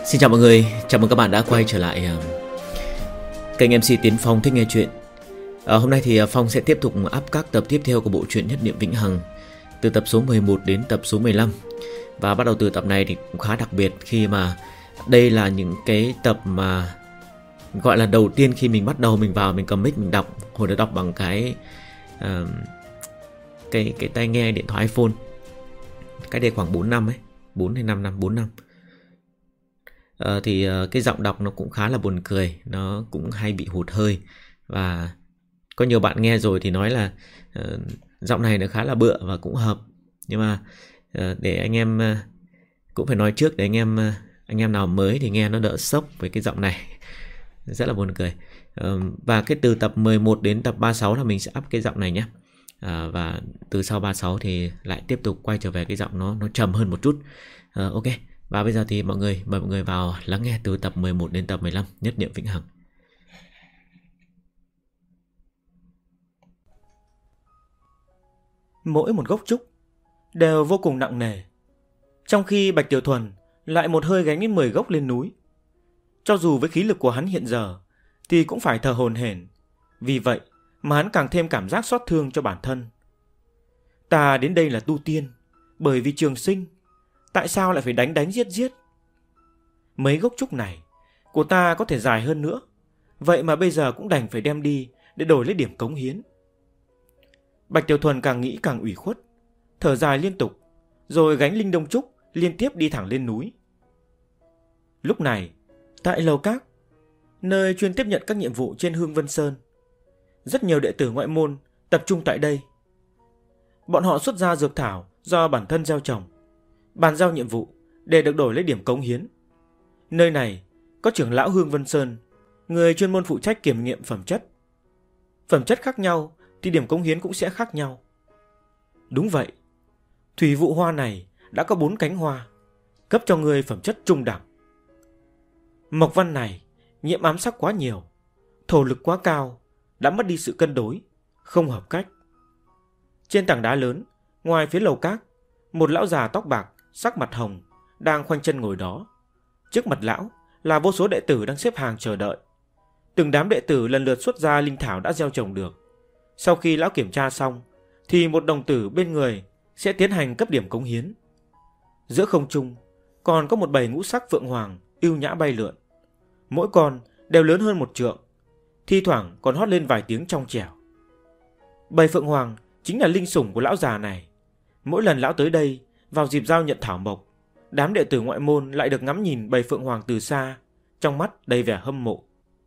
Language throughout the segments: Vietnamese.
Xin chào mọi người, chào mừng các bạn đã quay trở lại kênh MC Tiến Phong thích nghe chuyện. Hôm nay thì Phong sẽ tiếp tục up các tập tiếp theo của bộ truyện Nhất Niệm Vĩnh Hằng, từ tập số 11 đến tập số 15. Và bắt đầu từ tập này thì cũng khá đặc biệt, khi mà đây là những cái tập mà gọi là đầu tiên khi mình bắt đầu mình vào mình cầm mic mình đọc. Hồi đó đọc bằng cái tai nghe điện thoại iPhone. Cái đây khoảng 4 năm ấy, 4 hay 5 năm, 4 năm. Thì cái giọng đọc nó cũng khá là buồn cười, nó cũng hay bị hụt hơi. Và có nhiều bạn nghe rồi thì nói là giọng này nó khá là bựa và cũng hợp. Nhưng mà để anh em cũng phải nói trước, để anh em nào mới thì nghe nó đỡ sốc với cái giọng này. Rất là buồn cười. Và cái từ tập 11 đến tập 36 là mình sẽ up cái giọng này nhé. Và từ sau 36 thì lại tiếp tục quay trở về cái giọng nó trầm hơn một chút. Ok. Và bây giờ thì mời mọi người vào lắng nghe từ tập 11 đến tập 15 Nhất Niệm Vĩnh Hằng. Mỗi một gốc trúc đều vô cùng nặng nề, trong khi Bạch Tiểu Thuần lại một hơi gánh đến 10 gốc lên núi. Cho dù với khí lực của hắn hiện giờ thì cũng phải thở hổn hển. Vì vậy mà hắn càng thêm cảm giác xót thương cho bản thân. Ta đến đây là tu tiên bởi vì trường sinh, tại sao lại phải đánh giết? Mấy gốc trúc này của ta có thể dài hơn nữa, vậy mà bây giờ cũng đành phải đem đi để đổi lấy điểm cống hiến. Bạch Tiểu Thuần càng nghĩ càng ủy khuất, thở dài liên tục, rồi gánh linh đông trúc liên tiếp đi thẳng lên núi. Lúc này, tại lầu các, nơi chuyên tiếp nhận các nhiệm vụ trên Hương Vân Sơn, rất nhiều đệ tử ngoại môn tập trung tại đây. Bọn họ xuất ra dược thảo do bản thân gieo trồng, bàn giao nhiệm vụ để được đổi lấy điểm cống hiến. Nơi này có trưởng lão Hương Vân Sơn, người chuyên môn phụ trách kiểm nghiệm phẩm chất. Phẩm chất khác nhau thì điểm cống hiến cũng sẽ khác nhau. Đúng vậy, thủy vụ hoa này đã có 4 cánh hoa, cấp cho người phẩm chất trung đẳng. Mộc văn này nhiễm ám sắc quá nhiều, thổ lực quá cao, đã mất đi sự cân đối, không hợp cách. Trên tảng đá lớn, ngoài phía lầu các, một lão già tóc bạc, sắc mặt hồng, đang khoanh chân ngồi đó. Trước mặt lão là vô số đệ tử đang xếp hàng chờ đợi. Từng đám đệ tử lần lượt xuất ra linh thảo đã gieo trồng được. Sau khi lão kiểm tra xong, thì một đồng tử bên người sẽ tiến hành cấp điểm cống hiến. Giữa không trung còn có một bầy ngũ sắc phượng hoàng ưu nhã bay lượn. Mỗi con đều lớn hơn 1 trượng, thi thoảng còn hót lên vài tiếng trong trẻo. Bầy phượng hoàng chính là linh sủng của lão già này. Mỗi lần lão tới đây vào dịp giao nhận thảo mộc, đám đệ tử ngoại môn lại được ngắm nhìn bầy phượng hoàng từ xa, trong mắt đầy vẻ hâm mộ.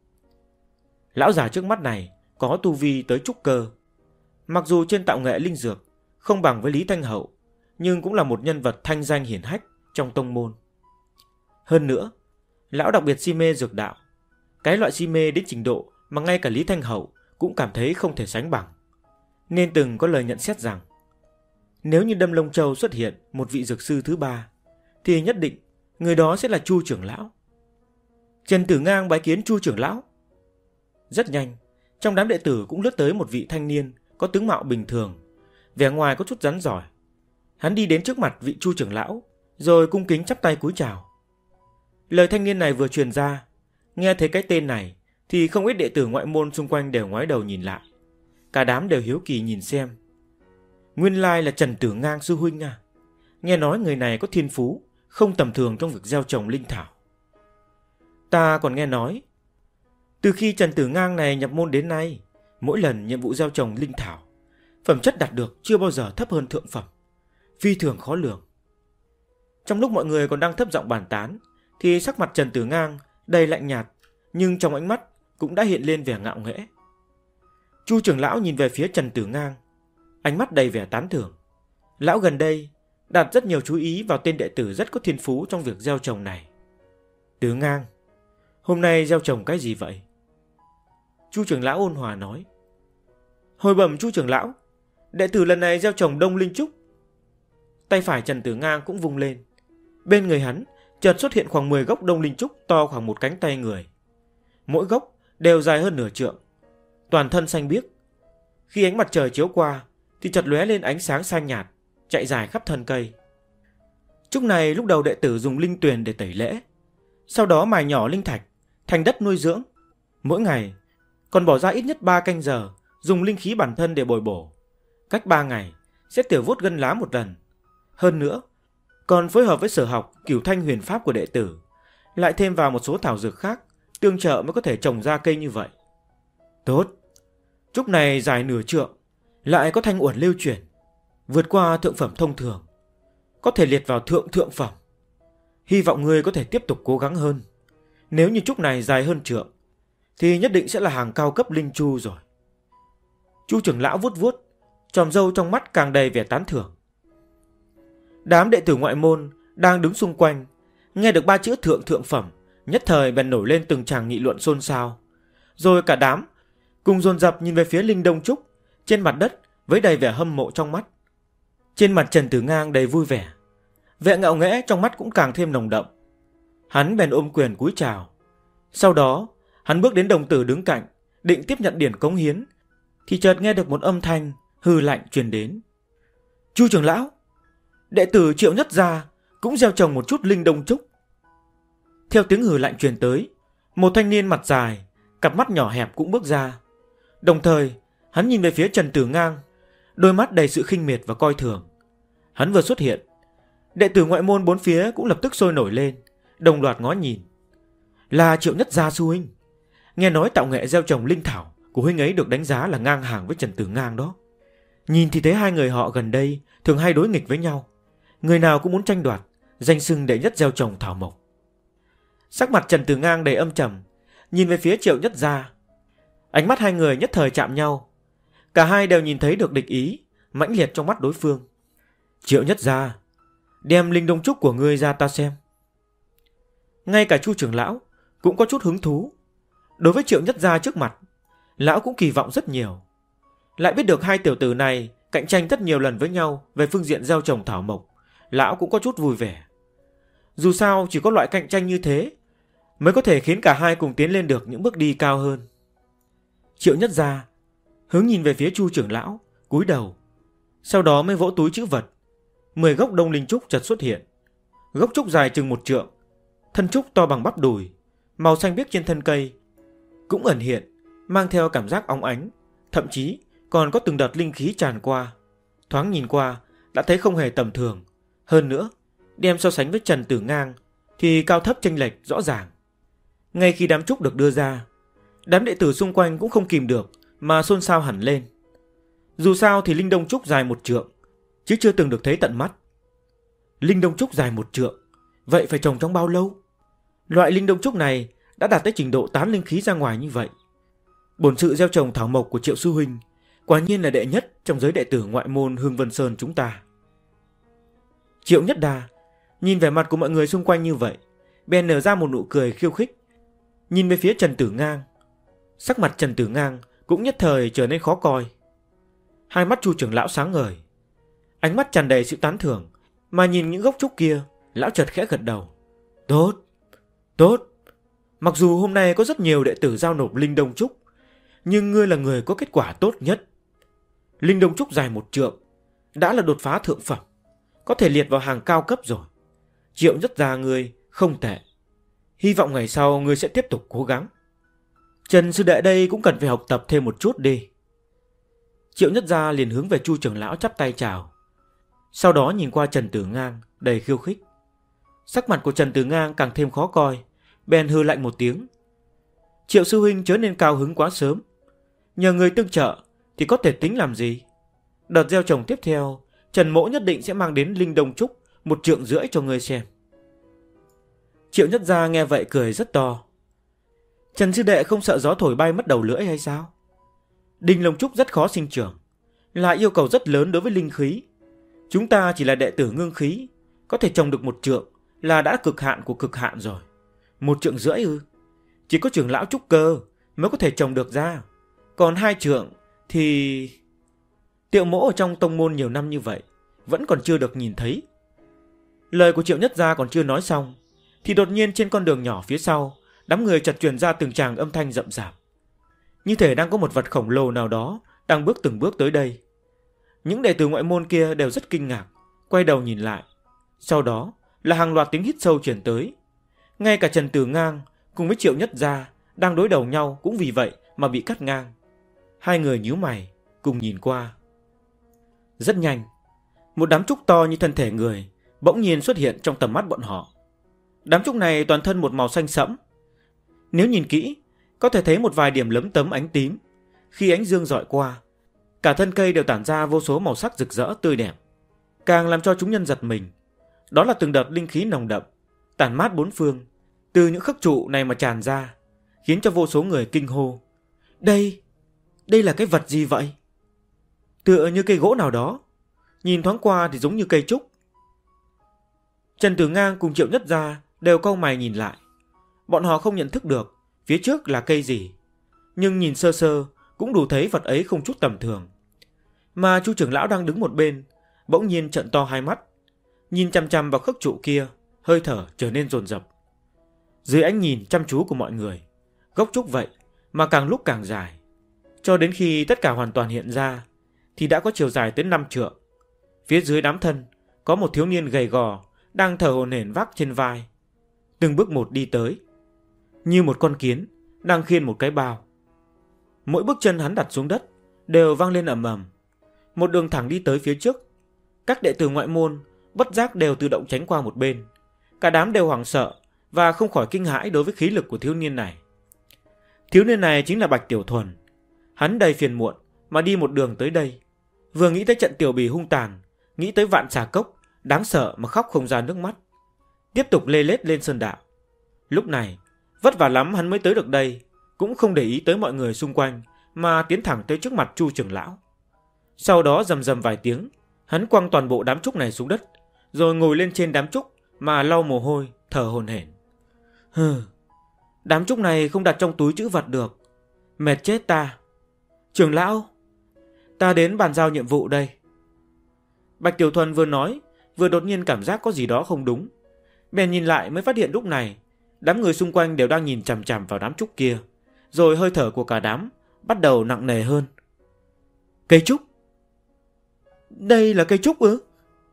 Lão già trước mắt này có tu vi tới trúc cơ. Mặc dù trên tạo nghệ linh dược không bằng với Lý Thanh Hậu, nhưng cũng là một nhân vật thanh danh hiển hách trong tông môn. Hơn nữa, lão đặc biệt si mê dược đạo, cái loại si mê đến trình độ mà ngay cả Lý Thanh Hậu cũng cảm thấy không thể sánh bằng. Nên từng có lời nhận xét rằng, nếu như Đâm Long Châu xuất hiện một vị dược sư thứ 3, thì nhất định người đó sẽ là Chu trưởng lão. Trần Tử Ngang bái kiến Chu trưởng lão. Rất nhanh, trong đám đệ tử cũng lướt tới một vị thanh niên có tướng mạo bình thường, vẻ ngoài có chút rắn giỏi. Hắn đi đến trước mặt vị Chu trưởng lão, rồi cung kính chắp tay cúi chào. Lời thanh niên này vừa truyền ra, nghe thấy cái tên này thì không ít đệ tử ngoại môn xung quanh đều ngoái đầu nhìn lại. Cả đám đều hiếu kỳ nhìn xem. Nguyên lai là Trần Tử Ngang sư huynh à? Nghe nói người này có thiên phú không tầm thường trong việc gieo trồng linh thảo. Ta còn nghe nói, từ khi Trần Tử Ngang này nhập môn đến nay, mỗi lần nhiệm vụ gieo trồng linh thảo, phẩm chất đạt được chưa bao giờ thấp hơn thượng phẩm, phi thường khó lường. Trong lúc mọi người còn đang thấp giọng bàn tán, thì sắc mặt Trần Tử Ngang đầy lạnh nhạt, nhưng trong ánh mắt cũng đã hiện lên vẻ ngạo nghễ. Chu trưởng lão nhìn về phía Trần Tử Ngang, ánh mắt đầy vẻ tán thưởng. Lão gần đây đặt rất nhiều chú ý vào tên đệ tử rất có thiên phú trong việc gieo trồng này. Tử Ngang, hôm nay gieo trồng cái gì vậy? Chu trưởng lão ôn hòa nói. Hồi bẩm Chu trưởng lão, đệ tử lần này gieo trồng đông linh trúc. Tay phải Trần Tử Ngang cũng vung lên. Bên người hắn chợt xuất hiện khoảng 10 gốc đông linh trúc to khoảng một cánh tay người. Mỗi gốc đều dài hơn nửa trượng, toàn thân xanh biếc. Khi ánh mặt trời chiếu qua thì chợt lóe lên ánh sáng xanh nhạt, chạy dài khắp thân cây. Trúc này lúc đầu đệ tử dùng linh tuyền để tẩy lễ, sau đó mài nhỏ linh thạch thành đất nuôi dưỡng. Mỗi ngày còn bỏ ra ít nhất 3 canh giờ dùng linh khí bản thân để bồi bổ. Cách 3 ngày sẽ tỉa vuốt gân lá một lần. Hơn nữa, còn phối hợp với sở học Cửu Thanh huyền pháp của đệ tử, lại thêm vào một số thảo dược khác, tương trợ mới có thể trồng ra cây như vậy. Tốt, trúc này dài nửa trượng, lại có thanh uẩn lưu chuyển, vượt qua thượng phẩm thông thường, có thể liệt vào thượng phẩm. Hy vọng ngươi có thể tiếp tục cố gắng hơn. Nếu như trúc này dài hơn trượng, thì nhất định sẽ là hàng cao cấp linh chu rồi. Chu trưởng lão vuốt vuốt, chòm râu trong mắt càng đầy vẻ tán thưởng. Đám đệ tử ngoại môn đang đứng xung quanh, nghe được 3 chữ thượng phẩm, nhất thời bèn nổi lên từng tràng nghị luận xôn xao. Rồi cả đám cùng dồn dập nhìn về phía Linh Đông Trúc trên mặt đất với đầy vẻ hâm mộ trong mắt. Trên mặt Trần Tử Ngang đầy vui vẻ, vẻ ngạo nghễ trong mắt cũng càng thêm nồng đậm. Hắn bèn ôm quyền cúi chào. Sau đó hắn bước đến đồng tử đứng cạnh, định tiếp nhận điển cống hiến, thì chợt nghe được một âm thanh hư lạnh truyền đến. Chu trưởng lão, đệ tử Triệu Nhất Gia cũng gieo trồng một chút linh đông trúc. Theo tiếng hừ lạnh truyền tới, một thanh niên mặt dài, cặp mắt nhỏ hẹp cũng bước ra. Đồng thời hắn nhìn về phía Trần Tử Ngang, đôi mắt đầy sự khinh miệt và coi thường. Hắn vừa xuất hiện, đệ tử ngoại môn bốn phía cũng lập tức sôi nổi lên, đồng loạt ngó nhìn. Là Triệu Nhất Gia sư huynh. Nghe nói tạo nghệ gieo trồng linh thảo của huynh ấy được đánh giá là ngang hàng với Trần Tử Ngang đó. Nhìn thì thấy hai người họ gần đây thường hay đối nghịch với nhau, người nào cũng muốn tranh đoạt danh xưng đệ nhất gieo trồng thảo mộc. Sắc mặt Trần Tử Ngang đầy âm trầm, nhìn về phía Triệu Nhất Gia. Ánh mắt hai người nhất thời chạm nhau, cả hai đều nhìn thấy được địch ý mãnh liệt trong mắt đối phương. Triệu Nhất Gia, đem linh đông trúc của ngươi ra ta xem. Ngay cả Chu trưởng lão cũng có chút hứng thú. Đối với Triệu Nhất Gia trước mặt, lão cũng kỳ vọng rất nhiều. Lại biết được hai tiểu tử này cạnh tranh rất nhiều lần với nhau về phương diện gieo trồng thảo mộc, lão cũng có chút vui vẻ. Dù sao chỉ có loại cạnh tranh như thế mới có thể khiến cả hai cùng tiến lên được những bước đi cao hơn. Triệu Nhất Gia hướng nhìn về phía Chu trưởng lão, cúi đầu, sau đó mới vỗ túi trữ vật. 10 gốc đông linh trúc chợt xuất hiện. Gốc trúc dài chừng 1 trượng, thân trúc to bằng bắp đùi, màu xanh biếc trên thân cây cũng ẩn hiện, mang theo cảm giác óng ánh, thậm chí còn có từng đợt linh khí tràn qua. Thoáng nhìn qua đã thấy không hề tầm thường. Hơn nữa, đem so sánh với Trần Tử Ngang thì cao thấp chênh lệch rõ ràng. Ngay khi đám trúc được đưa ra, đám đệ tử xung quanh cũng không kìm được mà xôn xao hẳn lên. Dù sao thì linh đông trúc dài 1 trượng, chứ chưa từng được thấy tận mắt. Linh đông trúc dài 1 trượng, vậy phải trồng trong bao lâu? Loại linh đông trúc này đã đạt tới trình độ tán linh khí ra ngoài như vậy. Bổn sự gieo trồng thảo mộc của Triệu sư huynh quả nhiên là đệ nhất trong giới đệ tử ngoại môn Hương Vân Sơn chúng ta. Triệu Nhất Đa nhìn vẻ mặt của mọi người xung quanh như vậy, bèn nở ra một nụ cười khiêu khích, nhìn về phía Trần Tử Ngang. Sắc mặt Trần Tử Ngang cũng nhất thời trở nên khó coi. Hai mắt Chu trưởng lão sáng ngời, ánh mắt tràn đầy sự tán thưởng, mà nhìn những gốc trúc kia, lão chợt khẽ gật đầu. Tốt, tốt. Mặc dù hôm nay có rất nhiều đệ tử giao nộp linh đông trúc, nhưng ngươi là người có kết quả tốt nhất. Linh đông trúc dài 1 trượng đã là đột phá thượng phẩm, có thể liệt vào hàng cao cấp rồi. Triệu Nhất Gia ngươi không tệ, hy vọng ngày sau ngươi sẽ tiếp tục cố gắng. Trần sư đệ đây cũng cần phải học tập thêm một chút đi. Triệu Nhất Gia liền hướng về Chu trưởng lão chắp tay chào, sau đó nhìn qua Trần Tử Ngang đầy khiêu khích. Sắc mặt của Trần Tử Ngang càng thêm khó coi, bèn hừ lạnh một tiếng. Triệu sư huynh chớ nên cao hứng quá sớm, nhờ người tương trợ thì có thể tính làm gì. Đợt gieo trồng tiếp theo, Trần mỗ nhất định sẽ mang đến linh đông trúc 1,5 trượng cho ngươi xem. Triệu Nhất Gia nghe vậy cười rất to. Trần sư đệ không sợ gió thổi bay mất đầu lưỡi hay sao? Đinh lông trúc rất khó sinh trưởng, là yêu cầu rất lớn đối với linh khí. Chúng ta chỉ là đệ tử ngưng khí, có thể trồng được 1 trượng là đã cực hạn của cực hạn rồi. 1,5 trượng ư? Chỉ có trưởng lão trúc cơ mới có thể trồng được ra. Còn 2 trượng thì... Tiệu mỗ ở trong tông môn nhiều năm như vậy, vẫn còn chưa được nhìn thấy. Lời của Triệu Nhất Gia còn chưa nói xong, thì đột nhiên trên con đường nhỏ phía sau, đám người chợt truyền ra từng tràng âm thanh rậm rạp, như thể đang có một vật khổng lồ nào đó đang bước từng bước tới đây. Những đệ tử ngoại môn kia đều rất kinh ngạc, quay đầu nhìn lại. Sau đó là hàng loạt tiếng hít sâu truyền tới. Ngay cả Trần Tử Ngang cùng với Triệu Nhất Gia đang đối đầu nhau cũng vì vậy mà bị cắt ngang. Hai người nhíu mày cùng nhìn qua. Rất nhanh, một đám trúc to như thân thể người bỗng nhiên xuất hiện trong tầm mắt bọn họ. Đám trúc này toàn thân một màu xanh sẫm. Nếu nhìn kỹ, có thể thấy một vài điểm lấm tấm ánh tím. Khi ánh dương rọi qua, cả thân cây đều tản ra vô số màu sắc rực rỡ tươi đẹp. Càng làm cho chúng nhân giật mình, đó là từng đợt linh khí nồng đậm, tản mát bốn phương, từ những khắc trụ này mà tràn ra, khiến cho vô số người kinh hô. Đây là cái vật gì vậy? Tựa như cây gỗ nào đó, nhìn thoáng qua thì giống như cây trúc. Trần Tử Ngang cùng Triệu Nhất Gia đều cau mày nhìn lại. Bọn họ không nhận thức được phía trước là cây gì, nhưng nhìn sơ sơ cũng đủ thấy vật ấy không chút tầm thường. Mà Chu trưởng lão đang đứng một bên, bỗng nhiên trợn to hai mắt, nhìn chằm chằm vào khắc trụ kia, hơi thở trở nên dồn dập. Dưới ánh nhìn chăm chú của mọi người, gốc trúc vậy mà càng lúc càng dài, cho đến khi tất cả hoàn toàn hiện ra thì đã có chiều dài tới 5 trượng. Phía dưới đám thân có một thiếu niên gầy gò đang thở hổn hển vác trên vai, từng bước một đi tới, như một con kiến đang khiêng một cái bao. Mỗi bước chân hắn đặt xuống đất đều vang lên ầm ầm, một đường thẳng đi tới phía trước. Các đệ tử ngoại môn bất giác đều tự động tránh qua một bên. Cả đám đều hoảng sợ và không khỏi kinh hãi đối với khí lực của thiếu niên này. Thiếu niên này chính là Bạch Tiểu Thuần. Hắn đầy phiền muộn mà đi một đường tới đây, vừa nghĩ tới trận tiểu bì hung tàn, nghĩ tới Vạn Xà Cốc đáng sợ mà khóc không ra nước mắt. Tiếp tục lê lết lên sơn đạo. Lúc này vất vả lắm hắn mới tới được đây, cũng không để ý tới mọi người xung quanh mà tiến thẳng tới trước mặt Chu trưởng lão. Sau đó rầm rầm vài tiếng, hắn quăng toàn bộ đám trúc này xuống đất, rồi ngồi lên trên đám trúc mà lau mồ hôi, thở hổn hển. Đám trúc này không đặt trong túi trữ vật được, mệt chết ta. Trưởng lão, ta đến bàn giao nhiệm vụ đây. Bạch Tiểu Thuần vừa nói, vừa đột nhiên cảm giác có gì đó không đúng. Bèn nhìn lại mới phát hiện lúc này đám người xung quanh đều đang nhìn chằm chằm vào đám trúc kia, rồi hơi thở của cả đám bắt đầu nặng nề hơn. Cây trúc? Đây là cây trúc ư?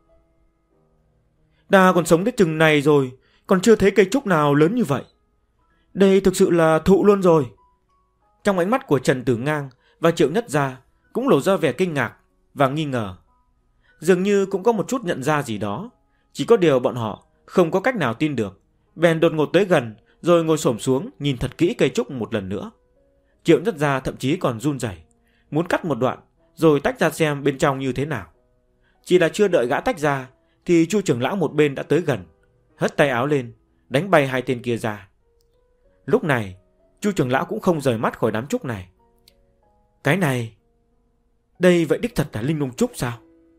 Ta còn sống đến chừng này rồi, còn chưa thấy cây trúc nào lớn như vậy. Đây thực sự là thụ luôn rồi. Trong ánh mắt của Trần Tử Ngang và Triệu Nhất Gia cũng lộ ra vẻ kinh ngạc và nghi ngờ. Dường như cũng có một chút nhận ra gì đó, chỉ có điều bọn họ không có cách nào tin được. Bèn đột ngột tới gần, rồi ngồi xổm xuống nhìn thật kỹ cây trúc một lần nữa. Triệu Nhất Gia thậm chí còn run rẩy, muốn cắt một đoạn rồi tách ra xem bên trong như thế nào. Chỉ là chưa đợi gã tách ra thì Chu trưởng lão một bên đã tới gần, hất tay áo lên, đánh bay hai tên kia ra. Lúc này Chu trưởng lão cũng không rời mắt khỏi đám trúc này. Cái này, đây vậy đích thật là linh lung trúc sao?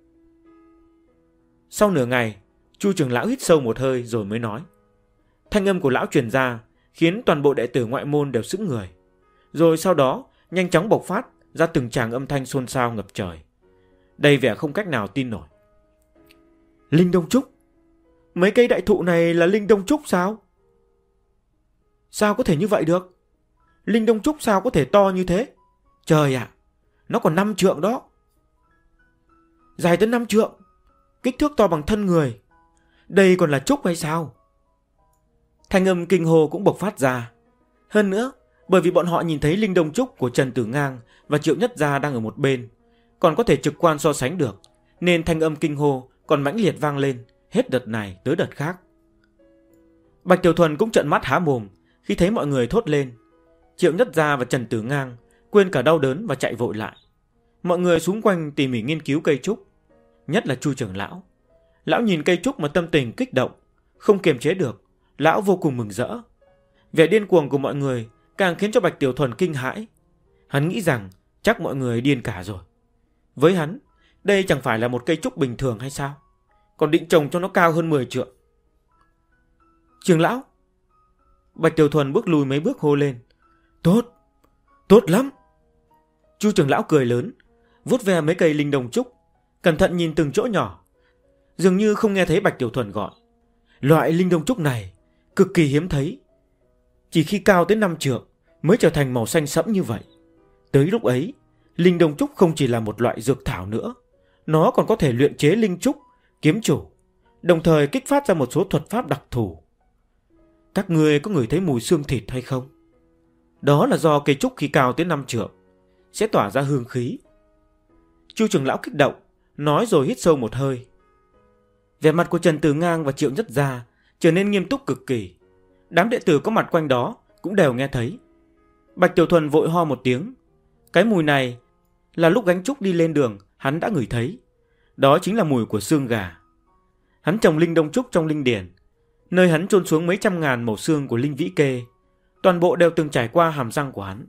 Sau nửa ngày, Chu trưởng lão hít sâu một hơi rồi mới nói. Thanh âm của lão truyền ra khiến toàn bộ đệ tử ngoại môn đều sững người, rồi sau đó nhanh chóng bộc phát ra từng tràng âm thanh xôn xao ngập trời, đầy vẻ không cách nào tin nổi. Linh đông trúc? Mấy cây đại thụ này là linh đông trúc sao? Sao có thể như vậy được? Linh đông trúc sao có thể to như thế? Trời ạ, nó còn 5 trượng đó. Dài tới 5 trượng, kích thước to bằng thân người. Đây còn là trúc hay sao? Thanh âm kinh hô cũng bộc phát ra. Hơn nữa, bởi vì bọn họ nhìn thấy linh đông trúc của Trần Tử Ngang và Triệu Nhất Gia đang ở một bên, còn có thể trực quan so sánh được, nên thanh âm kinh hô còn mãnh liệt vang lên, hết đợt này tới đợt khác. Bạch Tiểu Thuần cũng trợn mắt há mồm khi thấy mọi người thốt lên. Triệu Nhất Gia và Trần Tử Ngang quên cả đau đớn và chạy vội lại. Mọi người xung quanh tỉ mỉ nghiên cứu cây trúc, nhất là Chu trưởng lão. Lão nhìn cây trúc mà tâm tình kích động, không kiềm chế được, lão vô cùng mừng rỡ. Vẻ điên cuồng của mọi người càng khiến cho Bạch Tiểu Thuần kinh hãi. Hắn nghĩ rằng chắc mọi người điên cả rồi. Với hắn, đây chẳng phải là một cây trúc bình thường hay sao? Còn định trồng cho nó cao hơn 10 trượng. Trưởng lão! Bạch Tiểu Thuần bước lùi mấy bước hô lên. Tốt! Tốt lắm! Chu trưởng lão cười lớn, vuốt ve mấy cây linh đồng trúc, cẩn thận nhìn từng chỗ nhỏ, dường như không nghe thấy Bạch Tiểu Thuần gọi. Loại linh đồng trúc này cực kỳ hiếm thấy, chỉ khi cao tới 5 trượng mới trở thành màu xanh sẫm như vậy. Tới lúc ấy, linh đồng trúc không chỉ là một loại dược thảo nữa, nó còn có thể luyện chế linh trúc, kiếm chủ, đồng thời kích phát ra một số thuật pháp đặc thù. Các ngươi có ngửi thấy mùi xương thịt hay không? Đó là do cây trúc khi cao tới 5 trượng sẽ tỏa ra hương khí. Chu trưởng lão kích động, nói rồi hít sâu một hơi. Vẻ mặt của Trần Từ Ngang và Triệu Nhất Gia trở nên nghiêm túc cực kỳ. Đám đệ tử có mặt quanh đó cũng đều nghe thấy. Bạch Tiểu Thuần vội ho một tiếng. Cái mùi này là lúc gánh trúc đi lên đường hắn đã ngửi thấy. Đó chính là mùi của xương gà. Hắn trồng linh đông trúc trong linh điển, nơi hắn chôn xuống mấy trăm ngàn mẩu xương của linh vĩ kê, toàn bộ đều từng trải qua hàm răng của hắn.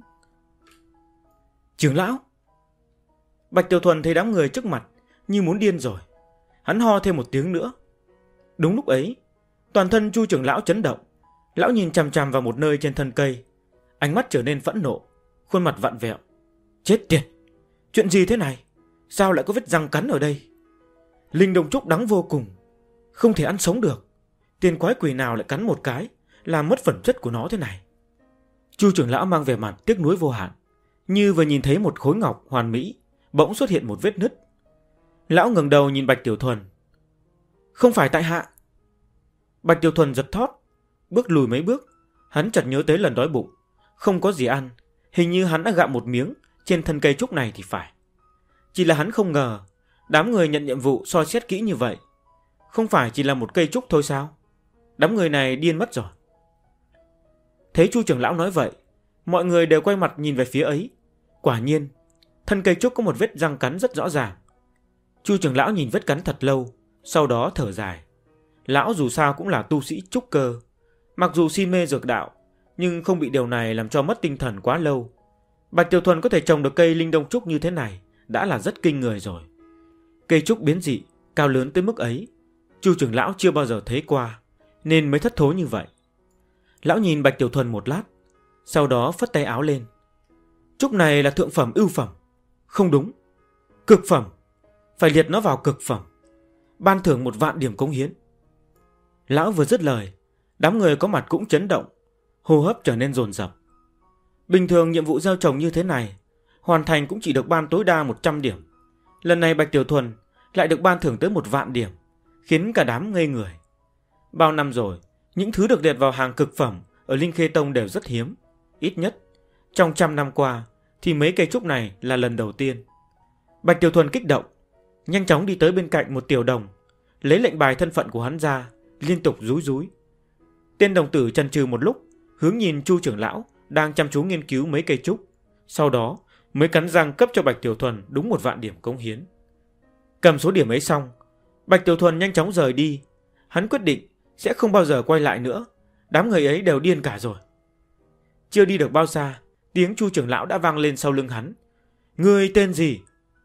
Trưởng lão! Bạch Tiểu Thuần thấy đám người trước mặt như muốn điên rồi. Hắn ho thêm một tiếng nữa. Đúng lúc ấy, toàn thân Chu trưởng lão chấn động. Lão nhìn chằm chằm vào một nơi trên thân cây, ánh mắt trở nên phẫn nộ, khuôn mặt vặn vẹo. Chết tiệt! Chuyện gì thế này? Sao lại có vết răng cắn ở đây? Linh đồng trúc đắng vô cùng, không thể ăn sống được. Tên quái quỷ nào lại cắn một cái, làm mất phẩm chất của nó thế này? Chu trưởng lão mang vẻ mặt tiếc nuối vô hạn, như vừa nhìn thấy một khối ngọc hoàn mỹ, bỗng xuất hiện một vết nứt. Lão ngẩng đầu nhìn Bạch Tiểu Thuần. Không phải tại hạ. Bạch Tiểu Thuần giật thót, bước lùi mấy bước. Hắn chợt nhớ tới lần đói bụng, không có gì ăn, hình như hắn đã gặm một miếng trên thân cây trúc này thì phải. Chỉ là hắn không ngờ đám người nhận nhiệm vụ soi xét kỹ như vậy. Không phải chỉ là một cây trúc thôi sao? Đám người này điên mất rồi. Thấy Chu trưởng lão nói vậy, mọi người đều quay mặt nhìn về phía ấy. Quả nhiên, thân cây trúc có một vết răng cắn rất rõ ràng. Chu trưởng lão nhìn vết cắn thật lâu, sau đó thở dài. Lão dù sao cũng là tu sĩ trúc cơ, mặc dù si mê dược đạo, nhưng không bị điều này làm cho mất tinh thần quá lâu. Bạch Tiểu Thuần có thể trồng được cây linh đông trúc như thế này đã là rất kinh người rồi. Cây trúc biến dị, cao lớn tới mức ấy, Chu trưởng lão chưa bao giờ thấy qua, nên mới thất thố như vậy. Lão nhìn Bạch Tiểu Thuần một lát, sau đó phất tay áo lên. Trúc này là thượng phẩm ưu phẩm. Không đúng, cực phẩm. Phải liệt nó vào cực phẩm, ban thưởng 1.000 điểm cống hiến. Lão vừa dứt lời, đám người có mặt cũng chấn động, hô hấp trở nên dồn dập. Bình thường nhiệm vụ gieo trồng như thế này, hoàn thành cũng chỉ được ban tối đa 100 điểm. Lần này Bạch Tiểu Thuần lại được ban thưởng tới 1.000 điểm, khiến cả đám ngây người. Bao năm rồi, những thứ được liệt vào hàng cực phẩm ở Linh Khê Tông đều rất hiếm. Ít nhất, trong 100 năm qua, thì mấy cây trúc này là lần đầu tiên. Bạch Tiểu Thuần kích động, nhanh chóng đi tới bên cạnh một tiểu đồng, lấy lệnh bài thân phận của hắn ra, liên tục rúi rúi. Tên đồng tử chần chừ một lúc, hướng nhìn Chu trưởng lão đang chăm chú nghiên cứu mấy cây trúc, sau đó mới cắn răng cấp cho Bạch Tiểu Thuần đúng 1.000 điểm cống hiến. Cầm số điểm ấy xong, Bạch Tiểu Thuần nhanh chóng rời đi. Hắn quyết định sẽ không bao giờ quay lại nữa. Đám người ấy đều điên cả rồi. Chưa đi được bao xa, tiếng Chu trưởng lão đã vang lên sau lưng hắn. Ngươi tên gì?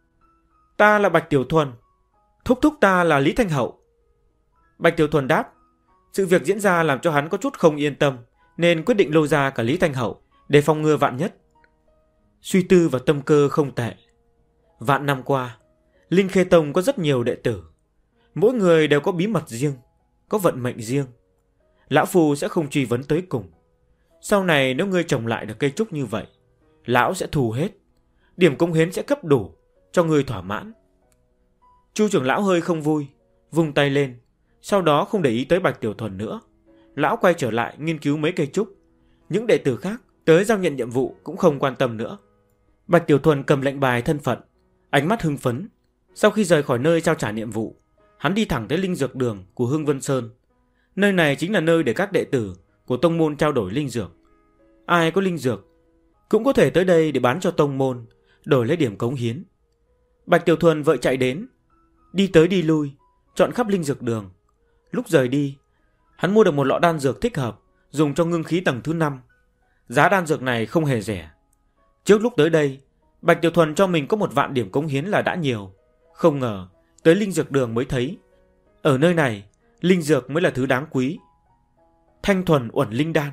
Ta là Bạch Tiểu Thuần. Thúc thúc ta là Lý Thanh Hậu. Bạch Tiểu Thuần đáp. Sự việc diễn ra làm cho hắn có chút không yên tâm, nên quyết định lôi ra cả Lý Thanh Hậu để phòng ngừa vạn nhất. Suy tư và tâm cơ không tệ. Vạn năm qua, Linh Khê Tông có rất nhiều đệ tử, mỗi người đều có bí mật riêng, có vận mệnh riêng. Lão Phu sẽ không truy vấn tới cùng. Sau này nếu ngươi trồng lại được cây trúc như vậy, lão sẽ thù hết. Điểm cống hiến sẽ cấp đủ cho ngươi thỏa mãn. Chu trưởng lão hơi không vui, vung tay lên, sau đó không để ý tới Bạch Tiểu Thuần nữa. Lão quay trở lại nghiên cứu mấy cây trúc. Những đệ tử khác tới giao nhận nhiệm vụ cũng không quan tâm nữa. Bạch Tiểu Thuần cầm lệnh bài thân phận, ánh mắt hưng phấn. Sau khi rời khỏi nơi trao trả nhiệm vụ, hắn đi thẳng tới linh dược đường của Hương Vân Sơn. Nơi này chính là nơi để các đệ tử của tông môn trao đổi linh dược. Ai có linh dược cũng có thể tới đây để bán cho tông môn, đổi lấy điểm cống hiến. Bạch Tiểu Thuần vội chạy đến, đi tới đi lui, chọn khắp linh dược đường. Lúc rời đi, hắn mua được một lọ đan dược thích hợp, dùng cho ngưng khí tầng thứ 5. Giá đan dược này không hề rẻ. Trước lúc tới đây, Bạch Tiểu Thuần cho mình có 1.000 điểm cống hiến là đã nhiều. Không ngờ, tới linh dược đường mới thấy, ở nơi này, linh dược mới là thứ đáng quý. Thanh thuần uẩn linh đan.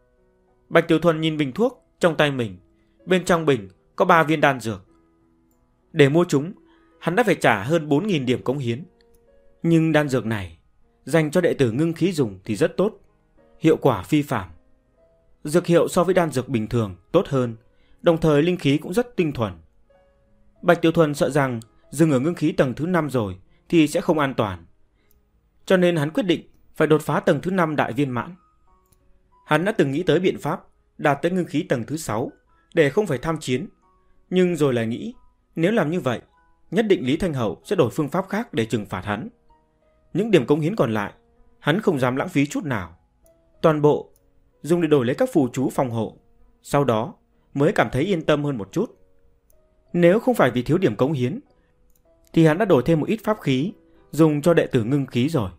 Bạch Tiểu Thuần nhìn bình thuốc trong tay mình. Bên trong bình có 3 viên đan dược. Để mua chúng, hắn đã phải trả hơn 4.000 điểm cống hiến. Nhưng đan dược này dành cho đệ tử ngưng khí dùng thì rất tốt, hiệu quả phi phàm. Dược hiệu so với đan dược bình thường tốt hơn, đồng thời linh khí cũng rất tinh thuần. Bạch Tiểu Thuần sợ rằng dừng ở ngưng khí tầng thứ 5 rồi thì sẽ không an toàn, cho nên hắn quyết định phải đột phá tầng thứ 5 đại viên mãn. Hắn đã từng nghĩ tới biện pháp đạt tới ngưng khí tầng thứ 6 để không phải tham chiến, nhưng rồi lại nghĩ nếu làm như vậy, nhất định Lý Thanh Hậu sẽ đổi phương pháp khác để trừng phạt hắn. Những điểm cống hiến còn lại, hắn không dám lãng phí chút nào. Toàn bộ dùng để đổi lấy các phù chú phòng hộ, sau đó mới cảm thấy yên tâm hơn một chút. Nếu không phải vì thiếu điểm cống hiến, thì hắn đã đổi thêm một ít pháp khí dùng cho đệ tử ngưng khí rồi.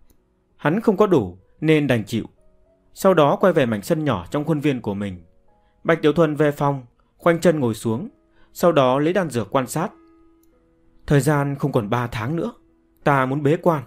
Hắn không có đủ nên đành chịu. Sau đó quay về mảnh sân nhỏ trong khuôn viên của mình. Bạch Tiểu Thuần về phòng, khoanh chân ngồi xuống, sau đó lấy đan dược quan sát. Thời gian không còn 3 tháng nữa, ta muốn bế quan.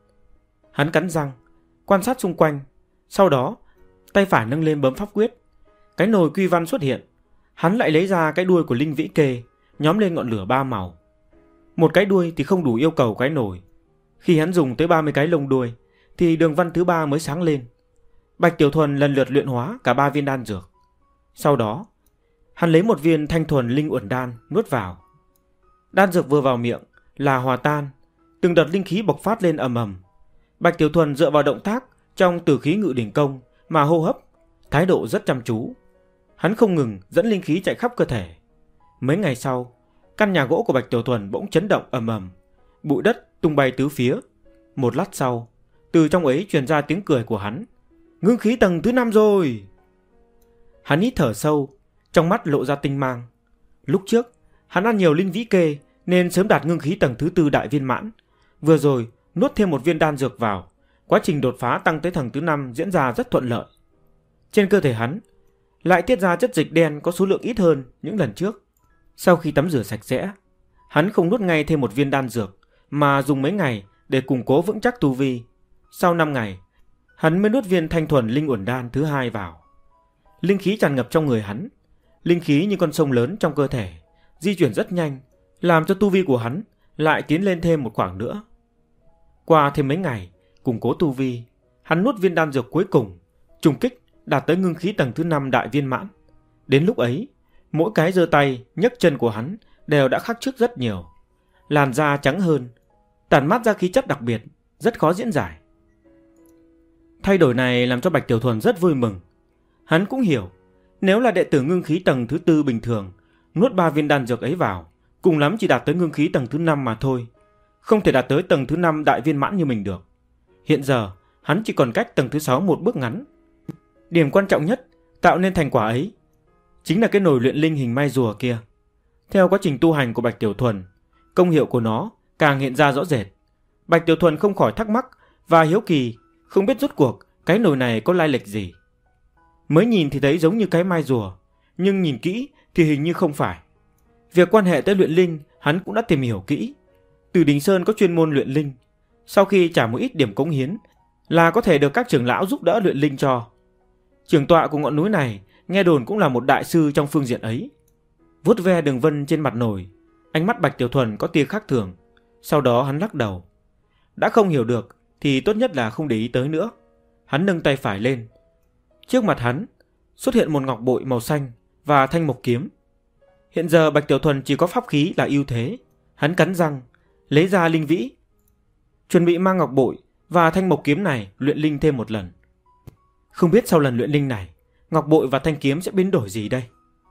Hắn cắn răng, quan sát xung quanh, sau đó tay phải nâng lên bấm pháp quyết. Cái nồi quy văn xuất hiện. Hắn lại lấy ra cái đuôi của linh vĩ kê, nhóm lên ngọn lửa 3 màu. Một cái đuôi thì không đủ yêu cầu cái nồi. Khi hắn dùng tới 30 cái lông đuôi thì đường văn thứ 3 mới sáng lên. Bạch Tiểu Thuần lần lượt luyện hóa cả 3 viên đan dược. Sau đó hắn lấy một viên thanh thuần linh uẩn đan nuốt vào. Đan dược vừa vào miệng là hòa tan, từng đợt linh khí bộc phát lên ầm ầm. Bạch Tiểu Thuần dựa vào động tác trong Tử khí ngự đỉnh công mà hô hấp, thái độ rất chăm chú. Hắn không ngừng dẫn linh khí chạy khắp cơ thể. Mấy ngày sau, căn nhà gỗ của Bạch Tiểu Thuần bỗng chấn động ầm ầm, bụi đất tung bay tứ phía. Một lát sau, từ trong ấy truyền ra tiếng cười của hắn. Ngưng khí tầng thứ 5 rồi. Hắn hít thở sâu, trong mắt lộ ra tinh mang. Lúc trước, hắn ăn nhiều linh vĩ kê nên sớm đạt ngưng khí tầng thứ 4 đại viên mãn. Vừa rồi, nuốt thêm một viên đan dược vào, quá trình đột phá tăng tới tầng thứ 5 diễn ra rất thuận lợi. Trên cơ thể hắn lại tiết ra chất dịch đen có số lượng ít hơn những lần trước. Sau khi tắm rửa sạch sẽ, hắn không nuốt ngay thêm một viên đan dược mà dùng mấy ngày để củng cố vững chắc tu vi. Sau 5 ngày, hắn mới nuốt viên thanh thuần linh uẩn đan thứ 2 vào. Linh khí tràn ngập trong người hắn, linh khí như con sông lớn trong cơ thể, di chuyển rất nhanh, làm cho tu vi của hắn lại tiến lên thêm một khoảng nữa. Qua thêm mấy ngày củng cố tu vi, hắn nuốt viên đan dược cuối cùng, trùng kích đạt tới ngưng khí tầng thứ 5 đại viên mãn. Đến lúc ấy, mỗi cái giơ tay, nhấc chân của hắn đều đã khác trước rất nhiều. Làn da trắng hơn, tản mát ra khí chất đặc biệt, rất khó diễn giải. Thay đổi này làm cho Bạch Tiểu Thuần rất vui mừng. Hắn cũng hiểu, nếu là đệ tử ngưng khí tầng thứ 4 bình thường, nuốt 3 viên đan dược ấy vào, cùng lắm chỉ đạt tới ngưng khí tầng thứ 5 mà thôi, không thể đạt tới tầng thứ 5 đại viên mãn như mình được. Hiện giờ, hắn chỉ còn cách tầng thứ 6 một bước ngắn. Điểm quan trọng nhất tạo nên thành quả ấy chính là cái nồi luyện linh hình mai rùa kia. Theo quá trình tu hành của Bạch Tiểu Thuần, công hiệu của nó càng hiện ra rõ rệt. Bạch Tiểu Thuần không khỏi thắc mắc và hiếu kỳ, không biết rốt cuộc cái nồi này có lai lịch gì. Mới nhìn thì thấy giống như cái mai rùa, nhưng nhìn kỹ thì hình như không phải. Việc quan hệ tới luyện linh hắn cũng đã tìm hiểu kỹ. Từ Đình Sơn có chuyên môn luyện linh, sau khi trả một ít điểm cống hiến là có thể được các trưởng lão giúp đỡ luyện linh cho. Trưởng tọa của ngọn núi này nghe đồn cũng là một đại sư trong phương diện ấy. Vuốt ve đường vân trên mặt nồi, ánh mắt Bạch Tiểu Thuần có tia khác thường. Sau đó hắn lắc đầu. Đã không hiểu được thì tốt nhất là không để ý tới nữa. Hắn nâng tay phải lên. Trước mặt hắn xuất hiện một ngọc bội màu xanh và thanh mộc kiếm. Hiện giờ Bạch Tiểu Thuần chỉ có pháp khí là ưu thế. Hắn cắn răng, lấy ra linh vĩ, chuẩn bị mang ngọc bội và thanh mộc kiếm này luyện linh thêm một lần. Không biết sau lần luyện linh này, ngọc bội và thanh kiếm sẽ biến đổi gì đây?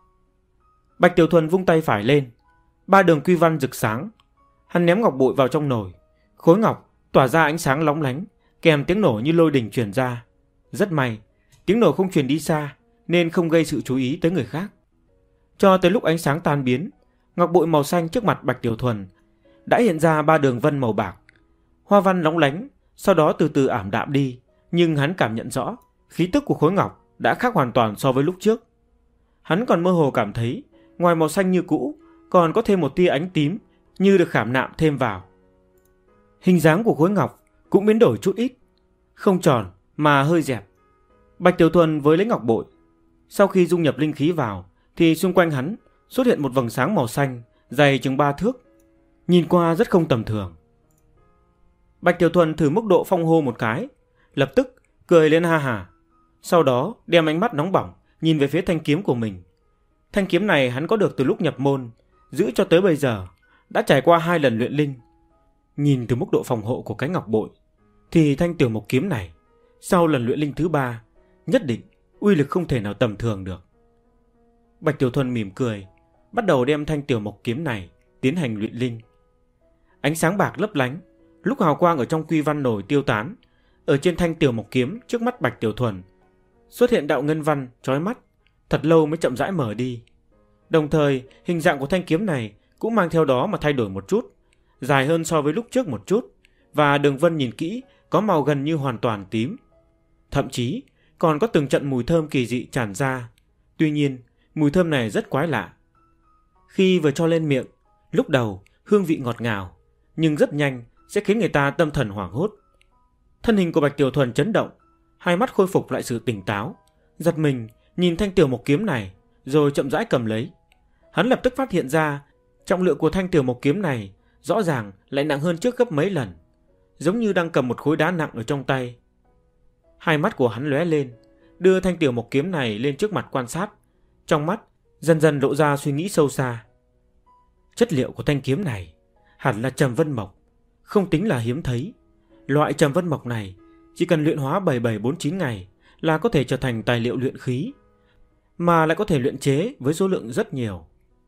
Bạch Tiểu Thuần vung tay phải lên, 3 đường quy văn rực sáng. Hắn ném ngọc bội vào trong nồi, khối ngọc tỏa ra ánh sáng lóng lánh, kèm tiếng nổ như lôi đình truyền ra. Rất may, tiếng nổ không truyền đi xa nên không gây sự chú ý tới người khác. Cho tới lúc ánh sáng tan biến, ngọc bội màu xanh trước mặt Bạch Tiểu Thuần đã hiện ra 3 đường vân màu bạc. Hoa văn lóng lánh, sau đó từ từ ảm đạm đi, nhưng hắn cảm nhận rõ khí tức của khối ngọc đã khác hoàn toàn so với lúc trước. Hắn còn mơ hồ cảm thấy ngoài màu xanh như cũ còn có thêm một tia ánh tím như được khảm nạm thêm vào. Hình dáng của khối ngọc cũng biến đổi chút ít, không tròn mà hơi dẹp. Bạch Tiểu Thuần với lấy ngọc bội, sau khi dung nhập linh khí vào thì xung quanh hắn xuất hiện một vầng sáng màu xanh dày chừng 3 thước, nhìn qua rất không tầm thường. Bạch Tiểu Thuần thử mức độ phong hô một cái, lập tức cười lên ha hả. Sau đó đem ánh mắt nóng bỏng nhìn về phía thanh kiếm của mình. Thanh kiếm này hắn có được từ lúc nhập môn, giữ cho tới bây giờ, đã trải qua 2 lần luyện linh. Nhìn từ mức độ phòng hộ của cái ngọc bội thì thanh tiểu mộc kiếm này sau lần luyện linh thứ 3 nhất định uy lực không thể nào tầm thường được. Bạch Tiểu Thuần mỉm cười, bắt đầu đem thanh tiểu mộc kiếm này tiến hành luyện linh. Ánh sáng bạc lấp lánh, lúc hào quang ở trong quy văn nổi tiêu tán, ở trên thanh tiểu mộc kiếm trước mắt Bạch Tiểu Thuần xuất hiện đạo ngân văn chói mắt, thật lâu mới chậm rãi mở đi. Đồng thời, hình dạng của thanh kiếm này cũng mang theo đó mà thay đổi một chút, dài hơn so với lúc trước một chút, và đường vân nhìn kỹ có màu gần như hoàn toàn tím. Thậm chí còn có từng trận mùi thơm kỳ dị tràn ra. Tuy nhiên, mùi thơm này rất quái lạ. Khi vừa cho lên miệng, lúc đầu hương vị ngọt ngào, nhưng rất nhanh sẽ khiến người ta tâm thần hoảng hốt. Thân hình của Bạch Tiểu Thuần chấn động, hai mắt khôi phục lại sự tỉnh táo, giật mình nhìn thanh tiểu mộc kiếm này, rồi chậm rãi cầm lấy. Hắn lập tức phát hiện ra trọng lượng của thanh tiểu mộc kiếm này rõ ràng lại nặng hơn trước gấp mấy lần, giống như đang cầm một khối đá nặng ở trong tay. Hai mắt của hắn lóe lên, đưa thanh tiểu mộc kiếm này lên trước mặt quan sát, trong mắt dần dần lộ ra suy nghĩ sâu xa. Chất liệu của thanh kiếm này hẳn là trầm vân mộc, không tính là hiếm thấy. Loại trầm vân mộc này chỉ cần luyện hóa 7749 ngày là có thể trở thành tài liệu luyện khí, mà lại có thể luyện chế với số lượng rất nhiều.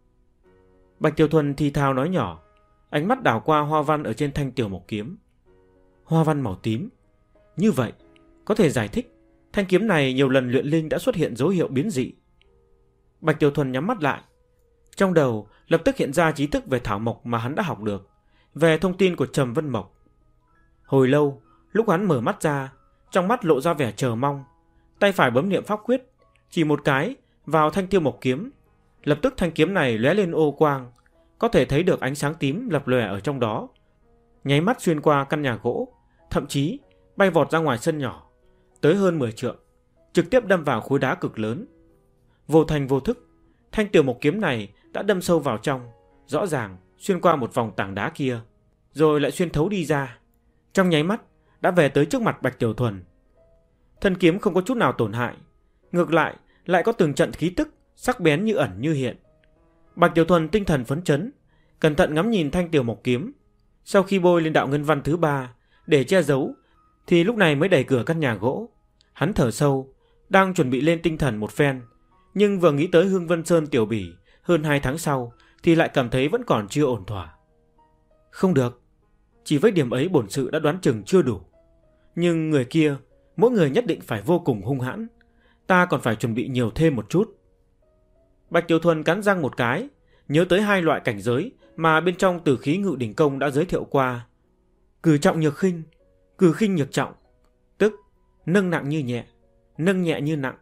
Bạch Tiểu Thuần thì thào nói nhỏ, ánh mắt đảo qua hoa văn ở trên thanh tiểu mộc kiếm. Hoa văn màu tím. Như vậy có thể giải thích thanh kiếm này nhiều lần luyện linh đã xuất hiện dấu hiệu biến dị. Bạch Tiểu Thuần nhắm mắt lại, trong đầu lập tức hiện ra trí thức về thảo mộc mà hắn đã học được, về thông tin của trầm vân mộc. Hồi lâu, lúc hắn mở mắt ra, trong mắt lộ ra vẻ chờ mong, tay phải bấm niệm pháp quyết, chỉ một cái vào thanh tiêu mộc kiếm. Lập tức thanh kiếm này lóe lên ô quang, có thể thấy được ánh sáng tím lập lòe ở trong đó, nháy mắt xuyên qua căn nhà gỗ, thậm chí bay vọt ra ngoài sân nhỏ, tới hơn 10 trượng, trực tiếp đâm vào khối đá cực lớn. Vô thành vô thức, thanh tiểu mộc kiếm này đã đâm sâu vào trong, rõ ràng xuyên qua một vòng tảng đá kia, rồi lại xuyên thấu đi ra, trong nháy mắt đã về tới trước mặt Bạch Tiểu Thuần. Thân kiếm không có chút nào tổn hại, ngược lại có từng trận khí tức sắc bén như ẩn như hiện. Bạch Tiểu Thuần tinh thần phấn chấn, cẩn thận ngắm nhìn thanh tiểu mộc kiếm. Sau khi bôi lên đạo ngân văn thứ 3 để che giấu, thì lúc này mới đẩy cửa căn nhà gỗ. Hắn thở sâu, đang chuẩn bị lên tinh thần một phen, nhưng vừa nghĩ tới Hương Vân Sơn tiểu bỉ hơn 2 tháng sau thì lại cảm thấy vẫn còn chưa ổn thỏa. Không được, chỉ với điểm ấy bổn sự đã đoán chừng chưa đủ. Nhưng người kia, mỗi người nhất định phải vô cùng hung hãn, ta còn phải chuẩn bị nhiều thêm một chút. Bạch Tiểu Thuần cắn răng một cái, nhớ tới 2 loại cảnh giới mà bên trong Tử Khí Ngự Đỉnh Công đã giới thiệu qua. Cử trọng nhược khinh, cử khinh nhược trọng, tức nâng nặng như nhẹ, nâng nhẹ như nặng.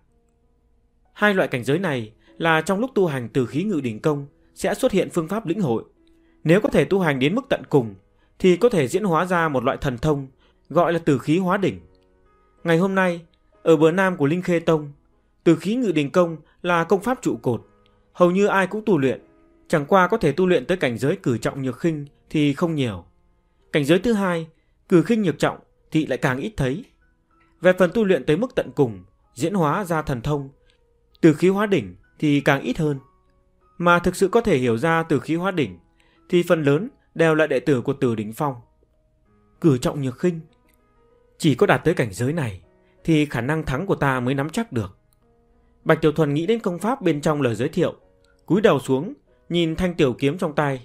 2 loại cảnh giới này là trong lúc tu hành Tử Khí Ngự Đỉnh Công sẽ xuất hiện phương pháp lĩnh hội. Nếu có thể tu hành đến mức tận cùng thì có thể diễn hóa ra một loại thần thông gọi là Tử Khí Hóa Đỉnh. Ngày hôm nay, ở bờ nam của Linh Khê Tông, Tử Khí Ngự Đỉnh Công là công pháp trụ cột, hầu như ai cũng tu luyện, chẳng qua có thể tu luyện tới cảnh giới cử trọng nhược khinh thì không nhiều. Cảnh giới thứ 2, cử khinh nhược trọng thì lại càng ít thấy. Về phần tu luyện tới mức tận cùng, diễn hóa ra thần thông, Tử Khí Hóa Đỉnh thì càng ít hơn. Mà thực sự có thể hiểu ra Tử Khí Hóa Đỉnh thì phần lớn đều là đệ tử của Tử Đỉnh Phong. Cử trọng nhược khinh, chỉ có đạt tới cảnh giới này thì khả năng thắng của ta mới nắm chắc được. Bạch Tiểu Thuần nghĩ đến công pháp bên trong lời giới thiệu, cúi đầu xuống nhìn thanh tiểu kiếm trong tay.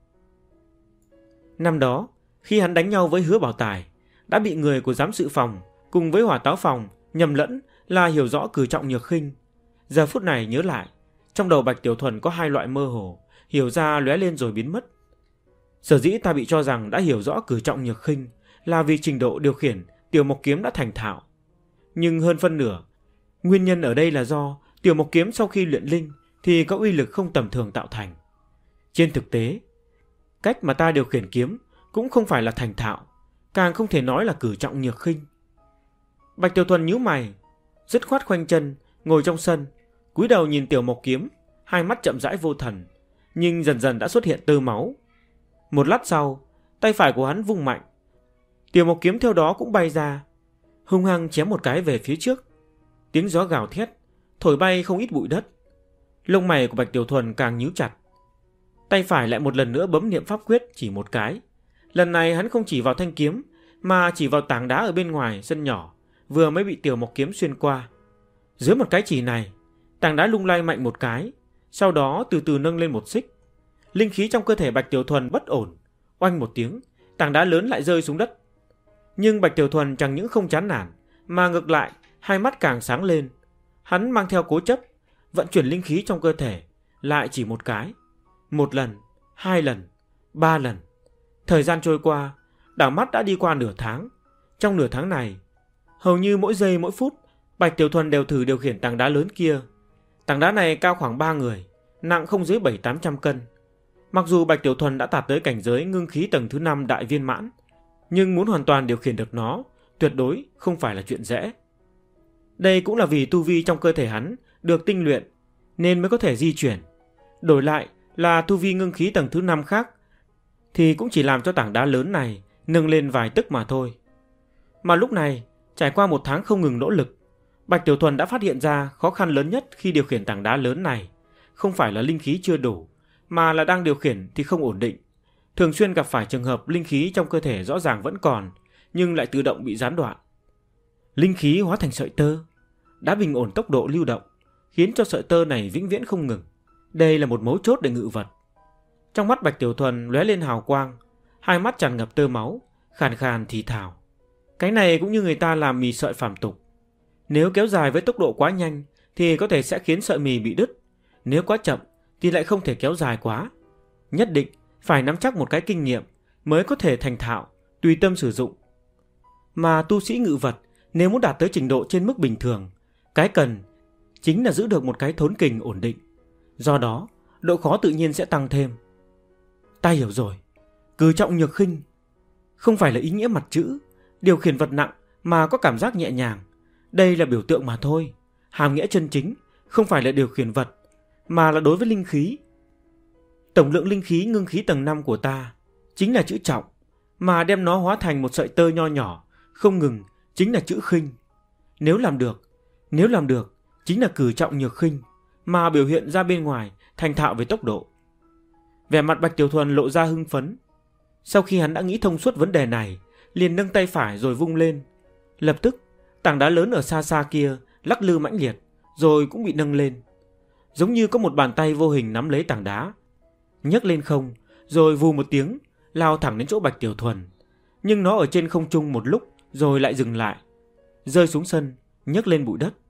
Năm đó, khi hắn đánh nhau với Hứa Bảo Tài, đã bị người của giám sự phòng cùng với hỏa táo phòng nhầm lẫn là hiểu rõ cử trọng nhược khinh. Giờ phút này nhớ lại, trong đầu Bạch Tiểu Thuần có 2 loại mơ hồ, hiểu ra lóe lên rồi biến mất. Sở dĩ ta bị cho rằng đã hiểu rõ cử trọng nhược khinh là vì trình độ điều khiển tiểu mộc kiếm đã thành thạo. Nhưng hơn phân nửa, nguyên nhân ở đây là do tiểu mộc kiếm sau khi luyện linh thì có uy lực không tầm thường tạo thành. Trên thực tế, cách mà ta điều khiển kiếm cũng không phải là thành thạo, càng không thể nói là cử trọng nhược khinh. Bạch Tiểu Thuần nhíu mày, dứt khoát khoanh chân ngồi trong sân, cúi đầu nhìn tiểu mộc kiếm, hai mắt chậm rãi vô thần, nhưng dần dần đã xuất hiện tơ máu. Một lát sau, tay phải của hắn vung mạnh, tiểu mộc kiếm theo đó cũng bay ra, hung hăng chém một cái về phía trước. Tiếng gió gào thét thổi bay không ít bụi đất. Lông mày của Bạch Tiểu Thuần càng nhíu chặt. Tay phải lại một lần nữa bấm niệm pháp quyết chỉ một cái. Lần này hắn không chỉ vào thanh kiếm, mà chỉ vào tảng đá ở bên ngoài sân nhỏ vừa mới bị tiểu mộc kiếm xuyên qua. Dưới một cái chỉ này, tảng đá lung lay mạnh một cái, sau đó từ từ nâng lên một xích. Linh khí trong cơ thể Bạch Tiểu Thuần bất ổn, oanh một tiếng, tảng đá lớn lại rơi xuống đất. Nhưng Bạch Tiểu Thuần chẳng những không chán nản, mà ngược lại, hai mắt càng sáng lên. Hắn mang theo cố chấp, vận chuyển linh khí trong cơ thể, lại chỉ một cái. Một lần, hai lần, ba lần. Thời gian trôi qua, đảo mắt đã đi qua nửa tháng. Trong nửa tháng này, hầu như mỗi giây mỗi phút, Bạch Tiểu Thuần đều thử điều khiển tảng đá lớn kia. Tảng đá này cao khoảng 3 người, nặng không dưới 700-800 cân. Mặc dù Bạch Tiểu Thuần đã đạt tới cảnh giới ngưng khí tầng thứ 5 đại viên mãn, nhưng muốn hoàn toàn điều khiển được nó tuyệt đối không phải là chuyện dễ. Đây cũng là vì tu vi trong cơ thể hắn được tinh luyện nên mới có thể di chuyển. Đổi lại là tu vi ngưng khí tầng thứ 5 khác thì cũng chỉ làm cho tảng đá lớn này nâng lên vài tấc mà thôi. Mà lúc này, trải qua 1 tháng không ngừng nỗ lực, Bạch Tiểu Thuần đã phát hiện ra khó khăn lớn nhất khi điều khiển tảng đá lớn này không phải là linh khí chưa đủ, mà là đang điều khiển thì không ổn định. Thường xuyên gặp phải trường hợp linh khí trong cơ thể rõ ràng vẫn còn, nhưng lại tự động bị gián đoạn. Linh khí hóa thành sợi tơ, đã bình ổn tốc độ lưu động, khiến cho sợi tơ này vĩnh viễn không ngừng. Đây là một mấu chốt để ngự vật. Trong mắt Bạch Tiểu Thuần lóe lên hào quang, hai mắt tràn ngập tơ máu, khàn khàn thì thào. Cái này cũng như người ta làm mì sợi phàm tục. Nếu kéo dài với tốc độ quá nhanh thì có thể sẽ khiến sợi mì bị đứt. Nếu quá chậm thì lại không thể kéo dài quá. Nhất định phải nắm chắc một cái kinh nghiệm mới có thể thành thạo, tùy tâm sử dụng. Mà tu sĩ ngự vật nếu muốn đạt tới trình độ trên mức bình thường, cái cần chính là giữ được một cái thốn kình ổn định. Do đó, độ khó tự nhiên sẽ tăng thêm. Ta hiểu rồi, cử trọng nhược khinh không phải là ý nghĩa mặt chữ, điều khiển vật nặng mà có cảm giác nhẹ nhàng. Đây là biểu tượng mà thôi. Hàm nghĩa chân chính không phải là điều khiển vật, mà là đối với linh khí. Tổng lượng linh khí ngưng khí tầng 5 của ta chính là chữ trọng, mà đem nó hóa thành một sợi tơ nho nhỏ không ngừng chính là chữ khinh. Nếu làm được chính là cử trọng nhược khinh, mà biểu hiện ra bên ngoài thành thạo về tốc độ. Vẻ mặt Bạch Tiểu Thuần lộ ra hưng phấn. Sau khi hắn đã nghĩ thông suốt vấn đề này, liền nâng tay phải rồi vung lên. Lập tức, tảng đá lớn ở xa xa kia lắc lư mãnh liệt, rồi cũng bị nâng lên. Giống như có một bàn tay vô hình nắm lấy tảng đá, nhấc lên không, rồi vù một tiếng, lao thẳng đến chỗ Bạch Tiểu Thuần. Nhưng nó ở trên không trung một lúc, rồi lại dừng lại, rơi xuống sân, nhấc lên bụi đất.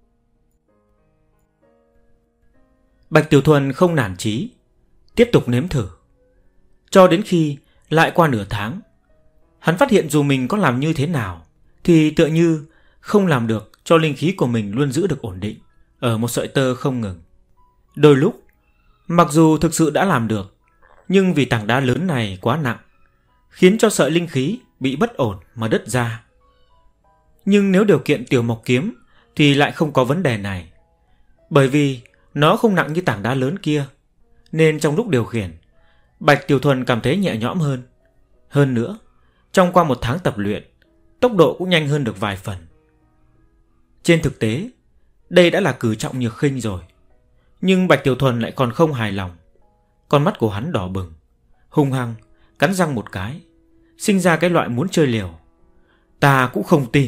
Bạch Tiểu Thuần không nản chí, tiếp tục nếm thử. Cho đến khi lại qua nửa tháng, hắn phát hiện dù mình có làm như thế nào thì tựa như không làm được cho linh khí của mình luôn giữ được ổn định ở một sợi tơ không ngừng. Đôi lúc, mặc dù thực sự đã làm được, nhưng vì tảng đá lớn này quá nặng, khiến cho sợi linh khí bị bất ổn mà đứt ra. Nhưng nếu điều kiện tiểu mộc kiếm thì lại không có vấn đề này. Bởi vì nó không nặng như tảng đá lớn kia, nên trong lúc điều khiển, Bạch Tiểu Thuần cảm thấy nhẹ nhõm hơn. Hơn nữa, trong qua 1 tháng tập luyện, tốc độ cũng nhanh hơn được vài phần. Trên thực tế, đây đã là cử trọng nhược khinh rồi. Nhưng Bạch Tiểu Thuần lại còn không hài lòng. Con mắt của hắn đỏ bừng, hung hăng cắn răng một cái, sinh ra cái loại muốn chơi liều. Ta cũng không tin.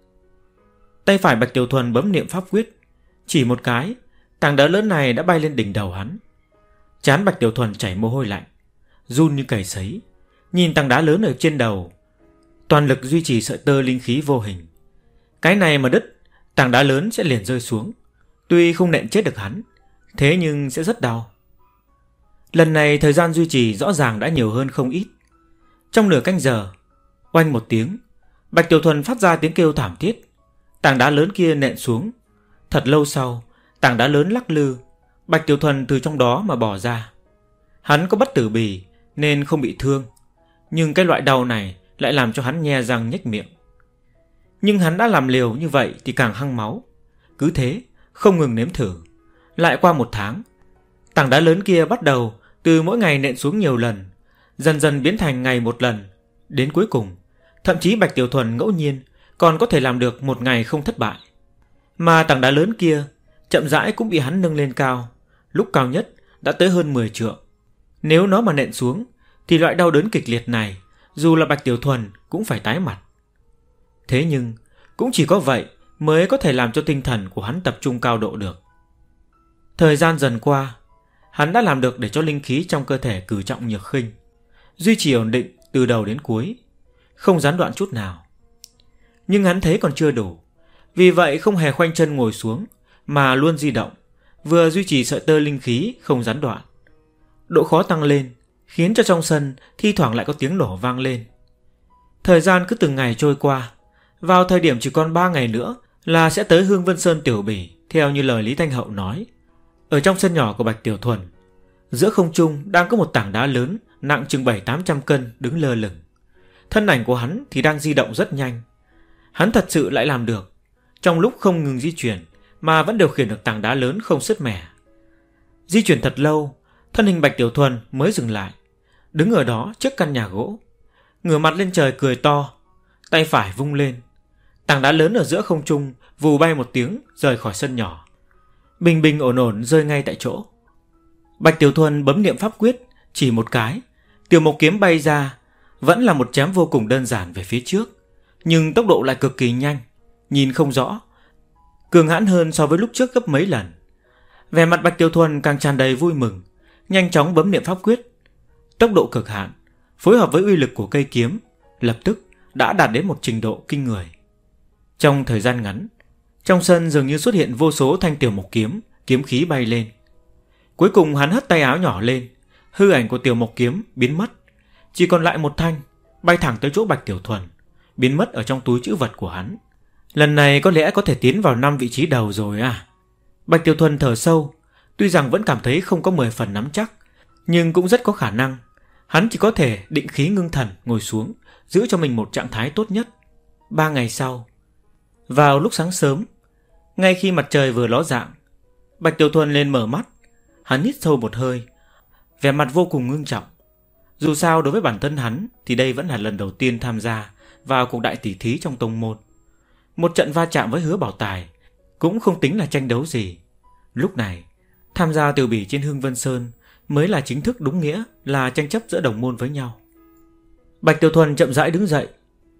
Tay phải Bạch Tiểu Thuần bấm niệm pháp quyết, chỉ một cái, tảng đá lớn này đã bay lên đỉnh đầu hắn. Trán Bạch Tiểu Thuần chảy mồ hôi lạnh, run như cầy sấy, nhìn tảng đá lớn ở trên đầu, toàn lực duy trì sợi tơ linh khí vô hình. Cái này mà đứt, tảng đá lớn sẽ liền rơi xuống. Tuy không nện chết được hắn, thế nhưng sẽ rất đau. Lần này thời gian duy trì rõ ràng đã nhiều hơn không ít. Trong nửa canh giờ, oanh một tiếng, Bạch Tiểu Thuần phát ra tiếng kêu thảm thiết. Tảng đá lớn kia nện xuống. Thật lâu sau, tảng đá lớn lắc lư, Bạch Tiểu Thuần từ trong đó mà bỏ ra. Hắn có bất tử bì nên không bị thương, nhưng cái loại đau này lại làm cho hắn nhe răng nhếch miệng. Nhưng hắn đã làm liều như vậy thì càng hăng máu. Cứ thế, không ngừng nếm thử. Lại qua 1 tháng, tảng đá lớn kia bắt đầu từ mỗi ngày nện xuống nhiều lần, dần dần biến thành ngày 1 lần. Đến cuối cùng, thậm chí Bạch Tiểu Thuần ngẫu nhiên còn có thể làm được 1 ngày không thất bại. Mà tảng đá lớn kia chậm rãi cũng bị hắn nâng lên cao, lúc cao nhất đã tới hơn 10 trượng. Nếu nó mà nện xuống thì loại đau đớn kịch liệt này, dù là Bạch Tiểu Thuần cũng phải tái mặt. Thế nhưng cũng chỉ có vậy mới có thể làm cho tinh thần của hắn tập trung cao độ được. Thời gian dần qua, hắn đã làm được để cho linh khí trong cơ thể cử trọng nhược khinh, duy trì ổn định từ đầu đến cuối, không gián đoạn chút nào. Nhưng hắn thấy còn chưa đủ, vì vậy không hề khoanh chân ngồi xuống, mà luôn di động, vừa duy trì sợi tơ linh khí không gián đoạn. Độ khó tăng lên, khiến cho trong sân thi thoảng lại có tiếng nổ vang lên. Thời gian cứ từng ngày trôi qua, vào thời điểm chỉ còn 3 ngày nữa là sẽ tới Hương Vân Sơn Tiểu Bỉ, theo như lời Lý Thanh Hậu nói. Ở trong sân nhỏ của Bạch Tiểu Thuần, giữa không trung đang có một tảng đá lớn nặng chừng 700-800 cân đứng lơ lửng. Thân ảnh của hắn thì đang di động rất nhanh. Hắn thật sự lại làm được, trong lúc không ngừng di chuyển mà vẫn điều khiển được tảng đá lớn không sứt mẻ. Di chuyển thật lâu, thân hình Bạch Tiểu Thuần mới dừng lại, đứng ở đó trước căn nhà gỗ, ngửa mặt lên trời cười to, tay phải vung lên. Tảng đá lớn ở giữa không trung vù bay một tiếng rời khỏi sân nhỏ, bình bình ổn ổn rơi ngay tại chỗ. Bạch Tiểu Thuần bấm niệm pháp quyết, chỉ một cái, tiểu mộc kiếm bay ra, vẫn là một chém vô cùng đơn giản về phía trước, nhưng tốc độ lại cực kỳ nhanh, nhìn không rõ, cường hãn hơn so với lúc trước gấp mấy lần. Vẻ mặt Bạch Tiểu Thuần càng tràn đầy vui mừng, nhanh chóng bấm niệm pháp quyết. Tốc độ cực hạn phối hợp với uy lực của cây kiếm, lập tức đã đạt đến một trình độ kinh người. Trong thời gian ngắn, trong sân dường như xuất hiện vô số thanh tiểu mộc kiếm, kiếm khí bay lên. Cuối cùng hắn hất tay áo nhỏ lên, hư ảnh của tiểu mộc kiếm biến mất, chỉ còn lại một thanh bay thẳng tới chỗ Bạch Tiểu Thuần, biến mất ở trong túi trữ vật của hắn. Lần này có lẽ có thể tiến vào 5 vị trí đầu rồi à? Bạch Tiểu Thuần thở sâu, tuy rằng vẫn cảm thấy không có 10 phần nắm chắc, nhưng cũng rất có khả năng. Hắn chỉ có thể định khí ngưng thần ngồi xuống, giữ cho mình một trạng thái tốt nhất. 3 ngày sau, vào lúc sáng sớm, ngay khi mặt trời vừa ló dạng, Bạch Tiểu Thuần lên mở mắt. Hắn hít sâu một hơi, vẻ mặt vô cùng ngưng trọng. Dù sao đối với bản thân hắn thì đây vẫn là lần đầu tiên tham gia vào cuộc đại tỷ thí trong tông môn. Một trận va chạm với Hứa Bảo Tài cũng không tính là tranh đấu gì. Lúc này tham gia Tiểu Bỉ trên Hương Vân Sơn mới là chính thức đúng nghĩa là tranh chấp giữa đồng môn với nhau. Bạch Tiểu Thuần chậm rãi đứng dậy.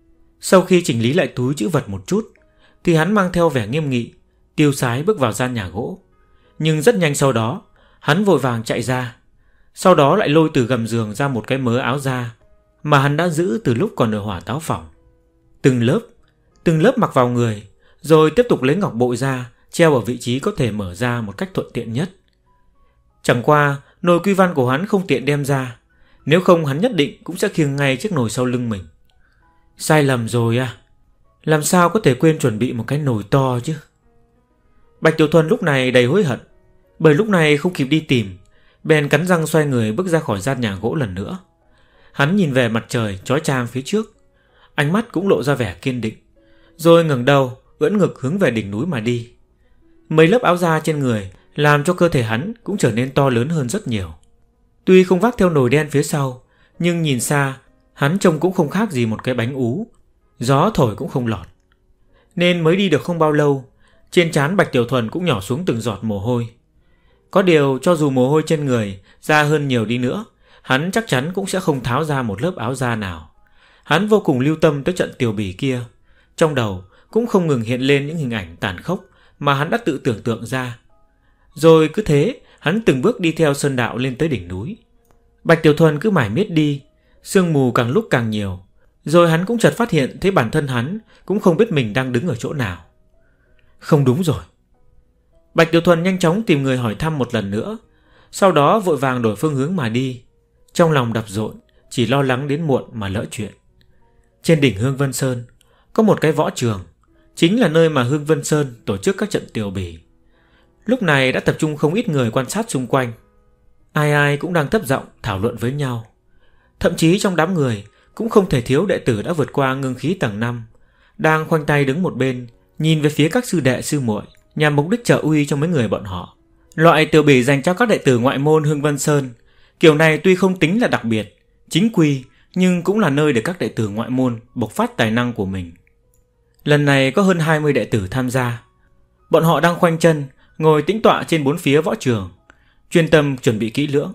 Sau khi chỉnh lý lại túi trữ vật một chút thì hắn mang theo vẻ nghiêm nghị, tiêu sái bước vào gian nhà gỗ. Nhưng rất nhanh sau đó hắn vội vàng chạy ra, sau đó lại lôi từ gầm giường ra một cái mớ áo da mà hắn đã giữ từ lúc còn ở Hỏa Táo Phòng. Từng lớp mặc vào người, rồi tiếp tục lấy ngọc bội ra treo ở vị trí có thể mở ra một cách thuận tiện nhất. Chẳng qua nồi quy văn của hắn không tiện đem ra, nếu không hắn nhất định cũng sẽ khiêng ngay chiếc nồi sau lưng mình. Sai lầm rồi à? Làm sao có thể quên chuẩn bị một cái nồi to chứ? Bạch Tiểu Thuần lúc này đầy hối hận, bởi lúc này không kịp đi tìm, bèn cắn răng xoay người bước ra khỏi gian nhà gỗ lần nữa. Hắn nhìn về mặt trời chói chang phía trước, ánh mắt cũng lộ ra vẻ kiên định, rồi ngẩng đầu ưỡn ngực hướng về đỉnh núi mà đi. Mấy lớp áo da trên người làm cho cơ thể hắn cũng trở nên to lớn hơn rất nhiều. Tuy không vác theo nồi đen phía sau, nhưng nhìn xa hắn trông cũng không khác gì một cái bánh ú, gió thổi cũng không lọt. Nên mới đi được không bao lâu, trên trán Bạch Tiểu Thuần cũng nhỏ xuống từng giọt mồ hôi. Có điều cho dù mồ hôi trên người ra hơn nhiều đi nữa, hắn chắc chắn cũng sẽ không tháo ra một lớp áo da nào. Hắn vô cùng lưu tâm tới trận Tiểu Bỉ kia, trong đầu cũng không ngừng hiện lên những hình ảnh tàn khốc mà hắn đã tự tưởng tượng ra. Rồi cứ thế hắn từng bước đi theo sơn đạo lên tới đỉnh núi. Bạch Tiểu Thuần cứ mải miết đi, sương mù càng lúc càng nhiều, rồi hắn cũng chợt phát hiện thấy bản thân hắn cũng không biết mình đang đứng ở chỗ nào. Không đúng rồi. Bạch Tiểu Thuần nhanh chóng tìm người hỏi thăm một lần nữa, sau đó vội vàng đổi phương hướng mà đi. Trong lòng đập rộn, chỉ lo lắng đến muộn mà lỡ chuyện. Trên đỉnh Hương Vân Sơn có một cái võ trường, chính là nơi mà Hương Vân Sơn tổ chức các trận Tiểu Bỉ. Lúc này đã tập trung không ít người quan sát xung quanh. Ai ai cũng đang thấp giọng thảo luận với nhau. Thậm chí trong đám người cũng không thể thiếu đệ tử đã vượt qua ngưng khí tầng 5, đang khoanh tay đứng một bên nhìn về phía các sư đệ sư muội, nhằm mục đích trợ uy cho mấy người bọn họ. Loại Tiểu Bỉ dành cho các đệ tử ngoại môn Hương Vân Sơn, kiểu này tuy không tính là đặc biệt, chính quy, nhưng cũng là nơi để các đệ tử ngoại môn bộc phát tài năng của mình. Lần này có hơn 20 đệ tử tham gia. Bọn họ đang khoanh chân ngồi tĩnh tọa trên bốn phía võ trường, chuyên tâm chuẩn bị kỹ lưỡng.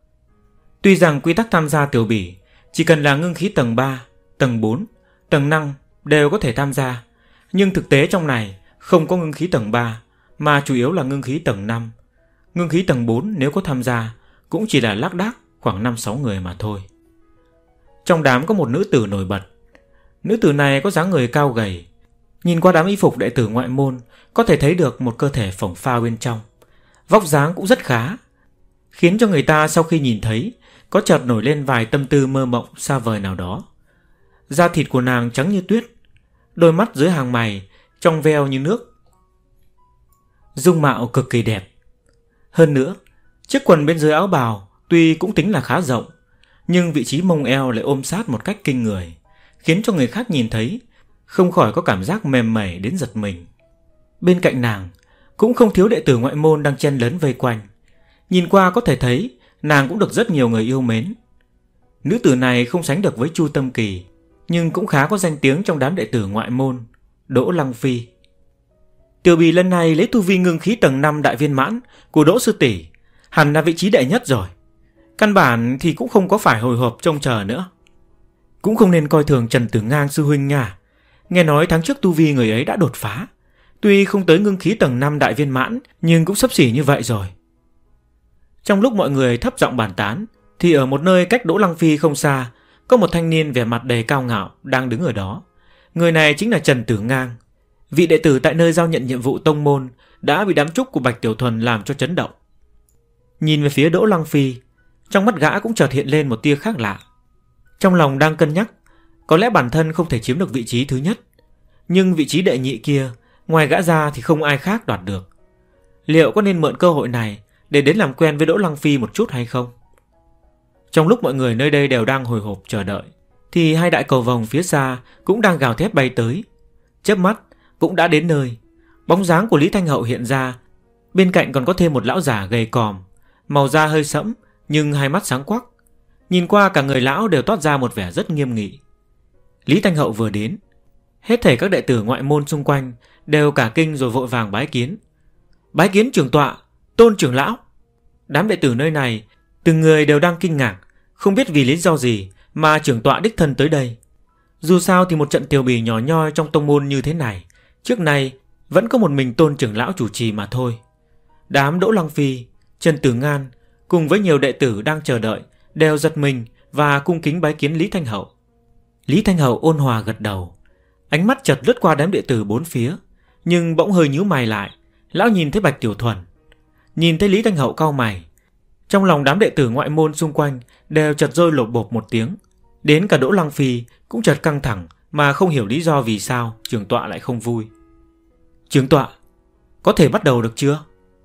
Tuy rằng quy tắc tham gia Tiểu Bỉ chỉ cần là ngưng khí tầng 3, tầng 4, tầng 5 đều có thể tham gia, nhưng thực tế trong này không có ngưng khí tầng 3, mà chủ yếu là ngưng khí tầng 5. Ngưng khí tầng 4 nếu có tham gia cũng chỉ là lác đác khoảng 5-6 người mà thôi. Trong đám có một nữ tử nổi bật. Nữ tử này có dáng người cao gầy. Nhìn qua đám y phục đệ tử ngoại môn có thể thấy được một cơ thể phồng phao bên trong. Vóc dáng cũng rất khá, khiến cho người ta sau khi nhìn thấy có chợt nổi lên vài tâm tư mơ mộng xa vời nào đó. Da thịt của nàng trắng như tuyết, đôi mắt dưới hàng mày trong veo như nước, dung mạo cực kỳ đẹp. Hơn nữa, chiếc quần bên dưới áo bào tuy cũng tính là khá rộng, nhưng vị trí mông eo lại ôm sát một cách kinh người, khiến cho người khác nhìn thấy không khỏi có cảm giác mềm mẩy đến giật mình. Bên cạnh nàng cũng không thiếu đệ tử ngoại môn đang chen lấn vây quanh. Nhìn qua có thể thấy nàng cũng được rất nhiều người yêu mến. Nữ tử này không sánh được với Chu Tâm Kỳ, nhưng cũng khá có danh tiếng trong đám đệ tử ngoại môn, Đỗ Lăng Phi. Tiểu Bì lần này lấy tu vi ngưng khí tầng 5 đại viên mãn của Đỗ sư tỷ, hẳn là vị trí đệ nhất rồi. Căn bản thì cũng không có phải hồi hộp trông chờ nữa. Cũng không nên coi thường Trần Tử Ngang sư huynh nha. Nghe nói tháng trước tu vi người ấy đã đột phá, tuy không tới ngưng khí tầng 5 đại viên mãn, nhưng cũng xấp xỉ như vậy rồi. Trong lúc mọi người thấp giọng bàn tán, thì ở một nơi cách Đỗ Lăng Phi không xa, có một thanh niên vẻ mặt đầy cao ngạo đang đứng ở đó. Người này chính là Trần Tử Ngang, vị đệ tử tại nơi giao nhận nhiệm vụ tông môn đã bị đám trúc của Bạch Tiểu Thuần làm cho chấn động. Nhìn về phía Đỗ Lăng Phi, trong mắt gã cũng chợt hiện lên một tia khác lạ. Trong lòng đang cân nhắc, có lẽ bản thân không thể chiếm được vị trí thứ nhất, nhưng vị trí đệ nhị kia, ngoài gã ra thì không ai khác đoạt được. Liệu có nên mượn cơ hội này để đến làm quen với Đỗ Lăng Phi một chút hay không? Trong lúc mọi người nơi đây đều đang hồi hộp chờ đợi, thì hai đại cầu vồng phía xa cũng đang gào thét bay tới. Chớp mắt cũng đã đến nơi. Bóng dáng của Lý Thanh Hậu hiện ra, bên cạnh còn có thêm một lão giả gầy còm, màu da hơi sẫm nhưng hai mắt sáng quắc. Nhìn qua cả người lão đều toát ra một vẻ rất nghiêm nghị. Lý Thanh Hậu vừa đến, hết thảy các đệ tử ngoại môn xung quanh đều cả kinh rồi vội vàng bái kiến. Bái kiến trưởng tọa, Tôn trưởng lão. Đám đệ tử nơi này từng người đều đang kinh ngạc, không biết vì lý do gì mà trưởng tọa đích thân tới đây. Dù sao thì một trận Tiểu Bì nhỏ nhoi trong tông môn như thế này, trước nay vẫn có một mình Tôn trưởng lão chủ trì mà thôi. Đám Đỗ Lăng Phi, Trần Tử Ngan cùng với nhiều đệ tử đang chờ đợi đều giật mình và cung kính bái kiến Lý Thanh Hậu. Lý Thanh Hậu ôn hòa gật đầu, ánh mắt chợt lướt qua đám đệ tử bốn phía, nhưng bỗng hơi nhíu mày lại. Lão nhìn thấy Bạch Tiểu Thuần, nhìn thấy Lý Thanh Hậu cau mày. Trong lòng đám đệ tử ngoại môn xung quanh đều chợt rơi lột bột một tiếng. Đến cả Đỗ Lăng Phi cũng chợt căng thẳng, mà không hiểu lý do vì sao trưởng tọa lại không vui. Trưởng tọa, có thể bắt đầu được chưa?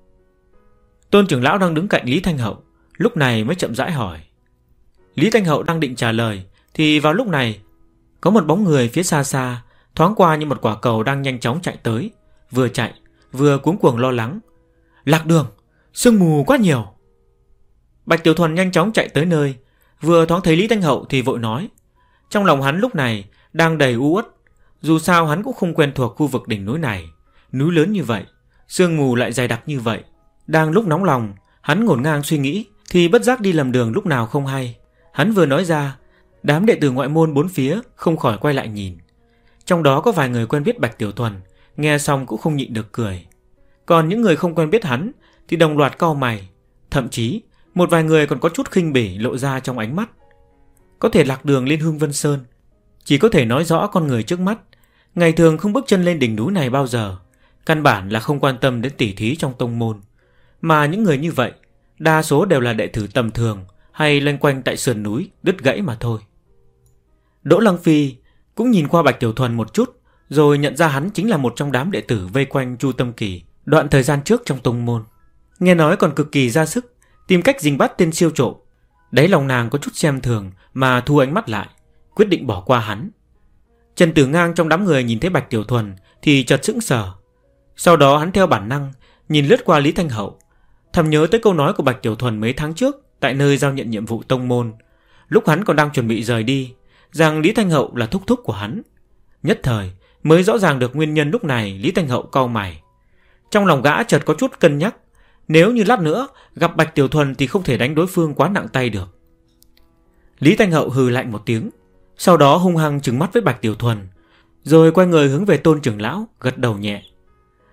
Tôn trưởng lão đang đứng cạnh Lý Thanh Hậu lúc này mới chậm rãi hỏi. Lý Thanh Hậu đang định trả lời thì vào lúc này có một bóng người phía xa xa thoáng qua như một quả cầu đang nhanh chóng chạy tới, vừa chạy vừa cuống cuồng lo lắng. Lạc đường, sương mù quá nhiều. Bạch Tiểu Thuần nhanh chóng chạy tới nơi, vừa thoáng thấy Lý Thanh Hậu thì vội nói. Trong lòng hắn lúc này đang đầy u uất, dù sao hắn cũng không quen thuộc khu vực đỉnh núi này. Núi lớn như vậy, sương mù lại dày đặc như vậy. Đang lúc nóng lòng, hắn ngổn ngang suy nghĩ thì bất giác đi lầm đường lúc nào không hay. Hắn vừa nói ra, đám đệ tử ngoại môn bốn phía không khỏi quay lại nhìn. Trong đó có vài người quen biết Bạch Tiểu Thuần, nghe xong cũng không nhịn được cười. Còn những người không quen biết hắn thì đồng loạt cau mày, thậm chí một vài người còn có chút khinh bỉ lộ ra trong ánh mắt. Có thể lạc đường lên Hương Vân Sơn, chỉ có thể nói rõ con người trước mắt ngày thường không bước chân lên đỉnh núi này bao giờ, căn bản là không quan tâm đến tỉ thí trong tông môn. Mà những người như vậy đa số đều là đệ tử tầm thường hay loanh quanh tại sườn núi đứt gãy mà thôi. Đỗ Lăng Phi cũng nhìn qua Bạch Tiểu Thuần một chút, rồi nhận ra hắn chính là một trong đám đệ tử vây quanh Chu Tâm Kỳ đoạn thời gian trước trong tông môn. Nghe nói còn cực kỳ ra sức tìm cách giành bắt tên siêu trộm. Đáy lòng nàng có chút xem thường mà thu ánh mắt lại, quyết định bỏ qua hắn. Trần Tử Ngang trong đám người nhìn thấy Bạch Tiểu Thuần thì chợt sững sờ. Sau đó hắn theo bản năng nhìn lướt qua Lý Thanh Hậu, thầm nhớ tới câu nói của Bạch Tiểu Thuần mấy tháng trước tại nơi giao nhận nhiệm vụ tông môn, lúc hắn còn đang chuẩn bị rời đi, rằng Lý Thanh Hậu là thúc thúc của hắn. Nhất thời mới rõ ràng được nguyên nhân lúc này Lý Thanh Hậu cau mày. Trong lòng gã chợt có chút cân nhắc, nếu như lát nữa gặp Bạch Tiểu Thuần thì không thể đánh đối phương quá nặng tay được. Lý Thanh Hậu hừ lạnh một tiếng, sau đó hung hăng trừng mắt với Bạch Tiểu Thuần, rồi quay người hướng về Tôn trưởng lão, gật đầu nhẹ.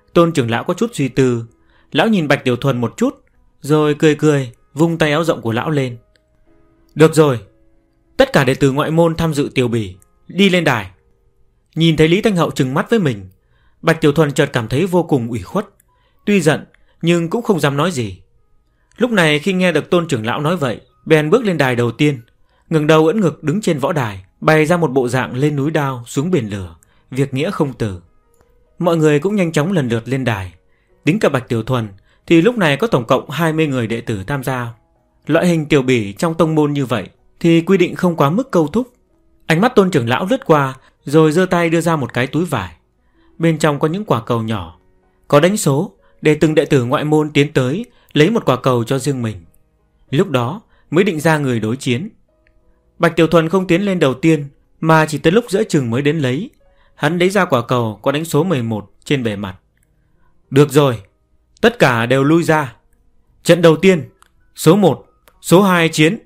Tôn trưởng lão có chút suy tư. Lão nhìn Bạch Tiểu Thuần một chút, rồi cười cười vung tay áo rộng của lão lên. Được rồi, tất cả đệ tử ngoại môn tham dự tiểu bỉ, đi lên đài. Nhìn thấy Lý Thanh Hậu trừng mắt với mình, Bạch Tiểu Thuần chợt cảm thấy vô cùng ủy khuất. Tuy giận nhưng cũng không dám nói gì. Lúc này khi nghe được Tôn trưởng lão nói vậy, bèn bước lên đài đầu tiên, ngẩng đầu ưỡn ngực đứng trên võ đài, bày ra một bộ dạng lên núi đao xuống biển lửa, việc nghĩa không từ. Mọi người cũng nhanh chóng lần lượt lên đài. Tính cả Bạch Tiểu Thuần thì lúc này có tổng cộng 20 người đệ tử tham gia. Loại hình tiểu bỉ trong tông môn như vậy thì quy định không quá mức câu thúc. Ánh mắt Tôn trưởng lão lướt qua, rồi giơ tay đưa ra một cái túi vải. Bên trong có những quả cầu nhỏ, có đánh số để từng đệ tử ngoại môn tiến tới lấy một quả cầu cho riêng mình. Lúc đó mới định ra người đối chiến. Bạch Tiểu Thuần không tiến lên đầu tiên, mà chỉ tới lúc giữa chừng mới đến lấy. Hắn lấy ra quả cầu có đánh số 11 trên bề mặt. Được rồi, tất cả đều lui ra. Trận đầu tiên, số 1, số 2 chiến.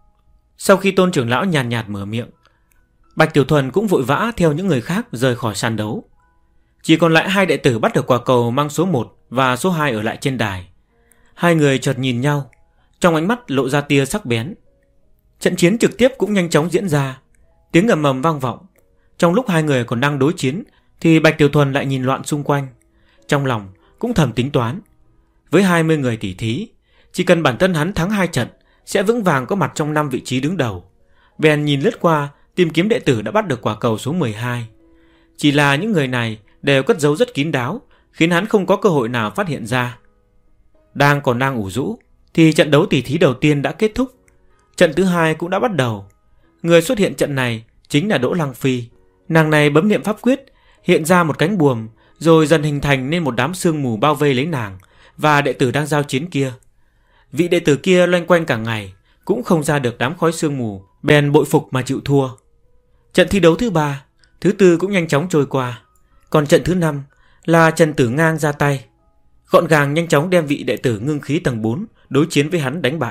Sau khi Tôn trưởng lão nhàn nhạt mở miệng, Bạch Tiểu Thuần cũng vội vã theo những người khác rời khỏi sàn đấu. Chỉ còn lại 2 đệ tử bắt được quả cầu mang số 1 và số 2 ở lại trên đài. Hai người chợt nhìn nhau, trong ánh mắt lộ ra tia sắc bén. Trận chiến trực tiếp cũng nhanh chóng diễn ra. Tiếng ầm ầm vang vọng. Trong lúc hai người còn đang đối chiến thì Bạch Tiểu Thuần lại nhìn loạn xung quanh. Trong lòng cũng thầm tính toán, với 20 người tỷ thí, chỉ cần bản thân hắn thắng 2 trận sẽ vững vàng có mặt trong 5 vị trí đứng đầu. Bèn nhìn lướt qua tìm kiếm đệ tử đã bắt được quả cầu số 12. Chỉ là những người này đều cất giấu rất kín đáo, khiến hắn không có cơ hội nào phát hiện ra. Đang ủ rũ thì trận đấu tỷ thí đầu tiên đã kết thúc. Trận thứ 2 cũng đã bắt đầu. Người xuất hiện trận này chính là Đỗ Lăng Phi. Nàng này bấm niệm pháp quyết, hiện ra một cánh buồm, rồi dần hình thành nên một đám sương mù bao vây lấy nàng và đệ tử đang giao chiến kia. Vị đệ tử kia loanh quanh cả ngày cũng không ra được đám khói sương mù, bèn bội phục mà chịu thua. Trận thi đấu thứ 3, thứ 4 cũng nhanh chóng trôi qua. Còn trận thứ 5 là Trần Tử Ngang ra tay, gọn gàng nhanh chóng đem vị đệ tử ngưng khí tầng 4 đối chiến với hắn đánh bại.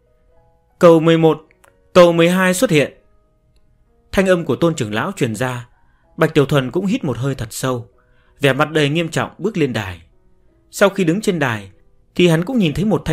Cầu 11, cầu 12 xuất hiện. Thanh âm của Tôn trưởng lão truyền ra. Bạch Tiểu Thuần cũng hít một hơi thật sâu, vẻ mặt đầy nghiêm trọng bước lên đài. Sau khi đứng trên đài thì hắn cũng nhìn thấy một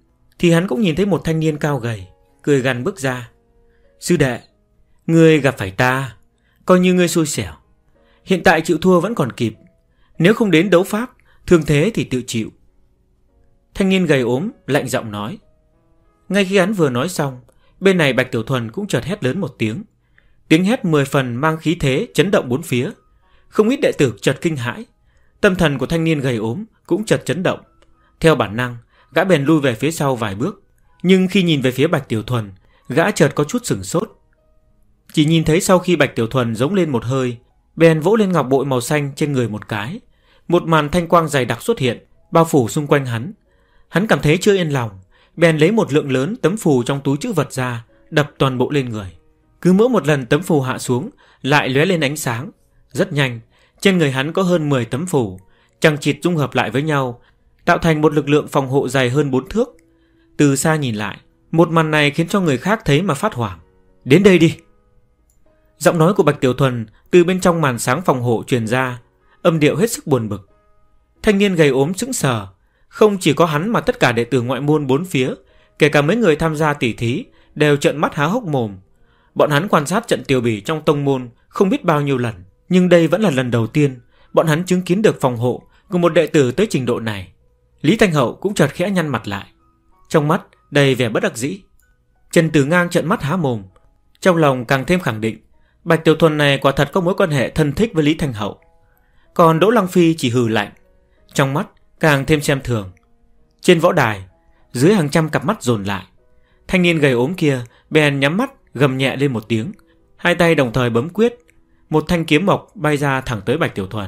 thanh niên cao gầy, cười gằn bước ra. Sư đệ, ngươi gặp phải ta, coi như ngươi xui xẻo. Hiện tại chịu thua vẫn còn kịp, nếu không đến đấu pháp, thương thế thì tự chịu. Thanh niên gầy ốm lạnh giọng nói. Ngay khi hắn vừa nói xong, bên này Bạch Tiểu Thuần cũng chợt hét lớn một tiếng. Tiếng hét 10 phần mang khí thế chấn động bốn phía. Không ít đệ tử chợt kinh hãi. Tâm thần của thanh niên gầy ốm cũng chợt chấn động. Theo bản năng, gã bèn lui về phía sau vài bước. Nhưng khi nhìn về phía Bạch Tiểu Thuần, gã chợt có chút sửng sốt. Chỉ nhìn thấy sau khi Bạch Tiểu Thuần giống lên một hơi, bèn vỗ lên ngọc bội màu xanh trên người một cái. Một màn thanh quang dày đặc xuất hiện, bao phủ xung quanh hắn. Hắn cảm thấy chưa yên lòng, bèn lấy một lượng lớn tấm phù trong túi trữ vật ra, đập toàn bộ lên người. Cứ mỗi một lần tấm phù hạ xuống lại lóe lên ánh sáng. Rất nhanh, trên người hắn có hơn 10 tấm phù, chằng chịt dung hợp lại với nhau, tạo thành một lực lượng phòng hộ dày hơn 4 thước. Từ xa nhìn lại, một màn này khiến cho người khác thấy mà phát hoảng. Đến đây đi. Giọng nói của Bạch Tiểu Thuần từ bên trong màn sáng phòng hộ truyền ra, âm điệu hết sức buồn bực. Thanh niên gầy ốm sững sờ. Không chỉ có hắn mà tất cả đệ tử ngoại môn bốn phía, kể cả mấy người tham gia tỷ thí, đều trợn mắt há hốc mồm. Bọn hắn quan sát trận tiểu bỉ trong tông môn không biết bao nhiêu lần, nhưng đây vẫn là lần đầu tiên bọn hắn chứng kiến được phòng hộ của một đệ tử tới trình độ này. Lý Thanh Hậu cũng chợt khẽ nhăn mặt lại, trong mắt đầy vẻ bất đắc dĩ. Trần Tử Ngang trợn mắt há mồm, trong lòng càng thêm khẳng định Bạch Tiểu Thuần này quả thật có mối quan hệ thân thích với Lý Thanh Hậu. Còn Đỗ Lăng Phi chỉ hừ lạnh, trong mắt càng thêm xem thường. Trên võ đài, dưới hàng trăm cặp mắt dồn lại, thanh niên gầy ốm kia bèn nhắm mắt gầm nhẹ lên một tiếng, hai tay đồng thời bấm quyết, một thanh kiếm mộc bay ra thẳng tới Bạch Tiểu Thuần.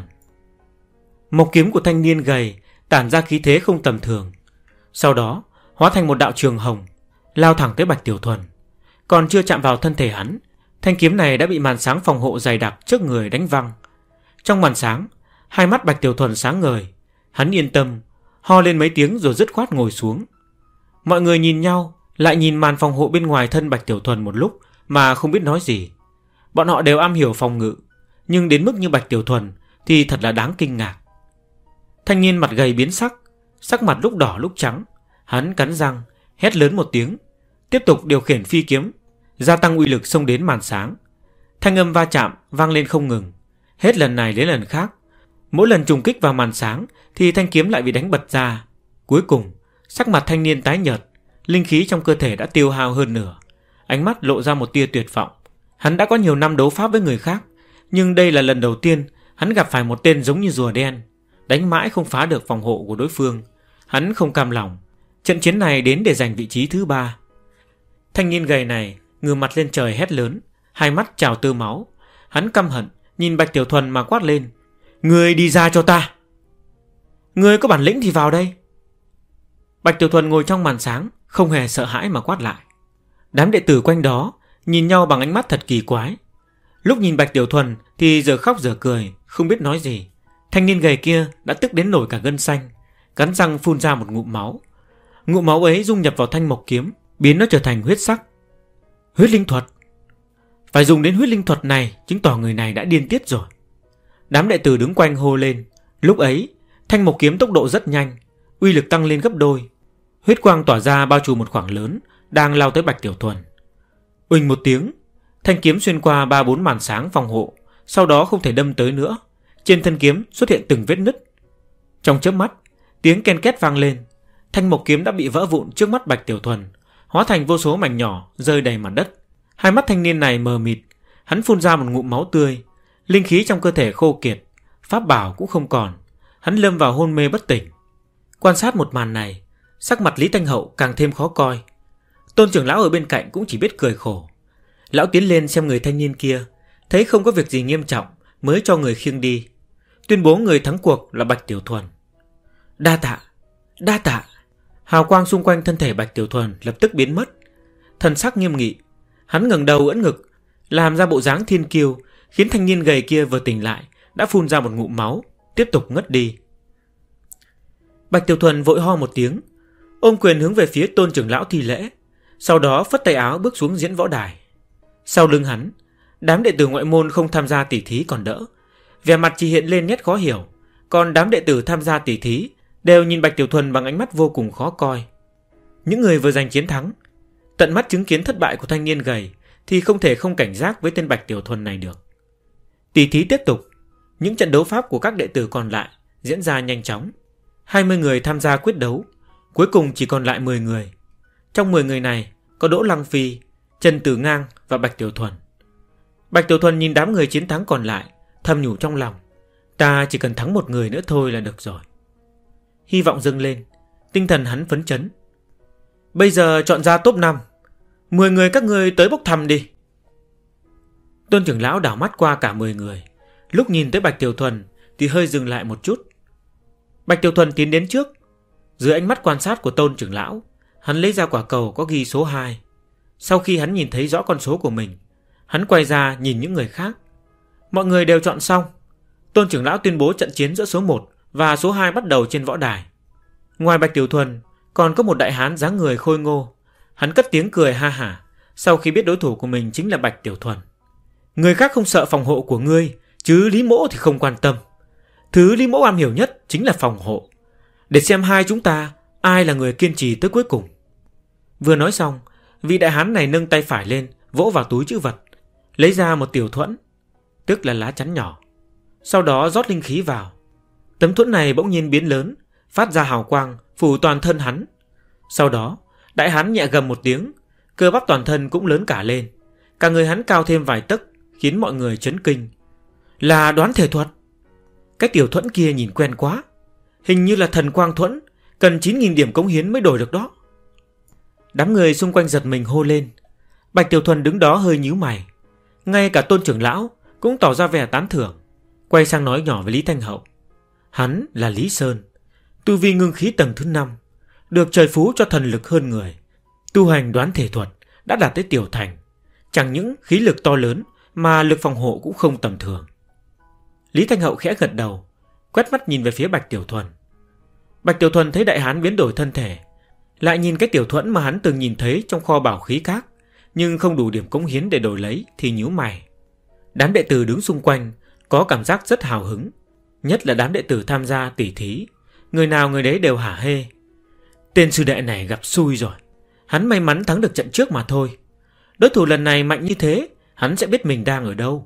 Mộc kiếm của thanh niên gầy tản ra khí thế không tầm thường, sau đó hóa thành một đạo trường hồng, lao thẳng tới Bạch Tiểu Thuần. Còn chưa chạm vào thân thể hắn, thanh kiếm này đã bị màn sáng phòng hộ dày đặc trước người đánh văng. Trong màn sáng, hai mắt Bạch Tiểu Thuần sáng ngời. Hắn yên tâm, ho lên mấy tiếng rồi dứt khoát ngồi xuống. Mọi người nhìn nhau, lại nhìn màn phòng hộ bên ngoài thân Bạch Tiểu Thuần một lúc mà không biết nói gì. Bọn họ đều am hiểu phòng ngự, nhưng đến mức như Bạch Tiểu Thuần thì thật là đáng kinh ngạc. Thanh niên mặt gầy biến sắc, sắc mặt lúc đỏ lúc trắng. Hắn cắn răng, hét lớn một tiếng, tiếp tục điều khiển phi kiếm, gia tăng uy lực xông đến màn sáng. Thanh âm va chạm vang lên không ngừng, hết lần này đến lần khác. Mỗi lần trùng kích vào màn sáng thì thanh kiếm lại bị đánh bật ra. Cuối cùng, sắc mặt thanh niên tái nhợt, linh khí trong cơ thể đã tiêu hao hơn nửa, ánh mắt lộ ra một tia tuyệt vọng. Hắn đã có nhiều năm đấu pháp với người khác, nhưng đây là lần đầu tiên hắn gặp phải một tên giống như rùa đen, đánh mãi không phá được phòng hộ của đối phương. Hắn không cam lòng, trận chiến này đến để giành vị trí thứ 3. Thanh niên gầy này ngửa mặt lên trời hét lớn, hai mắt trào tơ máu. Hắn căm hận nhìn Bạch Tiểu Thuần mà quát lên: "Ngươi đi ra cho ta! Ngươi có bản lĩnh thì vào đây!" Bạch Tiểu Thuần ngồi trong màn sáng, không hề sợ hãi mà quát lại. Đám đệ tử quanh đó nhìn nhau bằng ánh mắt thật kỳ quái. Lúc nhìn Bạch Tiểu Thuần thì giờ khóc giờ cười, không biết nói gì. Thanh niên gầy kia đã tức đến nổi cả gân xanh, cắn răng phun ra một ngụm máu. Ngụm máu ấy dung nhập vào thanh mộc kiếm, biến nó trở thành huyết sắc. Huyết linh thuật. Phải dùng đến huyết linh thuật này chứng tỏ người này đã điên tiết rồi. Đám đệ tử đứng quanh hô lên. Lúc ấy thanh mộc kiếm tốc độ rất nhanh, uy lực tăng lên gấp đôi. Huyết quang tỏa ra bao trùm một khoảng lớn, đang lao tới Bạch Tiểu Thuần. Uỳnh một tiếng, thanh kiếm xuyên qua 3-4 màn sáng phòng hộ, sau đó không thể đâm tới nữa. Trên thân kiếm xuất hiện từng vết nứt. Trong chớp mắt, tiếng ken két vang lên. Thanh mộc kiếm đã bị vỡ vụn trước mắt Bạch Tiểu Thuần, hóa thành vô số mảnh nhỏ rơi đầy mặt đất. Hai mắt thanh niên này mờ mịt, hắn phun ra một ngụm máu tươi, linh khí trong cơ thể khô kiệt, pháp bảo cũng không còn. Hắn lâm vào hôn mê bất tỉnh. Quan sát một màn này, sắc mặt Lý Thanh Hậu càng thêm khó coi. Tôn trưởng lão ở bên cạnh cũng chỉ biết cười khổ. Lão tiến lên xem người thanh niên kia, thấy không có việc gì nghiêm trọng mới cho người khiêng đi, tuyên bố người thắng cuộc là Bạch Tiểu Thuần. Đa tạ, đa tạ. Hào quang xung quanh thân thể Bạch Tiểu Thuần lập tức biến mất, thần sắc nghiêm nghị. Hắn ngẩng đầu ưỡn ngực, làm ra bộ dáng thiên kiêu, khiến thanh niên gầy kia vừa tỉnh lại đã phun ra một ngụm máu, tiếp tục ngất đi. Bạch Tiểu Thuần vội ho một tiếng, ôm quyền hướng về phía Tôn trưởng lão thi lễ, sau đó phất tay áo bước xuống diễn võ đài. Sau lưng hắn, đám đệ tử ngoại môn không tham gia tỷ thí còn đỡ, vẻ mặt chỉ hiện lên nét khó hiểu, còn đám đệ tử tham gia tỷ thí đều nhìn Bạch Tiểu Thuần bằng ánh mắt vô cùng khó coi. Những người vừa giành chiến thắng, tận mắt chứng kiến thất bại của thanh niên gầy thì không thể không cảnh giác với tên Bạch Tiểu Thuần này được. Tỷ thí tiếp tục, những trận đấu pháp của các đệ tử còn lại diễn ra nhanh chóng. 20 người tham gia quyết đấu, cuối cùng chỉ còn lại 10 người. Trong 10 người này có Đỗ Lăng Phi, Trần Tử Ngang và Bạch Tiểu Thuần. Bạch Tiểu Thuần nhìn đám người chiến thắng còn lại, thầm nhủ trong lòng: ta chỉ cần thắng một người nữa thôi là được rồi. Hy vọng dâng lên, tinh thần hắn phấn chấn. Bây giờ chọn ra top 5, 10 người các ngươi tới bốc thăm đi. Tôn trưởng lão đảo mắt qua cả 10 người, lúc nhìn tới Bạch Tiểu Thuần thì hơi dừng lại một chút. Bạch Tiểu Thuần tiến đến trước, dưới ánh mắt quan sát của Tôn trưởng lão, hắn lấy ra quả cầu có ghi số 2. Sau khi hắn nhìn thấy rõ con số của mình, hắn quay ra nhìn những người khác. Mọi người đều chọn xong. Tôn trưởng lão tuyên bố trận chiến giữa số 1 và số 2 bắt đầu trên võ đài. Ngoài Bạch Tiểu Thuần còn có một đại hán dáng người khôi ngô. Hắn cất tiếng cười ha hả sau khi biết đối thủ của mình chính là Bạch Tiểu Thuần. Người khác không sợ phòng hộ của ngươi, chứ Lý Mỗ thì không quan tâm. Thứ Lý Mỗ am hiểu nhất chính là phòng hộ, để xem hai chúng ta ai là người kiên trì tới cuối cùng. Vừa nói xong, vị đại hán này nâng tay phải lên, vỗ vào túi trữ vật, lấy ra một tiểu thuẫn, tức là lá chắn nhỏ. Sau đó rót linh khí vào. Tấm thuẫn này bỗng nhiên biến lớn, phát ra hào quang phủ toàn thân hắn. Sau đó đại hán nhẹ gầm một tiếng, cơ bắp toàn thân cũng lớn cả lên, cả người hắn cao thêm vài tấc, khiến mọi người chấn kinh. Là đoán thể thuật. Cái tiểu thuẫn kia nhìn quen quá, hình như là thần quang thuẫn, cần 9.000 điểm cống hiến mới đổi được đó. Đám người xung quanh giật mình hô lên. Bạch Tiểu Thuần đứng đó hơi nhíu mày. Ngay cả Tôn trưởng lão cũng tỏ ra vẻ tán thưởng, quay sang nói nhỏ với Lý Thanh Hậu. Hắn là Lý Sơn, tu vi ngưng khí tầng thứ 5, được trời phú cho thần lực hơn người, tu hành đoán thể thuật đã đạt tới tiểu thành. Chẳng những khí lực to lớn mà lực phòng hộ cũng không tầm thường. Lý Thanh Hậu khẽ gật đầu, quét mắt nhìn về phía Bạch Tiểu Thuần. Bạch Tiểu Thuần thấy đại hán biến đổi thân thể, lại nhìn cái tiểu thuẫn mà hắn từng nhìn thấy trong kho bảo khí các, nhưng không đủ điểm cống hiến để đổi lấy thì nhíu mày. Đám đệ tử đứng xung quanh có cảm giác rất hào hứng. Nhất là đám đệ tử tham gia tỉ thí, người nào người đấy đều hả hê. Tên sư đệ này gặp xui rồi, hắn may mắn thắng được trận trước mà thôi. Đối thủ lần này mạnh như thế, hắn sẽ biết mình đang ở đâu.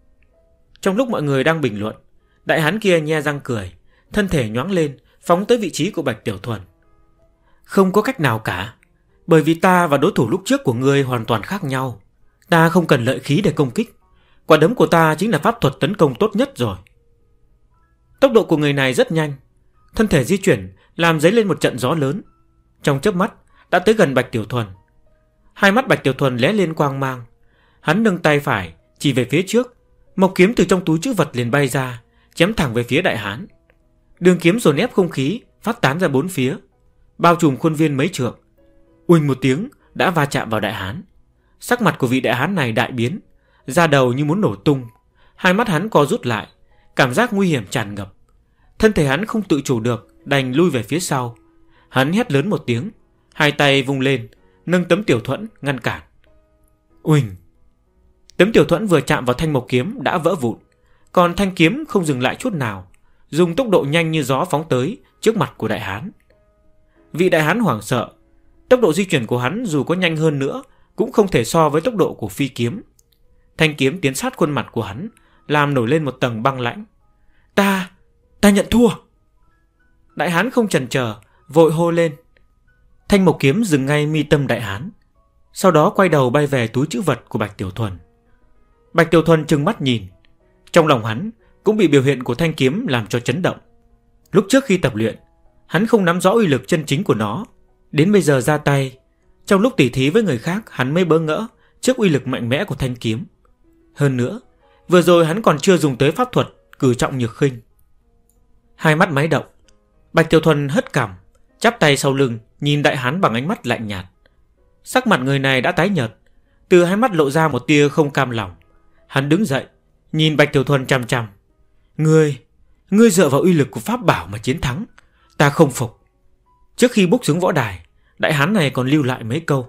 Trong lúc mọi người đang bình luận, đại hán kia nhe răng cười, thân thể nhoáng lên, phóng tới vị trí của Bạch Tiểu Thuần. Không có cách nào cả, bởi vì ta và đối thủ lúc trước của ngươi hoàn toàn khác nhau. Ta không cần lợi khí để công kích, quả đấm của ta chính là pháp thuật tấn công tốt nhất rồi. Tốc độ của người này rất nhanh, thân thể di chuyển làm dấy lên một trận gió lớn. Trong chớp mắt đã tới gần Bạch Tiểu Thuần. Hai mắt Bạch Tiểu Thuần lóe lên quang mang. Hắn nâng tay phải chỉ về phía trước, mộc kiếm từ trong túi trữ vật liền bay ra, chém thẳng về phía đại hán. Đường kiếm dồn ép không khí phát tán ra bốn phía, bao trùm khuôn viên mấy trượng. Uỳnh một tiếng đã va chạm vào đại hán. Sắc mặt của vị đại hán này đại biến, da đầu như muốn nổ tung, hai mắt hắn co rút lại, cảm giác nguy hiểm tràn ngập. Thân thể hắn không tự chủ được, đành lui về phía sau. Hắn hét lớn một tiếng, hai tay vung lên, nâng tấm tiểu thuẫn ngăn cản. Uỳnh! Tấm tiểu thuẫn vừa chạm vào thanh mộc kiếm đã vỡ vụn, còn thanh kiếm không dừng lại chút nào, dùng tốc độ nhanh như gió phóng tới trước mặt của đại hán. Vị đại hán hoảng sợ, tốc độ di chuyển của hắn dù có nhanh hơn nữa cũng không thể so với tốc độ của phi kiếm. Thanh kiếm tiến sát khuôn mặt của hắn, làm nổi lên một tầng băng lãnh. Ta nhận thua! Đại hán không chần chờ, vội hô lên. Thanh mộc kiếm dừng ngay mi tâm đại hán, sau đó quay đầu bay về túi trữ vật của Bạch Tiểu Thuần. Bạch Tiểu Thuần trừng mắt nhìn, trong lòng hắn cũng bị biểu hiện của thanh kiếm làm cho chấn động. Lúc trước khi tập luyện, hắn không nắm rõ uy lực chân chính của nó, đến bây giờ ra tay, trong lúc tỉ thí với người khác hắn mới bỡ ngỡ trước uy lực mạnh mẽ của thanh kiếm. Hơn nữa, vừa rồi hắn còn chưa dùng tới pháp thuật cử trọng nhược khinh. Hai mắt máy động, Bạch Tiểu Thuần hất cằm, chắp tay sau lưng, nhìn đại hán bằng ánh mắt lạnh nhạt. Sắc mặt người này đã tái nhợt, từ hai mắt lộ ra một tia không cam lòng. Hắn đứng dậy, nhìn Bạch Tiểu Thuần chằm chằm. Ngươi dựa vào uy lực của pháp bảo mà chiến thắng, ta không phục. Trước khi bước xuống võ đài, đại hán này còn lưu lại mấy câu.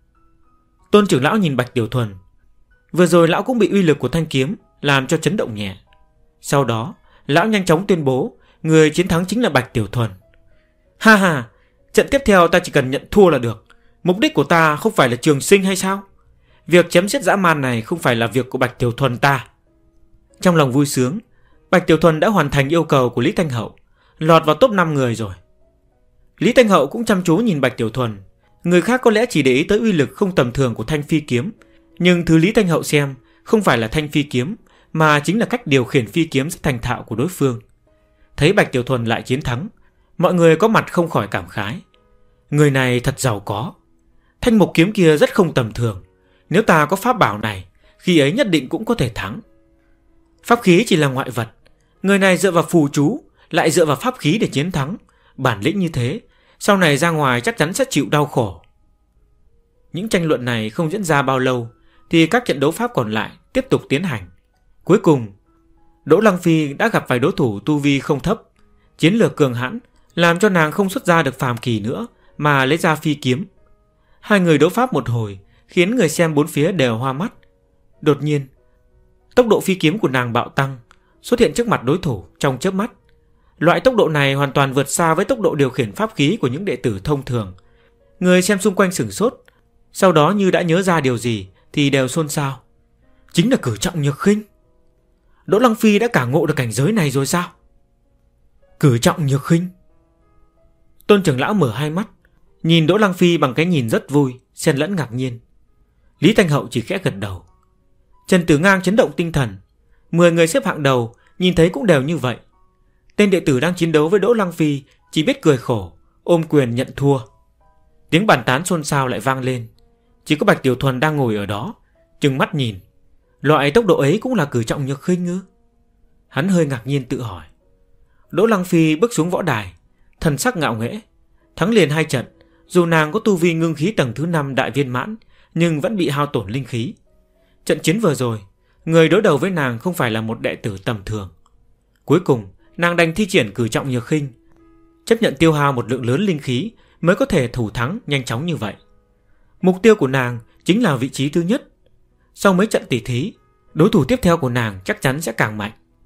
Tôn trưởng lão nhìn Bạch Tiểu Thuần. Vừa rồi lão cũng bị uy lực của thanh kiếm làm cho chấn động nhẹ. Sau đó, lão nhanh chóng tuyên bố người chiến thắng chính là Bạch Tiểu Thuần. Ha ha, trận tiếp theo ta chỉ cần nhận thua là được. Mục đích của ta không phải là trường sinh hay sao? Việc chém giết dã man này không phải là việc của Bạch Tiểu Thuần ta. Trong lòng vui sướng, Bạch Tiểu Thuần đã hoàn thành yêu cầu của Lý Thanh Hậu, lọt vào top 5 người rồi. Lý Thanh Hậu cũng chăm chú nhìn Bạch Tiểu Thuần. Người khác có lẽ chỉ để ý tới uy lực không tầm thường của thanh phi kiếm, nhưng thứ Lý Thanh Hậu xem không phải là thanh phi kiếm, mà chính là cách điều khiển phi kiếm rất thành thạo của đối phương. Thấy Bạch Tiểu Thuần lại chiến thắng, mọi người có mặt không khỏi cảm khái. Người này thật giàu có. Thanh mộc kiếm kia rất không tầm thường. Nếu ta có pháp bảo này, khi ấy nhất định cũng có thể thắng. Pháp khí chỉ là ngoại vật, người này dựa vào phù chú, lại dựa vào pháp khí để chiến thắng. Bản lĩnh như thế, sau này ra ngoài chắc chắn sẽ chịu đau khổ. Những tranh luận này không diễn ra bao lâu, thì các trận đấu pháp còn lại tiếp tục tiến hành. Cuối cùng, Đỗ Lăng Phi đã gặp phải đối thủ tu vi không thấp, chiến lược cường hãn, làm cho nàng không xuất ra được phàm kỳ nữa, mà lấy ra phi kiếm. Hai người đấu pháp một hồi, khiến người xem bốn phía đều hoa mắt. Đột nhiên, tốc độ phi kiếm của nàng bạo tăng, xuất hiện trước mặt đối thủ trong chớp mắt. Loại tốc độ này hoàn toàn vượt xa với tốc độ điều khiển pháp khí của những đệ tử thông thường. Người xem xung quanh sửng sốt, sau đó như đã nhớ ra điều gì thì đều xôn xao. Chính là cử trọng nhược khinh. Đỗ Lăng Phi đã cảm ngộ được cảnh giới này rồi sao? Cử trọng nhược khinh. Tôn trưởng lão mở hai mắt, nhìn Đỗ Lăng Phi bằng cái nhìn rất vui, xen lẫn ngạc nhiên. Lý Thanh Hậu chỉ khẽ gật đầu. Trần Tử Ngang chấn động tinh thần. 10 người xếp hạng đầu nhìn thấy cũng đều như vậy. Tên đệ tử đang chiến đấu với Đỗ Lăng Phi chỉ biết cười khổ, ôm quyền nhận thua. Tiếng bàn tán xôn xao lại vang lên. Chỉ có Bạch Tiểu Thuần đang ngồi ở đó, trừng mắt nhìn. Loại tốc độ ấy cũng là cử trọng nhược khinh ư? Hắn hơi ngạc nhiên tự hỏi. Đỗ Lăng Phi bước xuống võ đài, thần sắc ngạo nghễ. Thắng liền 2 trận, dù nàng có tu vi ngưng khí tầng thứ 5 đại viên mãn, nhưng vẫn bị hao tổn linh khí. Trận chiến vừa rồi, người đối đầu với nàng không phải là một đệ tử tầm thường. Cuối cùng, nàng đành thi triển cử trọng nhược khinh, chấp nhận tiêu hao một lượng lớn linh khí mới có thể thủ thắng nhanh chóng như vậy. Mục tiêu của nàng chính là vị trí thứ nhất. Sau mấy trận tỉ thí, đối thủ tiếp theo của nàng chắc chắn sẽ càng mạnh.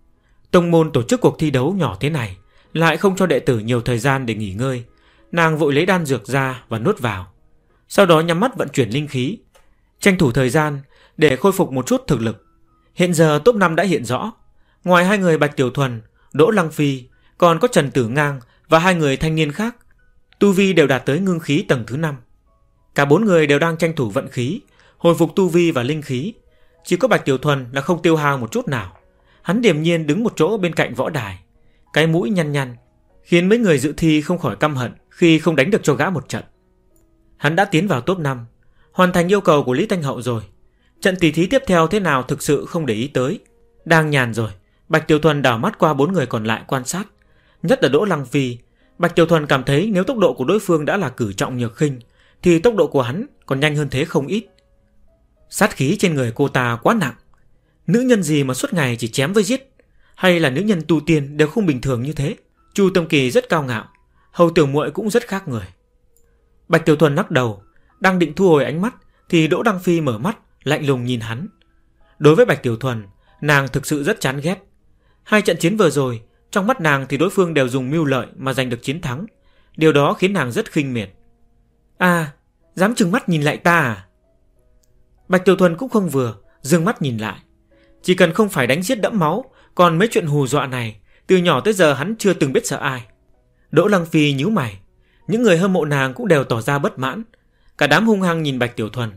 Tông môn tổ chức cuộc thi đấu nhỏ thế này lại không cho đệ tử nhiều thời gian để nghỉ ngơi. Nàng vội lấy đan dược ra và nuốt vào, sau đó nhắm mắt vận chuyển linh khí, tranh thủ thời gian để khôi phục một chút thực lực. Hiện giờ top 5 đã hiện rõ. Ngoài hai người Bạch Tiểu Thuần, Đỗ Lăng Phi, còn có Trần Tử Ngang và hai người thanh niên khác, tu vi đều đạt tới ngưng khí tầng thứ 5. Cả 4 người đều đang tranh thủ vận khí, hồi phục tu vi và linh khí. Chỉ có Bạch Tiểu Thuần là không tiêu hao một chút nào. Hắn điềm nhiên đứng một chỗ bên cạnh võ đài, cái mũi nhăn nhăn, khiến mấy người dự thi không khỏi căm hận khi không đánh được cho gã một trận. Hắn đã tiến vào top 5, hoàn thành yêu cầu của Lý Thanh Hậu rồi. Trận tỷ thí tiếp theo thế nào thực sự không để ý tới. Đang nhàn rồi, Bạch Tiểu Thuần đảo mắt qua 4 người còn lại quan sát. Nhất là Đỗ Lăng Phi. Bạch Tiểu Thuần cảm thấy nếu tốc độ của đối phương đã là cử trọng nhược khinh, thì tốc độ của hắn còn nhanh hơn thế không ít. Sát khí trên người cô ta quá nặng. Nữ nhân gì mà suốt ngày chỉ chém với giết, hay là nữ nhân tu tiên đều không bình thường như thế. Chu Tâm Kỳ rất cao ngạo, Hầu Tiểu Muội cũng rất khác người. Bạch Tiểu Thuần lắc đầu, đang định thu hồi ánh mắt thì Đỗ Đăng Phi mở mắt, lạnh lùng nhìn hắn. Đối với Bạch Tiểu Thuần, nàng thực sự rất chán ghét. Hai trận chiến vừa rồi, trong mắt nàng thì đối phương đều dùng mưu lợi mà giành được chiến thắng. Điều đó khiến nàng rất khinh miệt. À, dám trừng mắt nhìn lại ta à? Bạch Tiểu Thuần cũng không vừa, dương mắt nhìn lại. Chỉ cần không phải đánh giết đẫm máu, còn mấy chuyện hù dọa này, từ nhỏ tới giờ hắn chưa từng biết sợ ai. Đỗ Lăng Phi nhíu mày. Những người hâm mộ nàng cũng đều tỏ ra bất mãn. Cả đám hung hăng nhìn Bạch Tiểu Thuần.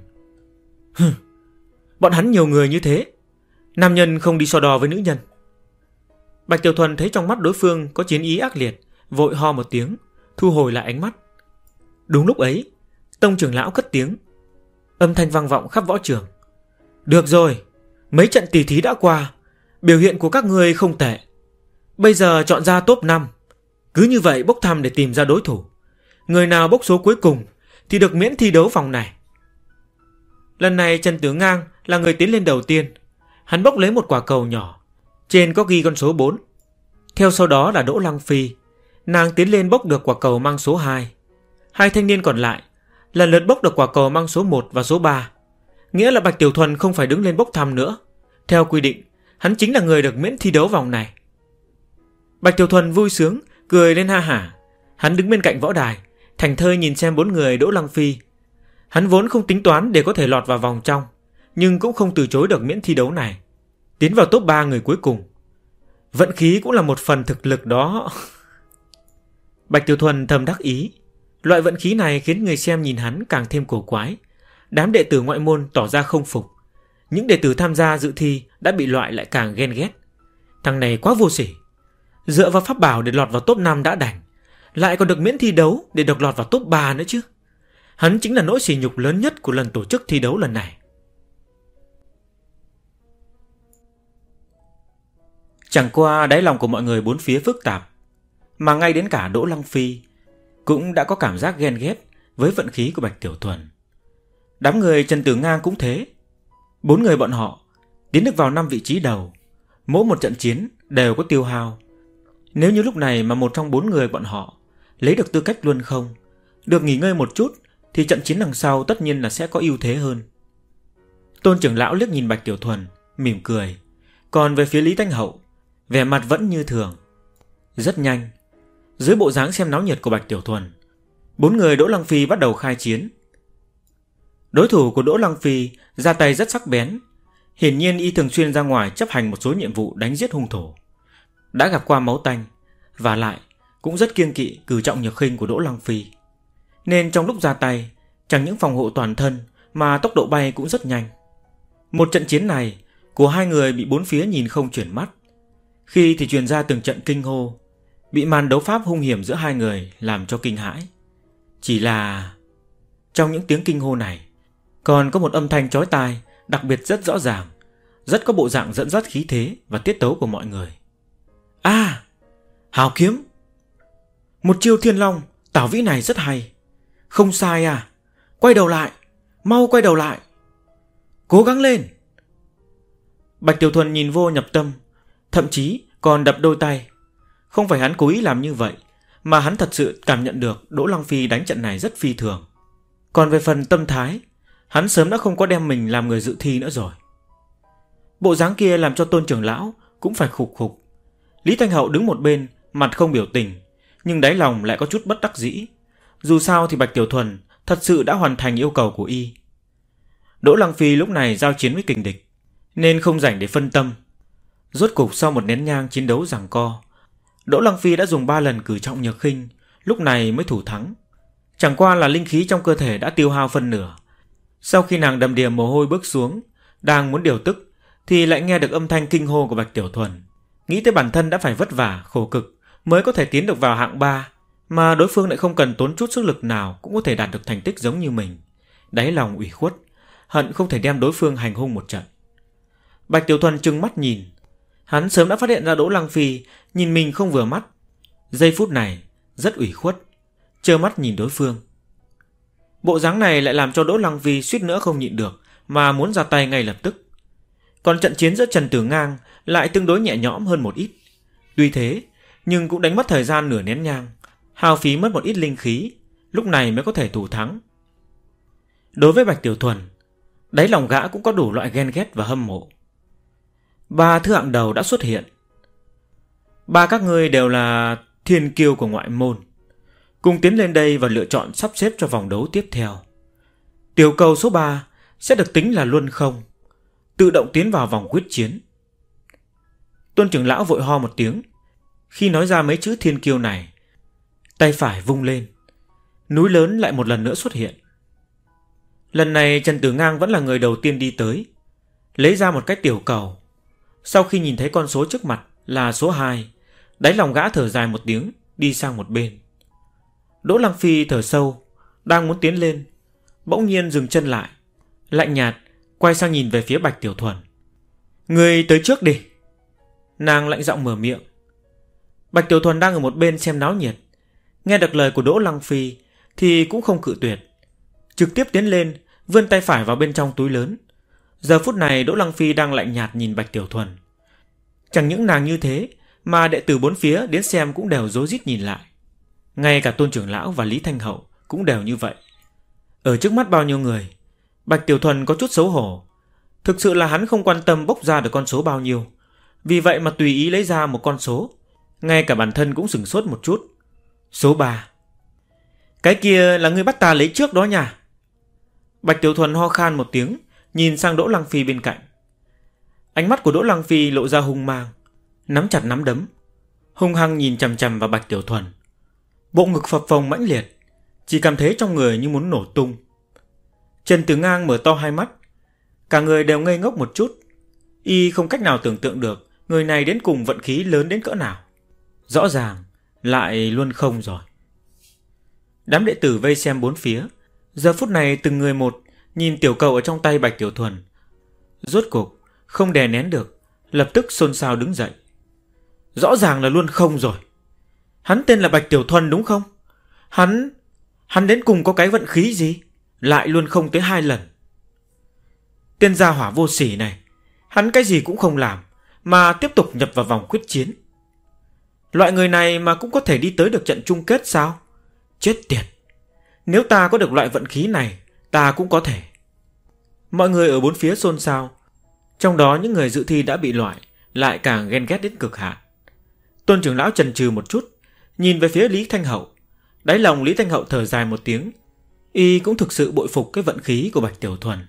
Bọn hắn nhiều người như thế, nam nhân không đi so đo với nữ nhân. Bạch Tiểu Thuần thấy trong mắt đối phương có chiến ý ác liệt, vội ho một tiếng, thu hồi lại ánh mắt. Đúng lúc ấy, Tông trưởng lão cất tiếng, âm thanh vang vọng khắp võ trường. Được rồi, mấy trận tỷ thí đã qua, biểu hiện của các ngươi không tệ. Bây giờ chọn ra top 5, cứ như vậy bốc thăm để tìm ra đối thủ. Người nào bốc số cuối cùng thì được miễn thi đấu vòng này. Lần này Trần Tử Ngang là người tiến lên đầu tiên. Hắn bốc lấy một quả cầu nhỏ, trên có ghi con số 4. Theo sau đó là Đỗ Lăng Phi. Nàng tiến lên bốc được quả cầu mang số 2. Hai thanh niên còn lại lần lượt bốc được quả cầu mang số 1 và số 3. Nghĩa là Bạch Tiểu Thuần không phải đứng lên bốc thăm nữa. Theo quy định, hắn chính là người được miễn thi đấu vòng này. Bạch Tiểu Thuần vui sướng, cười lên ha hả. Hắn đứng bên cạnh võ đài, thành thơi nhìn xem 4 người Đỗ Lăng Phi. Hắn vốn không tính toán để có thể lọt vào vòng trong, nhưng cũng không từ chối được miễn thi đấu này, tiến vào top 3 người cuối cùng. Vận khí cũng là một phần thực lực đó. Bạch Tiểu Thuần thầm đắc ý. Loại vận khí này khiến người xem nhìn hắn càng thêm cổ quái. Đám đệ tử ngoại môn tỏ ra không phục. Những đệ tử tham gia dự thi đã bị loại lại càng ghen ghét. Thằng này quá vô sỉ. Dựa vào pháp bảo để lọt vào top 5 đã đành, lại còn được miễn thi đấu để được lọt vào top 3 nữa chứ. Hắn chính là nỗi sỉ nhục lớn nhất của lần tổ chức thi đấu lần này. Chẳng qua đáy lòng của mọi người bốn phía phức tạp, mà ngay đến cả Đỗ Lăng Phi cũng đã có cảm giác ghen ghét với vận khí của Bạch Tiểu Thuần. Đám người Trần Tử Ngang cũng thế. 4 người bọn họ tiến được vào 5 vị trí đầu. Mỗi một trận chiến đều có tiêu hao. Nếu như lúc này mà một trong 4 người bọn họ lấy được tư cách luân không, được nghỉ ngơi một chút, thì trận chiến đằng sau tất nhiên là sẽ có ưu thế hơn. Tôn trưởng lão liếc nhìn Bạch Tiểu Thuần, mỉm cười. Còn về phía Lý Thanh Hậu, vẻ mặt vẫn như thường. Rất nhanh, dưới bộ dáng xem náo nhiệt của Bạch Tiểu Thuần, 4 người Đỗ Lăng Phi bắt đầu khai chiến. Đối thủ của Đỗ Lăng Phi ra tay rất sắc bén. Hiển nhiên y thường xuyên ra ngoài chấp hành một số nhiệm vụ đánh giết hung thủ, đã gặp qua máu tanh, và lại cũng rất kiêng kỵ cử trọng nhược khinh của Đỗ Lăng Phi. Nên trong lúc ra tay, chẳng những phòng hộ toàn thân mà tốc độ bay cũng rất nhanh. Một trận chiến này của hai người bị bốn phía nhìn không chuyển mắt. Khi thì truyền ra từng trận kinh hô, bị màn đấu pháp hung hiểm giữa hai người làm cho kinh hãi. Chỉ là trong những tiếng kinh hô này còn có một âm thanh chói tai đặc biệt rất rõ ràng, rất có bộ dạng dẫn dắt khí thế và tiết tấu của mọi người. À, hào kiếm, một chiêu thiên long tảo vĩ này rất hay. Không sai à, quay đầu lại, mau quay đầu lại, cố gắng lên. Bạch Tiểu Thuần nhìn vô nhập tâm, thậm chí còn đập đôi tay. Không phải hắn cố ý làm như vậy, mà hắn thật sự cảm nhận được Đỗ Lăng Phi đánh trận này rất phi thường. Còn về phần tâm thái, hắn sớm đã không có đem mình làm người dự thi nữa rồi. Bộ dáng kia làm cho Tôn trưởng lão cũng phải khục khục. Lý Thanh Hậu đứng một bên, mặt không biểu tình, nhưng đáy lòng lại có chút bất đắc dĩ. Dù sao thì Bạch Tiểu Thuần thật sự đã hoàn thành yêu cầu của y. Đỗ Lăng Phi lúc này giao chiến với kình địch, nên không rảnh để phân tâm. Rốt cục sau một nén nhang chiến đấu giằng co, Đỗ Lăng Phi đã dùng 3 lần cử trọng nhược khinh, lúc này mới thủ thắng. Chẳng qua là linh khí trong cơ thể đã tiêu hao phân nửa. Sau khi nàng đầm đìa mồ hôi bước xuống, đang muốn điều tức, thì lại nghe được âm thanh kinh hô của Bạch Tiểu Thuần. Nghĩ tới bản thân đã phải vất vả, khổ cực mới có thể tiến được vào hạng 3, mà đối phương lại không cần tốn chút sức lực nào cũng có thể đạt được thành tích giống như mình. Đáy lòng ủy khuất, hận không thể đem đối phương hành hung một trận. Bạch Tiểu Thuần trừng mắt nhìn. Hắn sớm đã phát hiện ra Đỗ Lăng Phi nhìn mình không vừa mắt. Giây phút này rất ủy khuất, trơ mắt nhìn đối phương. Bộ dáng này lại làm cho Đỗ Lăng Phi suýt nữa không nhịn được mà muốn ra tay ngay lập tức. Còn trận chiến giữa Trần Tử Ngang lại tương đối nhẹ nhõm hơn một ít. Tuy thế, nhưng cũng đánh mất thời gian nửa nén nhang, hao phí mất một ít linh khí, lúc này mới có thể thủ thắng. Đối với Bạch Tiểu Thuần, đáy lòng gã cũng có đủ loại ghen ghét và hâm mộ. 3 thứ hạng đầu đã xuất hiện. 3 các ngươi đều là thiên kiêu của ngoại môn, cùng tiến lên đây và lựa chọn sắp xếp cho vòng đấu tiếp theo. Tiểu cầu số 3 sẽ được tính là luân không, tự động tiến vào vòng quyết chiến. Tôn trưởng lão vội ho một tiếng. Khi nói ra mấy chữ thiên kiêu này, tay phải vung lên, núi lớn lại một lần nữa xuất hiện. Lần này Trần Tử Ngang vẫn là người đầu tiên đi tới, lấy ra một cái tiểu cầu. Sau khi nhìn thấy con số trước mặt là số 2, đáy lòng gã thở dài một tiếng, đi sang một bên. Đỗ Lăng Phi thở sâu, đang muốn tiến lên, bỗng nhiên dừng chân lại, lạnh nhạt quay sang nhìn về phía Bạch Tiểu Thuần. Người tới trước đi. Nàng lạnh giọng mở miệng. Bạch Tiểu Thuần đang ở một bên xem náo nhiệt, nghe được lời của Đỗ Lăng Phi thì cũng không cự tuyệt, trực tiếp tiến lên, vươn tay phải vào bên trong túi lớn. Giờ phút này Đỗ Lăng Phi đang lạnh nhạt nhìn Bạch Tiểu Thuần. Chẳng những nàng như thế, mà đệ tử bốn phía đến xem cũng đều rối rít nhìn lại. Ngay cả Tôn trưởng lão và Lý Thanh Hậu cũng đều như vậy. Ở trước mắt bao nhiêu người, Bạch Tiểu Thuần có chút xấu hổ. Thực sự là hắn không quan tâm bốc ra được con số bao nhiêu, vì vậy mà tùy ý lấy ra một con số. Ngay cả bản thân cũng sửng sốt một chút. Số 3. Cái kia là người bắt ta lấy trước đó nha. Bạch Tiểu Thuần ho khan một tiếng, nhìn sang Đỗ Lăng Phi bên cạnh. Ánh mắt của Đỗ Lăng Phi lộ ra hung mang, nắm chặt nắm đấm, hung hăng nhìn chằm chằm vào Bạch Tiểu Thuần. Bộ ngực phập phồng mãnh liệt, chỉ cảm thấy trong người như muốn nổ tung. Trần Tử Ngang mở to hai mắt, cả người đều ngây ngốc một chút. Y không cách nào tưởng tượng được người này đến cùng vận khí lớn đến cỡ nào. Rõ ràng lại luân không rồi. Đám đệ tử vây xem bốn phía, giờ phút này từng người một nhìn tiểu cầu ở trong tay Bạch Tiểu Thuần. Rốt cục không đè nén được, lập tức xôn xao đứng dậy. Rõ ràng là luân không rồi. Hắn tên là Bạch Tiểu Thuần đúng không? Hắn đến cùng có cái vận khí gì, lại luân không tới 2 lần. Tên gia hỏa vô sỉ này, hắn cái gì cũng không làm mà tiếp tục nhập vào vòng quyết chiến. Loại người này mà cũng có thể đi tới được trận chung kết sao? Chết tiệt. Nếu ta có được loại vận khí này, ta cũng có thể. Mọi người ở bốn phía xôn xao, trong đó những người dự thi đã bị loại lại càng ghen ghét đến cực hạn. Tôn trưởng lão chần chừ một chút, nhìn về phía Lý Thanh Hậu. Đáy lòng Lý Thanh Hậu thở dài một tiếng. Y cũng thực sự bội phục cái vận khí của Bạch Tiểu Thuần.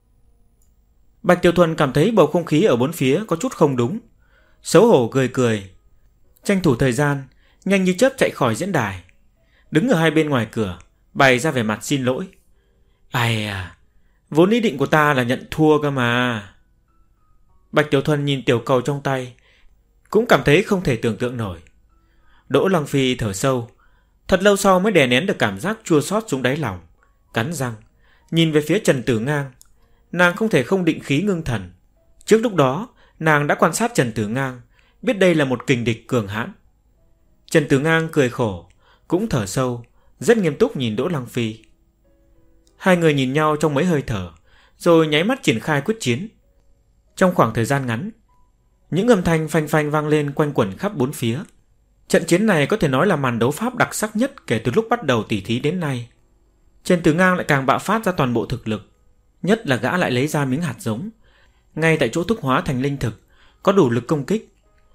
Bạch Tiểu Thuần cảm thấy bầu không khí ở bốn phía có chút không đúng, xấu hổ cười cười, tranh thủ thời gian nhanh như chớp chạy khỏi diễn đài, đứng ở hai bên ngoài cửa bày ra vẻ mặt xin lỗi. Ai à, vốn ý định của ta là nhận thua cơ mà. Bạch Tiểu Thuần nhìn tiểu cầu trong tay, cũng cảm thấy không thể tưởng tượng nổi. Đỗ Lăng Phi thở sâu, thật lâu sau mới đè nén được cảm giác chua xót xuống đáy lòng, cắn răng nhìn về phía Trần Tử Ngang. Nàng không thể không định khí ngưng thần. Trước lúc đó nàng đã quan sát Trần Tử Ngang, biết đây là một kình địch cường hãn. Trần Tử Ngang cười khổ, cũng thở sâu, rất nghiêm túc nhìn Đỗ Lăng Phi. Hai người nhìn nhau trong mấy hơi thở, rồi nháy mắt triển khai quyết chiến. Trong khoảng thời gian ngắn, những âm thanh phanh phanh vang lên quanh quẩn khắp bốn phía. Trận chiến này có thể nói là màn đấu pháp đặc sắc nhất kể từ lúc bắt đầu tỉ thí đến nay. Trần Tử Ngang lại càng bạo phát ra toàn bộ thực lực, nhất là gã lại lấy ra miếng hạt giống, ngay tại chỗ thúc hóa thành linh thực, có đủ lực công kích.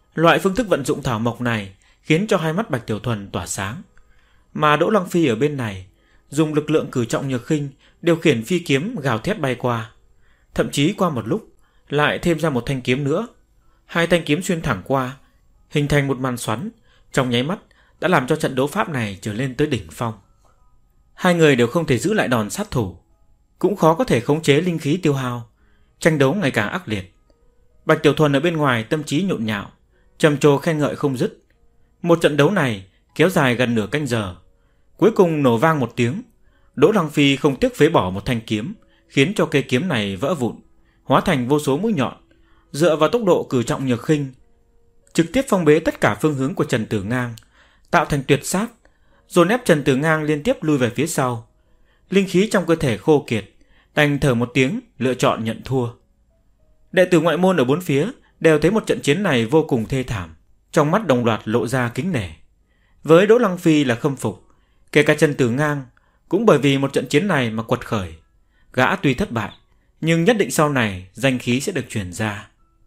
Loại phương thức vận dụng thảo mộc này khiến cho hai mắt Bạch Tiểu Thuần tỏa sáng. Mà Đỗ Lăng Phi ở bên này dùng lực lượng cử trọng nhược khinh điều khiển phi kiếm gào thét bay qua. Thậm chí qua một lúc lại thêm ra một thanh kiếm nữa. Hai thanh kiếm xuyên thẳng qua, hình thành một màn xoắn, trong nháy mắt đã làm cho trận đấu pháp này trở lên tới đỉnh phong. Hai người đều không thể giữ lại đòn sát thủ, cũng khó có thể khống chế linh khí tiêu hao. Tranh đấu ngày càng ác liệt. Bạch Tiểu Thuần ở bên ngoài tâm trí nhộn nhạo, trầm trồ khen ngợi không dứt. Một trận đấu này kéo dài gần nửa canh giờ. Cuối cùng nổ vang một tiếng, Đỗ Lăng Phi không tiếc phế bỏ một thanh kiếm, khiến cho cây kiếm này vỡ vụn, hóa thành vô số mũi nhọn, dựa vào tốc độ cử trọng nhược khinh, trực tiếp phong bế tất cả phương hướng của Trần Tử Ngang, tạo thành tuyệt sát, dồn ép Trần Tử Ngang liên tiếp lui về phía sau. Linh khí trong cơ thể khô kiệt, đành thở một tiếng lựa chọn nhận thua. Đệ tử ngoại môn ở bốn phía đều thấy một trận chiến này vô cùng thê thảm, trong mắt đồng loạt lộ ra kính nể. Với Đỗ Lăng Phi là khâm phục, kể cả Trần Tử Ngang cũng bởi vì một trận chiến này mà quật khởi. Gã tuy thất bại, nhưng nhất định sau này danh khí sẽ được truyền ra.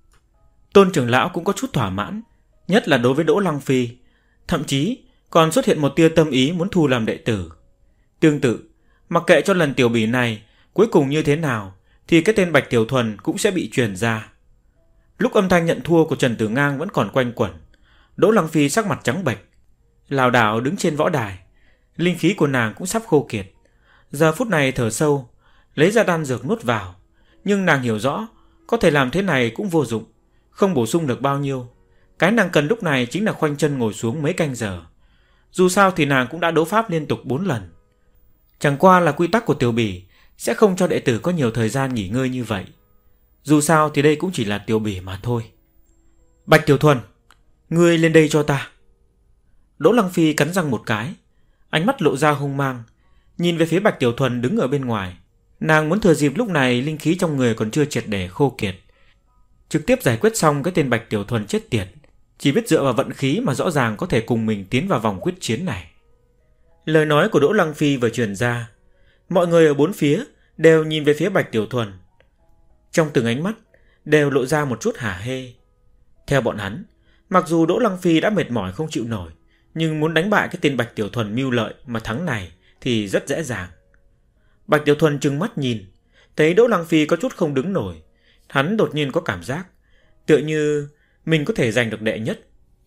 Tôn trưởng lão cũng có chút thỏa mãn, nhất là đối với Đỗ Lăng Phi, thậm chí còn xuất hiện một tia tâm ý muốn thu làm đệ tử. Tương tự, mặc kệ cho lần tiểu bỉ này cuối cùng như thế nào, thì cái tên Bạch Tiểu Thuần cũng sẽ bị truyền ra. Lúc âm thanh nhận thua của Trần Tử Ngang vẫn còn quanh quẩn, Đỗ Lăng Phi sắc mặt trắng bệch, lảo đảo đứng trên võ đài. Linh khí của nàng cũng sắp khô kiệt. Giờ phút này thở sâu, lấy ra đan dược nuốt vào. Nhưng nàng hiểu rõ, có thể làm thế này cũng vô dụng, không bổ sung được bao nhiêu. Cái nàng cần lúc này chính là khoanh chân ngồi xuống mấy canh giờ. Dù sao thì nàng cũng đã đấu pháp liên tục 4 lần. Chẳng qua là quy tắc của tiểu bỉ sẽ không cho đệ tử có nhiều thời gian nghỉ ngơi như vậy. Dù sao thì đây cũng chỉ là tiểu bỉ mà thôi. Bạch Tiểu Thuần, ngươi lên đây cho ta. Đỗ Lăng Phi cắn răng một cái, ánh mắt lộ ra hung mang, nhìn về phía Bạch Tiểu Thuần đứng ở bên ngoài. Nàng muốn thừa dịp lúc này linh khí trong người còn chưa triệt để khô kiệt, trực tiếp giải quyết xong cái tên Bạch Tiểu Thuần chết tiệt, chỉ biết dựa vào vận khí mà rõ ràng có thể cùng mình tiến vào vòng quyết chiến này. Lời nói của Đỗ Lăng Phi vừa truyền ra, mọi người ở bốn phía đều nhìn về phía Bạch Tiểu Thuần. Trong từng ánh mắt đều lộ ra một chút hả hê. Theo bọn hắn, mặc dù Đỗ Lăng Phi đã mệt mỏi không chịu nổi, nhưng muốn đánh bại cái tên Bạch Tiểu Thuần mưu lợi mà thắng này thì rất dễ dàng. Bạch Tiểu Thuần trừng mắt nhìn, thấy Đỗ Lăng Phi có chút không đứng nổi. Hắn đột nhiên có cảm giác tựa như mình có thể giành được đệ nhất.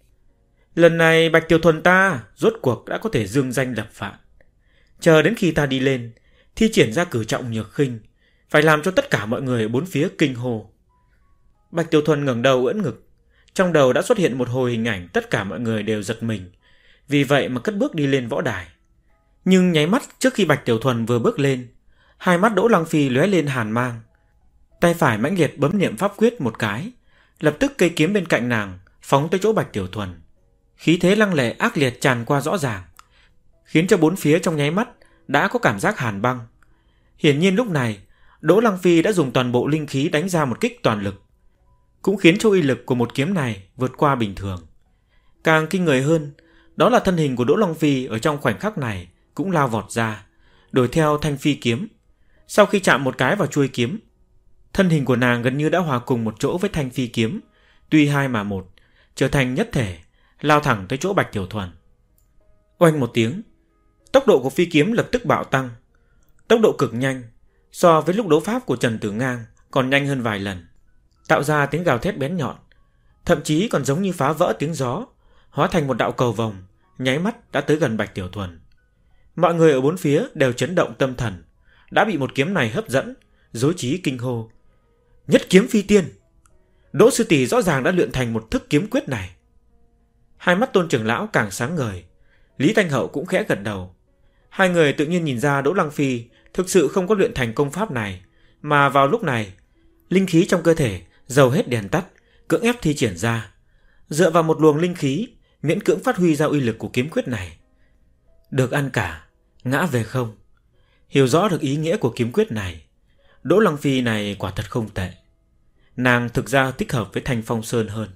Lần này Bạch Tiểu Thuần ta rốt cuộc đã có thể dương danh lập vạn. Chờ đến khi ta đi lên, thi triển ra cử trọng nhược khinh, phải làm cho tất cả mọi người ở bốn phía kinh hô. Bạch Tiểu Thuần ngẩng đầu ưỡn ngực, trong đầu đã xuất hiện một hồi hình ảnh tất cả mọi người đều giật mình, vì vậy mà cất bước đi lên võ đài. Nhưng nháy mắt trước khi Bạch Tiểu Thuần vừa bước lên, hai mắt Đỗ Lăng Phi lóe lên hàn mang. Tay phải mãnh liệt bấm niệm pháp quyết một cái, lập tức cây kiếm bên cạnh nàng phóng tới chỗ Bạch Tiểu Thuần. Khí thế lăng lệ ác liệt tràn qua rõ ràng, khiến cho bốn phía trong nháy mắt đã có cảm giác hàn băng. Hiển nhiên lúc này Đỗ Lăng Phi đã dùng toàn bộ linh khí đánh ra một kích toàn lực, cũng khiến cho uy lực của một kiếm này vượt qua bình thường. Càng kinh người hơn, đó là thân hình của Đỗ Lăng Phi ở trong khoảnh khắc này cũng lao vọt ra, đuổi theo thanh phi kiếm. Sau khi chạm một cái vào chuôi kiếm, thân hình của nàng gần như đã hòa cùng một chỗ với thanh phi kiếm, tuy hai mà một, trở thành nhất thể, lao thẳng tới chỗ Bạch Tiểu Thuần. Oanh một tiếng, tốc độ của phi kiếm lập tức bạo tăng, tốc độ cực nhanh, so với lúc đấu pháp của Trần Tử Ngang còn nhanh hơn vài lần, tạo ra tiếng gào thét bén nhọn, thậm chí còn giống như phá vỡ tiếng gió, hóa thành một đạo cầu vồng, nháy mắt đã tới gần Bạch Tiểu Thuần. Mọi người ở bốn phía đều chấn động tâm thần, đã bị một kiếm này hấp dẫn, rối trí kinh hô. Nhất kiếm phi tiên! Đỗ sư tỷ rõ ràng đã luyện thành một thức kiếm quyết này. Hai mắt Tôn trưởng lão càng sáng ngời, Lý Thanh Hậu cũng khẽ gật đầu. Hai người tự nhiên nhìn ra Đỗ Lăng Phi thực sự không có luyện thành công pháp này, mà vào lúc này, linh khí trong cơ thể dầu hết đèn tắt, cưỡng ép thi triển ra, dựa vào một luồng linh khí miễn cưỡng phát huy ra uy lực của kiếm quyết này. Được ăn cả, ngã về không. Hiểu rõ được ý nghĩa của kiếm quyết này, Đỗ Lăng Phi này quả thật không tệ. Nàng thực ra thích hợp với Thanh Phong Sơn hơn.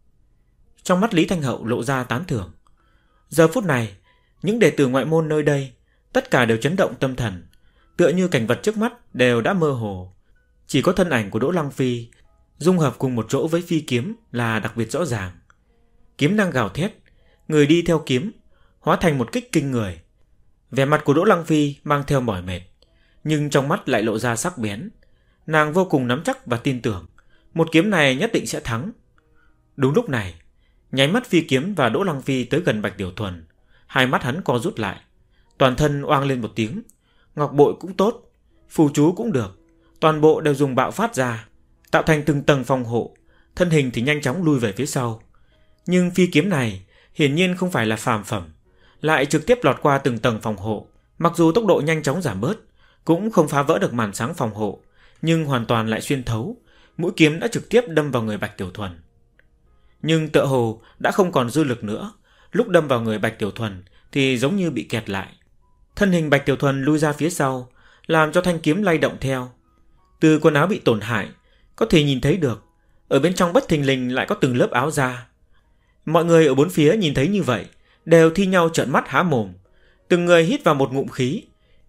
Trong mắt Lý Thanh Hậu lộ ra tán thưởng. Giờ phút này, những đệ tử ngoại môn nơi đây tất cả đều chấn động tâm thần, tựa như cảnh vật trước mắt đều đã mơ hồ. Chỉ có thân ảnh của Đỗ Lăng Phi dung hợp cùng một chỗ với phi kiếm là đặc biệt rõ ràng. kiếm đang gào thét, người đi theo kiếm hóa thành một kích kinh người. Vẻ mặt của Đỗ Lăng Phi mang theo mỏi mệt, nhưng trong mắt lại lộ ra sắc bén. Nàng vô cùng nắm chắc và tin tưởng một kiếm này nhất định sẽ thắng. Đúng lúc này, nháy mắt phi kiếm và Đỗ Lăng Phi tới gần Bạch Tiểu Thuần, hai mắt hắn co rút lại, toàn thân oang lên một tiếng. Ngọc bội cũng tốt, phù chú cũng được, toàn bộ đều dùng bạo phát ra, tạo thành từng tầng phòng hộ. Thân hình thì nhanh chóng lui về phía sau. Nhưng phi kiếm này hiển nhiên không phải là phàm phẩm, lại trực tiếp lọt qua từng tầng phòng hộ. Mặc dù tốc độ nhanh chóng giảm bớt, cũng không phá vỡ được màn sáng phòng hộ, nhưng hoàn toàn lại xuyên thấu. Mũi kiếm đã trực tiếp đâm vào người Bạch Tiểu Thuần. Nhưng tựa hồ đã không còn dư lực nữa. Lúc đâm vào người Bạch Tiểu Thuần thì giống như bị kẹt lại. Thân hình Bạch Tiểu Thuần lui ra phía sau, làm cho thanh kiếm lay động theo. Từ quần áo bị tổn hại có thể nhìn thấy được, ở bên trong bất thình lình lại có từng lớp áo da. Mọi người ở bốn phía nhìn thấy như vậy đều thi nhau trợn mắt há mồm, từng người hít vào một ngụm khí.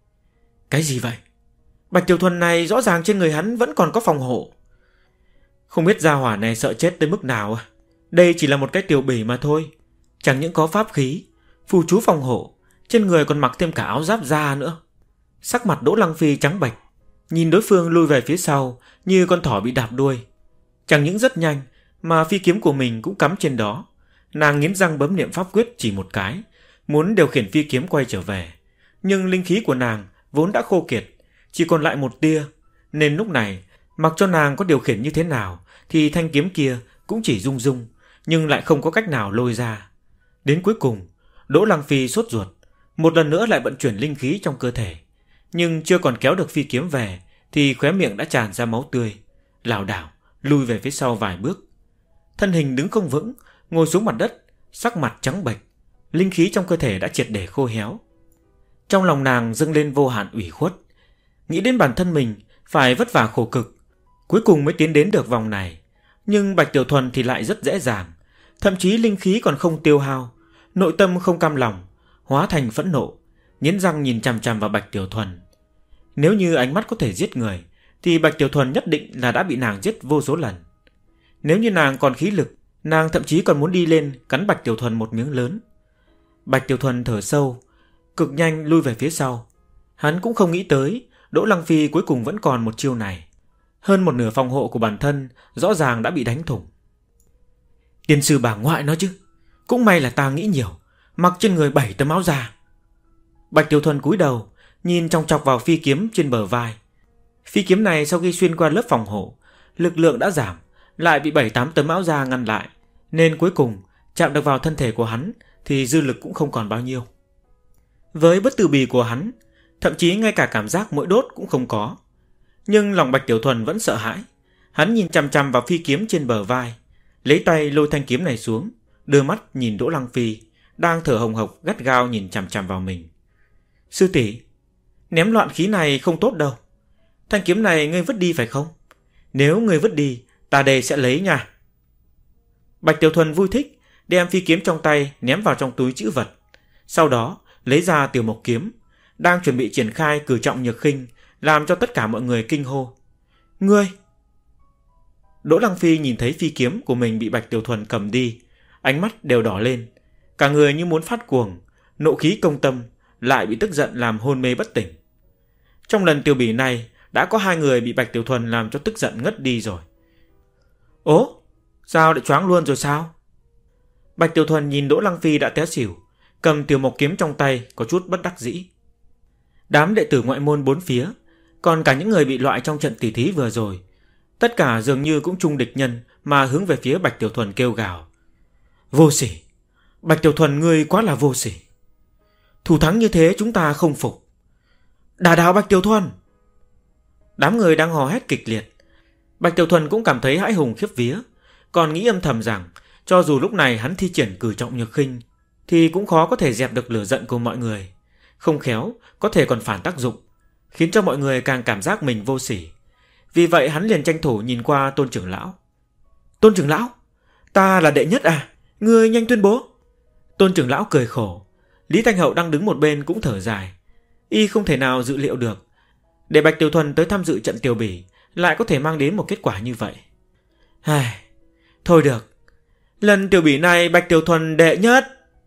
Cái gì vậy? Bạch Tiểu Thuần này rõ ràng trên người hắn vẫn còn có phòng hộ. Không biết gia hỏa này sợ chết tới mức nào à? Đây chỉ là một cái tiểu bỉ mà thôi. Chẳng những có pháp khí, phù chú phòng hộ, trên người còn mặc thêm cả áo giáp da nữa. Sắc mặt Đỗ Lăng Phi trắng bệch, nhìn đối phương lui về phía sau như con thỏ bị đạp đuôi. Chẳng những rất nhanh mà phi kiếm của mình cũng cắm trên đó. Nàng nghiến răng bấm niệm pháp quyết chỉ một cái, muốn điều khiển phi kiếm quay trở về. Nhưng linh khí của nàng vốn đã khô kiệt, chỉ còn lại một tia, nên lúc này mặc cho nàng có điều khiển như thế nào thì thanh kiếm kia cũng chỉ rung rung, nhưng lại không có cách nào lôi ra. Đến cuối cùng, Đỗ Lăng Phi sốt ruột, một lần nữa lại vận chuyển linh khí trong cơ thể, nhưng chưa còn kéo được phi kiếm về thì khóe miệng đã tràn ra máu tươi, lảo đảo lùi về phía sau vài bước. Thân hình đứng không vững, ngồi xuống mặt đất, sắc mặt trắng bệch, linh khí trong cơ thể đã triệt để khô héo. Trong lòng nàng dâng lên vô hạn ủy khuất, nghĩ đến bản thân mình phải vất vả khổ cực, cuối cùng mới tiến đến được vòng này. Nhưng Bạch Tiểu Thuần thì lại rất dễ dàng, thậm chí linh khí còn không tiêu hao. Nội tâm không cam lòng, hóa thành phẫn nộ, nghiến răng nhìn chằm chằm vào Bạch Tiểu Thuần. Nếu như ánh mắt có thể giết người thì Bạch Tiểu Thuần nhất định là đã bị nàng giết vô số lần. Nếu như nàng còn khí lực, nàng thậm chí còn muốn đi lên cắn Bạch Tiểu Thuần một miếng lớn. Bạch Tiểu Thuần thở sâu, cực nhanh lui về phía sau. Hắn cũng không nghĩ tới Đỗ Lăng Phi cuối cùng vẫn còn một chiêu này. Hơn một nửa phòng hộ của bản thân rõ ràng đã bị đánh thủng. Tiên sư bà ngoại nói chứ, cũng may là ta nghĩ nhiều, mặc trên người 7 tấm áo da. Bạch Tiểu Thuần cúi đầu nhìn chòng chọc vào phi kiếm trên bờ vai. Phi kiếm này sau khi xuyên qua lớp phòng hộ, lực lượng đã giảm, lại bị 7-8 tấm áo da ngăn lại, nên cuối cùng chạm được vào thân thể của hắn thì dư lực cũng không còn bao nhiêu. Với bất từ bì của hắn, thậm chí ngay cả cảm giác mũi đốt cũng không có. Nhưng lòng Bạch Tiểu Thuần vẫn sợ hãi. Hắn nhìn chằm chằm vào phi kiếm trên bờ vai, lấy tay lôi thanh kiếm này xuống, đưa mắt nhìn Đỗ Lăng Phi đang thở hồng hộc gắt gao nhìn chằm chằm vào mình. Sư tỷ, ném loạn khí này không tốt đâu. Thanh kiếm này ngươi vứt đi phải không? Nếu ngươi vứt đi, ta đây sẽ lấy nha. Bạch Tiểu Thuần vui thích, đem phi kiếm trong tay ném vào trong túi trữ vật. Sau đó lấy ra Tiểu Mộc kiếm, đang chuẩn bị triển khai cử trọng nhược khinh, làm cho tất cả mọi người kinh hô. Ngươi! Đỗ Lăng Phi nhìn thấy phi kiếm của mình bị Bạch Tiểu Thuần cầm đi, ánh mắt đều đỏ lên, cả người như muốn phát cuồng, nộ khí công tâm, lại bị tức giận làm hôn mê bất tỉnh. Trong lần tiểu bỉ này đã có 2 người bị Bạch Tiểu Thuần làm cho tức giận ngất đi rồi. Ố, sao lại choáng luôn rồi sao? Bạch Tiểu Thuần nhìn Đỗ Lăng Phi đã té xỉu, cầm Tiểu Mộc kiếm trong tay có chút bất đắc dĩ. Đám đệ tử ngoại môn bốn phía, còn cả những người bị loại trong trận tỉ thí vừa rồi, tất cả dường như cũng chung địch nhân mà hướng về phía Bạch Tiểu Thuần kêu gào. Vô sỉ! Bạch Tiểu Thuần ngươi quá là vô sỉ! Thủ thắng như thế chúng ta không phục! Đả đảo Bạch Tiểu Thuần! Đám người đang hò hét kịch liệt. Bạch Tiểu Thuần cũng cảm thấy hãi hùng khiếp vía, còn nghĩ âm thầm rằng cho dù lúc này hắn thi triển cử trọng nhược khinh thì cũng khó có thể dẹp được lửa giận của mọi người. Không khéo có thể còn phản tác dụng, khiến cho mọi người càng cảm giác mình vô sỉ. Vì vậy hắn liền tranh thủ nhìn qua Tôn trưởng lão. Tôn trưởng lão, ta là đệ nhất à? Ngươi nhanh tuyên bố. Tôn trưởng lão cười khổ. Lý Thanh Hậu đang đứng một bên cũng thở dài. Y không thể nào dự liệu được để Bạch Tiểu Thuần tới tham dự trận tiểu bỉ lại có thể mang đến một kết quả như vậy. Thôi được, Lần tiểu bỉ này Bạch Tiểu Thuần đệ nhất.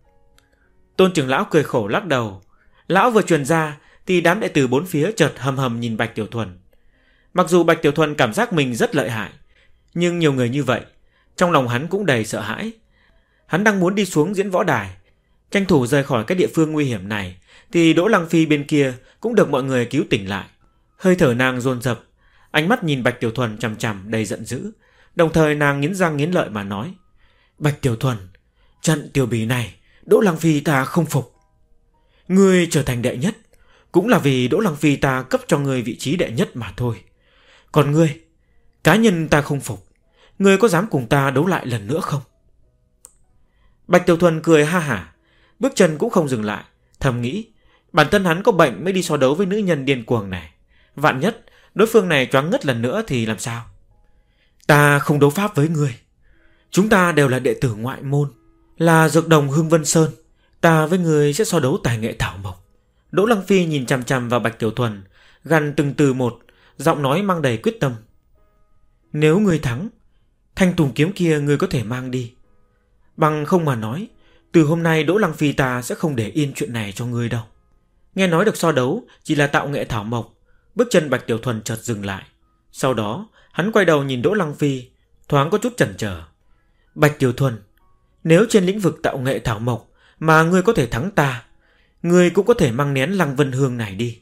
Tôn trưởng lão cười khổ lắc đầu. Lão vừa truyền ra thì đám đệ tử bốn phía chợt hầm hầm nhìn Bạch Tiểu Thuần. Mặc dù Bạch Tiểu Thuần cảm giác mình rất lợi hại, nhưng nhiều người như vậy, trong lòng hắn cũng đầy sợ hãi. Hắn đang muốn đi xuống diễn võ đài, tranh thủ rời khỏi cái địa phương nguy hiểm này, thì Đỗ Lăng Phi bên kia cũng được mọi người cứu tỉnh lại. Hơi thở nàng dồn dập, ánh mắt nhìn Bạch Tiểu Thuần chằm chằm đầy giận dữ. Đồng thời nàng nghiến răng nghiến lợi mà nói: Bạch Tiểu Thuần, trận tiểu bỉ này Đỗ Lăng Phi ta không phục. Ngươi trở thành đệ nhất cũng là vì Đỗ Lăng Phi ta cấp cho ngươi vị trí đệ nhất mà thôi. Còn ngươi, cá nhân ta không phục. Ngươi có dám cùng ta đấu lại lần nữa không? Bạch Tiểu Thuần cười ha hả, bước chân cũng không dừng lại, thầm nghĩ bản thân hắn có bệnh mới đi so đấu với nữ nhân điên cuồng này. Vạn nhất đối phương này choáng ngất lần nữa thì làm sao? Ta không đấu pháp với ngươi. Chúng ta đều là đệ tử ngoại môn, là dược đồng Hưng Vân Sơn. Ta với ngươi sẽ so đấu tài nghệ thảo mộc. Đỗ Lăng Phi nhìn chằm chằm vào Bạch Tiểu Thuần, gằn từng từ một, giọng nói mang đầy quyết tâm. Nếu ngươi thắng, thanh tùng kiếm kia ngươi có thể mang đi. Bằng không mà nói, từ hôm nay Đỗ Lăng Phi ta sẽ không để yên chuyện này cho ngươi đâu. Nghe nói được so đấu chỉ là tạo nghệ thảo mộc, bước chân Bạch Tiểu Thuần chợt dừng lại. Sau đó hắn quay đầu nhìn Đỗ Lăng Phi, thoáng có chút chần chờ. Bạch Tiểu Thuần, nếu trên lĩnh vực tạo nghệ thảo mộc mà ngươi có thể thắng ta, ngươi cũng có thể mang nén Lăng Vân Hương này đi.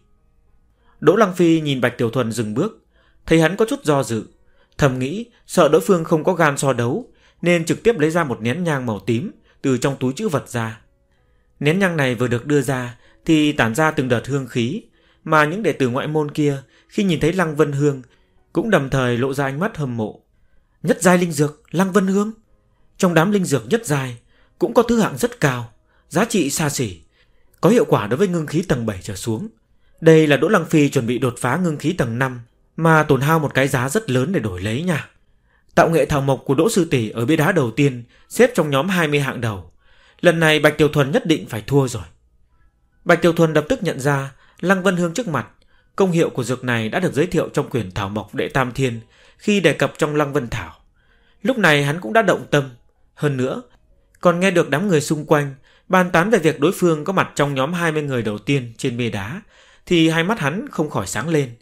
Đỗ Lăng Phi nhìn Bạch Tiểu Thuần dừng bước, thấy hắn có chút do dự, thầm nghĩ sợ đối phương không có gan so đấu, nên trực tiếp lấy ra một nén nhang màu tím từ trong túi trữ vật ra. Nén nhang này vừa được đưa ra thì tản ra từng đợt hương khí, mà những đệ tử ngoại môn kia khi nhìn thấy Lăng Vân Hương cũng đồng thời lộ ra ánh mắt hâm mộ. Nhất giai linh dược Lăng Vân Hương, trong đám linh dược nhất giai cũng có thứ hạng rất cao, giá trị xa xỉ, có hiệu quả đối với ngưng khí tầng 7 trở xuống. Đây là Đỗ Lăng Phi chuẩn bị đột phá ngưng khí tầng 5 mà tổn hao một cái giá rất lớn để đổi lấy nha. Tạo nghệ thảo mộc của Đỗ sư tỷ ở bia đá đầu tiên xếp trong nhóm 20 hạng đầu. Lần này Bạch Tiểu Thuần nhất định phải thua rồi. Bạch Tiểu Thuần lập tức nhận ra Lăng Vân Hương trước mặt, công hiệu của dược này đã được giới thiệu trong quyển Thảo Mộc Đệ Tam Thiên khi đề cập trong Lăng Vân Thảo. Lúc này hắn cũng đã động tâm, hơn nữa còn nghe được đám người xung quanh bàn tán về việc đối phương có mặt trong nhóm 20 người đầu tiên trên bia đá, thì hai mắt hắn không khỏi sáng lên.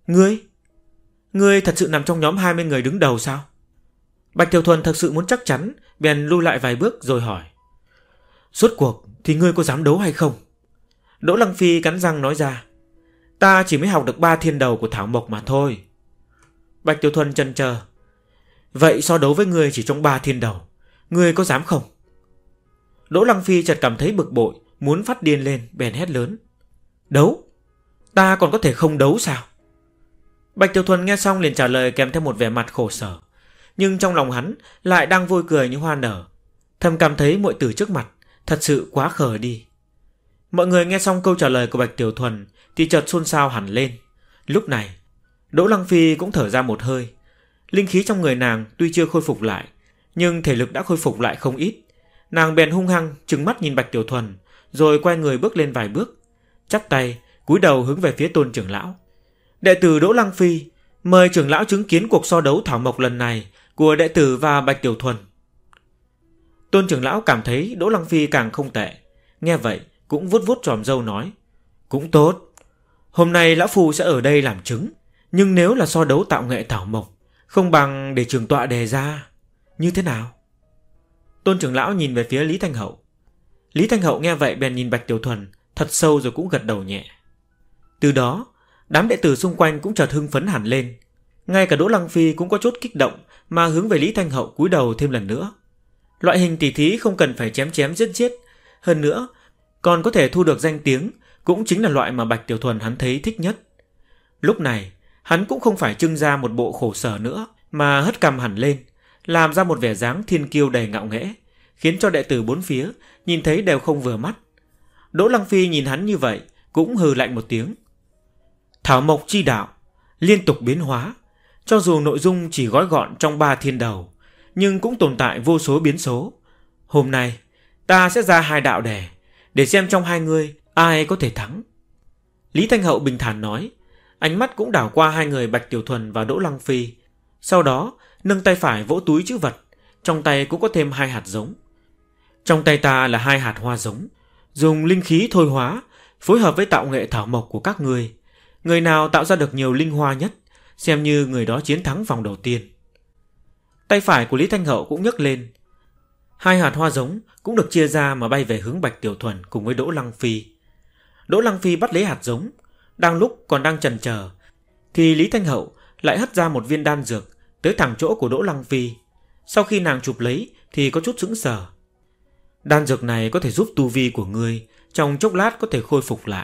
Ngươi thật sự nằm trong nhóm 20 người đứng đầu sao? Bạch Tiểu Thuần thật sự muốn chắc chắn, bèn lui lại vài bước rồi hỏi. Rốt cuộc thì ngươi có dám đấu hay không? Đỗ Lăng Phi cắn răng nói ra. Ta chỉ mới học được 3 thiên đầu của Thảo Mộc mà thôi. Bạch Tiểu Thuần chần chờ. Vậy so đấu với ngươi chỉ trong 3 thiên đầu, ngươi có dám không? Đỗ Lăng Phi chợt cảm thấy bực bội, muốn phát điên lên, bèn hét lớn. Đấu? Ta còn có thể không đấu sao? Bạch Tiểu Thuần nghe xong liền trả lời kèm theo một vẻ mặt khổ sở, nhưng trong lòng hắn lại đang vui cười như hoa nở, thầm cảm thấy muội tử trước mặt thật sự quá khờ đi. Mọi người nghe xong câu trả lời của Bạch Tiểu Thuần thì chợt xôn xao hẳn lên. Lúc này Đỗ Lăng Phi cũng thở ra một hơi. Linh khí trong người nàng tuy chưa khôi phục lại, nhưng thể lực đã khôi phục lại không ít. Nàng bèn hung hăng trừng mắt nhìn Bạch Tiểu Thuần, rồi quay người bước lên vài bước, chắp tay cúi đầu hướng về phía Tôn trưởng lão. Đệ tử Đỗ Lăng Phi mời trưởng lão chứng kiến cuộc so đấu thảo mộc lần này của đệ tử và Bạch Tiểu Thuần. Tôn trưởng lão cảm thấy Đỗ Lăng Phi càng không tệ, nghe vậy cũng vuốt vuốt chòm râu nói. Cũng tốt, hôm nay lão phu sẽ ở đây làm chứng, nhưng nếu là so đấu tạo nghệ thảo mộc, không bằng để trưởng tọa đề ra, như thế nào? Tôn trưởng lão nhìn về phía Lý Thanh Hậu. Lý Thanh Hậu nghe vậy bèn nhìn Bạch Tiểu Thuần thật sâu rồi cũng gật đầu nhẹ. Từ đó đám đệ tử xung quanh cũng chợt hưng phấn hẳn lên. Ngay cả Đỗ Lăng Phi cũng có chút kích động mà hướng về Lý Thanh Hậu cúi đầu thêm lần nữa. Loại hình tỉ thí không cần phải chém chém giết giết, hơn nữa còn có thể thu được danh tiếng, cũng chính là loại mà Bạch Tiểu Thuần hắn thấy thích nhất. Lúc này hắn cũng không phải trưng ra một bộ khổ sở nữa, mà hất cằm hẳn lên, làm ra một vẻ dáng thiên kiêu đầy ngạo nghễ, khiến cho đệ tử bốn phía nhìn thấy đều không vừa mắt. Đỗ Lăng Phi nhìn hắn như vậy cũng hừ lạnh một tiếng. Thảo mộc chi đạo liên tục biến hóa, cho dù nội dung chỉ gói gọn trong 3 thiên đầu, nhưng cũng tồn tại vô số biến số. Hôm nay ta sẽ ra 2 đạo đề, để xem trong hai người ai có thể thắng. Lý Thanh Hậu bình thản nói, ánh mắt cũng đảo qua hai người Bạch Tiểu Thuần và Đỗ Lăng Phi. Sau đó nâng tay phải vỗ túi trữ vật, trong tay cũng có thêm 2 hạt giống. Trong tay ta là 2 hạt hoa giống, dùng linh khí thôi hóa, phối hợp với tạo nghệ thảo mộc của các ngươi. Người nào tạo ra được nhiều linh hoa nhất, xem như người đó chiến thắng vòng đầu tiên. Tay phải của Lý Thanh Hậu cũng nhấc lên. 2 hạt hoa giống cũng được chia ra mà bay về hướng Bạch Tiểu Thuần cùng với Đỗ Lăng Phi. Đỗ Lăng Phi bắt lấy hạt giống, đang lúc còn đang chần chờ thì Lý Thanh Hậu lại hất ra một viên đan dược tới thẳng chỗ của Đỗ Lăng Phi. Sau khi nàng chụp lấy thì có chút sững sờ. Đan dược này có thể giúp tu vi của ngươi trong chốc lát có thể khôi phục lại.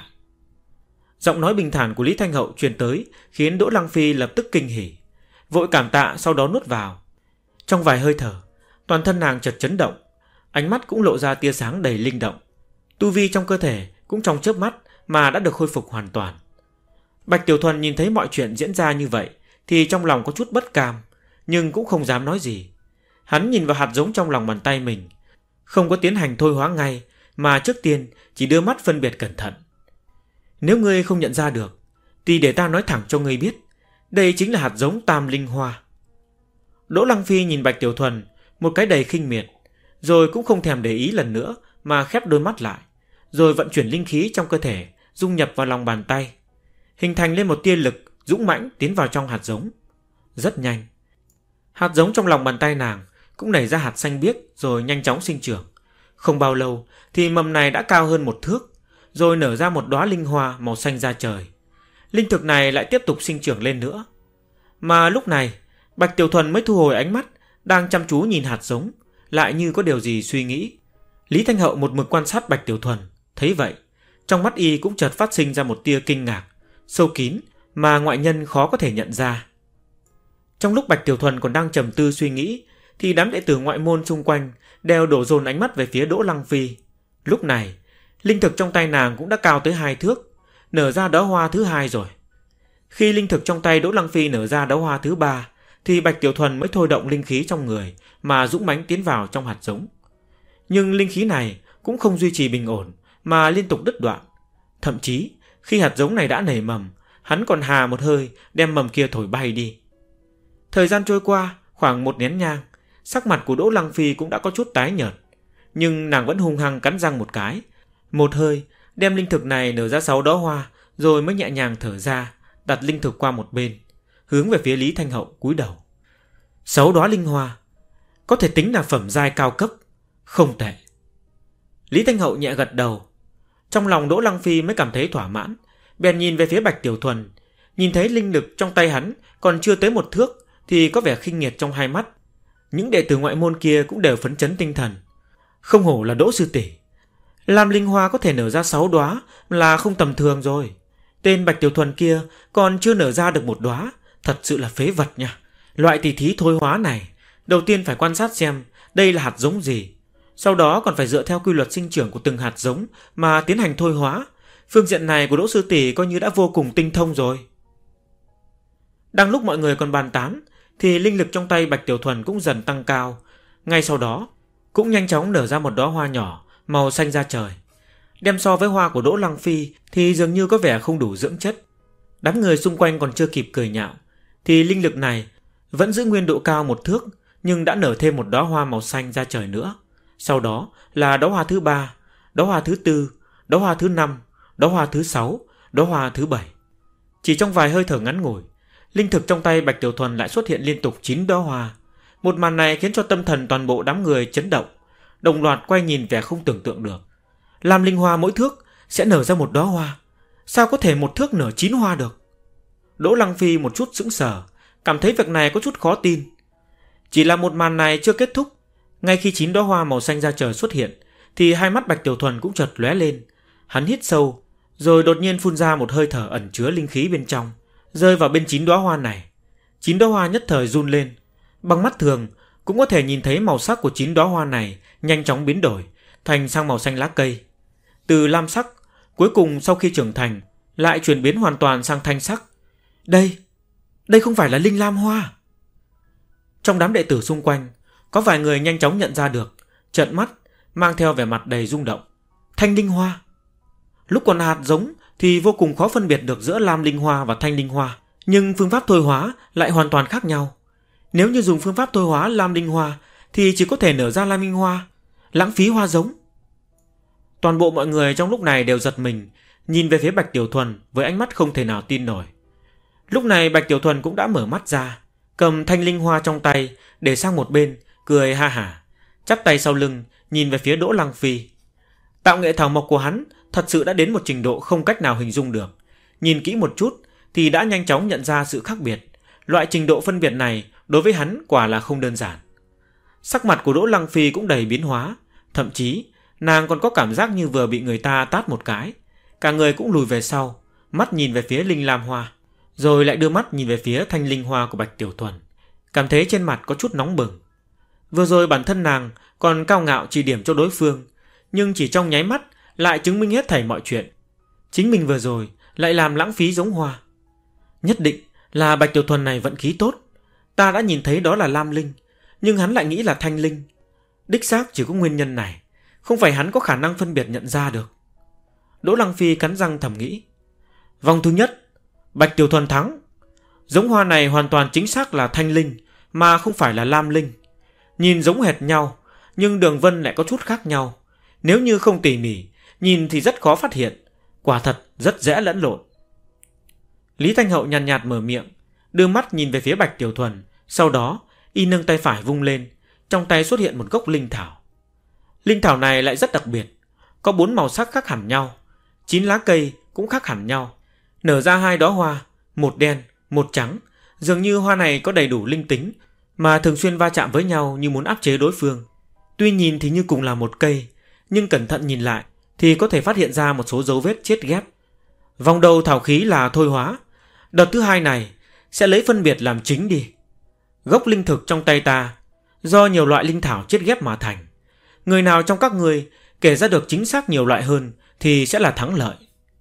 Giọng nói bình thản của Lý Thanh Hậu truyền tới khiến Đỗ Lăng Phi lập tức kinh hỉ, vội cảm tạ, sau đó nuốt vào. Trong vài hơi thở, toàn thân nàng chợt chấn động, ánh mắt cũng lộ ra tia sáng đầy linh động. Tu vi trong cơ thể cũng trong chớp mắt mà đã được khôi phục hoàn toàn. Bạch Tiểu Thuần nhìn thấy mọi chuyện diễn ra như vậy thì trong lòng có chút bất cam, nhưng cũng không dám nói gì. Hắn nhìn vào hạt giống trong lòng bàn tay mình, không có tiến hành thôi hóa ngay, mà trước tiên chỉ đưa mắt phân biệt cẩn thận. Nếu ngươi không nhận ra được thì để ta nói thẳng cho ngươi biết, đây chính là hạt giống Tam Linh Hoa. Đỗ Lăng Phi nhìn Bạch Tiểu Thuần một cái đầy khinh miệt, rồi cũng không thèm để ý lần nữa mà khép đôi mắt lại, rồi vận chuyển linh khí trong cơ thể dung nhập vào lòng bàn tay, hình thành lên một tia lực dũng mãnh tiến vào trong hạt giống. Rất nhanh, hạt giống trong lòng bàn tay nàng cũng nảy ra hạt xanh biếc rồi nhanh chóng sinh trưởng. Không bao lâu thì mầm này đã cao hơn 1 thước, rồi nở ra một đóa linh hoa màu xanh ra trời. Linh thực này lại tiếp tục sinh trưởng lên nữa. Mà lúc này Bạch Tiểu Thuần mới thu hồi ánh mắt, đang chăm chú nhìn hạt giống, lại như có điều gì suy nghĩ. Lý Thanh Hậu một mực quan sát Bạch Tiểu Thuần, thấy vậy trong mắt y cũng chợt phát sinh ra một tia kinh ngạc sâu kín mà ngoại nhân khó có thể nhận ra. Trong lúc Bạch Tiểu Thuần còn đang trầm tư suy nghĩ thì đám đệ tử ngoại môn xung quanh đều đổ dồn ánh mắt về phía Đỗ Lăng Phi. Lúc này linh thực trong tay nàng cũng đã cao tới 2 thước, nở ra đóa hoa thứ 2 rồi. Khi linh thực trong tay Đỗ Lăng Phi nở ra đóa hoa thứ 3 thì Bạch Tiểu Thuần mới thôi động linh khí trong người mà dũng mãnh tiến vào trong hạt giống. Nhưng linh khí này cũng không duy trì bình ổn mà liên tục đứt đoạn. Thậm chí khi hạt giống này đã nảy mầm, hắn còn hà một hơi đem mầm kia thổi bay đi. Thời gian trôi qua khoảng 1 nén nhang, sắc mặt của Đỗ Lăng Phi cũng đã có chút tái nhợt, nhưng nàng vẫn hung hăng cắn răng một cái, một hơi đem linh thực này nở ra 6 đóa hoa, rồi mới nhẹ nhàng thở ra, đặt linh thực qua một bên, hướng về phía Lý Thanh Hậu cúi đầu. 6 đóa linh hoa, có thể tính là phẩm giai cao cấp, không tệ. Lý Thanh Hậu nhẹ gật đầu. Trong lòng Đỗ Lăng Phi mới cảm thấy thỏa mãn, bèn nhìn về phía Bạch Tiểu Thuần, nhìn thấy linh lực trong tay hắn còn chưa tới 1 thước thì có vẻ khinh miệt trong hai mắt. Những đệ tử ngoại môn kia cũng đều phấn chấn tinh thần. Không hổ là Đỗ sư tỷ, Lam linh hoa có thể nở ra 6 đóa là không tầm thường rồi. Tên Bạch Tiểu Thuần kia còn chưa nở ra được 1 đóa, thật sự là phế vật nha. Loại tỷ thí thôi hóa này, đầu tiên phải quan sát xem đây là hạt giống gì, sau đó còn phải dựa theo quy luật sinh trưởng của từng hạt giống mà tiến hành thôi hóa. Phương diện này của Đỗ sư tỷ coi như đã vô cùng tinh thông rồi. Đang lúc mọi người còn bàn tán thì linh lực trong tay Bạch Tiểu Thuần cũng dần tăng cao. Ngay sau đó cũng nhanh chóng nở ra một đóa hoa nhỏ màu xanh ra trời. Đem so với hoa của Đỗ Lăng Phi thì dường như có vẻ không đủ dưỡng chất. Đám người xung quanh còn chưa kịp cười nhạo thì linh lực này vẫn giữ nguyên độ cao 1 thước, nhưng đã nở thêm một đóa hoa màu xanh ra trời nữa. Sau đó là đóa hoa thứ 3, đóa hoa thứ 4, đóa hoa thứ 5, đóa hoa thứ 6, đóa hoa thứ 7. Chỉ trong vài hơi thở ngắn ngủi, linh thực trong tay Bạch Tiểu Thuần lại xuất hiện liên tục 9 đóa hoa. Một màn này khiến cho tâm thần toàn bộ đám người chấn động, đồng loạt quay nhìn vẻ không tưởng tượng được. Lam linh hoa mỗi thước sẽ nở ra 1 đóa hoa, sao có thể 1 thước nở 9 hoa được? Đỗ Lăng Phi một chút sững sờ, cảm thấy việc này có chút khó tin. Chỉ là một màn này chưa kết thúc, ngay khi 9 đóa hoa màu xanh ra trời xuất hiện thì hai mắt Bạch Tiểu Thuần cũng chợt lóe lên. Hắn hít sâu, rồi đột nhiên phun ra một hơi thở ẩn chứa linh khí bên trong, rơi vào bên 9 đóa hoa này. 9 đóa hoa nhất thời run lên. Bằng mắt thường cũng có thể nhìn thấy màu sắc của 9 đóa hoa này nhanh chóng biến đổi thành sang màu xanh lá cây. Từ lam sắc, cuối cùng sau khi trưởng thành lại chuyển biến hoàn toàn sang thanh sắc. Đây không phải là linh lam hoa. Trong đám đệ tử xung quanh có vài người nhanh chóng nhận ra được, trợn mắt mang theo vẻ mặt đầy rung động. Thanh linh hoa. Lúc còn hạt giống thì vô cùng khó phân biệt được giữa lam linh hoa và thanh linh hoa, nhưng phương pháp thôi hóa lại hoàn toàn khác nhau. Nếu như dùng phương pháp thôi hóa lam linh hoa thì chỉ có thể nở ra Lam Minh Hoa, lãng phí hoa giống. Toàn bộ mọi người trong lúc này đều giật mình, nhìn về phía Bạch Tiểu Thuần với ánh mắt không thể nào tin nổi. Lúc này Bạch Tiểu Thuần cũng đã mở mắt ra, cầm thanh linh hoa trong tay để sang một bên, cười ha hả, chắp tay sau lưng nhìn về phía Đỗ Lăng Phi. Tạo nghệ thảo mộc của hắn thật sự đã đến một trình độ không cách nào hình dung được. Nhìn kỹ một chút thì đã nhanh chóng nhận ra sự khác biệt. Loại trình độ phân biệt này đối với hắn quả là không đơn giản. Sắc mặt của Đỗ Lăng Phi cũng đầy biến hóa, thậm chí nàng còn có cảm giác như vừa bị người ta tát một cái. Cả người cũng lùi về sau, mắt nhìn về phía linh lam hoa, rồi lại đưa mắt nhìn về phía thanh linh hoa của Bạch Tiểu Thuần, cảm thấy trên mặt có chút nóng bừng. Vừa rồi bản thân nàng còn cao ngạo chỉ điểm cho đối phương, nhưng chỉ trong nháy mắt lại chứng minh hết thảy mọi chuyện. Chính mình vừa rồi lại làm lãng phí giống hoa. Nhất định là Bạch Tiểu Thuần này vận khí tốt. Ta đã nhìn thấy đó là lam linh, nhưng hắn lại nghĩ là thanh linh. Đích xác chỉ có nguyên nhân này, không phải hắn có khả năng phân biệt nhận ra được. Đỗ Lăng Phi cắn răng thầm nghĩ. Vòng thứ nhất, Bạch Tiểu Thuần thắng. Giống hoa này hoàn toàn chính xác là thanh linh, mà không phải là lam linh. Nhìn giống hệt nhau, nhưng đường vân lại có chút khác nhau. Nếu như không tỉ mỉ, nhìn thì rất khó phát hiện. Quả thật rất dễ lẫn lộn. Lý Thanh Hậu nhàn nhạt mở miệng, đưa mắt nhìn về phía Bạch Tiểu Thuần. Sau đó y nâng tay phải vung lên, trong tay xuất hiện một gốc linh thảo. Linh thảo này lại rất đặc biệt, có 4 màu sắc khác hẳn nhau, 9 lá cây cũng khác hẳn nhau, nở ra 2 đóa hoa, một đen, một trắng. Dường như hoa này có đầy đủ linh tính, mà thường xuyên va chạm với nhau như muốn áp chế đối phương. Tuy nhìn thì như cùng là một cây, nhưng cẩn thận nhìn lại thì có thể phát hiện ra một số dấu vết chết ghép. Vòng đầu thảo khí là thôi hóa. Đợt thứ 2 này sẽ lấy phân biệt làm chính đi. Gốc linh thực trong tay ta do nhiều loại linh thảo chết ghép mà thành. Người nào trong các người kể ra được chính xác nhiều loại hơn thì sẽ là thắng lợi.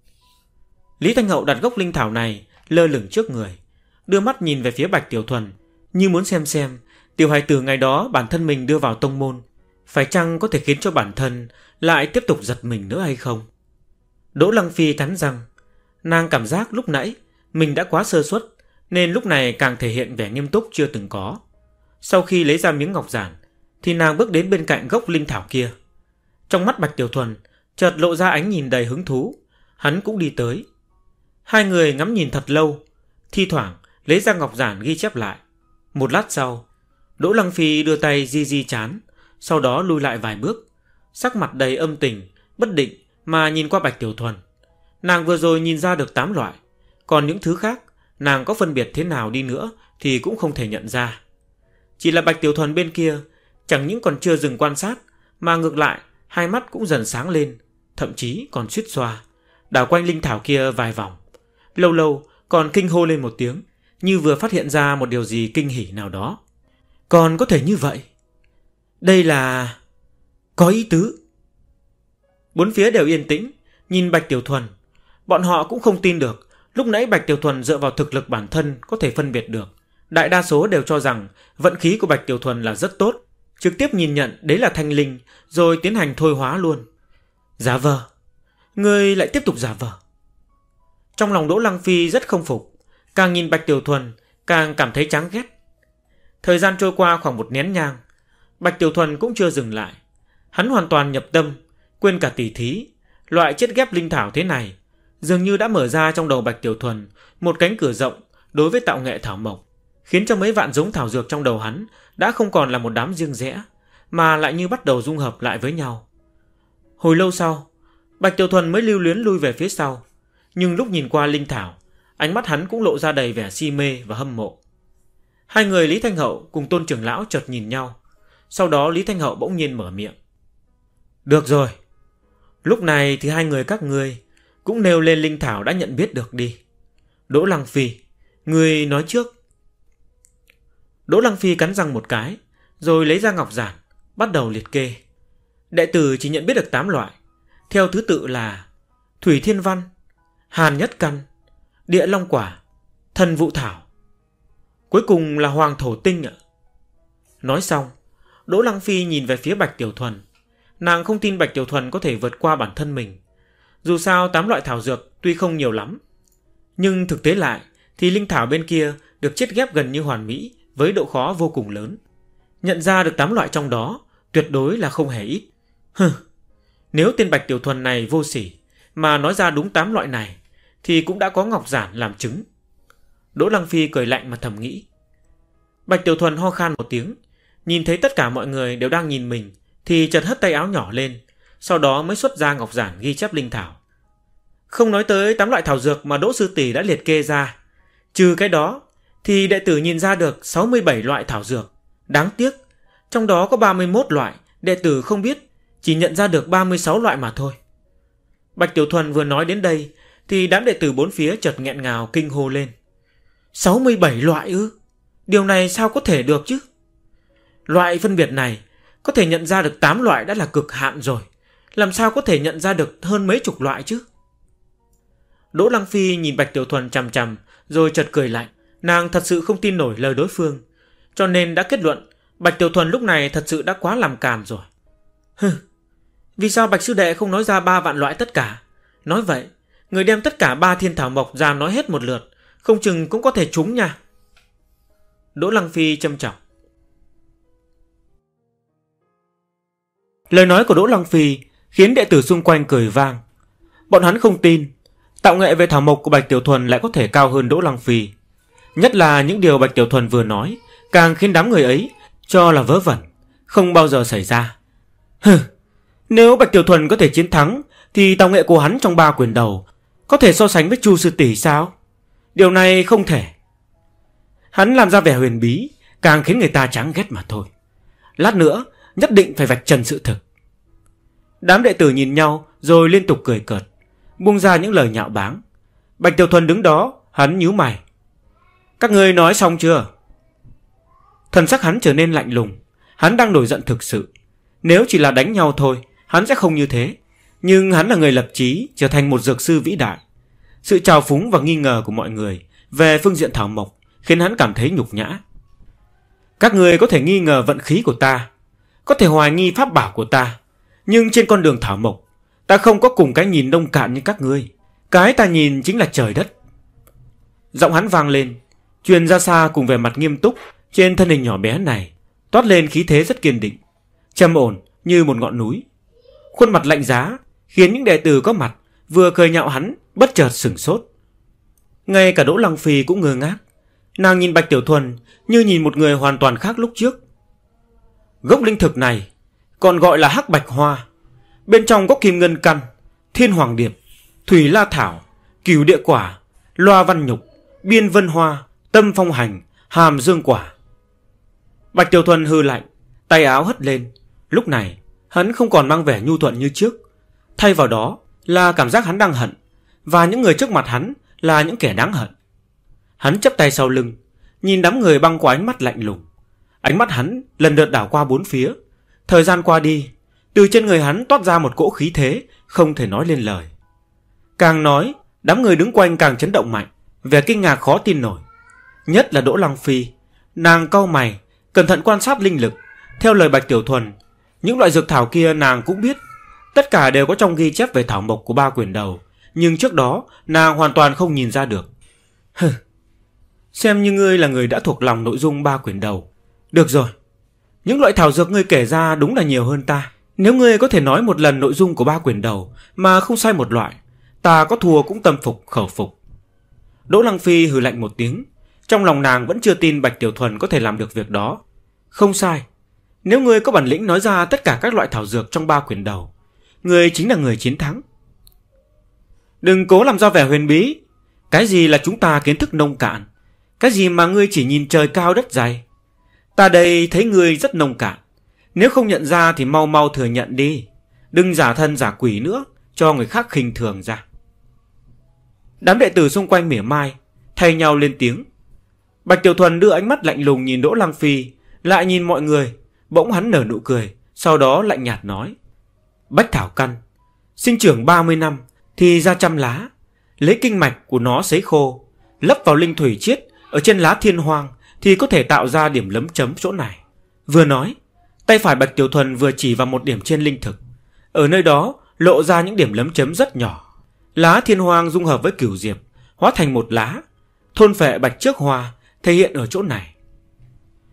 Lý Thanh Hậu đặt gốc linh thảo này lơ lửng trước người, đưa mắt nhìn về phía Bạch Tiểu Thuần, như muốn xem tiểu hài tử ngày đó bản thân mình đưa vào tông môn phải chăng có thể khiến cho bản thân lại tiếp tục giật mình nữa hay không. Đỗ Lăng Phi cắn răng. Nàng cảm giác lúc nãy mình đã quá sơ suất, nên lúc này càng thể hiện vẻ nghiêm túc chưa từng có. Sau khi lấy ra miếng ngọc giản thì nàng bước đến bên cạnh gốc linh thảo kia. Trong mắt Bạch Tiểu Thuần chợt lộ ra ánh nhìn đầy hứng thú. Hắn cũng đi tới. Hai người ngắm nhìn thật lâu, thi thoảng lấy ra ngọc giản ghi chép lại. Một lát sau, Đỗ Lăng Phi đưa tay di chán, sau đó lui lại vài bước, sắc mặt đầy âm tình, bất định mà nhìn qua Bạch Tiểu Thuần. Nàng vừa rồi nhìn ra được 8 loại, còn những thứ khác nàng có phân biệt thế nào đi nữa thì cũng không thể nhận ra. Chỉ là Bạch Tiểu Thuần bên kia chẳng những còn chưa dừng quan sát, mà ngược lại hai mắt cũng dần sáng lên, thậm chí còn suýt xoa, đảo quanh linh thảo kia vài vòng. Lâu lâu còn kinh hô lên một tiếng, như vừa phát hiện ra một điều gì kinh hỉ nào đó. Còn có thể như vậy? Đây là... có ý tứ. Bốn phía đều yên tĩnh, nhìn Bạch Tiểu Thuần. Bọn họ cũng không tin được lúc nãy Bạch Tiểu Thuần dựa vào thực lực bản thân có thể phân biệt được. Đại đa số đều cho rằng vận khí của Bạch Tiểu Thuần là rất tốt, trực tiếp nhìn nhận đấy là thanh linh, rồi tiến hành thôi hóa luôn. Giả vờ. Ngươi lại tiếp tục giả vờ. Trong lòng Đỗ Lăng Phi rất không phục, càng nhìn Bạch Tiểu Thuần càng cảm thấy chán ghét. Thời gian trôi qua khoảng 1 nén nhang, Bạch Tiểu Thuần cũng chưa dừng lại. Hắn hoàn toàn nhập tâm, quên cả tỉ thí. Loại chết ghép linh thảo thế này dường như đã mở ra trong đầu Bạch Tiểu Thuần một cánh cửa rộng đối với tạo nghệ thảo mộc, khiến cho mấy vạn giống thảo dược trong đầu hắn đã không còn là một đám riêng rẽ, mà lại như bắt đầu dung hợp lại với nhau. Hồi lâu sau, Bạch Tiểu Thuần mới lưu luyến lui về phía sau, nhưng lúc nhìn qua linh thảo, ánh mắt hắn cũng lộ ra đầy vẻ si mê và hâm mộ. Hai người Lý Thanh Hậu cùng Tôn trưởng lão chợt nhìn nhau. Sau đó Lý Thanh Hậu bỗng nhiên mở miệng. Được rồi, lúc này thì hai người các ngươi cũng nêu lên linh thảo đã nhận biết được đi. Đỗ Lăng Phi, ngươi nói trước. Đỗ Lăng Phi cắn răng một cái, rồi lấy ra ngọc giản, bắt đầu liệt kê. Đệ tử chỉ nhận biết được 8 loại, theo thứ tự là Thủy Thiên Văn, Hàn Nhất Căn, Địa Long Quả, Thần Vụ Thảo, cuối cùng là Hoàng Thổ Tinh ạ. Nói xong, Đỗ Lăng Phi nhìn về phía Bạch Tiểu Thuần. Nàng không tin Bạch Tiểu Thuần có thể vượt qua bản thân mình. Dù sao 8 loại thảo dược tuy không nhiều lắm, nhưng thực tế lại thì linh thảo bên kia được chết ghép gần như hoàn mỹ với độ khó vô cùng lớn. Nhận ra được 8 loại trong đó tuyệt đối là không hề ít. Nếu tên Bạch Tiểu Thuần này vô sỉ mà nói ra đúng 8 loại này thì cũng đã có Ngọc Giản làm chứng. Đỗ Lăng Phi cười lạnh mà thầm nghĩ. Bạch Tiểu Thuần ho khan một tiếng, nhìn thấy tất cả mọi người đều đang nhìn mình thì chợt hất tay áo nhỏ lên, sau đó mới xuất ra Ngọc Giản ghi chép linh thảo. Không nói tới 8 loại thảo dược mà Đỗ sư tỷ đã liệt kê ra, trừ cái đó thì đệ tử nhìn ra được 67 loại thảo dược. Đáng tiếc, trong đó có 31 loại đệ tử không biết, chỉ nhận ra được 36 loại mà thôi. Bạch Tiểu Thuần vừa nói đến đây thì đám đệ tử bốn phía chợt nghẹn ngào kinh hô lên. 67 loại ư? Điều này sao có thể được chứ? Loại phân biệt này có thể nhận ra được 8 loại đã là cực hạn rồi, làm sao có thể nhận ra được hơn mấy chục loại chứ? Đỗ Lăng Phi nhìn Bạch Tiểu Thuần chằm chằm rồi chợt cười lạnh. Nàng thật sự không tin nổi lời đối phương, cho nên đã kết luận Bạch Tiểu Thuần lúc này thật sự đã quá làm càn rồi. Vì sao Bạch sư đệ không nói ra 3 vạn loại tất cả? Nói vậy, người đem tất cả 3 thiên thảo mộc ra nói hết một lượt, không chừng cũng có thể trúng nha. Đỗ Lăng Phi châm chọc. Lời nói của Đỗ Lăng Phi khiến đệ tử xung quanh cười vang. Bọn hắn không tin tạo nghệ về thảo mộc của Bạch Tiểu Thuần lại có thể cao hơn Đỗ Lăng Phi. Nhất là những điều Bạch Tiểu Thuần vừa nói càng khiến đám người ấy cho là vớ vẩn, không bao giờ xảy ra. Nếu Bạch Tiểu Thuần có thể chiến thắng thì tạo nghệ của hắn trong 3 quyền đầu có thể so sánh với Chu sư tỷ sao? Điều này không thể. Hắn làm ra vẻ huyền bí càng khiến người ta chán ghét mà thôi. Lát nữa nhất định phải vạch trần sự thực. Đám đệ tử nhìn nhau rồi liên tục cười cợt, buông ra những lời nhạo báng. Bạch Tiểu Thuần đứng đó, hắn nhíu mày. Các ngươi nói xong chưa? Thần sắc hắn trở nên lạnh lùng. Hắn đang nổi giận thực sự. Nếu chỉ là đánh nhau thôi, hắn sẽ không như thế. Nhưng hắn là người lập chí trở thành một dược sư vĩ đại. Sự trào phúng và nghi ngờ của mọi người về phương diện thảo mộc khiến hắn cảm thấy nhục nhã. Các ngươi có thể nghi ngờ vận khí của ta, có thể hoài nghi pháp bảo của ta, nhưng trên con đường thảo mộc, ta không có cùng cái nhìn nông cạn như các ngươi. Cái ta nhìn chính là trời đất. Giọng hắn vang lên, truyền ra xa cùng vẻ mặt nghiêm túc. Trên thân hình nhỏ bé này toát lên khí thế rất kiên định, trầm ổn như một ngọn núi. Khuôn mặt lạnh giá khiến những đệ tử có mặt vừa cười nhạo hắn bất chợt sửng sốt. Ngay cả Đỗ Lăng Phi cũng ngơ ngác. Nàng nhìn Bạch Tiểu Thuần như nhìn một người hoàn toàn khác lúc trước. Gốc linh thực này còn gọi là hắc bạch hoa, bên trong có kim ngân căn, thiên hoàng điệp, thủy la thảo, cửu địa quả, loa văn nhục, biên vân hoa, tâm phong hành, hàm dương quả. Bạch Tiểu Thuần hư lạnh, tay áo hất lên. Lúc này hắn không còn mang vẻ nhu thuận như trước, thay vào đó là cảm giác hắn đang hận, và những người trước mặt hắn là những kẻ đáng hận. Hắn chắp tay sau lưng, nhìn đám người băng qua ánh mắt lạnh lùng. Ánh mắt hắn lần lượt đảo qua bốn phía. Thời gian qua đi, từ trên người hắn toát ra một cỗ khí thế không thể nói lên lời. Càng nói, đám người đứng quanh càng chấn động mạnh, vẻ kinh ngạc khó tin nổi. Nhất là Đỗ Lăng Phi, nàng cau mày, cẩn thận quan sát linh lực. Theo lời Bạch Tiểu Thuần, những loại dược thảo kia nàng cũng biết, tất cả đều có trong ghi chép về thảo mộc của 3 quyển đầu, nhưng trước đó nàng hoàn toàn không nhìn ra được. Xem như ngươi là người đã thuộc lòng nội dung 3 quyển đầu. Được rồi, những loại thảo dược ngươi kể ra đúng là nhiều hơn ta. Nếu ngươi có thể nói một lần nội dung của 3 quyển đầu mà không sai một loại, ta có thua cũng tâm phục khẩu phục. Đỗ Lăng Phi hừ lạnh một tiếng. Trong lòng nàng vẫn chưa tin Bạch Tiểu Thuần có thể làm được việc đó. Không sai, nếu ngươi có bản lĩnh nói ra tất cả các loại thảo dược trong 3 quyển đầu, ngươi chính là người chiến thắng. Đừng cố làm ra vẻ huyền bí. Cái gì là chúng ta kiến thức nông cạn, cái gì mà ngươi chỉ nhìn trời cao đất dày. Ta đây thấy ngươi rất nông cạn. Nếu không nhận ra thì mau mau thừa nhận đi, đừng giả thân giả quỷ nữa, cho người khác khinh thường ra. Đám đệ tử xung quanh mỉa mai, thay nhau lên tiếng. Bạch Tiểu Thuần đưa ánh mắt lạnh lùng nhìn Đỗ Lăng Phi, lại nhìn mọi người. Bỗng hắn nở nụ cười, sau đó lạnh nhạt nói. Bách thảo căn, sinh trưởng 30 năm thì ra 100 lá. Lấy kinh mạch của nó sấy khô, lấp vào linh thủy chiết ở trên lá thiên hoang thì có thể tạo ra điểm lấm chấm chỗ này. Vừa nói, tay phải Bạch Tiểu Thuần vừa chỉ vào một điểm trên linh thực. Ở nơi đó lộ ra những điểm lấm chấm rất nhỏ. Lá thiên hoang dung hợp với cửu diệp, hóa thành một lá. Thôn phệ bạch trước hoa thể hiện ở chỗ này.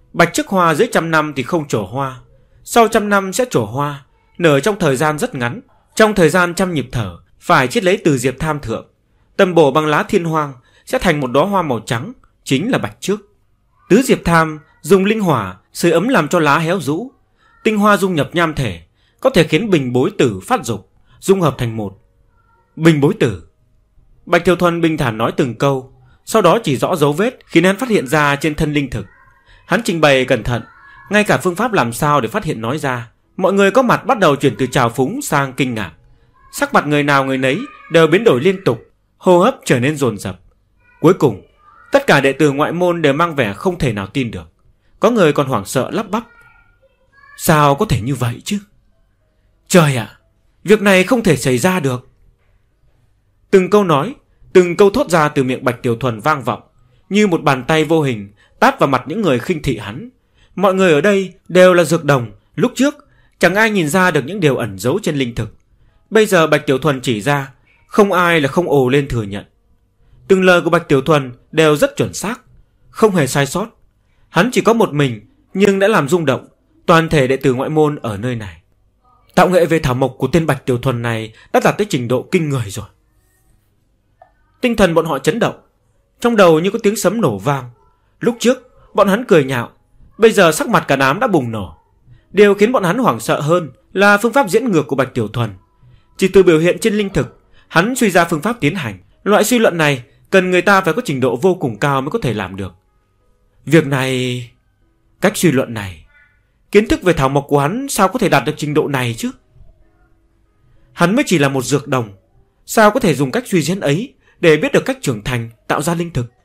Bạch trước hoa dưới 100 năm thì không trổ hoa, sau 100 năm sẽ trổ hoa, nở trong thời gian rất ngắn, trong thời gian 100 nhịp thở, phải chiết lấy từ diệp tham thượng, tầm bổ bằng lá thiên hoang sẽ thành một đóa hoa màu trắng, chính là bạch trước. Tứ diệp tham dùng linh hỏa sưởi ấm làm cho lá héo rũ, tinh hoa dung nhập nham thể, có thể khiến bình bối tử phát dục, dung hợp thành một. Bình bối tử. Bạch Tiểu Thuần bình thản nói từng câu, sau đó chỉ rõ dấu vết khiến hắn phát hiện ra trên thân linh thực. Hắn trình bày cẩn thận, ngay cả phương pháp làm sao để phát hiện nói ra. Mọi người có mặt bắt đầu chuyển từ trào phúng sang kinh ngạc. Sắc mặt người nào người nấy đều biến đổi liên tục, hô hấp trở nên dồn dập. Cuối cùng, tất cả đệ tử ngoại môn đều mang vẻ không thể nào tin được. Có người còn hoảng sợ lắp bắp. Sao có thể như vậy chứ? Trời ạ, việc này không thể xảy ra được. Từng câu nói, từng câu thốt ra từ miệng Bạch Tiểu Thuần vang vọng, như một bàn tay vô hình tát vào mặt những người khinh thị hắn. Mọi người ở đây đều là dược đồng, lúc trước chẳng ai nhìn ra được những điều ẩn giấu trên linh thực. Bây giờ Bạch Tiểu Thuần chỉ ra, không ai là không ồ lên thừa nhận. Từng lời của Bạch Tiểu Thuần đều rất chuẩn xác, không hề sai sót. Hắn chỉ có một mình, nhưng đã làm rung động toàn thể đệ tử ngoại môn ở nơi này. Tạo nghệ về thảo mộc của tên Bạch Tiểu Thuần này đã đạt tới trình độ kinh người rồi. Tinh thần bọn họ chấn động, trong đầu như có tiếng sấm nổ vang. Lúc trước bọn hắn cười nhạo, bây giờ sắc mặt cả đám đã bùng nổ. Điều khiến bọn hắn hoảng sợ hơn là phương pháp diễn ngược của Bạch Tiểu Thuần. Chỉ từ biểu hiện trên linh thực, hắn suy ra phương pháp tiến hành. Loại suy luận này cần người ta phải có trình độ vô cùng cao mới có thể làm được. Việc này, cách suy luận này, kiến thức về thảo mộc của hắn sao có thể đạt được trình độ này chứ? Hắn mới chỉ là một dược đồng, sao có thể dùng cách suy diễn ấy để biết được cách trưởng thành tạo ra linh thực?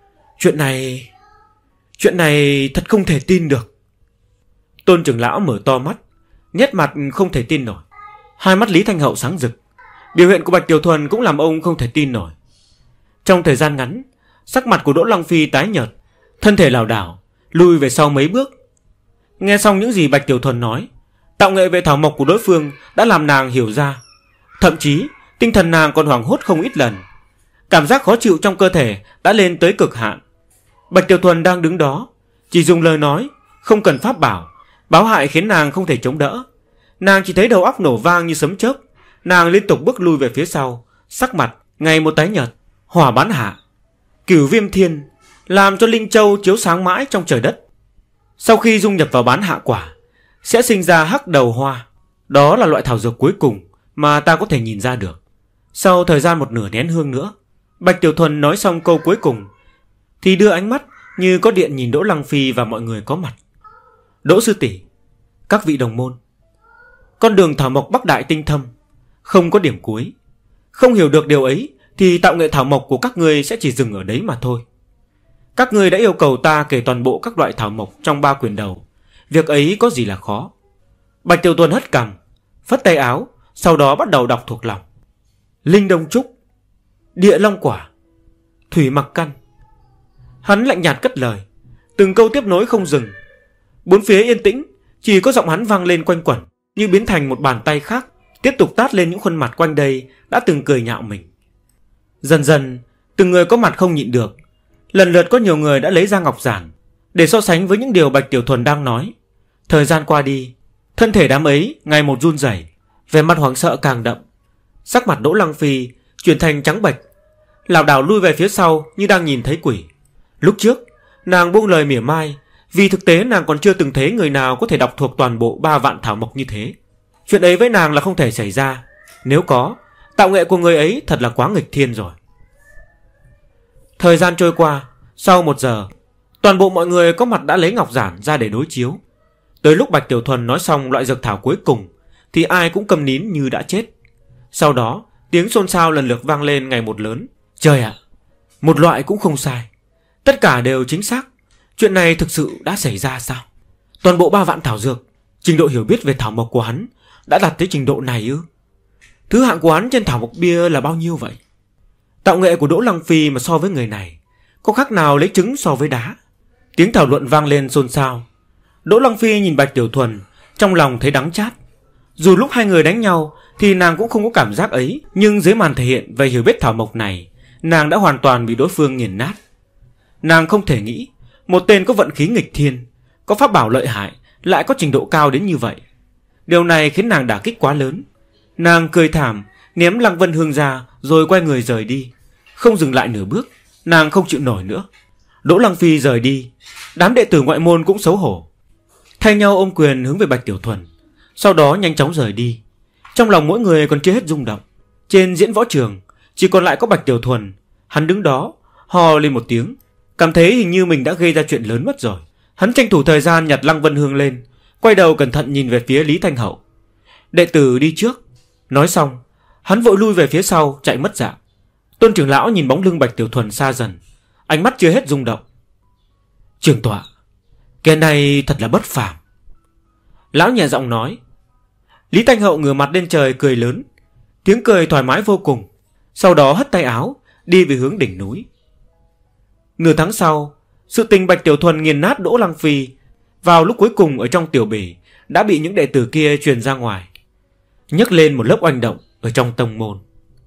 Chuyện này thật không thể tin được. Tôn trưởng lão mở to mắt, nét mặt không thể tin nổi. Hai mắt Lý Thanh Hậu sáng rực. Biểu hiện của Bạch Tiểu Thuần cũng làm ông không thể tin nổi. Trong thời gian ngắn, sắc mặt của Đỗ Lăng Phi tái nhợt, thân thể lảo đảo lùi về sau mấy bước. Nghe xong những gì Bạch Tiểu Thuần nói, tạo nghệ về thảo mộc của đối phương đã làm nàng hiểu ra. Thậm chí tinh thần nàng còn hoảng hốt không ít lần. Cảm giác khó chịu trong cơ thể đã lên tới cực hạn. Bạch Tiểu Thuần đang đứng đó, chỉ dùng lời nói, không cần pháp bảo, báo hại khiến nàng không thể chống đỡ. Nàng chỉ thấy đầu óc nổ vang như sấm chớp. Nàng liên tục bước lui về phía sau, sắc mặt ngày một tái nhợt. Hỏa bán hạ, Cửu Viêm Thiên, làm cho linh châu chiếu sáng mãi trong trời đất. Sau khi dung nhập vào bán hạ quả, sẽ sinh ra hắc đầu hoa. Đó là loại thảo dược cuối cùng mà ta có thể nhìn ra được. Sau thời gian một nửa nén hương nữa, Bạch Tiểu Thuần nói xong câu cuối cùng thì đưa ánh mắt như có điện nhìn Đỗ Lăng Phi và mọi người có mặt. Đỗ sư tỷ, các vị đồng môn, con đường thảo mộc Bắc Đại tinh thâm, không có điểm cuối. Không hiểu được điều ấy thì tạo nghệ thảo mộc của các ngươi sẽ chỉ dừng ở đấy mà thôi. Các ngươi đã yêu cầu ta kể toàn bộ các loại thảo mộc trong 3 quyển đầu, việc ấy có gì là khó? Bạch Tiểu Thuần hất cằm, phất tay áo, sau đó bắt đầu đọc thuộc lòng. Linh Đông Trúc, Địa Long Quả, Thủy Mặc Căn. Hắn lạnh nhạt cất lời, từng câu tiếp nối không dừng. Bốn phía yên tĩnh, chỉ có giọng hắn vang lên quanh quẩn, như biến thành một bàn tay khác tiếp tục tát lên những khuôn mặt quanh đây đã từng cười nhạo mình. Dần dần, từng người có mặt không nhịn được. Lần lượt có nhiều người đã lấy ra ngọc giản để so sánh với những điều Bạch Tiểu Thuần đang nói. Thời gian qua đi, thân thể đám ấy ngày một run rẩy, vẻ mặt hoảng sợ càng đậm. Sắc mặt Đỗ Lăng Phi chuyển thành trắng bệch, lảo đảo lui về phía sau như đang nhìn thấy quỷ. Lúc trước, nàng buông lời mỉa mai, vì thực tế nàng còn chưa từng thấy người nào có thể đọc thuộc toàn bộ 3 vạn thảo mộc như thế. Chuyện ấy với nàng là không thể xảy ra. Nếu có, tạo nghệ của người ấy thật là quá nghịch thiên rồi. Thời gian trôi qua, sau 1 giờ, toàn bộ mọi người có mặt đã lấy ngọc giản ra để đối chiếu. Tới lúc Bạch Tiểu Thuần nói xong loại dược thảo cuối cùng thì ai cũng câm nín như đã chết. Sau đó, tiếng xôn xao lần lượt vang lên ngày một lớn. Trời ạ, một loại cũng không sai, tất cả đều chính xác. Chuyện này thực sự đã xảy ra sao? Toàn bộ 3 vạn thảo dược, trình độ hiểu biết về thảo mộc của hắn đã đạt tới trình độ này ư? Thứ hạng của hắn trên thảo mộc bia là bao nhiêu vậy? Tạo nghệ của Đỗ Lăng Phi mà so với người này có khác nào lấy trứng so với đá? Tiếng thảo luận vang lên xôn xao. Đỗ Lăng Phi nhìn Bạch Tiểu Thuần, trong lòng thấy đắng chát. Dù lúc hai người đánh nhau thì nàng cũng không có cảm giác ấy, nhưng dưới màn thể hiện về hiểu biết thảo mộc này, nàng đã hoàn toàn bị đối phương nghiền nát. Nàng không thể nghĩ một tên có vận khí nghịch thiên, có pháp bảo lợi hại, lại có trình độ cao đến như vậy. Điều này khiến nàng đả kích quá lớn. Nàng cười thảm, ném Lăng Vân Hương ra rồi quay người rời đi, không dừng lại nửa bước. Nàng không chịu nổi nữa. Đỗ Lăng Phi rời đi, đám đệ tử ngoại môn cũng xấu hổ, thay nhau ôm quyền hướng về Bạch Tiểu Thuần, sau đó nhanh chóng rời đi. Trong lòng mỗi người còn chưa hết rung động. Trên diễn võ trường chỉ còn lại có Bạch Tiểu Thuần. Hắn đứng đó hò lên một tiếng, cảm thấy hình như mình đã gây ra chuyện lớn mất rồi. Hắn tranh thủ thời gian nhặt Lăng Vân Hương lên, quay đầu cẩn thận nhìn về phía Lý Thanh Hậu. Đệ tử đi trước. Nói xong, hắn vội lui về phía sau, chạy mất dạng. Tôn trưởng lão nhìn bóng lưng Bạch Tiểu Thuần xa dần, ánh mắt chưa hết rung động. Trường tọa, kẻ này thật là bất phàm. Lão nhẹ giọng nói. Lý Thanh Hậu ngửa mặt lên trời cười lớn, tiếng cười thoải mái vô cùng. Sau đó hất tay áo đi về hướng đỉnh núi. Nửa tháng sau, sự tình Bạch Tiểu Thuần nghiền nát Đỗ Lăng Phi vào lúc cuối cùng ở trong tiểu bỉ đã bị những đệ tử kia truyền ra ngoài, nhấc lên một lớp oanh động ở trong tông môn.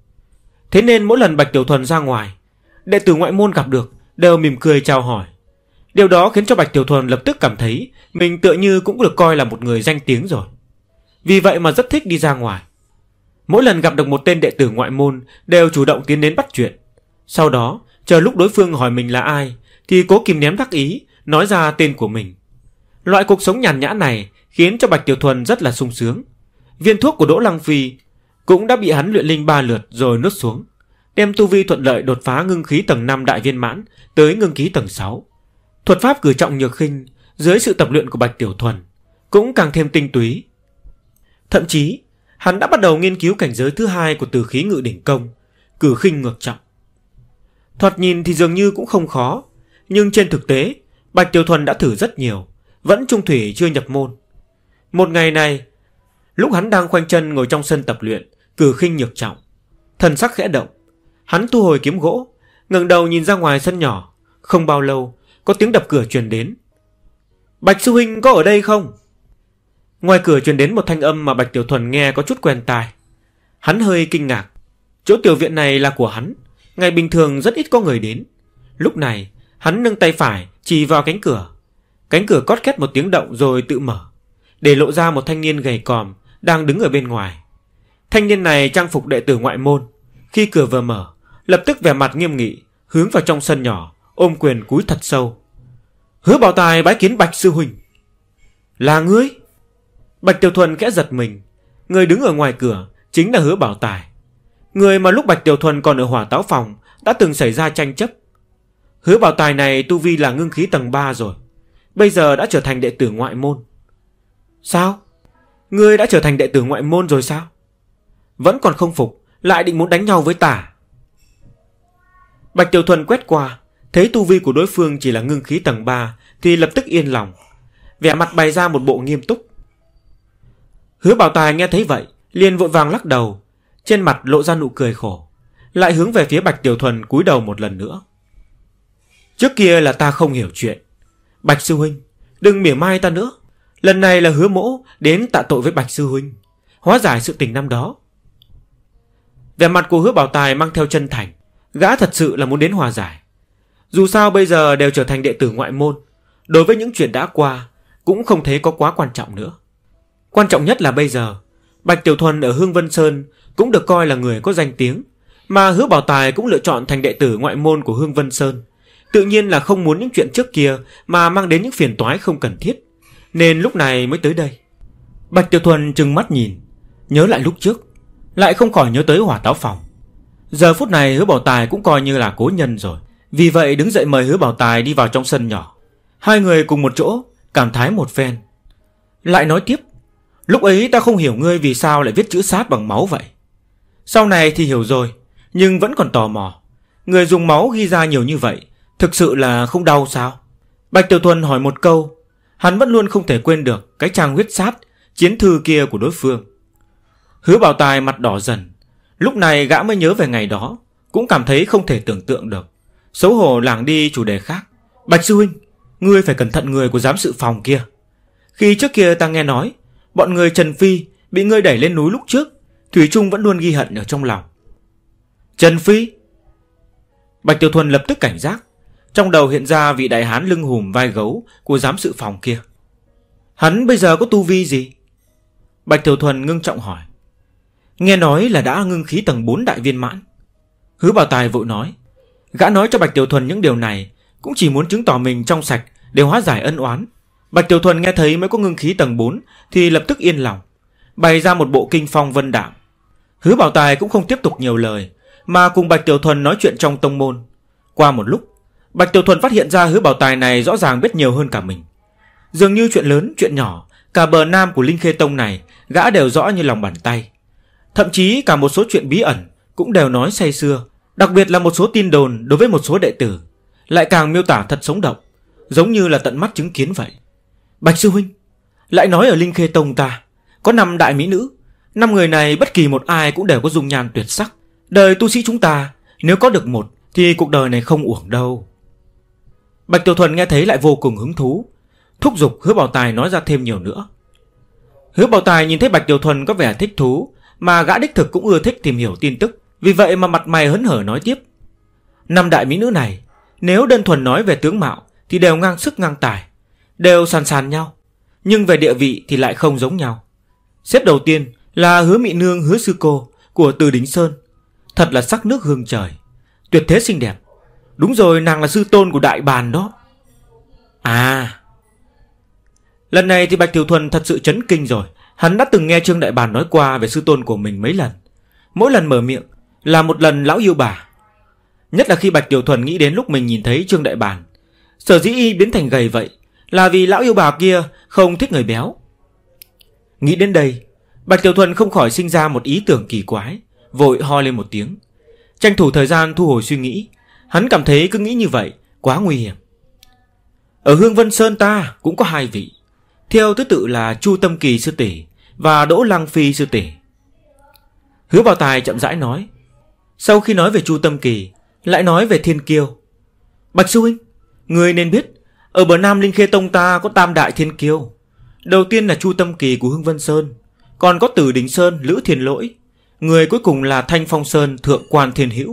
Thế nên mỗi lần Bạch Tiểu Thuần ra ngoài, đệ tử ngoại môn gặp được đều mỉm cười chào hỏi. Điều đó khiến cho Bạch Tiểu Thuần lập tức cảm thấy mình tựa như cũng được coi là một người danh tiếng rồi. Vì vậy mà rất thích đi ra ngoài. Mỗi lần gặp được một tên đệ tử ngoại môn đều chủ động tiến đến bắt chuyện. Sau đó chờ lúc đối phương hỏi mình là ai thì cố kìm nén đắc ý nói ra tên của mình. Loại cuộc sống nhàn nhã này khiến cho Bạch Tiểu Thuần rất là sung sướng. Viên thuốc của Đỗ Lăng Phi cũng đã bị hắn luyện linh 3 lượt rồi nuốt xuống, đem tu vi thuận lợi đột phá ngưng khí tầng 5 đại viên mãn tới ngưng khí tầng 6. Thuật pháp cử trọng nhược khinh dưới sự tập luyện của Bạch Tiểu Thuần cũng càng thêm tinh túy. Thậm chí hắn đã bắt đầu nghiên cứu cảnh giới thứ 2 của Từ Khí Ngự Đỉnh Công, cử khinh ngược trọng. Thoạt nhìn thì dường như cũng không khó, nhưng trên thực tế Bạch Tiểu Thuần đã thử rất nhiều, vẫn trung thủy chưa nhập môn. Một ngày này, lúc hắn đang khoanh chân ngồi trong sân tập luyện cử khinh nhược trọng, thần sắc khẽ động. Hắn thu hồi kiếm gỗ, ngẩng đầu nhìn ra ngoài sân nhỏ. Không bao lâu có tiếng đập cửa truyền đến. Bạch sư huynh có ở đây không? Ngoài cửa truyền đến một thanh âm mà Bạch Tiểu Thuần nghe có chút quen tai. Hắn hơi kinh ngạc. Chỗ tiểu viện này là của hắn, ngày bình thường rất ít có người đến. Lúc này hắn nâng tay phải chỉ vào cánh cửa. Cánh cửa cót két một tiếng động rồi tự mở, để lộ ra một thanh niên gầy còm đang đứng ở bên ngoài. Thanh niên này trang phục đệ tử ngoại môn. Khi cửa vừa mở, lập tức vẻ mặt nghiêm nghị, hướng vào trong sân nhỏ, ôm quyền cúi thật sâu. Hứa Bảo Tài bái kiến Bạch sư huynh. Là ngươi? Bạch Tiểu Thuần khẽ giật mình. Người đứng ở ngoài cửa chính là Hứa Bảo Tài, người mà lúc Bạch Tiểu Thuần còn ở Hỏa Táo Phòng đã từng xảy ra tranh chấp. Hứa Bảo Tài này tu vi là ngưng khí tầng 3 rồi, bây giờ đã trở thành đệ tử ngoại môn. Sao? Ngươi đã trở thành đệ tử ngoại môn rồi sao? Vẫn còn không phục, lại định muốn đánh nhau với ta? Bạch Tiểu Thuần quét qua, thấy tu vi của đối phương chỉ là ngưng khí tầng 3 thì lập tức yên lòng, vẻ mặt bày ra một bộ nghiêm túc. Hứa Bảo Tài nghe thấy vậy liền vội vàng lắc đầu, trên mặt lộ ra nụ cười khổ, lại hướng về phía Bạch Tiểu Thuần cúi đầu một lần nữa. Trước kia là ta không hiểu chuyện, Bạch sư huynh đừng mỉa mai ta nữa. Lần này là Hứa mỗ đến tạ tội với Bạch sư huynh, hóa giải sự tình năm đó. Vẻ mặt của Hứa Bảo Tài mang theo chân thành, gã thật sự là muốn đến hòa giải. Dù sao bây giờ đều trở thành đệ tử ngoại môn, đối với những chuyện đã qua cũng không thấy có quá quan trọng nữa. Quan trọng nhất là bây giờ Bạch Tiểu Thuần ở Hương Vân Sơn cũng được coi là người có danh tiếng, mà Hứa Bảo Tài cũng lựa chọn thành đệ tử ngoại môn của Hương Vân Sơn, tự nhiên là không muốn những chuyện trước kia mà mang đến những phiền toái không cần thiết, nên lúc này mới tới đây. Bạch Tiểu Thuần trừng mắt nhìn, nhớ lại lúc trước, lại không khỏi nhớ tới Hỏa Táo Phòng. Giờ phút này Hứa Bảo Tài cũng coi như là cố nhân rồi, vì vậy đứng dậy mời Hứa Bảo Tài đi vào trong sân nhỏ. Hai người cùng một chỗ cảm thái một phen. Lại nói tiếp, lúc ấy ta không hiểu ngươi vì sao lại viết chữ sát bằng máu vậy. Sau này thì hiểu rồi, nhưng vẫn còn tò mò, người dùng máu ghi ra nhiều như vậy, thực sự là không đau sao? Bạch Tiểu Thuần hỏi một câu, hắn vẫn luôn không thể quên được cái trang huyết sát chiến thư kia của đối phương. Hứa Bảo Tài mặt đỏ dần, lúc này gã mới nhớ về ngày đó, cũng cảm thấy không thể tưởng tượng được, xấu hổ lảng đi chủ đề khác. Bạch sư huynh, ngươi phải cẩn thận người của giám sự phòng kia. Khi trước kia ta nghe nói bọn người Trần Phi bị ngươi đẩy lên núi lúc trước, thủy chung vẫn luôn ghi hận ở trong lòng. Trần Phi? Bạch Tiểu Thuần lập tức cảnh giác, trong đầu hiện ra vị đại hán lưng hùm vai gấu của giám sự phòng kia. Hắn bây giờ có tu vi gì? Bạch Tiểu Thuần ngưng trọng hỏi. Nghe nói là đã ngưng khí tầng 4 đại viên mãn. Hứa Bảo Tài vội nói. Gã nói cho Bạch Tiểu Thuần những điều này cũng chỉ muốn chứng tỏ mình trong sạch để hóa giải ân oán. Bạch Tiểu Thuần nghe thấy mới có ngưng khí tầng 4 thì lập tức yên lòng, bày ra một bộ kinh phong vân đạm. Hứa Bảo Tài cũng không tiếp tục nhiều lời, mà cùng Bạch Tiểu Thuần nói chuyện trong tông môn. Qua một lúc, Bạch Tiểu Thuần phát hiện ra Hứa Bảo Tài này rõ ràng biết nhiều hơn cả mình. Dường như chuyện lớn, chuyện nhỏ, cả bờ nam của Linh Khê Tông này gã đều rõ như lòng bàn tay. Thậm chí cả một số chuyện bí ẩn cũng đều nói say sưa. Đặc biệt là một số tin đồn đối với một số đệ tử lại càng miêu tả thật sống động, giống như là tận mắt chứng kiến vậy. Bạch sư huynh, lại nói ở Linh Khê Tông ta có 5 đại mỹ nữ. 5 người này bất kỳ một ai cũng đều có dung nhan tuyệt sắc. Đời tu sĩ chúng ta nếu có được một thì cuộc đời này không uổng đâu. Bạch Tiểu Thuần nghe thấy lại vô cùng hứng thú, thúc giục Hứa Bảo Tài nói ra thêm nhiều nữa. Hứa Bảo Tài nhìn thấy Bạch Tiểu Thuần có vẻ thích thú, mà gã đích thực cũng ưa thích tìm hiểu tin tức, vì vậy mà mặt mày hớn hở nói tiếp. 5 đại mỹ nữ này nếu đơn thuần nói về tướng mạo thì đều ngang sức ngang tài, đều sàn sàn nhau, nhưng về địa vị thì lại không giống nhau. Xếp đầu tiên là Hứa Mị Nương Hứa sư cô của Từ Đính Sơn. Thật là sắc nước hương trời, tuyệt thế xinh đẹp. Đúng rồi, nàng là sư tôn của Đại Bàn đó. À, lần này thì Bạch Tiểu Thuần thật sự chấn kinh rồi. Hắn đã từng nghe Trương Đại Bàn nói qua về sư tôn của mình mấy lần, mỗi lần mở miệng là một lần lão yêu bà. Nhất là khi Bạch Tiểu Thuần nghĩ đến lúc mình nhìn thấy Trương Đại Bàn, sở dĩ y biến thành gầy vậy là vì lão yêu bà kia không thích người béo. Nghĩ đến đây, Bạch Tiểu Thuần không khỏi sinh ra một ý tưởng kỳ quái, vội ho lên một tiếng, tranh thủ thời gian thu hồi suy nghĩ. Hắn cảm thấy cứ nghĩ như vậy quá nguy hiểm. Ở Hương Vân Sơn ta cũng có 2 vị, theo thứ tự là Chu Tâm Kỳ sư tỷ và Đỗ Lăng Phi sư tỷ. Hứa Bảo Tài chậm rãi nói. Sau khi nói về Chu Tâm Kỳ, lại nói về Thiên Kiêu. Bạch sư huynh, người nên biết ở bờ nam Linh Khê Tông ta có 3 đại thiên kiêu. Đầu tiên là Chu Tâm Kỳ của Hương Vân Sơn, còn có Tử Đình Sơn Lữ Thiên Lỗi, người cuối cùng là Thanh Phong Sơn Thượng Quan Thiên Hữu.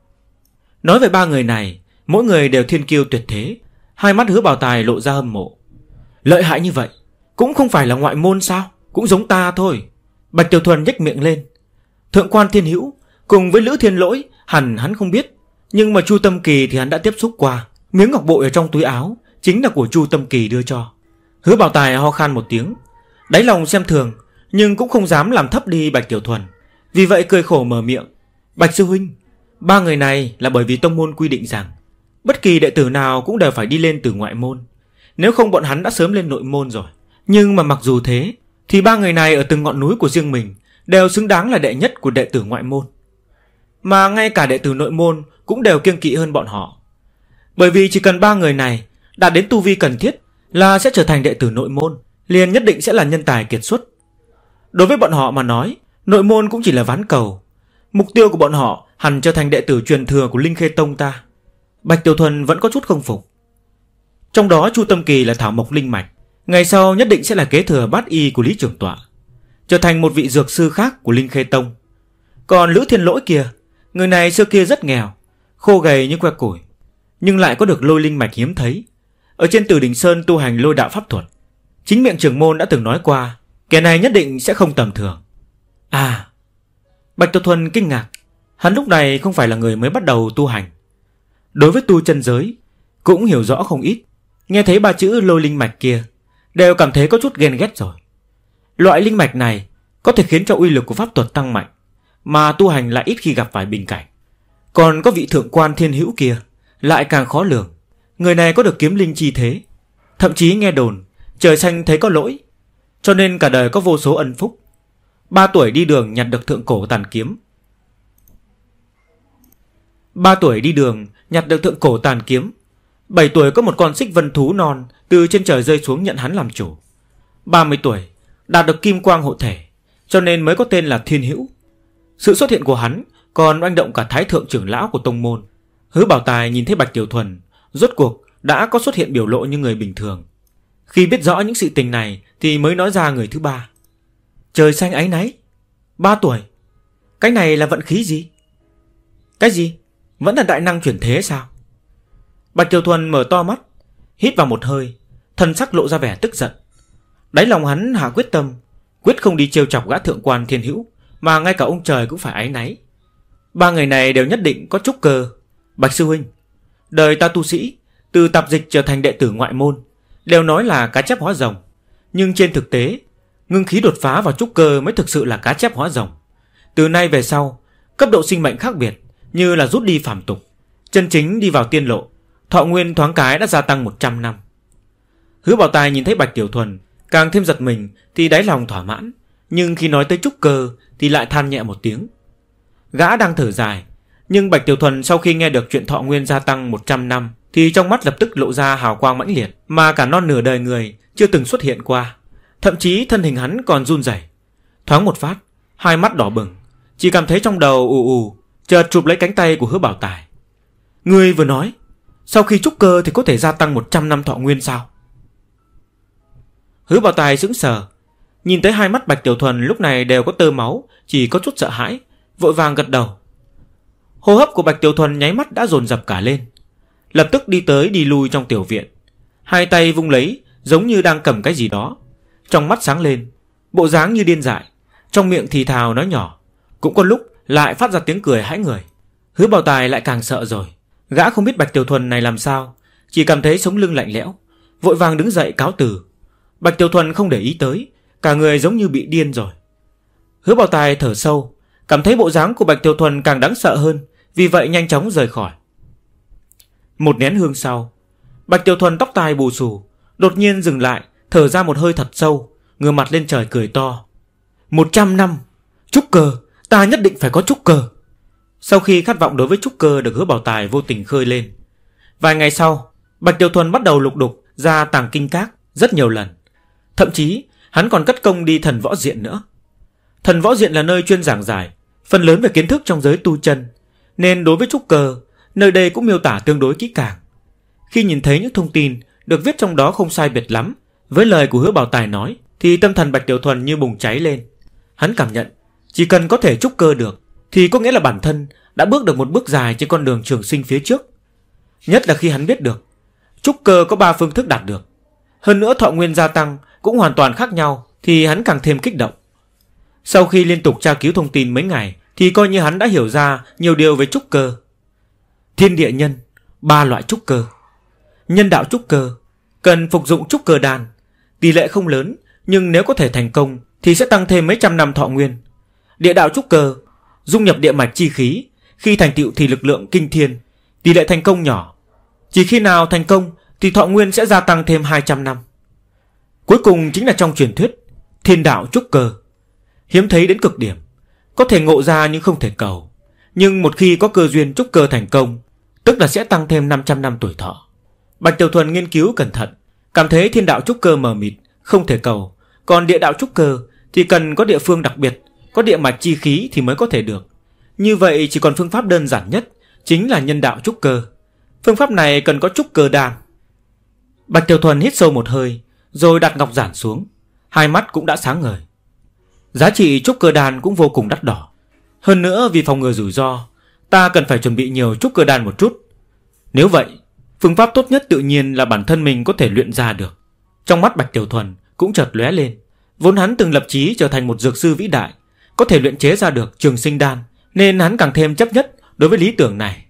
Nói về 3 người này, mỗi người đều thiên kiêu tuyệt thế. Hai mắt Hứa Bảo Tài lộ ra hâm mộ. Lợi hại như vậy, cũng không phải là ngoại môn sao? Cũng giống ta thôi. Bạch Tiểu Thuần nhếch miệng lên. Thượng Quan Thiên Hữu cùng với Lữ Thiên Lỗi hẳn hắn không biết, nhưng mà Chu Tâm Kỳ thì hắn đã tiếp xúc qua. Miếng ngọc bội ở trong túi áo chính là của Chu Tâm Kỳ đưa cho. Hứa Bảo Tài ho khan một tiếng, đáy lòng xem thường nhưng cũng không dám làm thấp đi Bạch Tiểu Thuần, vì vậy cười khổ mở miệng. Bạch sư huynh, 3 người này là bởi vì tông môn quy định rằng bất kỳ đệ tử nào cũng đều phải đi lên từ ngoại môn, nếu không bọn hắn đã sớm lên nội môn rồi. Nhưng mà mặc dù thế thì 3 người này ở từng ngọn núi của riêng mình đều xứng đáng là đệ nhất của đệ tử ngoại môn, mà ngay cả đệ tử nội môn cũng đều kiêng kỵ hơn bọn họ. Bởi vì chỉ cần 3 người này đạt đến tu vi cần thiết là sẽ trở thành đệ tử nội môn, liền nhất định sẽ là nhân tài kiệt xuất. Đối với bọn họ mà nói, nội môn cũng chỉ là ván cầu. Mục tiêu của bọn họ hẳn trở thành đệ tử truyền thừa của Linh Khê Tông ta. Bạch Tiểu Thuần vẫn có chút không phục. Trong đó Chu Tâm Kỳ là thảo mộc linh mạch, ngày sau nhất định sẽ là kế thừa bát y của Lý trưởng tọa, trở thành một vị dược sư khác của Linh Khê Tông. Còn Lữ Thiên Lỗi kia, người này xưa kia rất nghèo, khô gầy như que củi, nhưng lại có được lôi linh mạch hiếm thấy, ở trên Tử Đình Sơn tu hành lôi đạo pháp thuật. Chính miệng trưởng môn đã từng nói qua, kẻ này nhất định sẽ không tầm thường. À, Bạch Tiểu Thuần kinh ngạc. Hắn lúc này không phải là người mới bắt đầu tu hành, đối với tu chân giới cũng hiểu rõ không ít. Nghe thấy 3 chữ lôi linh mạch kia đều cảm thấy có chút ghen ghét rồi. Loại linh mạch này có thể khiến cho uy lực của pháp thuật tăng mạnh, mà tu hành lại ít khi gặp phải bình cảnh. Còn có vị Thượng Quan Thiên Hữu kia lại càng khó lường. Người này có được kiếm linh chi thế, thậm chí nghe đồn trời xanh thấy có lỗi, cho nên cả đời có vô số ân phúc. 3 tuổi đi đường nhặt được thượng cổ tàn kiếm. 3 tuổi đi đường nhặt được thượng cổ tàn kiếm. 7 tuổi có một con xích vân thú non từ trên trời rơi xuống nhận hắn làm chủ. 30 tuổi đạt được kim quang hộ thể, cho nên mới có tên là Thiên Hữu. Sự xuất hiện của hắn còn oanh động cả thái thượng trưởng lão của tông môn. Hứa Bảo Tài nhìn thấy Bạch Tiểu Thuần rốt cuộc đã có xuất hiện biểu lộ như người bình thường. Khi biết rõ những sự tình này thì mới nói ra người thứ 3. Trời xanh áy náy, 3 tuổi, cái này là vận khí gì? Cái gì? Vẫn là đại năng chuyển thế sao? Bạch Tiểu Thuần mở to mắt, hít vào một hơi, thần sắc lộ ra vẻ tức giận. Đáy lòng hắn hạ quyết tâm, quyết không đi trêu chọc gã thượng quan Thiên Hữu, mà ngay cả ông trời cũng phải áy náy. 3 người này đều nhất định có trúc cơ. Bạch sư huynh, đời ta tu sĩ từ tạp dịch trở thành đệ tử ngoại môn đều nói là cá chép hóa rồng, nhưng trên thực tế ngưng khí đột phá vào trúc cơ mới thực sự là cá chép hóa rồng. Từ nay về sau, cấp độ sinh mệnh khác biệt, như là rút đi phàm tục, chân chính đi vào tiên lộ, thọ nguyên thoáng cái đã gia tăng 100 năm. Hứa Bảo Tài nhìn thấy Bạch Tiểu Thuần càng thêm giật mình thì đáy lòng thỏa mãn, nhưng khi nói tới trúc cơ thì lại than nhẹ một tiếng. Gã đang thở dài, nhưng Bạch Tiểu Thuần sau khi nghe được chuyện thọ nguyên gia tăng 100 năm thì trong mắt lập tức lộ ra hào quang mãnh liệt mà cả non nửa đời người chưa từng xuất hiện qua. Thậm chí thân hình hắn còn run rẩy. Thoáng một phát, hai mắt đỏ bừng, chỉ cảm thấy trong đầu ù ù, chợt chụp lấy cánh tay của Hứa Bảo Tài. Ngươi vừa nói, sau khi trúc cơ thì có thể gia tăng 100 năm thọ nguyên sao? Hứa Bảo Tài sững sờ, nhìn thấy hai mắt Bạch Tiểu Thuần lúc này đều có tơ máu, chỉ có chút sợ hãi, vội vàng gật đầu. Hô hấp của Bạch Tiểu Thuần nháy mắt đã dồn dập cả lên, lập tức đi tới đi lui trong tiểu viện, hai tay vung lấy giống như đang cầm cái gì đó, trong mắt sáng lên, bộ dáng như điên dại, trong miệng thì thào nói nhỏ, cũng có lúc lại phát ra tiếng cười hãi người. Hứa Bảo Tài lại càng sợ rồi, gã không biết Bạch Tiểu Thuần này làm sao, chỉ cảm thấy sống lưng lạnh lẽo, vội vàng đứng dậy cáo từ. Bạch Tiểu Thuần không để ý tới, cả người giống như bị điên rồi. Hứa Bảo Tài thở sâu, cảm thấy bộ dáng của Bạch Tiểu Thuần càng đáng sợ hơn, vì vậy nhanh chóng rời khỏi. Một nén hương sau, Bạch Tiểu Thuần tóc tai bù xù, đột nhiên dừng lại, thở ra một hơi thật sâu, ngửa mặt lên trời cười to. 100 năm, trúc cơ, ta nhất định phải có trúc cơ. Sau khi khát vọng đối với trúc cơ được Hứa Bảo Tài vô tình khơi lên, vài ngày sau, Bạch Tiểu Thuần bắt đầu lục đục ra tàng kinh các rất nhiều lần. Thậm chí hắn còn cất công đi thần võ diện nữa. Thần võ diện là nơi chuyên giảng giải phần lớn về kiến thức trong giới tu chân, nên đối với trúc cơ, nơi đây cũng miêu tả tương đối kỹ càng. Khi nhìn thấy những thông tin được viết trong đó không sai biệt lắm với lời của Hứa Bảo Tài nói, thì tâm thần Bạch Tiểu Thuần như bùng cháy lên. Hắn cảm nhận chỉ cần có thể trúc cơ được thì có nghĩa là bản thân đã bước được một bước dài trên con đường trường sinh phía trước. Nhất là khi hắn biết được trúc cơ có 3 phương thức đạt được, hơn nữa thọ nguyên gia tăng cũng hoàn toàn khác nhau, thì hắn càng thêm kích động. Sau khi liên tục tra cứu thông tin mấy ngày thì coi như hắn đã hiểu ra nhiều điều về trúc cơ. Thiên địa nhân, 3 loại trúc cơ. Nhân đạo trúc cơ cần phục dụng trúc cơ đan, tỷ lệ không lớn, nhưng nếu có thể thành công thì sẽ tăng thêm mấy trăm năm thọ nguyên. Địa đạo trúc cơ dung nhập địa mạch chi khí, khi thành tựu thì lực lượng kinh thiên, tỷ lệ thành công nhỏ, chỉ khi nào thành công thì thọ nguyên sẽ gia tăng thêm 200 năm. Cuối cùng chính là trong truyền thuyết thiên đạo trúc cơ, hiếm thấy đến cực điểm, có thể ngộ ra nhưng không thể cầu, nhưng một khi có cơ duyên trúc cơ thành công, tức là sẽ tăng thêm 500 năm tuổi thọ. Bạch Tiểu Thuần nghiên cứu cẩn thận, cảm thấy thiên đạo trúc cơ mờ mịt, không thể cầu, còn địa đạo trúc cơ thì cần có địa phương đặc biệt, có địa mạch chi khí thì mới có thể được. Như vậy chỉ còn phương pháp đơn giản nhất, chính là nhân đạo trúc cơ. Phương pháp này cần có trúc cơ đan. Bạch Tiểu Thuần hít sâu một hơi, rồi đặt ngọc giản xuống, hai mắt cũng đã sáng ngời. Giá trị trúc cơ đan cũng vô cùng đắt đỏ. Hơn nữa vì phòng ngừa rủi ro, ta cần phải chuẩn bị nhiều trúc cơ đan một chút. Nếu vậy, phương pháp tốt nhất tự nhiên là bản thân mình có thể luyện ra được. Trong mắt Bạch Tiểu Thuần cũng chợt lóe lên. Vốn hắn từng lập chí trở thành một dược sư vĩ đại, có thể luyện chế ra được trường sinh đan, nên hắn càng thêm chấp nhất đối với lý tưởng này.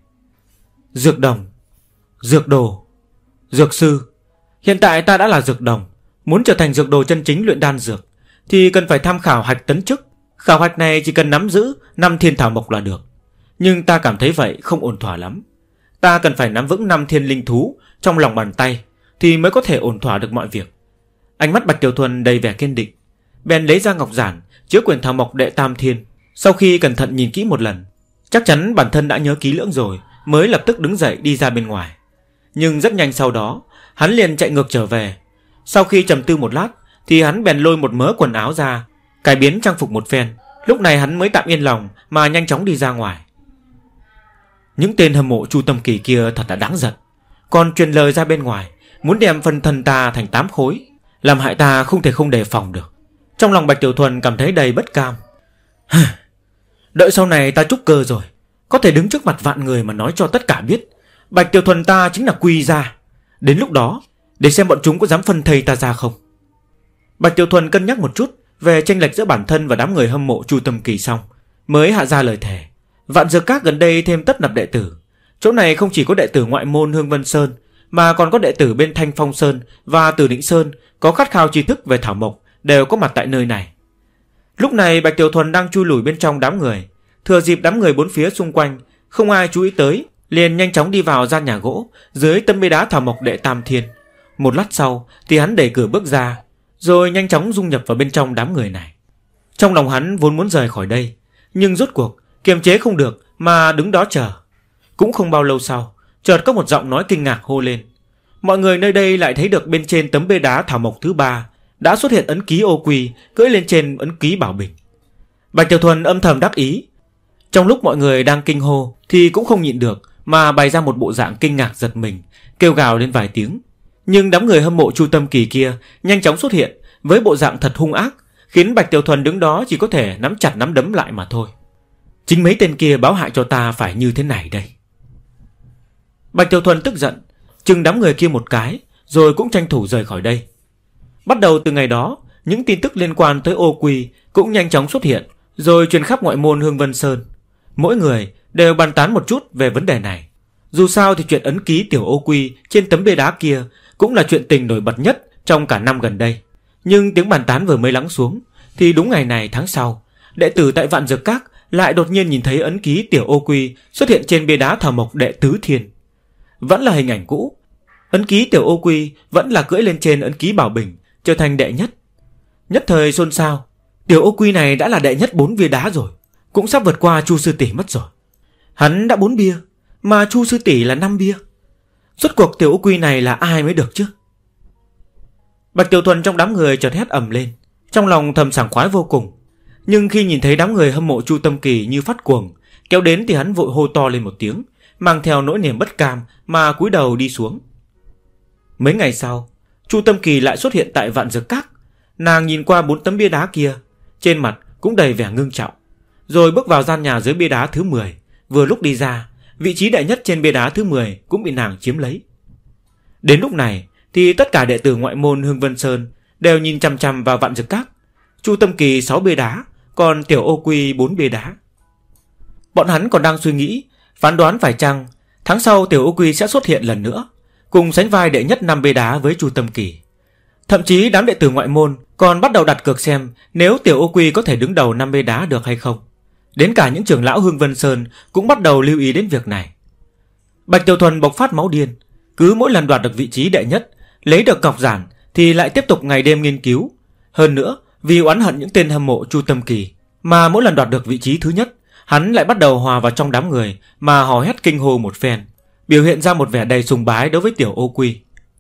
Dược đồng, dược đồ, dược sư. Hiện tại ta đã là dược đồng, muốn trở thành dược đồ chân chính luyện đan dược thì cần phải tham khảo hạch tấn chức. Khảo hạch này chỉ cần nắm giữ 5 thiên thảo mộc là được. Nhưng ta cảm thấy vậy không ổn thỏa lắm. Ta cần phải nắm vững 5 thiên linh thú trong lòng bàn tay thì mới có thể ổn thỏa được mọi việc. Ánh mắt Bạch Tiểu Thuần đầy vẻ kiên định, bèn lấy ra ngọc giản chứa quyển thảo mộc đệ tam thiên. Sau khi cẩn thận nhìn kỹ một lần, chắc chắn bản thân đã nhớ kỹ lưỡng rồi, mới lập tức đứng dậy đi ra bên ngoài. Nhưng rất nhanh sau đó, hắn liền chạy ngược trở về. Sau khi trầm tư một lát thì hắn bèn lôi một mớ quần áo ra, cải biến trang phục một phen. Lúc này hắn mới tạm yên lòng mà nhanh chóng đi ra ngoài. Những tên hâm mộ Chu Tâm Kỳ kia thật là đáng giận, còn truyền lời ra bên ngoài muốn đem phân thân ta thành 8 khối, làm hại ta không thể không đề phòng được. Trong lòng Bạch Tiểu Thuần cảm thấy đầy bất cam. Đợi sau này ta trúc cơ rồi, có thể đứng trước mặt vạn người mà nói cho tất cả biết Bạch Tiểu Thuần ta chính là Quy gia. Đến lúc đó để xem bọn chúng có dám phân thây ta ra không. Bạch Tiểu Thuần cân nhắc một chút về chênh lệch giữa bản thân và đám người hâm mộ Chu Tâm Kỳ xong, mới hạ ra lời thề. Vạn Dược Các gần đây thêm tấp nập đệ tử. Chỗ này không chỉ có đệ tử ngoại môn Hương Vân Sơn, mà còn có đệ tử bên Thanh Phong Sơn và Tử Định Sơn có khát khao tri thức về thảo mộc đều có mặt tại nơi này. Lúc này Bạch Tiểu Thuần đang chui lủi bên trong đám người, thừa dịp đám người bốn phía xung quanh không ai chú ý tới, liền nhanh chóng đi vào gian nhà gỗ dưới tấm bia đá thảo mộc đệ Tam Thiên. Một lát sau thì hắn đẩy cửa bước ra, rồi nhanh chóng dung nhập vào bên trong đám người này. Trong lòng hắn vốn muốn rời khỏi đây, nhưng rốt cuộc kiềm chế không được mà đứng đó chờ. Cũng không bao lâu sau, chợt có một giọng nói kinh ngạc hô lên. Mọi người nơi đây lại thấy được bên trên tấm bia đá thảo mộc thứ 3 đã xuất hiện ấn ký ô quy cưỡi lên trên ấn ký bảo bình. Bạch Tiểu Thuần âm thầm đắc ý. Trong lúc mọi người đang kinh hô thì cũng không nhịn được mà bày ra một bộ dạng kinh ngạc giật mình, kêu gào lên vài tiếng. Nhưng đám người hâm mộ Chu Tâm Kỳ kia nhanh chóng xuất hiện với bộ dạng thật hung ác, khiến Bạch Tiểu Thuần đứng đó chỉ có thể nắm chặt nắm đấm lại mà thôi. Chính mấy tên kia báo hại cho ta phải như thế này đây. Bạch Tiểu Thuần tức giận, chừng đám người kia một cái, rồi cũng tranh thủ rời khỏi đây. Bắt đầu từ ngày đó, những tin tức liên quan tới ô quy cũng nhanh chóng xuất hiện, rồi truyền khắp ngoại môn Hương Vân Sơn. Mỗi người đều bàn tán một chút về vấn đề này. Dù sao thì chuyện ấn ký tiểu ô quy trên tấm bia đá kia cũng là chuyện tình nổi bật nhất trong cả năm gần đây. Nhưng tiếng bàn tán vừa mới lắng xuống, thì đúng ngày này tháng sau, đệ tử tại Vạn Dược Các lại đột nhiên nhìn thấy ấn ký tiểu ô quy xuất hiện trên bia đá thảo mộc đệ Tứ Thiên. Vẫn là hình ảnh cũ, ấn ký tiểu ô quy vẫn là cưỡi lên trên ấn ký bảo bình, trở thành đệ nhất. Nhất thời xôn xao, tiểu ô quy này đã là đệ nhất 4 bia đá rồi, cũng sắp vượt qua Chu sư tỷ mất rồi. Hắn đã 4 bia, mà Chu sư tỷ là 5 bia. Rốt cuộc tiểu ô quy này là ai mới được chứ? Bạch Tiểu Thuần trong đám người chợt hét ầm lên, trong lòng thầm sảng khoái vô cùng. Nhưng khi nhìn thấy đám người hâm mộ Chu Tâm Kỳ như phát cuồng kéo đến thì hắn vội hô to lên một tiếng, mang theo nỗi niềm bất cam mà cúi đầu đi xuống. Mấy ngày sau, Chu Tâm Kỳ lại xuất hiện tại Vạn Dược Các. Nàng nhìn qua 4 tấm bia đá kia, trên mặt cũng đầy vẻ ngưng trọng, rồi bước vào gian nhà dưới bia đá thứ 10. Vừa lúc đi ra, vị trí đệ nhất trên bia đá thứ 10 cũng bị nàng chiếm lấy. Đến lúc này thì tất cả đệ tử ngoại môn Hương Vân Sơn đều nhìn chằm chằm vào Vạn Dược Các. Chu Tâm Kỳ 6 bia đá, còn tiểu ô quy 4 bia đá. Bọn hắn còn đang suy nghĩ, phán đoán phải chăng tháng sau tiểu ô quy sẽ xuất hiện lần nữa, cùng sánh vai đệ nhất 5 bia đá với Chu Tâm Kỳ. Thậm chí đám đệ tử ngoại môn còn bắt đầu đặt cược xem nếu tiểu ô quy có thể đứng đầu 5 bia đá được hay không. Đến cả những trưởng lão Hương Vân Sơn cũng bắt đầu lưu ý đến việc này. Bạch Tiểu Thuần bộc phát máu điên, cứ mỗi lần đoạt được vị trí đệ nhất, lấy được cọc giản thì lại tiếp tục ngày đêm nghiên cứu. Hơn nữa, vì oán hận những tên hâm mộ Chu Tâm Kỳ, mà mỗi lần đoạt được vị trí thứ nhất, hắn lại bắt đầu hòa vào trong đám người mà hò hét kinh hô một phen, biểu hiện ra một vẻ đầy sùng bái đối với tiểu ô quy.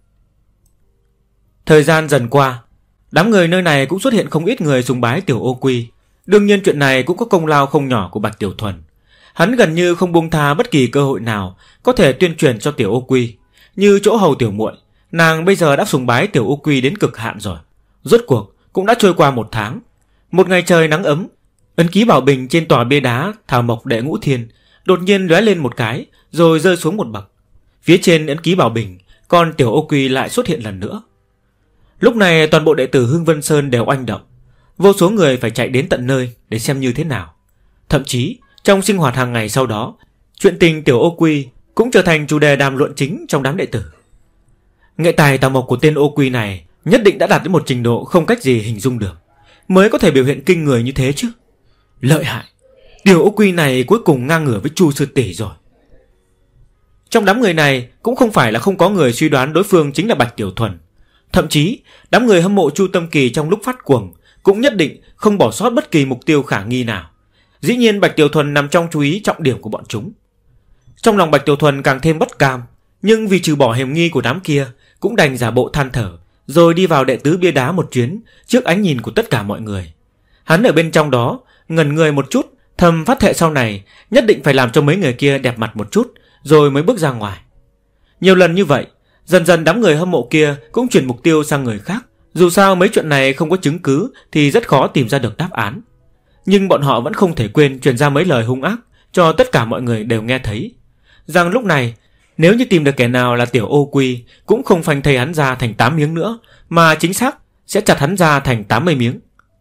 Thời gian dần qua, đám người nơi này cũng xuất hiện không ít người sùng bái tiểu ô quy. Đương nhiên chuyện này cũng có công lao không nhỏ của Bạch Tiểu Thuần. Hắn gần như không buông tha bất kỳ cơ hội nào có thể tuyên truyền cho tiểu ô quy. Như chỗ hầu tiểu muội, nàng bây giờ đã sùng bái tiểu ô quy đến cực hạn rồi. Rốt cuộc cũng đã trôi qua 1 tháng. Một ngày trời nắng ấm, ấn ký bảo bình trên tòa bia đá thảo mộc đệ Ngũ Thiên đột nhiên lóe lên một cái, rồi rơi xuống một bậc. Phía trên ấn ký bảo bình, còn tiểu ô quy lại xuất hiện lần nữa. Lúc này toàn bộ đệ tử Hương Vân Sơn đều oanh động, vô số người phải chạy đến tận nơi để xem như thế nào. Thậm chí trong sinh hoạt hàng ngày sau đó, chuyện tình tiểu ô quy cũng trở thành chủ đề đàm luận chính trong đám đệ tử. Nghệ tài thảo mộc của tên ô quy này nhất định đã đạt đến một trình độ không cách gì hình dung được, mới có thể biểu hiện kinh người như thế chứ. Lợi hại, tiểu ô quy này cuối cùng ngang ngửa với Chu sư tỷ rồi. Trong đám người này cũng không phải là không có người suy đoán đối phương chính là Bạch Tiểu Thuần. Thậm chí đám người hâm mộ Chu Tâm Kỳ trong lúc phát cuồng cũng nhất định không bỏ sót bất kỳ mục tiêu khả nghi nào. Dĩ nhiên Bạch Tiểu Thuần nằm trong chú ý trọng điểm của bọn chúng. Trong lòng Bạch Tiểu Thuần càng thêm bất cam, nhưng vì trừ bỏ hiểm nghi của đám kia, cũng đành giả bộ than thở, rồi đi vào đệ tứ bia đá một chuyến trước ánh nhìn của tất cả mọi người. Hắn ở bên trong đó ngẩn người một chút, thầm phát thệ sau này nhất định phải làm cho mấy người kia đẹp mặt một chút, rồi mới bước ra ngoài. Nhiều lần như vậy, dần dần đám người hâm mộ kia cũng chuyển mục tiêu sang người khác. Dù sao mấy chuyện này không có chứng cứ thì rất khó tìm ra được đáp án. Nhưng bọn họ vẫn không thể quên truyền ra mấy lời hung ác cho tất cả mọi người đều nghe thấy, rằng lúc này nếu như tìm được kẻ nào là tiểu ô quy, cũng không phanh thây hắn ra thành 8 miếng nữa, mà chính xác sẽ chặt hắn ra thành 80 miếng.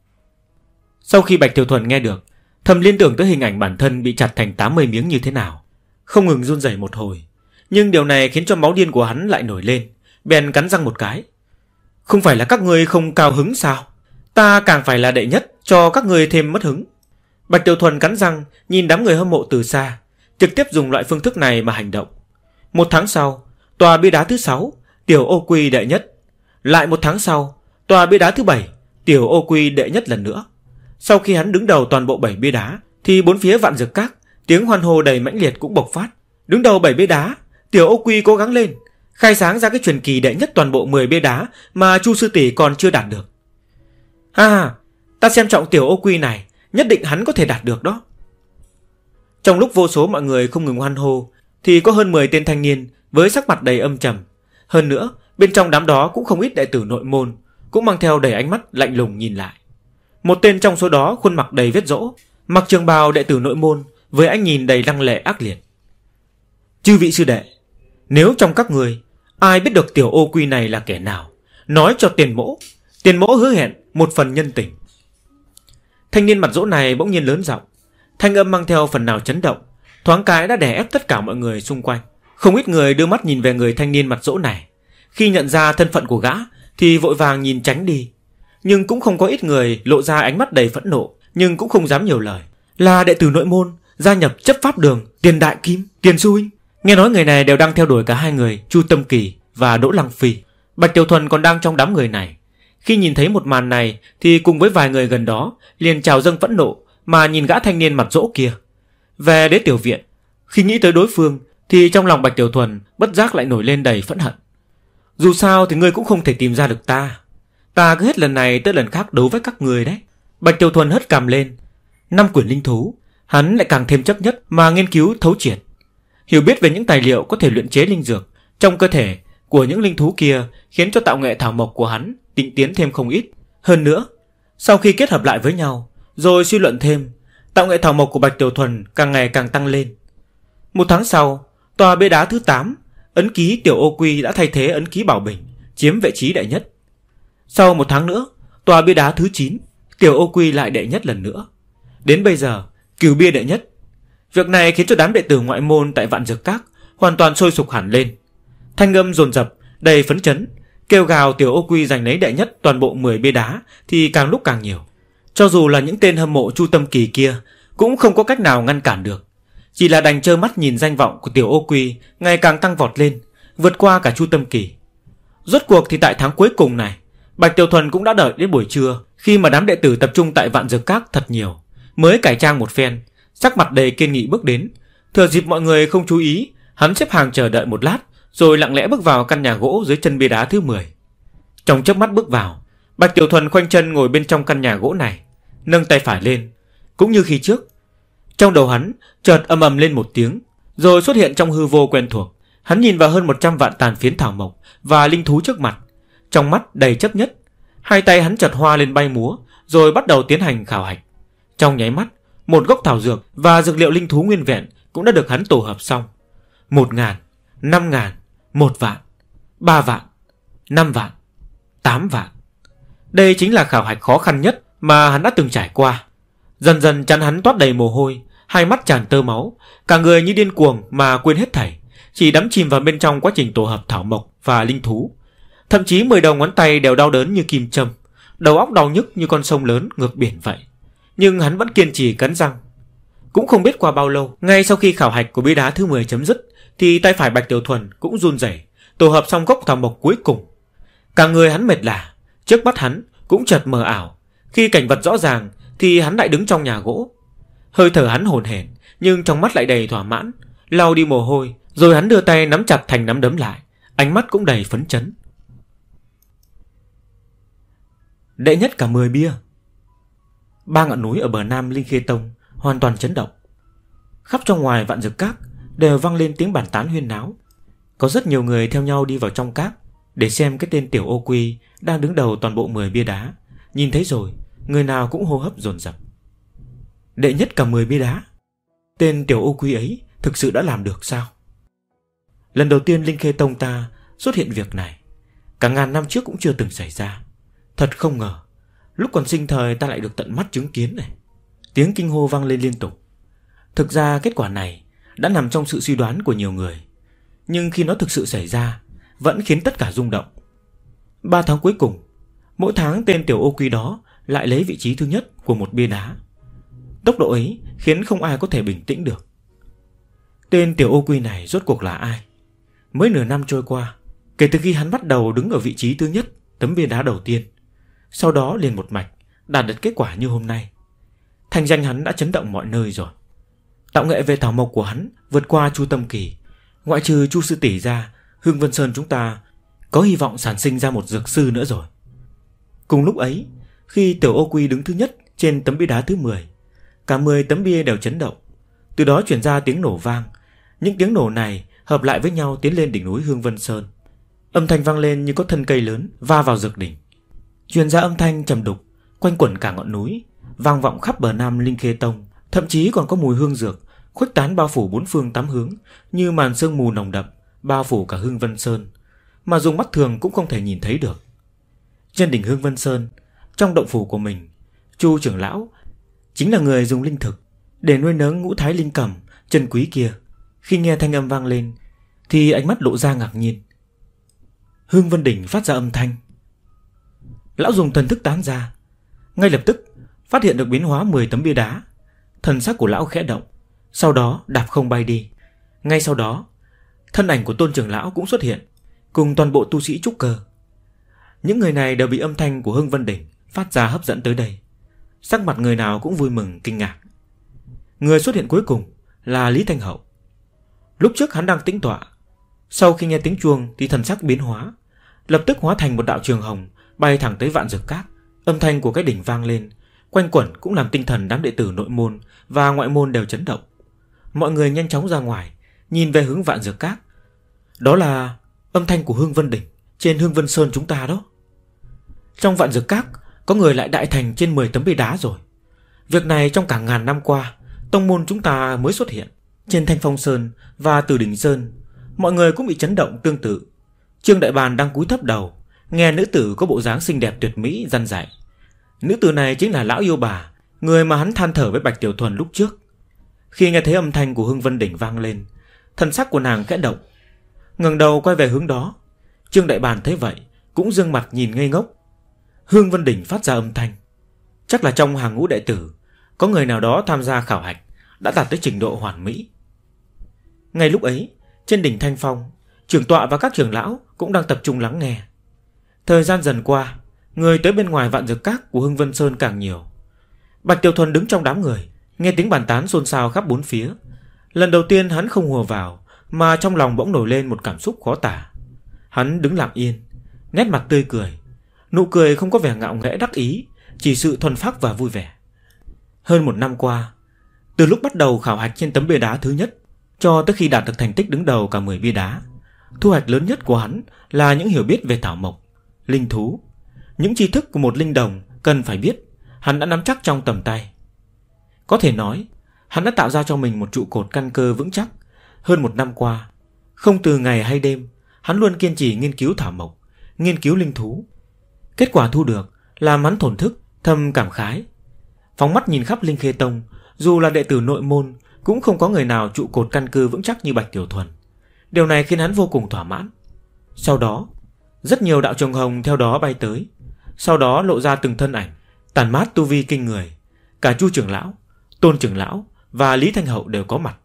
Sau khi Bạch Tiểu Thuần nghe được, thầm liên tưởng tới hình ảnh bản thân bị chặt thành 80 miếng như thế nào, không ngừng run rẩy một hồi. Nhưng điều này khiến cho máu điên của hắn lại nổi lên, bèn cắn răng một cái. Không phải là các ngươi không cao hứng sao? Ta càng phải là đệ nhất, cho các ngươi thêm mất hứng. Bạch Tiểu Thuần cắn răng nhìn đám người hâm mộ từ xa, trực tiếp dùng loại phương thức này mà hành động. 1 tháng sau, tòa bia đá thứ 6, Tiểu Ô Quy đệ nhất. Lại 1 tháng sau, tòa bia đá thứ 7, Tiểu Ô Quy đệ nhất lần nữa. Sau khi hắn đứng đầu toàn bộ 7 bia đá, thì bốn phía Vạn Dược Các tiếng hoan hô đầy mãnh liệt cũng bộc phát. Đứng đầu 7 bia đá, Tiểu Ô Quy cố gắng lên, khai sáng ra cái truyền kỳ đệ nhất toàn bộ 10 bia đá mà Chu sư tỷ còn chưa đạt được. Ta xem trọng Tiểu Ô Quy này, nhất định hắn có thể đạt được đó. Trong lúc vô số mọi người không ngừng hoan hô, thì có hơn 10 tên thanh niên với sắc mặt đầy âm trầm. Hơn nữa, bên trong đám đó cũng không ít đệ tử nội môn, cũng mang theo đầy ánh mắt lạnh lùng nhìn lại. Một tên trong số đó khuôn mặt đầy vết rỗ, mặc trường bào đệ tử nội môn với ánh nhìn đầy lăng lệ ác liệt. Chư vị sư đệ, nếu trong các người ai biết được Tiểu Ô Quy này là kẻ nào, nói cho tiền mỗ hứa hẹn một phần nhân tình. Thanh niên mặt rỗ này bỗng nhiên lớn giọng, thanh âm mang theo phần nào chấn động, thoáng cái đã đè ép tất cả mọi người xung quanh. Không ít người đưa mắt nhìn về người thanh niên mặt rỗ này, khi nhận ra thân phận của gã thì vội vàng nhìn tránh đi. Nhưng cũng không có ít người lộ ra ánh mắt đầy phẫn nộ, nhưng cũng không dám nhiều lời. Là đệ tử nội môn gia nhập chấp pháp đường, Tiền Đại Kim, Tiền sư huynh. Nghe nói người này đều đang theo đuổi cả hai người Chu Tâm Kỳ và Đỗ Lăng Phi. Bạch Tiểu Thuần còn đang trong đám người này. Khi nhìn thấy một màn này thì cùng với vài người gần đó liền trào dâng phẫn nộ mà nhìn gã thanh niên mặt rỗ kia. Về Đế Tiểu Viện, khi nghĩ tới đối phương thì trong lòng Bạch Tiểu Thuần bất giác lại nổi lên đầy phẫn hận. Dù sao thì ngươi cũng không thể tìm ra được ta. Ta cứ hết lần này tới lần khác đấu với các người đấy. Bạch Tiểu Thuần hất cằm lên. 5 quyển linh thú, hắn lại càng thêm chấp nhất mà nghiên cứu thấu triệt. Hiểu biết về những tài liệu có thể luyện chế linh dược trong cơ thể của những linh thú kia khiến cho tạo nghệ thảo mộc của hắn tinh tiến thêm không ít. Hơn nữa, sau khi kết hợp lại với nhau rồi suy luận thêm, tạo nghệ thảo mộc của Bạch Tiểu Thuần càng ngày càng tăng lên. 1 tháng sau, tòa bia đá thứ 8, ấn ký Tiểu Ô Quy đã thay thế ấn ký Bảo Bình, chiếm vị trí đệ nhất. Sau 1 tháng nữa, tòa bia đá thứ 9, Tiểu Ô Quy lại đệ nhất lần nữa. Đến bây giờ, cửu bia đệ nhất. Việc này khiến cho đám đệ tử ngoại môn tại Vạn Dược Các hoàn toàn sôi sục hẳn lên. Thanh âm dồn dập, đầy phấn chấn, kêu gào Tiểu Ô Quy giành lấy đệ nhất toàn bộ 10 bia đá thì càng lúc càng nhiều. Cho dù là những tên hâm mộ Chu Tâm Kỳ kia cũng không có cách nào ngăn cản được, chỉ là đành trơ mắt nhìn danh vọng của Tiểu Ô Quy ngày càng tăng vọt lên, vượt qua cả Chu Tâm Kỳ. Rốt cuộc thì tại tháng cuối cùng này, Bạch Tiểu Thuần cũng đã đợi đến buổi trưa, khi mà đám đệ tử tập trung tại Vạn Dược Các thật nhiều, mới cải trang một phen, sắc mặt đầy kiên nghị bước đến. Thừa dịp mọi người không chú ý, hắn xếp hàng chờ đợi một lát, rồi lặng lẽ bước vào căn nhà gỗ dưới chân bia đá thứ 10. Trong chớp mắt bước vào, Bạch Tiểu Thuần khoanh chân ngồi bên trong căn nhà gỗ này, nâng tay phải lên, cũng như khi trước. Trong đầu hắn chợt ầm ầm lên một tiếng, rồi xuất hiện trong hư vô quen thuộc. Hắn nhìn vào hơn 100 vạn tàn phiến thảo mộc và linh thú trước mặt, trong mắt đầy chấp nhất. Hai tay hắn chợt hoa lên bay múa, rồi bắt đầu tiến hành khảo hạch. Trong nháy mắt, một gốc thảo dược và dược liệu linh thú nguyên vẹn cũng đã được hắn tổ hợp xong. 1.000, 5.000, 1 vạn, 3 vạn, 5 vạn, 8 vạn. Đây chính là khảo hạch khó khăn nhất mà hắn đã từng trải qua. Dần dần trán hắn toát đầy mồ hôi, hai mắt tràn tơ máu, cả người như điên cuồng mà quên hết thảy, chỉ đắm chìm vào bên trong quá trình tổ hợp thảo mộc và linh thú. Thậm chí 10 đầu ngón tay đều đau đớn như kim châm, đầu óc đau nhức như con sông lớn ngược biển vậy. Nhưng hắn vẫn kiên trì cắn răng. Cũng không biết qua bao lâu, ngay sau khi khảo hạch của bia đá thứ 10 chấm dứt, thì tay phải Bạch Tiểu Thuần cũng run rẩy, tổ hợp xong gốc thảo mộc cuối cùng. Cả người hắn mệt lả, trước mắt hắn cũng chợt mờ ảo. Khi cảnh vật rõ ràng thì hắn lại đứng trong nhà gỗ. Hơi thở hắn hổn hển, nhưng trong mắt lại đầy thỏa mãn, lau đi mồ hôi, rồi hắn đưa tay nắm chặt thành nắm đấm lại, ánh mắt cũng đầy phấn chấn. Đệ nhất cả 10 bia. 3 ngọn núi ở bờ nam Linh Khê Tông hoàn toàn chấn động. Khắp trong ngoài Vạn Dược Các đều vang lên tiếng bàn tán huyên náo. Có rất nhiều người theo nhau đi vào trong các để xem cái tên Tiểu Ô Quy đang đứng đầu toàn bộ 10 bia đá. Nhìn thấy rồi, người nào cũng hô hấp dồn dập. Đệ nhất cả 10 bia đá. Tên Tiểu Ô Quy ấy thực sự đã làm được sao? Lần đầu tiên Linh Khê Tông ta xuất hiện việc này, cả ngàn năm trước cũng chưa từng xảy ra. Thật không ngờ, lúc còn sinh thời ta lại được tận mắt chứng kiến này. Tiếng kinh hô vang lên liên tục. Thực ra kết quả này đã nằm trong sự suy đoán của nhiều người, nhưng khi nó thực sự xảy ra vẫn khiến tất cả rung động. 3 tháng cuối cùng, mỗi tháng tên tiểu ô quy đó lại lấy vị trí thứ nhất của một bia đá. Tốc độ ấy khiến không ai có thể bình tĩnh được. Tên tiểu ô quy này rốt cuộc là ai? Mới nửa năm trôi qua, kể từ khi hắn bắt đầu đứng ở vị trí thứ nhất tấm bia đá đầu tiên, sau đó liền một mạch đạt được kết quả như hôm nay. Thành danh hắn đã chấn động mọi nơi rồi. Tạo nghệ về thảo mộc của hắn vượt qua Chu Tâm Kỳ. Ngoại trừ Chu sư tỷ ra, Hương Vân Sơn chúng ta có hy vọng sản sinh ra một dược sư nữa rồi. Cùng lúc ấy, khi tiểu ô quy đứng thứ nhất trên tấm bia đá thứ 10, cả 10 tấm bia đều chấn động. Từ đó truyền ra tiếng nổ vang. Những tiếng nổ này hợp lại với nhau tiến lên đỉnh núi Hương Vân Sơn. Âm thanh vang lên như có thân cây lớn va vào dược đỉnh. Truyền ra âm thanh trầm đục quanh quẩn cả ngọn núi, vang vọng khắp bờ nam Linh Khê Tông. Thậm chí còn có mùi hương dược khuếch tán bao phủ bốn phương tám hướng, như màn sương mù nồng đậm bao phủ cả Hương Vân Sơn, mà dùng mắt thường cũng không thể nhìn thấy được. Trên đỉnh Hương Vân Sơn, trong động phủ của mình, Chu trưởng lão chính là người dùng linh thực để nuôi nấng ngũ thái linh cẩm chân quý kia. Khi nghe thanh âm vang lên thì ánh mắt lộ ra ngạc nhiên. Hương Vân Đỉnh phát ra âm thanh. Lão dùng thần thức tán ra, ngay lập tức phát hiện được biến hóa 10 tấm bia đá. Thần sắc của lão khẽ động, sau đó đạp không bay đi. Ngay sau đó, thân ảnh của Tôn trưởng lão cũng xuất hiện, cùng toàn bộ tu sĩ trúc cơ. Những người này đều bị âm thanh của Hương Vân Đỉnh phát ra hấp dẫn tới đây. Sắc mặt người nào cũng vui mừng kinh ngạc. Người xuất hiện cuối cùng là Lý Thanh Hậu. Lúc trước hắn đang tĩnh tọa, sau khi nghe tiếng chuông thì thần sắc biến hóa, lập tức hóa thành một đạo trường hồng bay thẳng tới Vạn Dược Các. Âm thanh của cái đỉnh vang lên, quanh quẩn cũng làm tinh thần đám đệ tử nội môn và ngoại môn đều chấn động. Mọi người nhanh chóng ra ngoài, nhìn về hướng Vạn Dược Các. Đó là âm thanh của Hương Vân Đỉnh trên Hương Vân Sơn chúng ta đó. Trong Vạn Dược Các có người lại đại thành trên 10 tấm bia đá rồi. Việc này trong cả ngàn năm qua tông môn chúng ta mới xuất hiện. Trên Thanh Phong Sơn và Từ Đỉnh Sơn, mọi người cũng bị chấn động tương tự. Trương Đại Bàn đang cúi thấp đầu, nghe nữ tử có bộ dáng xinh đẹp tuyệt mỹ răn dạy. Nữ tử này chính là lão yêu bà, người mà hắn than thở với Bạch Tiểu Thuần lúc trước. Khi nghe thấy âm thanh của Hương Vân Đỉnh vang lên, thần sắc của nàng khẽ động, ngẩng đầu quay về hướng đó. Trương Đại Bàn thấy vậy cũng dương mặt nhìn ngây ngốc. Hương Vân Đỉnh phát ra âm thanh, chắc là trong hàng ngũ đệ tử có người nào đó tham gia khảo hạch đã đạt tới trình độ hoàn mỹ. Ngay lúc ấy, trên đỉnh Thanh Phong, trưởng tọa và các trưởng lão cũng đang tập trung lắng nghe. Thời gian dần qua, người tới bên ngoài Vạn Dược Các của Hương Vân Sơn càng nhiều. Bạch Tiểu Thuần đứng trong đám người, nghe tiếng bàn tán xôn xao khắp bốn phía. Lần đầu tiên hắn không hùa vào, mà trong lòng bỗng nổi lên một cảm xúc khó tả. Hắn đứng lặng yên, nét mặt tươi cười. Nụ cười không có vẻ ngạo nghễ đắc ý, chỉ sự thuần phác và vui vẻ. Hơn 1 năm qua, từ lúc bắt đầu khảo hạch trên tấm bia đá thứ nhất cho tới khi đạt được thành tích đứng đầu cả 10 bia đá, thu hoạch lớn nhất của hắn là những hiểu biết về thảo mộc, linh thú. Những tri thức của một linh đồng cần phải biết, hắn đã nắm chắc trong tầm tay. Có thể nói, hắn đã tạo ra cho mình một trụ cột căn cơ vững chắc. Hơn 1 năm qua, không từ ngày hay đêm, hắn luôn kiên trì nghiên cứu thảo mộc, nghiên cứu linh thú. Kết quả thu được làm hắn thổn thức, thầm cảm khái. Phóng mắt nhìn khắp Linh Khê Tông, dù là đệ tử nội môn cũng không có người nào trụ cột căn cơ vững chắc như Bạch Tiểu Thuần. Điều này khiến hắn vô cùng thỏa mãn. Sau đó, rất nhiều đạo trùng hồng theo đó bay tới, sau đó lộ ra từng thân ảnh tản mát tu vi kinh người. Cả Chu trưởng lão, Tôn trưởng lão và Lý Thanh Hậu đều có mặt.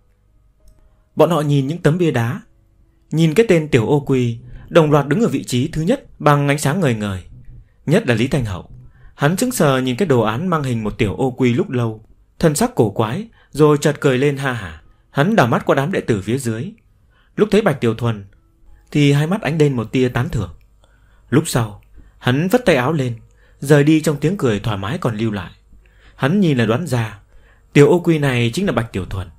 Bọn họ nhìn những tấm bia đá, nhìn cái tên tiểu ô quy đồng loạt đứng ở vị trí thứ nhất bằng ánh sáng ngời ngời. Nhất là Lý Thanh Hậu, hắn sững sờ nhìn cái đồ án mang hình một tiểu ô quy lúc lâu, thân sắc cổ quái, rồi chợt cười lên ha hả. Hắn đảo mắt qua đám đệ tử phía dưới. Lúc thấy Bạch Tiểu Thuần thì hai mắt ánh lên một tia tán thưởng. Lúc sau, hắn vất tay áo lên, rời đi trong tiếng cười thoải mái còn lưu lại. Hắn nhìn là đoán ra tiểu ô quy này chính là Bạch Tiểu Thuần.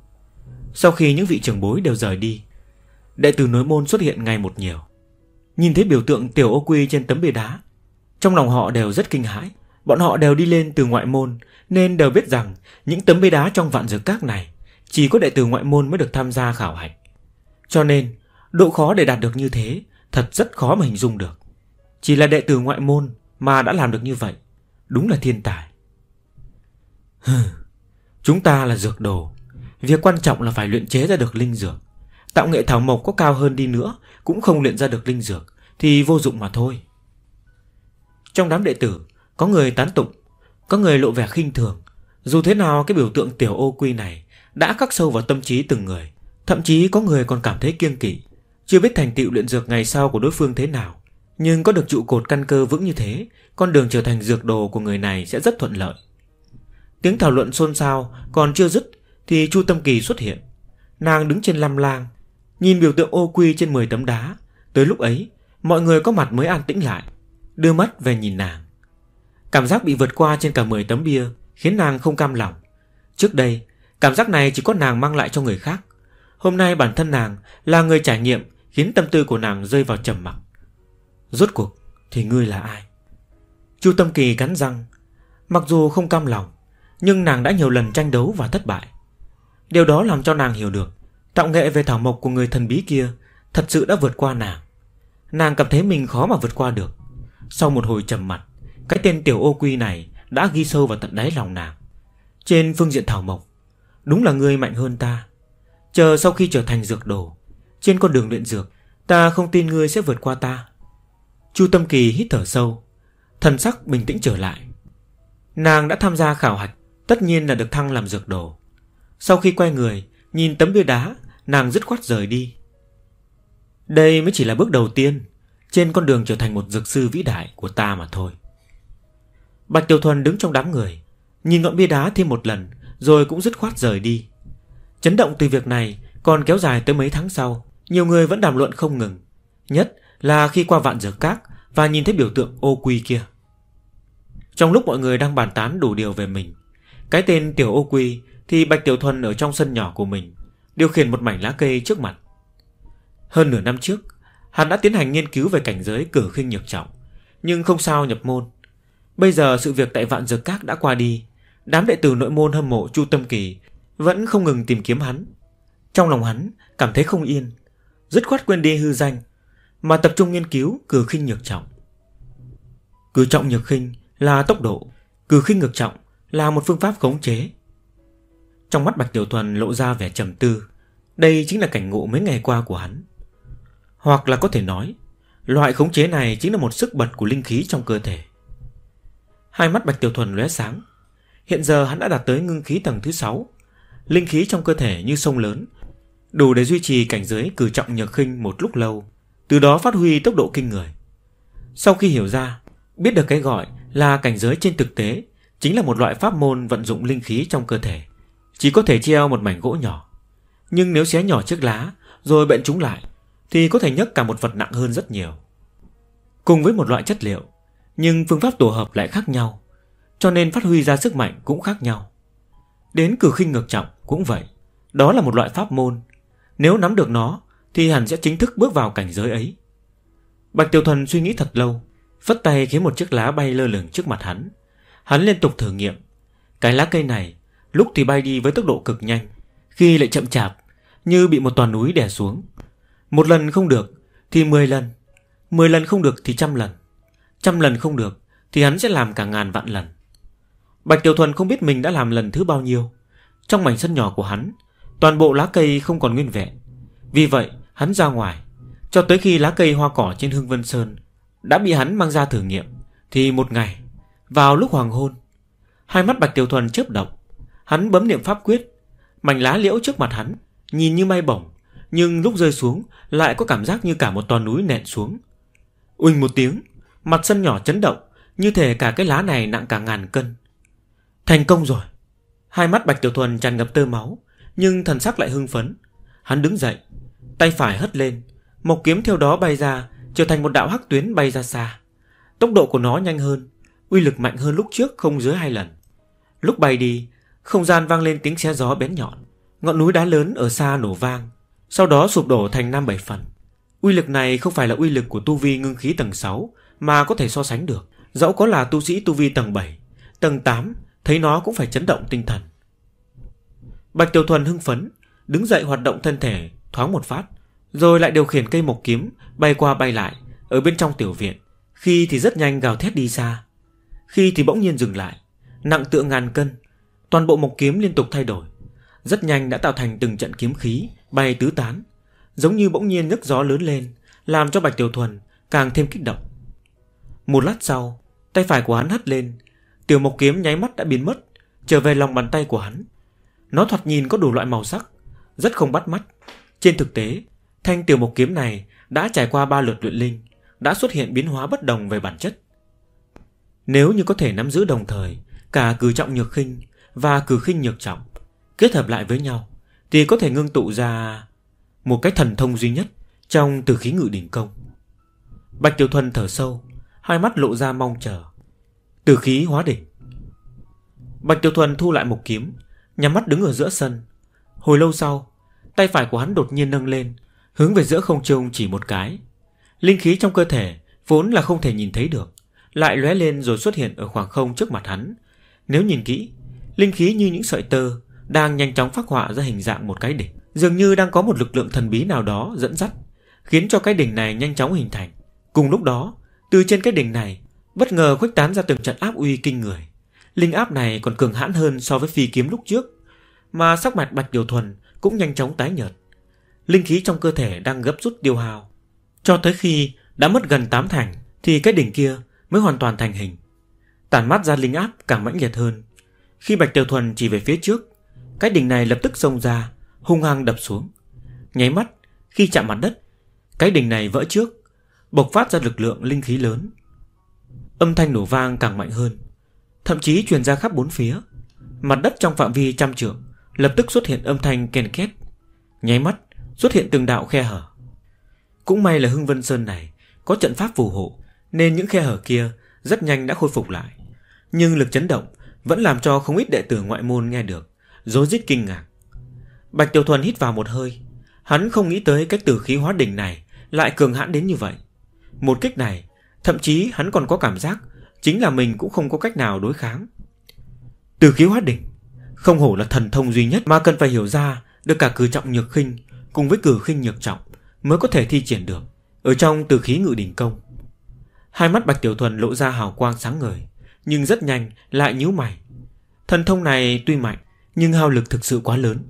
Sau khi những vị trưởng bối đều rời đi, đệ tử nối môn xuất hiện ngày một nhiều. Nhìn thấy biểu tượng tiểu ô quy trên tấm bia đá, trong lòng họ đều rất kinh hãi. Bọn họ đều đi lên từ ngoại môn, nên đều biết rằng những tấm bia đá trong Vạn Dược Các này chỉ có đệ tử ngoại môn mới được tham gia khảo hạch. Cho nên độ khó để đạt được như thế thật rất khó mà hình dung được. Chỉ là đệ tử ngoại môn mà đã làm được như vậy, đúng là thiên tài. Chúng ta là dược đồ, việc quan trọng là phải luyện chế ra được linh dược. Tạo nghệ thảo mộc có cao hơn đi nữa cũng không luyện ra được linh dược thì vô dụng mà thôi. Trong đám đệ tử, có người tán tụng, có người lộ vẻ khinh thường. Dù thế nào, cái biểu tượng tiểu ô quy này đã khắc sâu vào tâm trí từng người. Thậm chí có người còn cảm thấy kiêng kỵ. Chưa biết thành tựu luyện dược ngày sau của đối phương thế nào, nhưng có được trụ cột căn cơ vững như thế, con đường trở thành dược đồ của người này sẽ rất thuận lợi. Tiếng thảo luận xôn xao còn chưa dứt thì Chu Tâm Kỳ xuất hiện. Nàng đứng trên lam lang, nhìn biểu tượng ô quy trên 10 tấm đá. Tới lúc ấy, mọi người có mặt mới an tĩnh lại, đưa mắt về nhìn nàng. Cảm giác bị vượt qua trên cả 10 tấm bia khiến nàng không cam lòng. Trước đây, cảm giác này chỉ có nàng mang lại cho người khác. Hôm nay bản thân nàng là người trải nghiệm, khiến tâm tư của nàng rơi vào trầm mặc. Rốt cuộc thì ngươi là ai? Chu Tâm Kỳ cắn răng. Mặc dù không cam lòng, nhưng nàng đã nhiều lần tranh đấu và thất bại. Điều đó làm cho nàng hiểu được tạo nghệ về thảo mộc của người thần bí kia thật sự đã vượt qua nàng. Nàng cảm thấy mình khó mà vượt qua được. Sau một hồi trầm mặc, cái tên tiểu ô quy này đã ghi sâu vào tận đáy lòng nàng. Trên phương diện thảo mộc, đúng là ngươi mạnh hơn ta. Chờ sau khi trở thành dược đồ, trên con đường luyện dược, ta không tin ngươi sẽ vượt qua ta. Chu Tâm Kỳ hít thở sâu, thần sắc bình tĩnh trở lại. Nàng đã tham gia khảo hạch, tất nhiên là được thăng làm dược đồ. Sau khi quay người, nhìn tấm bia đá, nàng dứt khoát rời đi. Đây mới chỉ là bước đầu tiên trên con đường trở thành một dược sư vĩ đại của ta mà thôi. Bạch Tiểu Thuần đứng trong đám người, nhìn ngọn bia đá thêm một lần, rồi cũng dứt khoát rời đi. Chấn động từ việc này còn kéo dài tới mấy tháng sau. Nhiều người vẫn đàm luận không ngừng, nhất là khi qua Vạn Dược Các và nhìn thấy biểu tượng ô quy kia. Trong lúc mọi người đang bàn tán đủ điều về mình, cái tên tiểu ô quy thì Bạch Tiểu Thuần ở trong sân nhỏ của mình điều khiển một mảnh lá cây trước mặt. Hơn nửa năm trước, hắn đã tiến hành nghiên cứu về cảnh giới cử khinh nhược trọng, nhưng không sao nhập môn. Bây giờ sự việc tại Vạn Dược Các đã qua đi, đám đệ tử nội môn hâm mộ Chu Tâm Kỳ vẫn không ngừng tìm kiếm hắn. Trong lòng hắn cảm thấy không yên, dứt khoát quên đi hư danh mà tập trung nghiên cứu cử khinh nhược trọng. Cử trọng nhược khinh là tốc độ, cử khinh nhược trọng là một phương pháp khống chế. Trong mắt Bạch Tiểu Thuần lộ ra vẻ trầm tư. Đây chính là cảnh ngộ mấy ngày qua của hắn. Hoặc là có thể nói, loại khống chế này chính là một sức bật của linh khí trong cơ thể. Hai mắt Bạch Tiểu Thuần lóe sáng. Hiện giờ hắn đã đạt tới ngưng khí tầng thứ 6. Linh khí trong cơ thể như sông lớn, đủ để duy trì cảnh giới cử trọng nhược khinh một lúc lâu, từ đó phát huy tốc độ kinh người. Sau khi hiểu ra, biết được cái gọi là cảnh giới trên thực tế chính là một loại pháp môn vận dụng linh khí trong cơ thể, chỉ có thể treo một mảnh gỗ nhỏ. Nhưng nếu xé nhỏ chiếc lá rồi bện chúng lại thì có thể nhấc cả một vật nặng hơn rất nhiều. Cùng với một loại chất liệu, nhưng phương pháp tổ hợp lại khác nhau, cho nên phát huy ra sức mạnh cũng khác nhau. Đến cử khinh ngược trọng cũng vậy. Đó là một loại pháp môn, nếu nắm được nó thì hẳn sẽ chính thức bước vào cảnh giới ấy. Bạch Tiểu Thuần suy nghĩ thật lâu, phất tay khiến một chiếc lá bay lơ lửng trước mặt hắn. Hắn liên tục thử nghiệm. Cái lá cây này lúc thì bay đi với tốc độ cực nhanh, khi lại chậm chạp, như bị một tòa núi đè xuống. Một lần không được thì 10 lần, 10 lần không được thì 100 lần, 100 lần không được thì hắn sẽ làm cả ngàn vạn lần. Bạch Tiểu Thuần không biết mình đã làm lần thứ bao nhiêu. Trong mảnh sân nhỏ của hắn, toàn bộ lá cây không còn nguyên vẹn. Vì vậy hắn ra ngoài, cho tới khi lá cây hoa cỏ trên Hưng Vân Sơn đã bị hắn mang ra thử nghiệm, thì một ngày, vào lúc hoàng hôn, hai mắt Bạch Tiểu Thuần chớp động. Hắn bấm niệm pháp quyết, mảnh lá liễu trước mặt hắn nhìn như bay bổng, nhưng lúc rơi xuống lại có cảm giác như cả một tòa núi nện xuống. Uỳnh một tiếng, mặt sân nhỏ chấn động, như thể cả cái lá này nặng cả ngàn cân. Thành công rồi. Hai mắt Bạch Tiểu Thuần tràn ngập tơ máu, nhưng thần sắc lại hưng phấn. Hắn đứng dậy, tay phải hất lên, mộc kiếm theo đó bay ra, trở thành một đạo hắc tuyến bay ra xa. Tốc độ của nó nhanh hơn, uy lực mạnh hơn lúc trước không dưới 2 lần. Lúc bay đi, không gian vang lên tiếng xé gió bén nhọn. Ngọn núi đá lớn ở xa nổ vang, sau đó sụp đổ thành 5-7 phần. Uy lực này không phải là uy lực của tu vi ngưng khí tầng 6 mà có thể so sánh được. Dẫu có là tu sĩ tu vi tầng 7, tầng 8, thấy nó cũng phải chấn động tinh thần. Bạch Tiểu Thuần hưng phấn, đứng dậy hoạt động thân thể thoáng một phát, rồi lại điều khiển cây mộc kiếm bay qua bay lại ở bên trong tiểu viện, khi thì rất nhanh gào thét đi xa, khi thì bỗng nhiên dừng lại, nặng tựa ngàn cân. Toàn bộ mộc kiếm liên tục thay đổi, rất nhanh đã tạo thành từng trận kiếm khí bay tứ tán, giống như bỗng nhiên nhấc gió lớn lên, làm cho Bạch Tiểu Thuần càng thêm kích động. Một lát sau, tay phải của hắn hất lên, tiểu mộc kiếm nháy mắt đã biến mất, trở về lòng bàn tay của hắn. Nó thoạt nhìn có đủ loại màu sắc, rất không bắt mắt. Trên thực tế, thanh tiểu mộc kiếm này đã trải qua 3 lượt luyện linh, đã xuất hiện biến hóa bất đồng về bản chất. Nếu như có thể nắm giữ đồng thời cả cử trọng nhược khinh và cử khinh nhược trọng, kết hợp lại với nhau, thì có thể ngưng tụ ra một cái thần thông duy nhất trong Tử Khí Ngự Đỉnh Công. Bạch Tiểu Thuần thở sâu, hai mắt lộ ra mong chờ. Tử khí hóa đỉnh. Bạch Tiểu Thuần thu lại mộc kiếm, nhắm mắt đứng ở giữa sân. Hồi lâu sau, tay phải của hắn đột nhiên nâng lên, hướng về giữa không trung chỉ một cái. Linh khí trong cơ thể vốn là không thể nhìn thấy được, lại lóe lên rồi xuất hiện ở khoảng không trước mặt hắn. Nếu nhìn kỹ, linh khí như những sợi tơ đang nhanh chóng phác họa ra hình dạng một cái đỉnh, dường như đang có một lực lượng thần bí nào đó dẫn dắt, khiến cho cái đỉnh này nhanh chóng hình thành. Cùng lúc đó, từ trên cái đỉnh này bất ngờ khuếch tán ra từng trận áp uy kinh người. Linh áp này còn cường hãn hơn so với phi kiếm lúc trước, mà sắc mặt Bạch Tiểu Thuần cũng nhanh chóng tái nhợt. Linh khí trong cơ thể đang gấp rút tiêu hao, cho tới khi đã mất gần 8 thành thì cái đỉnh kia mới hoàn toàn thành hình, tản mát ra linh áp càng mãnh liệt hơn. Khi Bạch Tiểu Thuần chỉ về phía trước, cái đỉnh này lập tức xông ra, hung hăng đập xuống. Nháy mắt, khi chạm mặt đất, cái đỉnh này vỡ trước, bộc phát ra lực lượng linh khí lớn. Âm thanh nổ vang càng mạnh hơn, thậm chí truyền ra khắp bốn phía. Mặt đất trong phạm vi 100 trượng lập tức xuất hiện âm thanh ken két, nháy mắt xuất hiện từng đạo khe hở. Cũng may là Hưng Vân Sơn này có trận pháp phù hộ, nên những khe hở kia rất nhanh đã khôi phục lại. Nhưng lực chấn động vẫn làm cho không ít đệ tử ngoại môn nghe được, rối rít kinh ngạc. Bạch Tiểu Thuần hít vào một hơi, hắn không nghĩ tới cách tử khí hóa đỉnh này lại cường hãn đến như vậy. Một kích này, thậm chí hắn còn có cảm giác chính là mình cũng không có cách nào đối kháng. Tử khí hóa đỉnh không hổ là thần thông duy nhất mà cần phải hiểu ra được cả cử trọng nhược khinh cùng với cử khinh nhược trọng mới có thể thi triển được ở trong Tử Khí Ngự Đỉnh Công. Hai mắt Bạch Tiểu Thuần lộ ra hào quang sáng ngời, nhưng rất nhanh lại nhíu mày. Thần thông này tuy mạnh, nhưng hao lực thực sự quá lớn.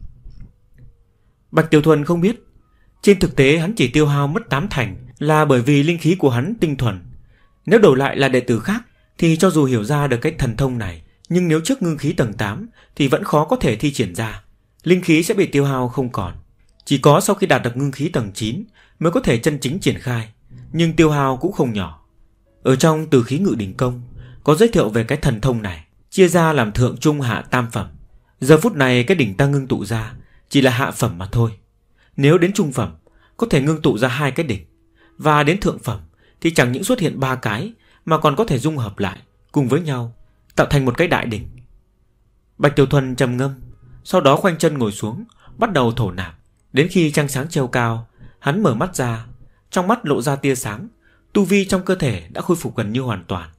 Bạch Tiểu Thuần không biết, trên thực tế hắn chỉ tiêu hao mất 8 thành là bởi vì linh khí của hắn tinh thuần. Nếu đổi lại là đệ tử khác thì cho dù hiểu ra được cái thần thông này, nhưng nếu trước ngưng khí tầng 8 thì vẫn khó có thể thi triển ra. Linh khí sẽ bị tiêu hao không còn. Chỉ có sau khi đạt được ngưng khí tầng 9 mới có thể chân chính triển khai, nhưng tiêu hao cũng không nhỏ. Ở trong Tử Khí Ngự Đỉnh Công có giới thiệu về cái thần thông này, chia ra làm thượng trung hạ tam phẩm. Giờ phút này cái đỉnh ta ngưng tụ ra chỉ là hạ phẩm mà thôi. Nếu đến trung phẩm có thể ngưng tụ ra 2 cái đỉnh, và đến thượng phẩm thì chẳng những xuất hiện 3 cái mà còn có thể dung hợp lại cùng với nhau tạo thành một cái đại đỉnh. Bạch Tiểu Thuần trầm ngâm, sau đó khoanh chân ngồi xuống, bắt đầu thổ nạp. Đến khi trăng sáng treo cao, hắn mở mắt ra, trong mắt lộ ra tia sáng, tu vi trong cơ thể đã khôi phục gần như hoàn toàn.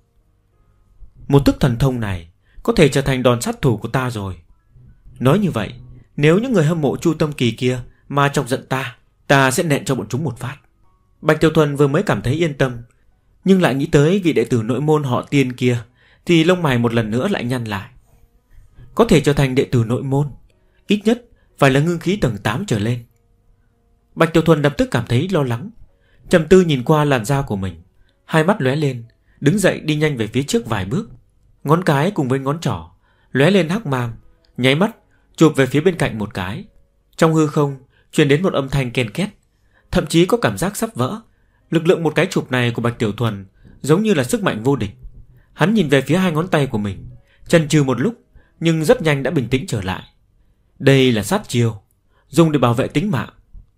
Một thức thần thông này có thể trở thành đòn sát thủ của ta rồi. Nói như vậy, nếu những người hâm mộ Chu Tâm Kỳ kia mà chọc giận ta sẽ nện cho bọn chúng một phát. Bạch Tiểu Thuần vừa mới cảm thấy yên tâm, nhưng lại nghĩ tới vị đệ tử nội môn họ Tiên kia thì lông mày một lần nữa lại nhăn lại. Có thể trở thành đệ tử nội môn, ít nhất phải là ngưng khí tầng 8 trở lên. Bạch Tiểu Thuần lập tức cảm thấy lo lắng, trầm tư nhìn qua làn da của mình, hai mắt lóe lên, đứng dậy đi nhanh về phía trước vài bước. Ngón cái cùng với ngón trỏ lóe lên hắc mang, nháy mắt chụp về phía bên cạnh một cái. Trong hư không truyền đến một âm thanh ken két, thậm chí có cảm giác sắp vỡ. Lực lượng một cái chụp này của Bạch Tiểu Thuần giống như là sức mạnh vô địch. Hắn nhìn về phía 2 ngón tay của mình, chần chừ một lúc nhưng rất nhanh đã bình tĩnh trở lại. Đây là sát chiêu, dùng để bảo vệ tính mạng.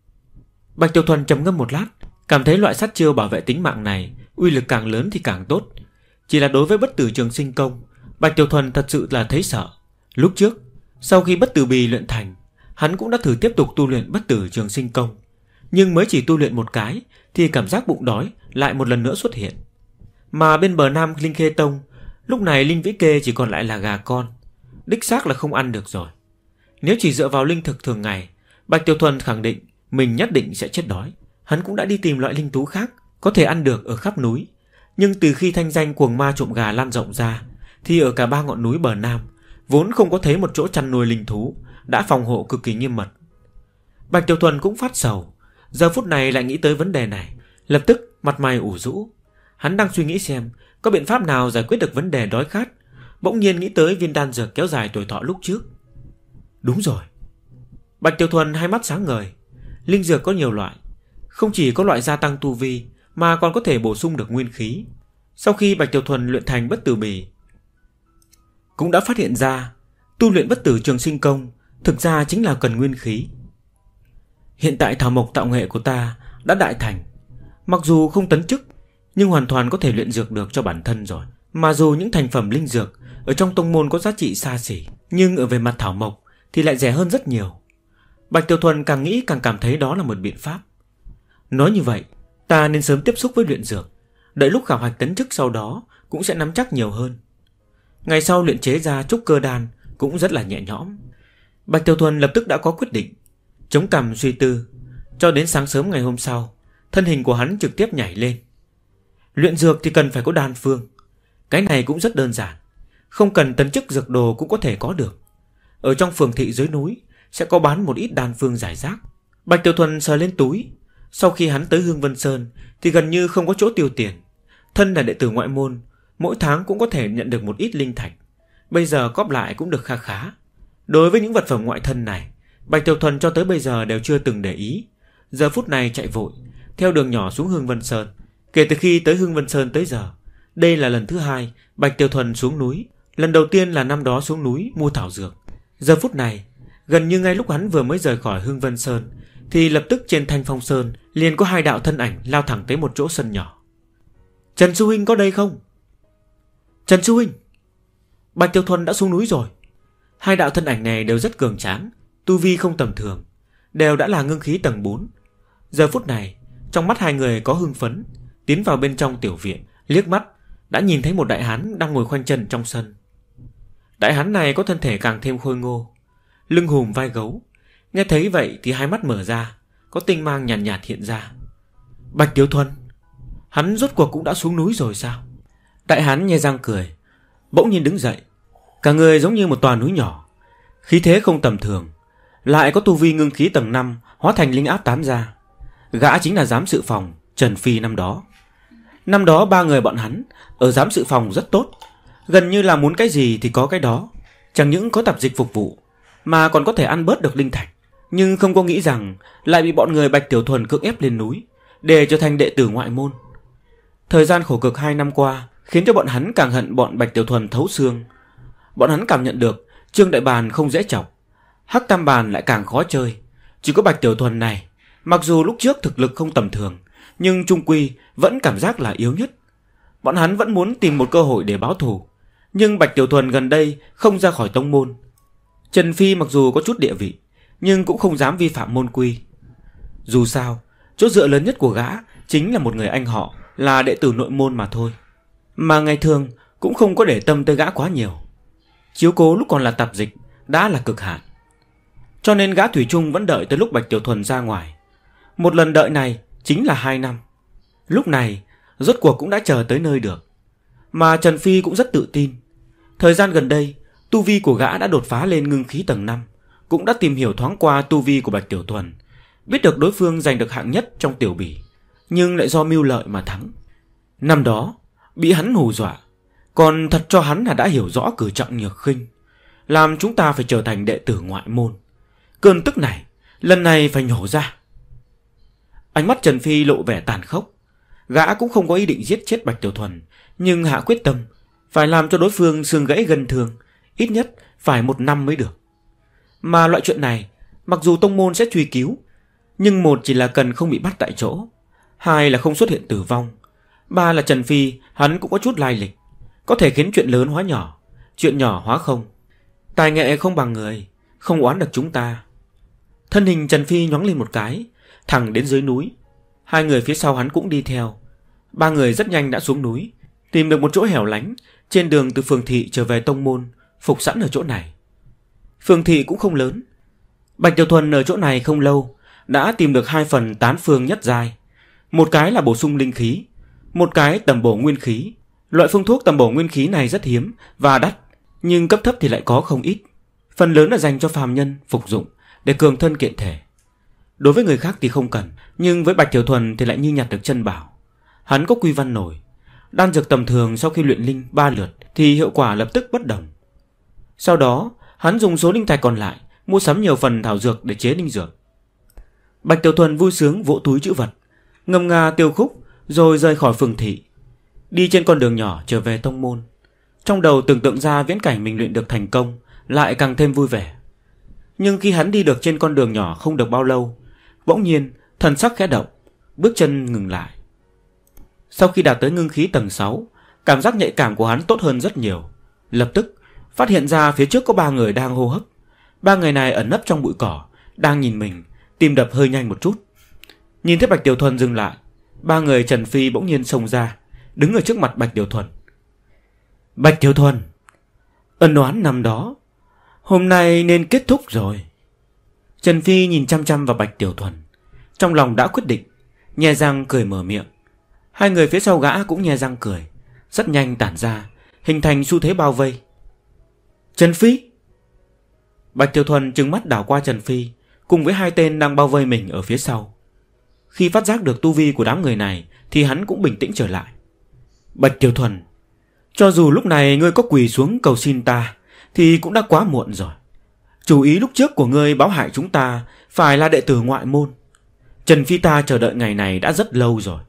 Bạch Tiểu Thuần trầm ngâm một lát, cảm thấy loại sát chiêu bảo vệ tính mạng này uy lực càng lớn thì càng tốt. Chỉ là đối với Bất Tử Trường Sinh Công, Bạch Tiểu Thuần thật sự là thấy sợ. Lúc trước, sau khi Bất Tử Bì luyện thành, hắn cũng đã thử tiếp tục tu luyện Bất Tử Trường Sinh Công, nhưng mới chỉ tu luyện một cái thì cảm giác bụng đói lại một lần nữa xuất hiện. Mà bên bờ Nam Linh Khê Tông, lúc này linh vĩ kê chỉ còn lại là gà con, đích xác là không ăn được rồi. Nếu chỉ dựa vào linh thực thường ngày, Bạch Tiểu Thuần khẳng định mình nhất định sẽ chết đói. Hắn cũng đã đi tìm loại linh thú khác có thể ăn được ở khắp núi, Nhưng từ khi thanh danh cuồng ma trộm gà lan rộng ra, thì ở cả 3 ngọn núi bờ Nam vốn không có thấy một chỗ chăn nuôi linh thú, đã phòng hộ cực kỳ nghiêm mật. Bạch Tiểu Thuần cũng phát sầu, giờ phút này lại nghĩ tới vấn đề này, lập tức mặt mày ủ rũ. Hắn đang suy nghĩ xem có biện pháp nào giải quyết được vấn đề đói khát, bỗng nhiên nghĩ tới viên đan dược kéo dài tuổi thọ lúc trước. Đúng rồi. Bạch Tiểu Thuần hai mắt sáng ngời. Linh dược có nhiều loại, không chỉ có loại gia tăng tu vi mà còn có thể bổ sung được nguyên khí. Sau khi Bạch Tiểu Thuần luyện thành bất tử bì, cũng đã phát hiện ra tu luyện bất tử trường sinh công thực ra chính là cần nguyên khí. Hiện tại thảo mộc tạo nghệ của ta đã đại thành, mặc dù không tấn chức nhưng hoàn toàn có thể luyện dược được cho bản thân rồi. Mà dù những thành phẩm linh dược ở trong tông môn có giá trị xa xỉ, nhưng ở về mặt thảo mộc thì lại rẻ hơn rất nhiều. Bạch Tiểu Thuần càng nghĩ càng cảm thấy đó là một biện pháp. Nói như vậy, ta nên sớm tiếp xúc với luyện dược, đợi lúc khảo hạch tấn chức sau đó cũng sẽ nắm chắc nhiều hơn. Ngày sau luyện chế ra trúc cơ đan cũng rất là nhẹ nhõm. Bạch Tiểu Thuần lập tức đã có quyết định, chống cằm suy tư. Cho đến sáng sớm ngày hôm sau, thân hình của hắn trực tiếp nhảy lên. Luyện dược thì cần phải có đan phương. Cái này cũng rất đơn giản, không cần tấn chức dược đồ cũng có thể có được. Ở trong phường thị dưới núi sẽ có bán một ít đan phương rải rác. Bạch Tiểu Thuần sờ lên túi. Sau khi hắn tới Hương Vân Sơn thì gần như không có chỗ tiêu tiền. Thân là đệ tử ngoại môn, mỗi tháng cũng có thể nhận được một ít linh thạch. Bây giờ góp lại cũng được kha khá. Đối với những vật phẩm ngoại thân này, Bạch Tiểu Thuần cho tới bây giờ đều chưa từng để ý. Giờ phút này chạy vội theo đường nhỏ xuống Hương Vân Sơn. Kể từ khi tới Hương Vân Sơn tới giờ, đây là lần thứ 2 Bạch Tiểu Thuần xuống núi. Lần đầu tiên là năm đó xuống núi mua thảo dược. Giờ phút này, gần như ngay lúc hắn vừa mới rời khỏi Hương Vân Sơn, thì lập tức trên Thanh Phong Sơn liền có 2 đạo thân ảnh lao thẳng tới một chỗ sân nhỏ. Trần Sư Huynh có đây không? Trần Sư Huynh! Bạch Tiểu Thuần đã xuống núi rồi. 2 đạo thân ảnh này đều rất cường tráng, tu vi không tầm thường, đều đã là ngưng khí tầng 4. Giờ phút này, trong mắt 2 người có hưng phấn, tiến vào bên trong tiểu viện, liếc mắt đã nhìn thấy một đại hán đang ngồi khoanh chân trong sân. Đại hán này có thân thể càng thêm khôi ngô, lưng hùm vai gấu. Nghe thấy vậy thì hai mắt mở ra, có tinh mang nhàn nhạt hiện ra. Bạch Tiểu Thuần, hắn rốt cuộc cũng đã xuống núi rồi sao? Đại hán nhe răng cười, bỗng nhiên đứng dậy. Cả người giống như một tòa núi nhỏ, khí thế không tầm thường, lại có tu vi ngưng khí tầng 5 hóa thành linh áp tán ra. Gã chính là giám sự phòng Trần Phi năm đó. Năm đó 3 người bọn hắn ở giám sự phòng rất tốt, gần như là muốn cái gì thì có cái đó. Chẳng những có tạp dịch phục vụ mà còn có thể ăn bớt được linh thạch. Nhưng không có nghĩ rằng lại bị bọn người Bạch Tiểu Thuần cưỡng ép lên núi để trở thành đệ tử ngoại môn. Thời gian khổ cực 2 năm qua khiến cho bọn hắn càng hận bọn Bạch Tiểu Thuần thấu xương. Bọn hắn cảm nhận được Trương Đại Bàn không dễ chọc, Hắc Tam Bàn lại càng khó chơi. Chỉ có Bạch Tiểu Thuần này, mặc dù lúc trước thực lực không tầm thường, nhưng trung quy vẫn cảm giác là yếu nhất. Bọn hắn vẫn muốn tìm một cơ hội để báo thù. Nhưng Bạch Tiểu Thuần gần đây không ra khỏi tông môn. Trần Phi mặc dù có chút địa vị, nhưng cũng không dám vi phạm môn quy. Dù sao, chỗ dựa lớn nhất của gã chính là một người anh họ, là đệ tử nội môn mà thôi. Mà ngày thường cũng không có để tâm tới gã quá nhiều. Chiếu cố lúc còn là tạp dịch đã là cực hạn. Cho nên gã thủy chung vẫn đợi tới lúc Bạch Tiểu Thuần ra ngoài. Một lần đợi này chính là 2 năm. Lúc này rốt cuộc cũng đã chờ tới nơi được. Mà Trần Phi cũng rất tự tin. Thời gian gần đây tu vi của gã đã đột phá lên ngưng khí tầng 5, cũng đã tìm hiểu thoáng qua tu vi của Bạch Tiểu Thuần, biết được đối phương giành được hạng nhất trong tiểu bỉ, nhưng lại do mưu lợi mà thắng. Năm đó bị hắn hù dọa, còn thật cho hắn là đã hiểu rõ cử trọng nhược khinh, làm chúng ta phải trở thành đệ tử ngoại môn. Cơn tức này lần này phải nhổ ra. Ánh mắt Trần Phi lộ vẻ tàn khốc. Gã cũng không có ý định giết chết Bạch Tiểu Thuần, nhưng hạ quyết tâm phải làm cho đối phương xương gãy gân thương, ít nhất phải 1 năm mới được. Mà loại chuyện này mặc dù tông môn sẽ truy cứu, nhưng 1 chỉ là cần không bị bắt tại chỗ, 2 là không xuất hiện tử vong, 3 là Trần Phi hắn cũng có chút lai lịch, có thể khiến chuyện lớn hóa nhỏ, chuyện nhỏ hóa không. Tài nghệ không bằng người, không oán được chúng ta. Thân hình Trần Phi nhoáng lên một cái, thẳng đến dưới núi. 2 người phía sau hắn cũng đi theo. 3 người rất nhanh đã xuống núi, tìm được một chỗ hẻo lánh trên đường từ phường thị trở về tông môn, phục sẵn ở chỗ này. Phường thị cũng không lớn. Bạch Tiểu Thuần ở chỗ này không lâu đã tìm được 2 phần tán phương nhất giai. Một cái là bổ sung linh khí, một cái tầm bổ nguyên khí. Loại phương thuốc tầm bổ nguyên khí này rất hiếm và đắt, nhưng cấp thấp thì lại có không ít. Phần lớn là dành cho phàm nhân phục dụng để cường thân kiện thể. Đối với người khác thì không cần, nhưng với Bạch Tiểu Thuần thì lại như nhặt được chân bảo. Hắn có quy văn nổi. Đan dược tầm thường sau khi luyện linh 3 lượt thì hiệu quả lập tức bất đồng. Sau đó hắn dùng số linh thạch còn lại mua sắm nhiều phần thảo dược để chế linh dược. Bạch Tiểu Thuần vui sướng vỗ túi trữ vật, ngâm nga tiêu khúc rồi rời khỏi phường thị, đi trên con đường nhỏ trở về tông môn. Trong đầu tưởng tượng ra viễn cảnh mình luyện được thành công, lại càng thêm vui vẻ. Nhưng khi hắn đi được trên con đường nhỏ không được bao lâu, bỗng nhiên thần sắc khẽ động, bước chân ngừng lại. Sau khi đạt tới ngưng khí tầng 6, cảm giác nhạy cảm của hắn tốt hơn rất nhiều. Lập tức phát hiện ra phía trước có 3 người đang hô hấp. 3 người này ẩn nấp trong bụi cỏ, đang nhìn mình, tim đập hơi nhanh một chút. Nhìn thấy Bạch Tiểu Thuần dừng lại, 3 người Trần Phi bỗng nhiên xông ra, đứng ở trước mặt Bạch Tiểu Thuần. Bạch Tiểu Thuần, ân oán năm đó hôm nay nên kết thúc rồi. Trần Phi nhìn chăm chăm vào Bạch Tiểu Thuần, trong lòng đã quyết định, nhe răng cười mở miệng. Hai người phía sau gã cũng nhe răng cười, rất nhanh tản ra, hình thành xu thế bao vây. Trần Phi! Bạch Tiểu Thuần trừng mắt đảo qua Trần Phi cùng với 2 tên đang bao vây mình ở phía sau. Khi phát giác được tu vi của đám người này thì hắn cũng bình tĩnh trở lại. Bạch Tiểu Thuần, cho dù lúc này ngươi có quỳ xuống cầu xin ta thì cũng đã quá muộn rồi. Chủ ý lúc trước của ngươi báo hại chúng ta phải là đệ tử ngoại môn. Trần Phi ta chờ đợi ngày này đã rất lâu rồi.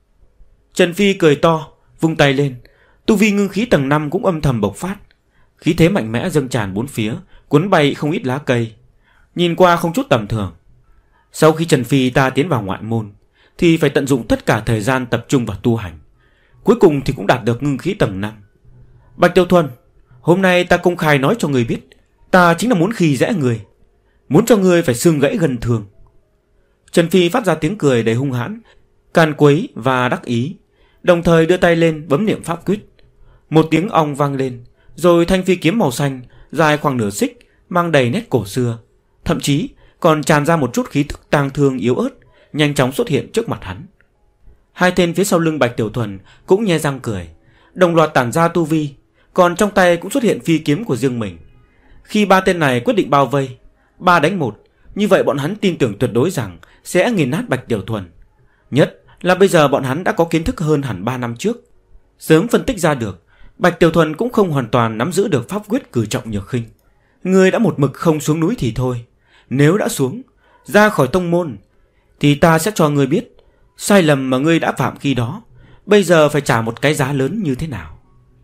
Trần Phi cười to, vung tay lên. Tu vi ngưng khí tầng 5 cũng âm thầm bộc phát. Khí thế mạnh mẽ dâng tràn bốn phía, cuốn bay không ít lá cây. Nhìn qua không chút tầm thường. Sau khi Trần Phi ta tiến vào ngoại môn thì phải tận dụng tất cả thời gian tập trung vào tu hành. Cuối cùng thì cũng đạt được ngưng khí tầng 5. Bạch Tiểu Thuần, hôm nay ta công khai nói cho người biết, ta chính là muốn khi dễ người, muốn cho người phải xương gãy gần thường. Trần Phi phát ra tiếng cười đầy hung hãn, càn quấy và đắc ý, đồng thời đưa tay lên bấm niệm pháp quyết. Một tiếng ong vang lên, rồi thanh phi kiếm màu xanh dài khoảng nửa xích, mang đầy nét cổ xưa, thậm chí còn tràn ra một chút khí tức tang thương yếu ớt, nhanh chóng xuất hiện trước mặt hắn. 2 tên phía sau lưng Bạch Tiểu Thuần cũng nhe răng cười, đồng loạt tản ra tu vi, còn trong tay cũng xuất hiện phi kiếm của riêng mình. Khi 3 tên này quyết định bao vây 3 đánh 1, như vậy bọn hắn tin tưởng tuyệt đối rằng sẽ nghiền nát Bạch Tiểu Thuần. Nhất là bây giờ bọn hắn đã có kiến thức hơn hẳn 3 năm trước, sớm phân tích ra được Bạch Tiểu Thuần cũng không hoàn toàn nắm giữ được pháp quyết cử trọng nhược khinh. Ngươi đã một mực không xuống núi thì thôi, nếu đã xuống, ra khỏi tông môn, thì ta sẽ cho ngươi biết sai lầm mà ngươi đã phạm khi đó bây giờ phải trả một cái giá lớn như thế nào.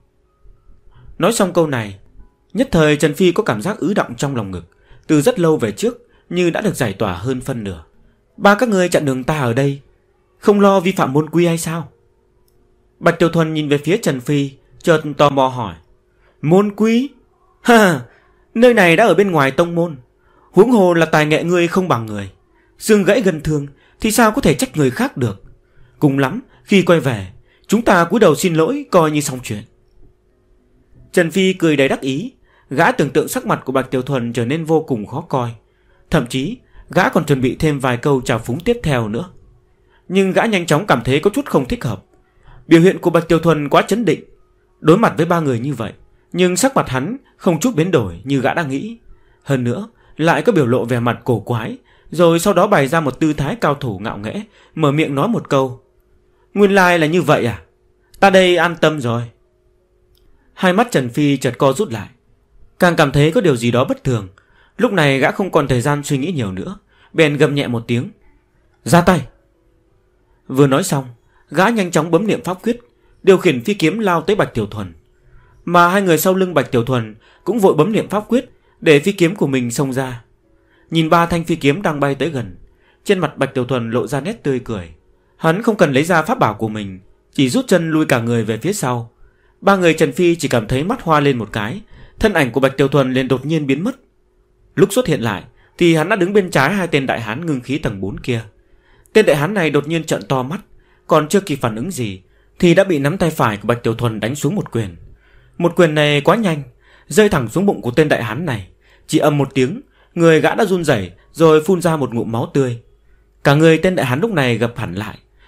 Nói xong câu này, nhất thời Trần Phi có cảm giác ứ đọng trong lòng ngực, từ rất lâu về trước như đã được giải tỏa hơn phân nửa. 3 các ngươi chặn đường ta ở đây, không lo vi phạm môn quy hay sao? Bạch Tiểu Thuần nhìn về phía Trần Phi, chợt tò mò hỏi. Môn quy? Ha, nơi này đã ở bên ngoài tông môn, huống hồ là tài nghệ ngươi không bằng người, xương gãy gân thương thì sao có thể trách người khác được. Cùng lắm khi quay về, chúng ta cúi đầu xin lỗi coi như xong chuyện. Trần Phi cười đầy đắc ý. Gã tưởng tượng sắc mặt của Bạch Tiểu Thuần trở nên vô cùng khó coi, thậm chí gã còn chuẩn bị thêm vài câu chào phúng tiếp theo nữa. Nhưng gã nhanh chóng cảm thấy có chút không thích hợp. Biểu hiện của Bạch Tiểu Thuần quá chấn định, đối mặt với 3 người như vậy, nhưng sắc mặt hắn không chút biến đổi như gã đang nghĩ. Hơn nữa lại có biểu lộ vẻ mặt cổ quái, rồi sau đó bày ra một tư thái cao thủ ngạo nghễ, mở miệng nói một câu. Nguyên lai là như vậy à? Ta đây an tâm rồi. Hai mắt Trần Phi chợt co rút lại, càng cảm thấy có điều gì đó bất thường. Lúc này gã không còn thời gian suy nghĩ nhiều nữa, bèn gầm nhẹ một tiếng. Ra tay. Vừa nói xong, gã nhanh chóng bấm niệm pháp quyết, điều khiển phi kiếm lao tới Bạch Tiểu Thuần. Mà 2 người sau lưng Bạch Tiểu Thuần cũng vội bấm niệm pháp quyết để phi kiếm của mình xông ra. Nhìn 3 thanh phi kiếm đang bay tới gần, trên mặt Bạch Tiểu Thuần lộ ra nét tươi cười. Hắn không cần lấy ra pháp bảo của mình, chỉ rút chân lui cả người về phía sau. 3 người Trần Phi chỉ cảm thấy mắt hoa lên một cái, thân ảnh của Bạch Tiểu Thuần liền đột nhiên biến mất. Lúc xuất hiện lại thì hắn đã đứng bên trái 2 tên đại hán ngưng khí tầng 4 kia. Tên đại hán này đột nhiên trợn to mắt, còn chưa kịp phản ứng gì thì đã bị nắm tay phải của Bạch Tiểu Thuần đánh xuống một quyền. Một quyền này quá nhanh, rơi thẳng xuống bụng của tên đại hán này. Chỉ ầm một tiếng, người gã đã run rẩy rồi phun ra một ngụm máu tươi. Cả người tên đại hán lúc này gập hẳn lại,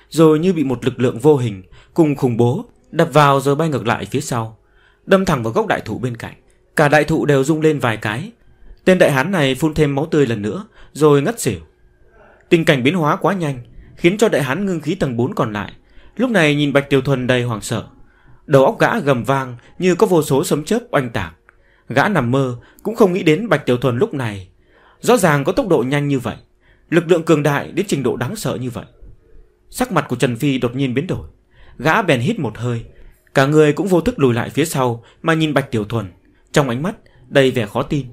rồi như bị một lực lượng vô hình cùng khủng bố đập vào rồi bay ngược lại phía sau, đâm thẳng vào gốc đại thụ bên cạnh. Cả đại thụ đều rung lên vài cái. Tên đại hán này phun thêm máu tươi lần nữa rồi ngất xỉu. Tình cảnh biến hóa quá nhanh, khiến cho đại hán ngưng khí tầng 4 còn lại lúc này nhìn Bạch Tiểu Thuần đầy hoảng sợ. Đầu óc gã gầm vang như có vô số sấm chớp oanh tạc. Gã nằm mơ cũng không nghĩ đến Bạch Tiểu Thuần lúc này rõ ràng có tốc độ nhanh như vậy, lực lượng cường đại đến trình độ đáng sợ như vậy. Sắc mặt của Trần Phi đột nhiên biến đổi. Gã bèn hít một hơi, cả người cũng vô thức lùi lại phía sau mà nhìn Bạch Tiểu Thuần, trong ánh mắt đầy vẻ khó tin.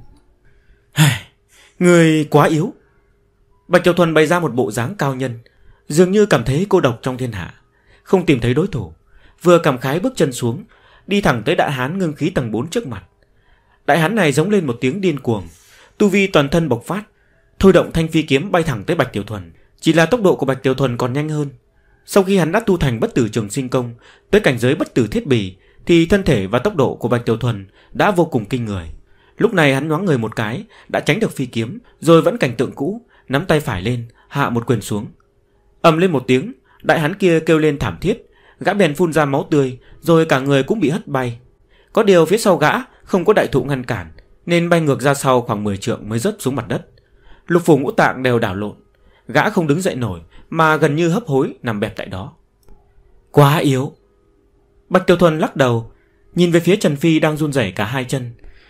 Người quá yếu. Bạch Tiểu Thuần bày ra một bộ dáng cao nhân, dường như cảm thấy cô độc trong thiên hạ, không tìm thấy đối thủ, vừa cảm khái bước chân xuống, đi thẳng tới đại hán ngưng khí tầng 4 trước mặt. Đại hán này giống lên một tiếng điên cuồng, tu vi toàn thân bộc phát, thôi động thanh phi kiếm bay thẳng tới Bạch Tiểu Thuần. Chỉ là tốc độ của Bạch Tiểu Thuần còn nhanh hơn. Sau khi hắn đã tu thành bất tử trường sinh công tới cảnh giới bất tử thiết bì, thì thân thể và tốc độ của Bạch Tiểu Thuần đã vô cùng kinh người. Lúc này hắn nhoáng người một cái, đã tránh được phi kiếm, rồi vẫn cảnh tượng cũ, nắm tay phải lên, hạ một quyền xuống. Ầm lên một tiếng, đại hán kia kêu lên thảm thiết, gã bèn phun ra máu tươi, rồi cả người cũng bị hất bay. Có điều phía sau gã không có đại thụ ngăn cản, nên bay ngược ra sau khoảng 10 trượng mới rớt xuống mặt đất. Lục phủ ngũ tạng đều đảo lộn, gã không đứng dậy nổi mà gần như hấp hối nằm bẹp tại đó. Quá yếu. Bạch Tiểu Thuần lắc đầu, nhìn về phía Trần Phi đang run rẩy cả hai chân.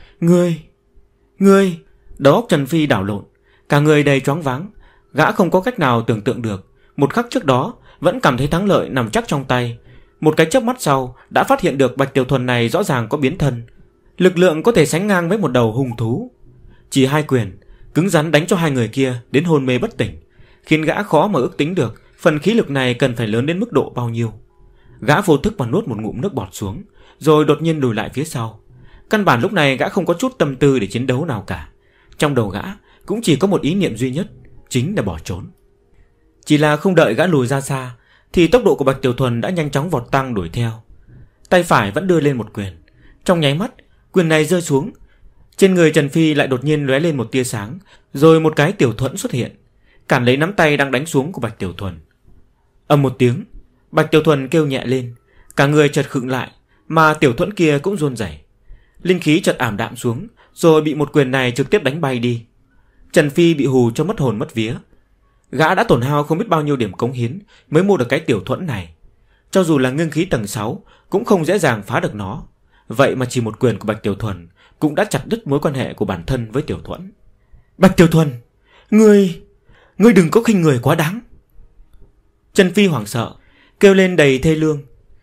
Ngươi. Đầu óc Trần Phi đảo lộn, cả người đầy choáng váng. Gã không có cách nào tưởng tượng được, một khắc trước đó vẫn cảm thấy thắng lợi nằm chắc trong tay, một cái chớp mắt sau đã phát hiện được Bạch Tiểu Thuần này rõ ràng có biến thân, lực lượng có thể sánh ngang với một đầu hung thú. Chỉ hai quyền cứng rắn đánh cho hai người kia đến hôn mê bất tỉnh, khiến gã khó mà ước tính được phần khí lực này cần phải lớn đến mức độ bao nhiêu. Gã vô thức mà nuốt một ngụm nước bọt xuống, rồi đột nhiên lùi lại phía sau. Căn bản lúc này gã không có chút tâm tư để chiến đấu nào cả. Trong đầu gã cũng chỉ có một ý niệm duy nhất, chính là bỏ trốn. Chỉ là không đợi gã lùi ra xa, thì tốc độ của Bạch Tiểu Thuần đã nhanh chóng vọt tăng đuổi theo. Tay phải vẫn đưa lên một quyền, trong nháy mắt quyền này rơi xuống, trên người Trần Phi lại đột nhiên lóe lên một tia sáng, rồi một cái tiểu thuẫn xuất hiện, cản lấy nắm tay đang đánh xuống của Bạch Tiểu Thuần. Ầm một tiếng, Bạch Tiểu Thuần kêu nhẹ lên, cả người chợt khựng lại, mà tiểu thuẫn kia cũng run rẩy. Linh khí chợt ảm đạm xuống, rồi bị một quyền này trực tiếp đánh bay đi. Trần Phi bị hù cho mất hồn mất vía. Gã đã tổn hao không biết bao nhiêu điểm cống hiến mới mua được cái tiểu thuẫn này, cho dù là ngưng khí tầng 6 cũng không dễ dàng phá được nó. Vậy mà chỉ một quyền của Bạch Tiểu Thuần cũng đã chặt đứt mối quan hệ của bản thân với tiểu thuẫn. Bạch Tiểu Thuần, ngươi đừng có khinh người quá đáng. Trần Phi hoảng sợ, kêu lên đầy thê lương.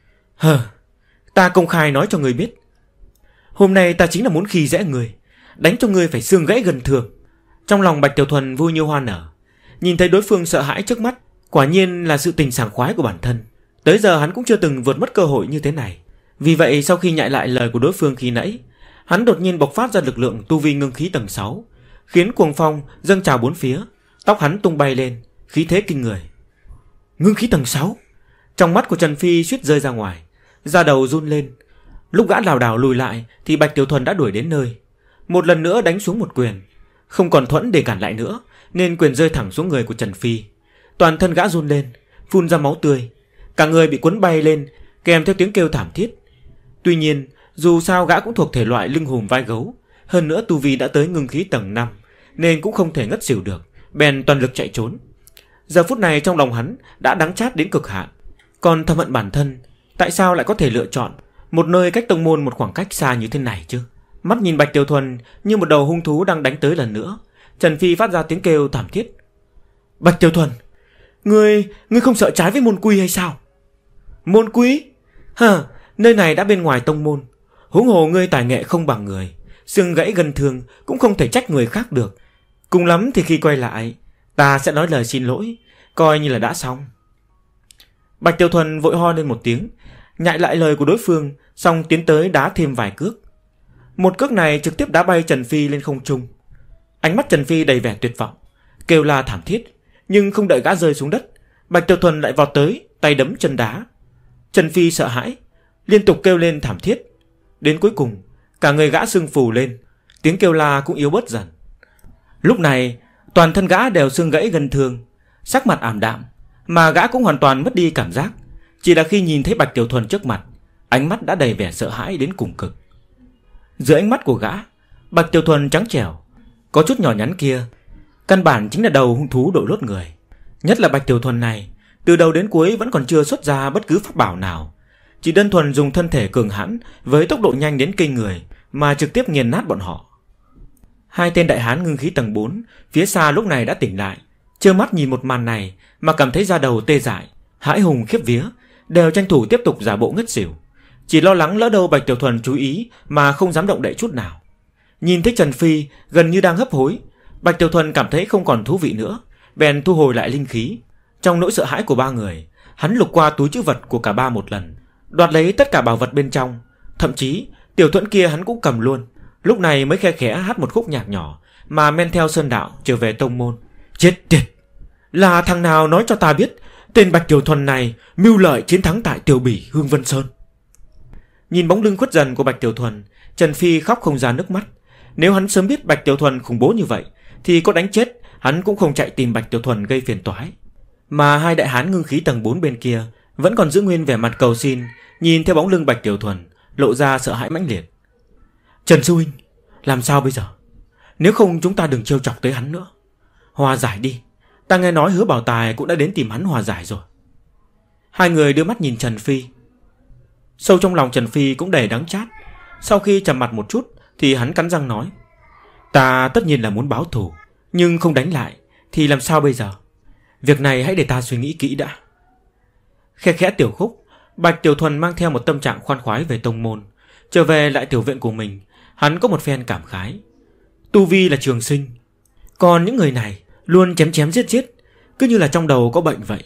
Ta công khai nói cho ngươi biết, hôm nay ta chính là muốn khi dễ ngươi, đánh cho ngươi phải xương gãy gần thường. Trong lòng Bạch Tiểu Thuần vui như hoa nở, nhìn thấy đối phương sợ hãi trước mắt, quả nhiên là sự tình sảng khoái của bản thân. Tới giờ hắn cũng chưa từng vượt mất cơ hội như thế này. Vì vậy sau khi nhại lại lời của đối phương khi nãy, hắn đột nhiên bộc phát ra lực lượng tu vi ngưng khí tầng 6, khiến cuồng phong dâng trào bốn phía, tóc hắn tung bay lên, khí thế kinh người. Ngưng khí tầng 6. Trong mắt của Trần Phi suýt rơi ra ngoài, da đầu run lên. Lúc gã lảo đảo lùi lại thì Bạch Tiểu Thuần đã đuổi đến nơi, một lần nữa đánh xuống một quyền, không còn thuẫn để cản lại nữa, nên quyền rơi thẳng xuống người của Trần Phi. Toàn thân gã run lên, phun ra máu tươi, cả người bị cuốn bay lên, kèm theo tiếng kêu thảm thiết. Tuy nhiên, dù sao gã cũng thuộc thể loại lưng hùm vai gấu, hơn nữa tu vi đã tới ngưng khí tầng 5, nên cũng không thể ngất xỉu được, bèn toàn lực chạy trốn. Giờ phút này trong lòng hắn đã đắng chát đến cực hạn, còn thầm hận bản thân, tại sao lại có thể lựa chọn một nơi cách tông môn một khoảng cách xa như thế này chứ. Mắt nhìn Bạch Tiểu Thuần như một đầu hung thú đang đánh tới lần nữa, Trần Phi phát ra tiếng kêu thảm thiết. Bạch Tiểu Thuần, ngươi không sợ trái với môn quy hay sao? Môn quy? Nơi này đã bên ngoài tông môn, huống hồ ngươi tài nghệ không bằng người, xương gãy gần thường cũng không thể trách người khác được. Cùng lắm thì khi quay lại, ta sẽ nói lời xin lỗi, coi như là đã xong. Bạch Tiểu Thuần vội ho lên một tiếng, nhại lại lời của đối phương, xong tiến tới đá thêm vài cước. Một cước này trực tiếp đá bay Trần Phi lên không trung. Ánh mắt Trần Phi đầy vẻ tuyệt vọng, kêu la thảm thiết, nhưng không đợi gã rơi xuống đất, Bạch Tiểu Thuần lại vọt tới, tay đấm chân đá. Trần Phi sợ hãi, liên tục kêu lên thảm thiết. Đến cuối cùng, cả người gã sưng phù lên, tiếng kêu la cũng yếu bớt dần. Lúc này, toàn thân gã đều xương gãy gần thường, sắc mặt ảm đạm, mà gã cũng hoàn toàn mất đi cảm giác. Chỉ là khi nhìn thấy Bạch Tiểu Thuần trước mặt, ánh mắt đã đầy vẻ sợ hãi đến cùng cực. Dưới ánh mắt của gã, Bạch Tiểu Thuần trắng trẻo, có chút nhỏ nhắn kia, căn bản chính là đầu hung thú đội lốt người. Nhất là Bạch Tiểu Thuần này, từ đầu đến cuối vẫn còn chưa xuất ra bất cứ pháp bảo nào, chỉ đơn thuần dùng thân thể cường hãn với tốc độ nhanh đến kinh người mà trực tiếp nghiền nát bọn họ. Hai tên đại hán ngưng khí tầng 4 phía xa lúc này đã tỉnh lại, trơ mắt nhìn một màn này mà cảm thấy da đầu tê dại, hãi hùng khiếp vía, đều tranh thủ tiếp tục giả bộ ngất xỉu, chỉ lo lắng lỡ đâu Bạch Tiểu Thuần chú ý mà không dám động đậy chút nào. Nhìn thấy Trần Phi gần như đang hấp hối, Bạch Tiểu Thuần cảm thấy không còn thú vị nữa, bèn thu hồi lại linh khí. Trong nỗi sợ hãi của ba người, hắn lục qua túi trữ vật của cả ba một lần, đoạt lấy tất cả bảo vật bên trong, thậm chí tiểu thuẫn kia hắn cũng cầm luôn. Lúc này mới khe khẽ hát một khúc nhạc nhỏ mà men theo sơn đạo trở về tông môn. Chết tiệt, là thằng nào nói cho ta biết tên Bạch Tiểu Thuần này mưu lợi chiến thắng tại Tiểu Bỉ Hương Vân Sơn. Nhìn bóng lưng khuất dần của Bạch Tiểu Thuần, Trần Phi khóc không ra nước mắt. Nếu hắn sớm biết Bạch Tiểu Thuần khủng bố như vậy thì có đánh chết hắn cũng không chạy tìm Bạch Tiểu Thuần gây phiền toái. Mà hai đại hán ngưng khí tầng 4 bên kia vẫn còn giữ nguyên vẻ mặt cầu xin, nhìn theo bóng lưng Bạch Tiểu Thuần, lộ ra sợ hãi mãnh liệt. Trần sư huynh, làm sao bây giờ? Nếu không chúng ta đừng trêu chọc tới hắn nữa. Hòa giải đi, ta nghe nói Hứa Bảo Tài cũng đã đến tìm hắn hòa giải rồi. Hai người đưa mắt nhìn Trần Phi. Sâu trong lòng Trần Phi cũng đầy đắng chát. Sau khi trầm mặt một chút thì hắn cắn răng nói: Ta tất nhiên là muốn báo thù, nhưng không đánh lại thì làm sao bây giờ? Việc này hãy để ta suy nghĩ kỹ đã. Khe khẽ tiểu khúc, Bạch Tiểu Thuần mang theo một tâm trạng khoan khoái về tông môn. Trở về lại tiểu viện của mình, hắn có một phen cảm khái. Tu vi là trường sinh, còn những người này luôn chém chém giết giết, cứ như là trong đầu có bệnh vậy.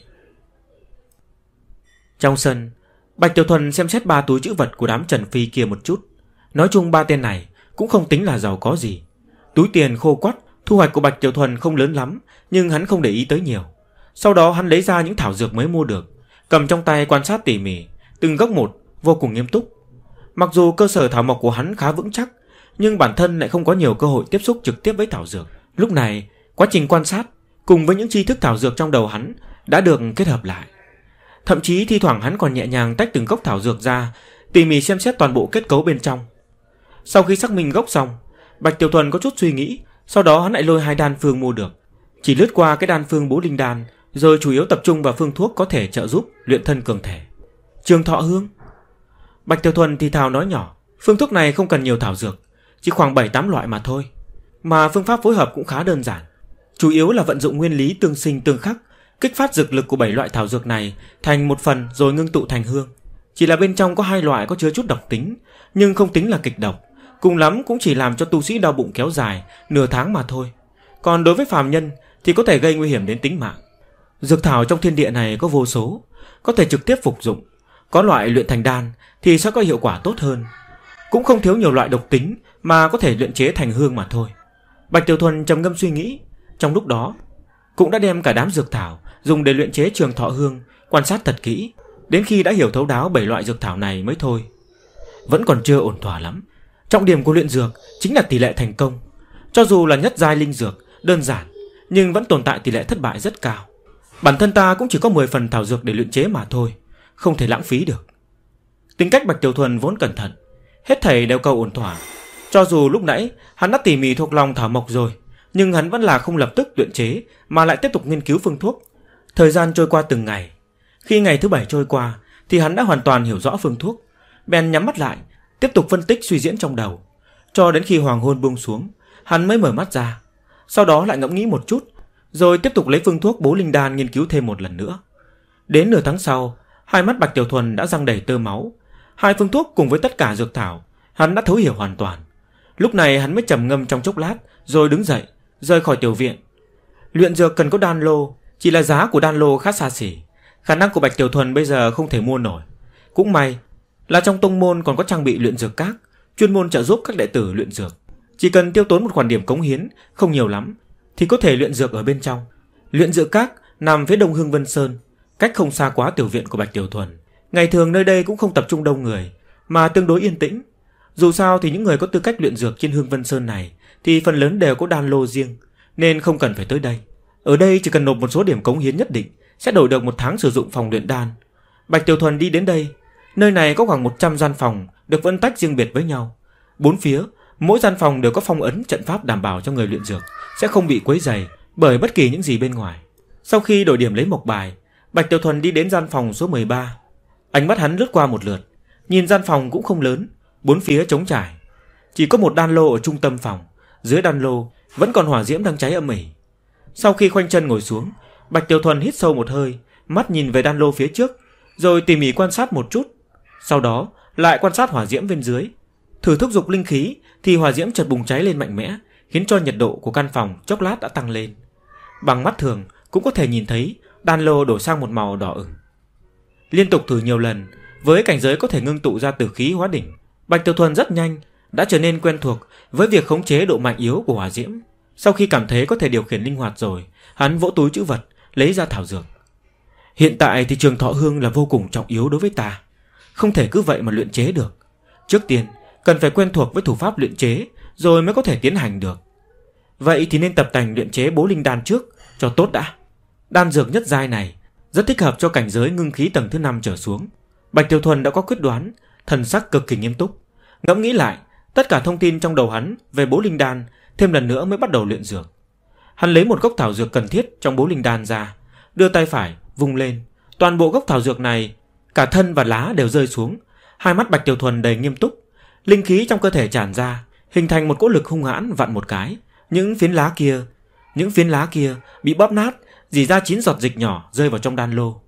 Trong sân, Bạch Tiểu Thuần xem xét ba túi trữ vật của đám Trần Phi kia một chút. Nói chung ba tên này cũng không tính là giàu có gì. Túi tiền khô quắt, thu hoạch của Bạch Tiểu Thuần không lớn lắm, nhưng hắn không để ý tới nhiều. Sau đó hắn lấy ra những thảo dược mới mua được, cầm trong tay quan sát tỉ mỉ, từng gốc một, vô cùng nghiêm túc. Mặc dù cơ sở thảo mộc của hắn khá vững chắc, nhưng bản thân lại không có nhiều cơ hội tiếp xúc trực tiếp với thảo dược. Lúc này, quá trình quan sát cùng với những tri thức thảo dược trong đầu hắn đã được kết hợp lại. Thậm chí thi thoảng hắn còn nhẹ nhàng tách từng gốc thảo dược ra, tỉ mỉ xem xét toàn bộ kết cấu bên trong. Sau khi xác minh gốc xong, Bạch Tiểu Thuần có chút suy nghĩ, sau đó hắn lại lôi hai đan phương mua được, chỉ lướt qua cái đan phương Bố Linh Đan, rồi chủ yếu tập trung vào phương thuốc có thể trợ giúp luyện thân cường thể. Trường Thọ Hương. Bạch Tiểu Thuần thì thào nói nhỏ, phương thuốc này không cần nhiều thảo dược, chỉ khoảng 7-8 loại mà thôi, mà phương pháp phối hợp cũng khá đơn giản, chủ yếu là vận dụng nguyên lý tương sinh tương khắc, kích phát dược lực của 7 loại thảo dược này thành một phần rồi ngưng tụ thành hương. Chỉ là bên trong có 2 loại có chứa chút độc tính, nhưng không tính là kịch độc, cùng lắm cũng chỉ làm cho tu sĩ đau bụng kéo dài nửa tháng mà thôi. Còn đối với phàm nhân thì có thể gây nguy hiểm đến tính mạng. Dược thảo trong thiên địa này có vô số, có thể trực tiếp phục dụng, có loại luyện thành đan thì sẽ có hiệu quả tốt hơn. Cũng không thiếu nhiều loại độc tính mà có thể luyện chế thành hương mà thôi. Bạch Tiểu Thuần trầm ngâm suy nghĩ, trong lúc đó cũng đã đem cả đám dược thảo dùng để luyện chế Trường Thọ Hương quan sát thật kỹ, đến khi đã hiểu thấu đáo 7 loại dược thảo này mới thôi. Vẫn còn chưa ổn thỏa lắm. Trọng điểm của luyện dược chính là tỷ lệ thành công. Cho dù là nhất giai linh dược đơn giản, nhưng vẫn tồn tại tỷ lệ thất bại rất cao. Bản thân ta cũng chỉ có 10 phần thảo dược để luyện chế mà thôi, không thể lãng phí được. Tính cách Bạch Tiểu Thuần vốn cẩn thận, hết thảy đều cầu ổn thỏa. Cho dù lúc nãy hắn đã tỉ mỉ thuộc lòng thảo mộc rồi, nhưng hắn vẫn là không lập tức luyện chế mà lại tiếp tục nghiên cứu phương thuốc. Thời gian trôi qua từng ngày. Khi ngày thứ 7 trôi qua thì hắn đã hoàn toàn hiểu rõ phương thuốc, bèn nhắm mắt lại tiếp tục phân tích suy diễn trong đầu, cho đến khi hoàng hôn buông xuống, hắn mới mở mắt ra. Sau đó lại ngẫm nghĩ một chút, rồi tiếp tục lấy phương thuốc Bố Linh Đan nghiên cứu thêm một lần nữa. Đến nửa tháng sau, hai mắt Bạch Tiểu Thuần đã răng đầy tơ máu. Hai phương thuốc cùng với tất cả dược thảo hắn đã thấu hiểu hoàn toàn. Lúc này hắn mới trầm ngâm trong chốc lát, rồi đứng dậy rời khỏi tiểu viện. Luyện dược cần có đan lô, chỉ là giá của đan lô khá xa xỉ, khả năng của Bạch Tiểu Thuần bây giờ không thể mua nổi. Cũng may là trong tông môn còn có trang bị luyện dược các, chuyên môn trợ giúp các đệ tử luyện dược. Chỉ cần tiêu tốn một khoản điểm cống hiến không nhiều lắm thì có thể luyện dược ở bên trong. Luyện dược các nằm phía đông Hương Vân Sơn, cách không xa quá tiểu viện của Bạch Tiểu Thuần. Ngày thường nơi đây cũng không tập trung đông người, mà tương đối yên tĩnh. Dù sao thì những người có tư cách luyện dược trên Hương Vân Sơn này thì phần lớn đều có đan lô riêng, nên không cần phải tới đây. Ở đây chỉ cần nộp một số điểm cống hiến nhất định sẽ đổi được 1 tháng sử dụng phòng luyện đan. Bạch Tiểu Thuần đi đến đây, nơi này có khoảng 100 gian phòng được phân tách riêng biệt với nhau. 4 phía, mỗi gian phòng đều có phong ấn trận pháp đảm bảo cho người luyện dược sẽ không bị quấy rầy bởi bất kỳ những gì bên ngoài. Sau khi đổi điểm lấy mộc bài, Bạch Tiểu Thuần đi đến gian phòng số 13. Ánh mắt hắn lướt qua một lượt, nhìn gian phòng cũng không lớn, 4 phía trống trải, chỉ có một đan lô ở trung tâm phòng. Dưới đan lô vẫn còn hỏa diễm đang cháy âm ỉ. Sau khi khoanh chân ngồi xuống, Bạch Tiểu Thuần hít sâu một hơi, mắt nhìn về đan lô phía trước, rồi tỉ mỉ quan sát một chút. Sau đó lại quan sát hỏa diễm bên dưới. Thử thúc giục linh khí thì hỏa diễm chợt bùng cháy lên mạnh mẽ, khiến cho nhiệt độ của căn phòng chốc lát đã tăng lên. Bằng mắt thường cũng có thể nhìn thấy đan lô đổi sang một màu đỏ ửng. Liên tục thử nhiều lần, với cảnh giới có thể ngưng tụ ra tử khí hóa đỉnh, Bạch Tiểu Thuần rất nhanh đã trở nên quen thuộc với việc khống chế độ mạnh yếu của hỏa diễm. Sau khi cảm thấy có thể điều khiển linh hoạt rồi, hắn vỗ túi trữ vật, lấy ra thảo dược. Hiện tại thì trường thọ hương là vô cùng trọng yếu đối với ta, không thể cứ vậy mà luyện chế được. Trước tiên cần phải quen thuộc với thủ pháp luyện chế, rồi mới có thể tiến hành được. Vậy thì nên tập tành luyện chế bố linh đan trước cho tốt đã. Đan dược nhất giai này rất thích hợp cho cảnh giới ngưng khí tầng thứ 5 trở xuống. Bạch Tiểu Thuần đã có quyết đoán, thần sắc cực kỳ nghiêm túc. Ngẫm nghĩ lại tất cả thông tin trong đầu hắn về bố linh đan, thêm lần nữa mới bắt đầu luyện dược. Hắn lấy một gốc thảo dược cần thiết trong bố linh đan ra, đưa tay phải vung lên, toàn bộ gốc thảo dược này, cả thân và lá đều rơi xuống. Hai mắt Bạch Tiểu Thuần đầy nghiêm túc, linh khí trong cơ thể tràn ra, hình thành một cỗ lực hung hãn vặn một cái. Những phiến lá kia bị bóp nát, rỉ ra 9 giọt dịch nhỏ rơi vào trong đan lô.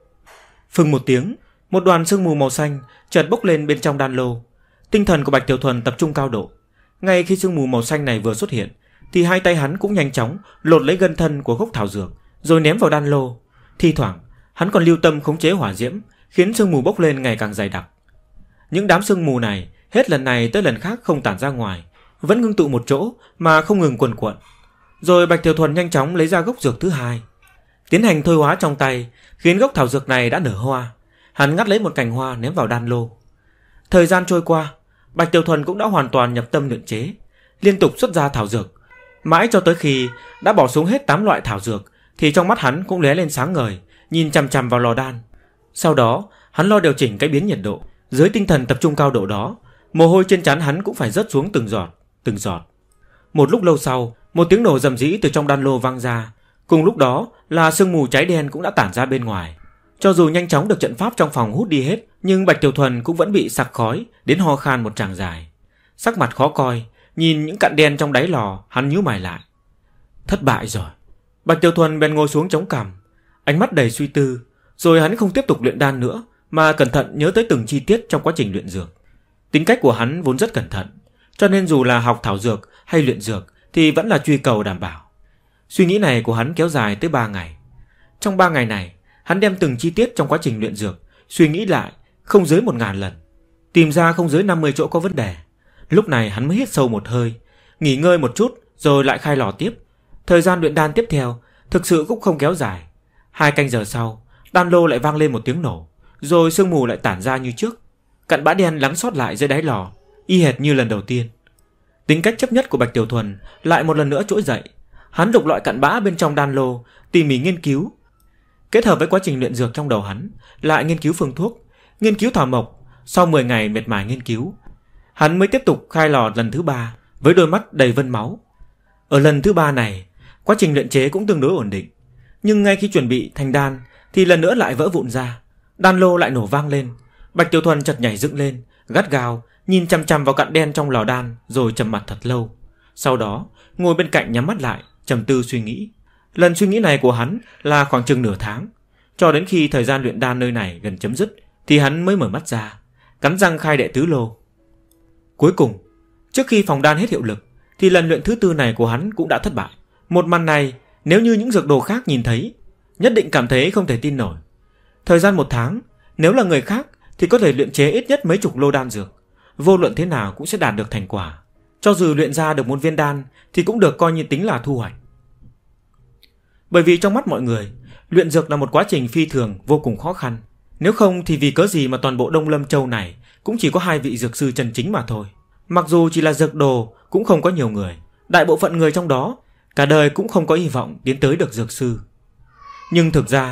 Phừng một tiếng, một đoàn sương mù màu xanh chợt bốc lên bên trong đan lô. Tinh thần của Bạch Tiểu Thuần tập trung cao độ. Ngay khi sương mù màu xanh này vừa xuất hiện, thì hai tay hắn cũng nhanh chóng lột lấy gân thân của gốc thảo dược, rồi ném vào đan lô. Thi thoảng hắn còn lưu tâm khống chế hỏa diễm, khiến sương mù bốc lên ngày càng dày đặc. Những đám sương mù này hết lần này tới lần khác không tản ra ngoài, vẫn ngưng tụ một chỗ mà không ngừng quần quận. Rồi Bạch Tiểu Thuần nhanh chóng lấy ra gốc dược thứ hai, tiến hành thôi hóa trong tay, khiến gốc thảo dược này đã nở hoa. Hắn ngắt lấy một cành hoa ném vào đan lô. Thời gian trôi qua, Bạch Tiểu Thuần cũng đã hoàn toàn nhập tâm luyện chế, liên tục xuất ra thảo dược, mãi cho tới khi đã bỏ xuống hết 8 loại thảo dược, thì trong mắt hắn cũng lóe lên sáng ngời, nhìn chằm chằm vào lò đan. Sau đó hắn lo điều chỉnh cái biến nhiệt độ. Dưới tinh thần tập trung cao độ đó, mồ hôi trên trán hắn cũng phải rớt xuống từng giọt. Một lúc lâu sau, một tiếng nổ rầm rĩ từ trong đan lô vang ra. Cùng lúc đó là sương mù cháy đen cũng đã tản ra bên ngoài. Cho dù nhanh chóng được trận pháp trong phòng hút đi hết, nhưng Bạch Tiểu Thuần cũng vẫn bị sặc khói đến ho khan một tràng dài. Sắc mặt khó coi, nhìn những cặn đen trong đáy lò, hắn nhíu mày lại. Thất bại rồi. Bạch Tiểu Thuần bèn ngồi xuống chống cằm, ánh mắt đầy suy tư. Rồi hắn không tiếp tục luyện đan nữa, mà cẩn thận nhớ tới từng chi tiết trong quá trình luyện dược. Tính cách của hắn vốn rất cẩn thận, cho nên dù là học thảo dược hay luyện dược thì vẫn là truy cầu đảm bảo. Suy nghĩ này của hắn kéo dài tới 3 ngày. Trong 3 ngày này, hắn đem từng chi tiết trong quá trình luyện dược suy nghĩ lại không dưới 1000 lần, tìm ra không dưới 50 chỗ có vấn đề. Lúc này hắn mới hít sâu một hơi, nghỉ ngơi một chút rồi lại khai lò tiếp. Thời gian luyện đan tiếp theo thực sự cũng không kéo dài. 2 canh giờ sau, đan lô lại vang lên một tiếng nổ, rồi sương mù lại tản ra như trước. Cặn bã đen lắng sót lại dưới đáy lò, y hệt như lần đầu tiên. Tính cách chấp nhất của Bạch Tiểu Thuần lại một lần nữa trỗi dậy. Hắn lục lọi cặn bã bên trong đan lô, tỉ mỉ nghiên cứu. Kết hợp với quá trình luyện dược trong đầu hắn, lại nghiên cứu phương thuốc, nghiên cứu thảo mộc. Sau 10 ngày miệt mài nghiên cứu, hắn mới tiếp tục khai lò lần thứ 3 với đôi mắt đầy vân máu. Ở lần thứ 3 này, quá trình luyện chế cũng tương đối ổn định. Nhưng ngay khi chuẩn bị thành đan thì lần nữa lại vỡ vụn ra. Đan lô lại nổ vang lên. Bạch Tiểu Thuần chợt nhảy dựng lên, gắt gao nhìn chằm chằm vào cặn đen trong lò đan, rồi trầm mặt thật lâu. Sau đó ngồi bên cạnh nhắm mắt lại, trầm tư suy nghĩ. Lần suy nghĩ này của hắn là khoảng chừng nửa tháng, cho đến khi thời gian luyện đan nơi này gần chấm dứt thì hắn mới mở mắt ra, cắn răng khai đệ tứ lô. Cuối cùng, trước khi phòng đan hết hiệu lực thì lần luyện thứ 4 này của hắn cũng đã thất bại. Một màn này nếu như những dược đồ khác nhìn thấy, nhất định cảm thấy không thể tin nổi. Thời gian 1 tháng, nếu là người khác thì có thể luyện chế ít nhất mấy chục lô đan dược, vô luận thế nào cũng sẽ đạt được thành quả. Cho dù luyện ra được 1 viên đan thì cũng được coi như tính là thu hoạch. Bởi vì trong mắt mọi người, luyện dược là một quá trình phi thường vô cùng khó khăn. Nếu không thì vì cớ gì mà toàn bộ Đông Lâm Châu này cũng chỉ có 2 vị dược sư chân chính mà thôi. Mặc dù chỉ là dược đồ cũng không có nhiều người, đại bộ phận người trong đó cả đời cũng không có hy vọng tiến tới được dược sư. Nhưng thực ra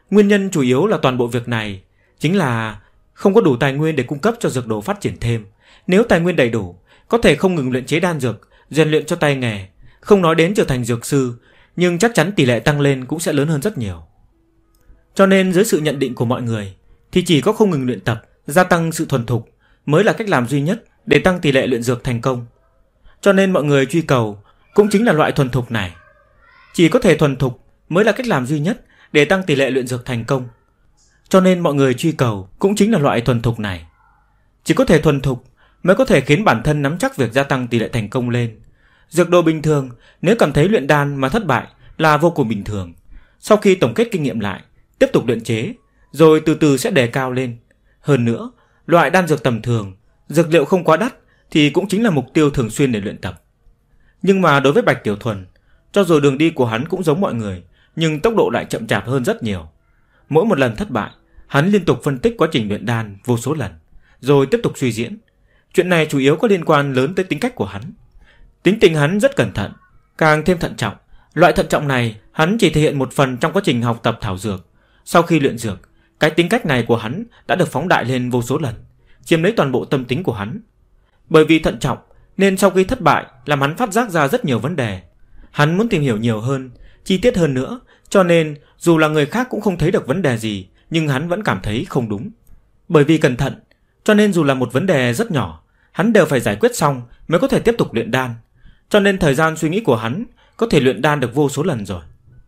Nguyên nhân chủ yếu là toàn bộ việc này chính là không có đủ tài nguyên để cung cấp cho dược đồ phát triển thêm. Nếu tài nguyên đầy đủ, có thể không ngừng luyện chế đan dược, rèn luyện cho tay nghề, không nói đến trở thành dược sư, nhưng chắc chắn tỷ lệ tăng lên cũng sẽ lớn hơn rất nhiều. Cho nên dưới sự nhận định của mọi người thì chỉ có không ngừng luyện tập, gia tăng sự thuần thục mới là cách làm duy nhất để tăng tỷ lệ luyện dược thành công. Cho nên mọi người truy cầu cũng chính là loại thuần thục này. Chỉ có thể thuần thục mới là cách làm duy nhất để tăng tỷ lệ luyện dược thành công. Cho nên mọi người truy cầu cũng chính là loại thuần thục này. Chỉ có thể thuần thục mới có thể khiến bản thân nắm chắc việc gia tăng tỷ lệ thành công lên. Dược đồ bình thường nếu cảm thấy luyện đan mà thất bại là vô cùng bình thường. Sau khi tổng kết kinh nghiệm lại, tiếp tục luyện chế, rồi từ từ sẽ đề cao lên. Hơn nữa, loại đan dược tầm thường, dược liệu không quá đắt thì cũng chính là mục tiêu thường xuyên để luyện tập. Nhưng mà đối với Bạch Tiểu Thuần, cho dù đường đi của hắn cũng giống mọi người, nhưng tốc độ lại chậm chạp hơn rất nhiều. Mỗi một lần thất bại, hắn liên tục phân tích quá trình luyện đan vô số lần, rồi tiếp tục suy diễn. Chuyện này chủ yếu có liên quan lớn tới tính cách của hắn. Tính tình hắn rất cẩn thận, càng thêm thận trọng. Loại thận trọng này hắn chỉ thể hiện một phần trong quá trình học tập thảo dược. Sau khi luyện dược, cái tính cách này của hắn đã được phóng đại lên vô số lần, chiếm lấy toàn bộ tâm tính của hắn. Bởi vì thận trọng nên sau khi thất bại làm hắn phát giác ra rất nhiều vấn đề. Hắn muốn tìm hiểu nhiều hơn, chi tiết hơn nữa, cho nên dù là người khác cũng không thấy được vấn đề gì, nhưng hắn vẫn cảm thấy không đúng. Bởi vì cẩn thận, cho nên dù là một vấn đề rất nhỏ, hắn đều phải giải quyết xong mới có thể tiếp tục luyện đan. Cho nên thời gian suy nghĩ của hắn có thể luyện đan được vô số lần rồi.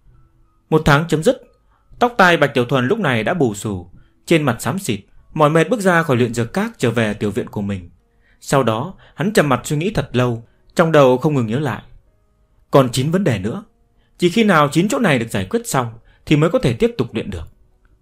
1 tháng chấm dứt, tóc tai Bạch Tiểu Thuần lúc này đã bù xù, trên mặt xám xịt, mỏi mệt bước ra khỏi luyện dược các trở về tiểu viện của mình. Sau đó hắn trầm mặt suy nghĩ thật lâu, trong đầu không ngừng nhớ lại. Còn 9 vấn đề nữa, chỉ khi nào 9 chỗ này được giải quyết xong thì mới có thể tiếp tục luyện được.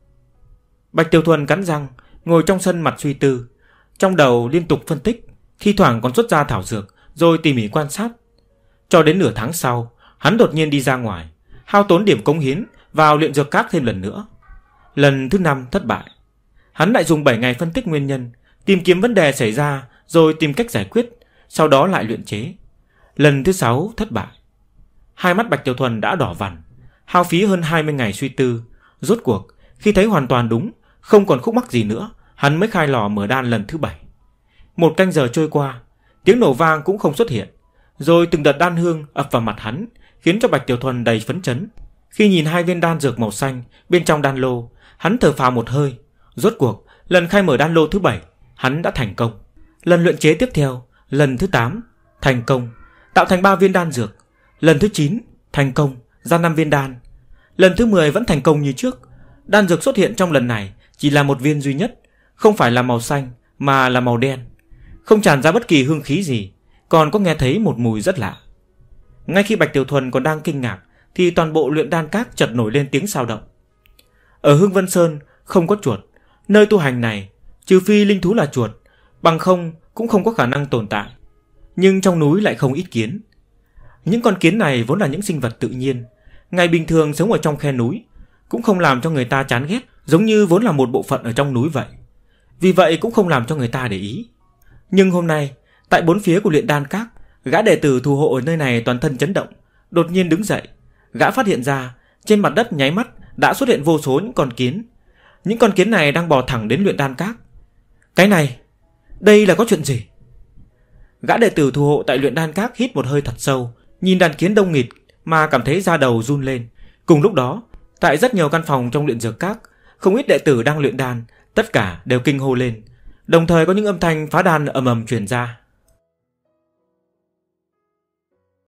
Bạch Tiểu Thuần cắn răng, ngồi trong sân mặt suy tư, trong đầu liên tục phân tích, thi thoảng còn xuất ra thảo dược, rồi tỉ mỉ quan sát. Cho đến nửa tháng sau, hắn đột nhiên đi ra ngoài, hao tốn điểm cống hiến vào luyện dược các thêm lần nữa. Lần thứ 5 thất bại. Hắn lại dùng 7 ngày phân tích nguyên nhân, tìm kiếm vấn đề xảy ra, rồi tìm cách giải quyết, sau đó lại luyện chế. Lần thứ 6 thất bại. Hai mắt Bạch Tiểu Thuần đã đỏ vằn, hao phí hơn 20 ngày suy tư. Rốt cuộc, khi thấy hoàn toàn đúng, không còn khúc mắc gì nữa, hắn mới khai lò mở đan lần thứ 7. 1 canh giờ trôi qua, tiếng nổ vang cũng không xuất hiện, rồi từng đợt đan hương ập vào mặt hắn, khiến cho Bạch Tiểu Thuần đầy phấn chấn. Khi nhìn 2 viên đan dược màu xanh bên trong đan lô, hắn thở phào một hơi. Rốt cuộc, lần khai mở đan lô thứ 7, hắn đã thành công. Lần luyện chế tiếp theo, lần thứ 8, thành công, tạo thành 3 viên đan dược. Lần thứ 9, thành công, ra 5 viên đan. Lần thứ 10 vẫn thành công như trước. Đan dược xuất hiện trong lần này chỉ là 1 viên duy nhất, không phải là màu xanh mà là màu đen, không tràn ra bất kỳ hương khí gì, còn có nghe thấy một mùi rất lạ. Ngay khi Bạch Tiểu Thuần còn đang kinh ngạc thì toàn bộ luyện đan các chợt nổi lên tiếng xao động. Ở Hưng Vân Sơn không có chuột, nơi tu hành này trừ phi linh thú là chuột, bằng không cũng không có khả năng tồn tại. Nhưng trong núi lại không ít kiến. Những con kiến này vốn là những sinh vật tự nhiên, ngày bình thường sống ở trong khe núi, cũng không làm cho người ta chán ghét, giống như vốn là một bộ phận ở trong núi vậy. Vì vậy cũng không làm cho người ta để ý. Nhưng hôm nay, tại bốn phía của luyện đan các, gã đệ tử thủ hộ ở nơi này toàn thân chấn động, đột nhiên đứng dậy. Gã phát hiện ra trên mặt đất nháy mắt đã xuất hiện vô số những con kiến. Những con kiến này đang bò thẳng đến luyện đan các. Cái này, đây là có chuyện gì? Gã đệ tử thủ hộ tại luyện đan các hít một hơi thật sâu, nhìn đàn kiến đông nghịt mà cảm thấy da đầu run lên. Cùng lúc đó, tại rất nhiều căn phòng trong luyện dược các, không ít đệ tử đang luyện đan, tất cả đều kinh hô lên. Đồng thời có những âm thanh phá đan ầm ầm truyền ra.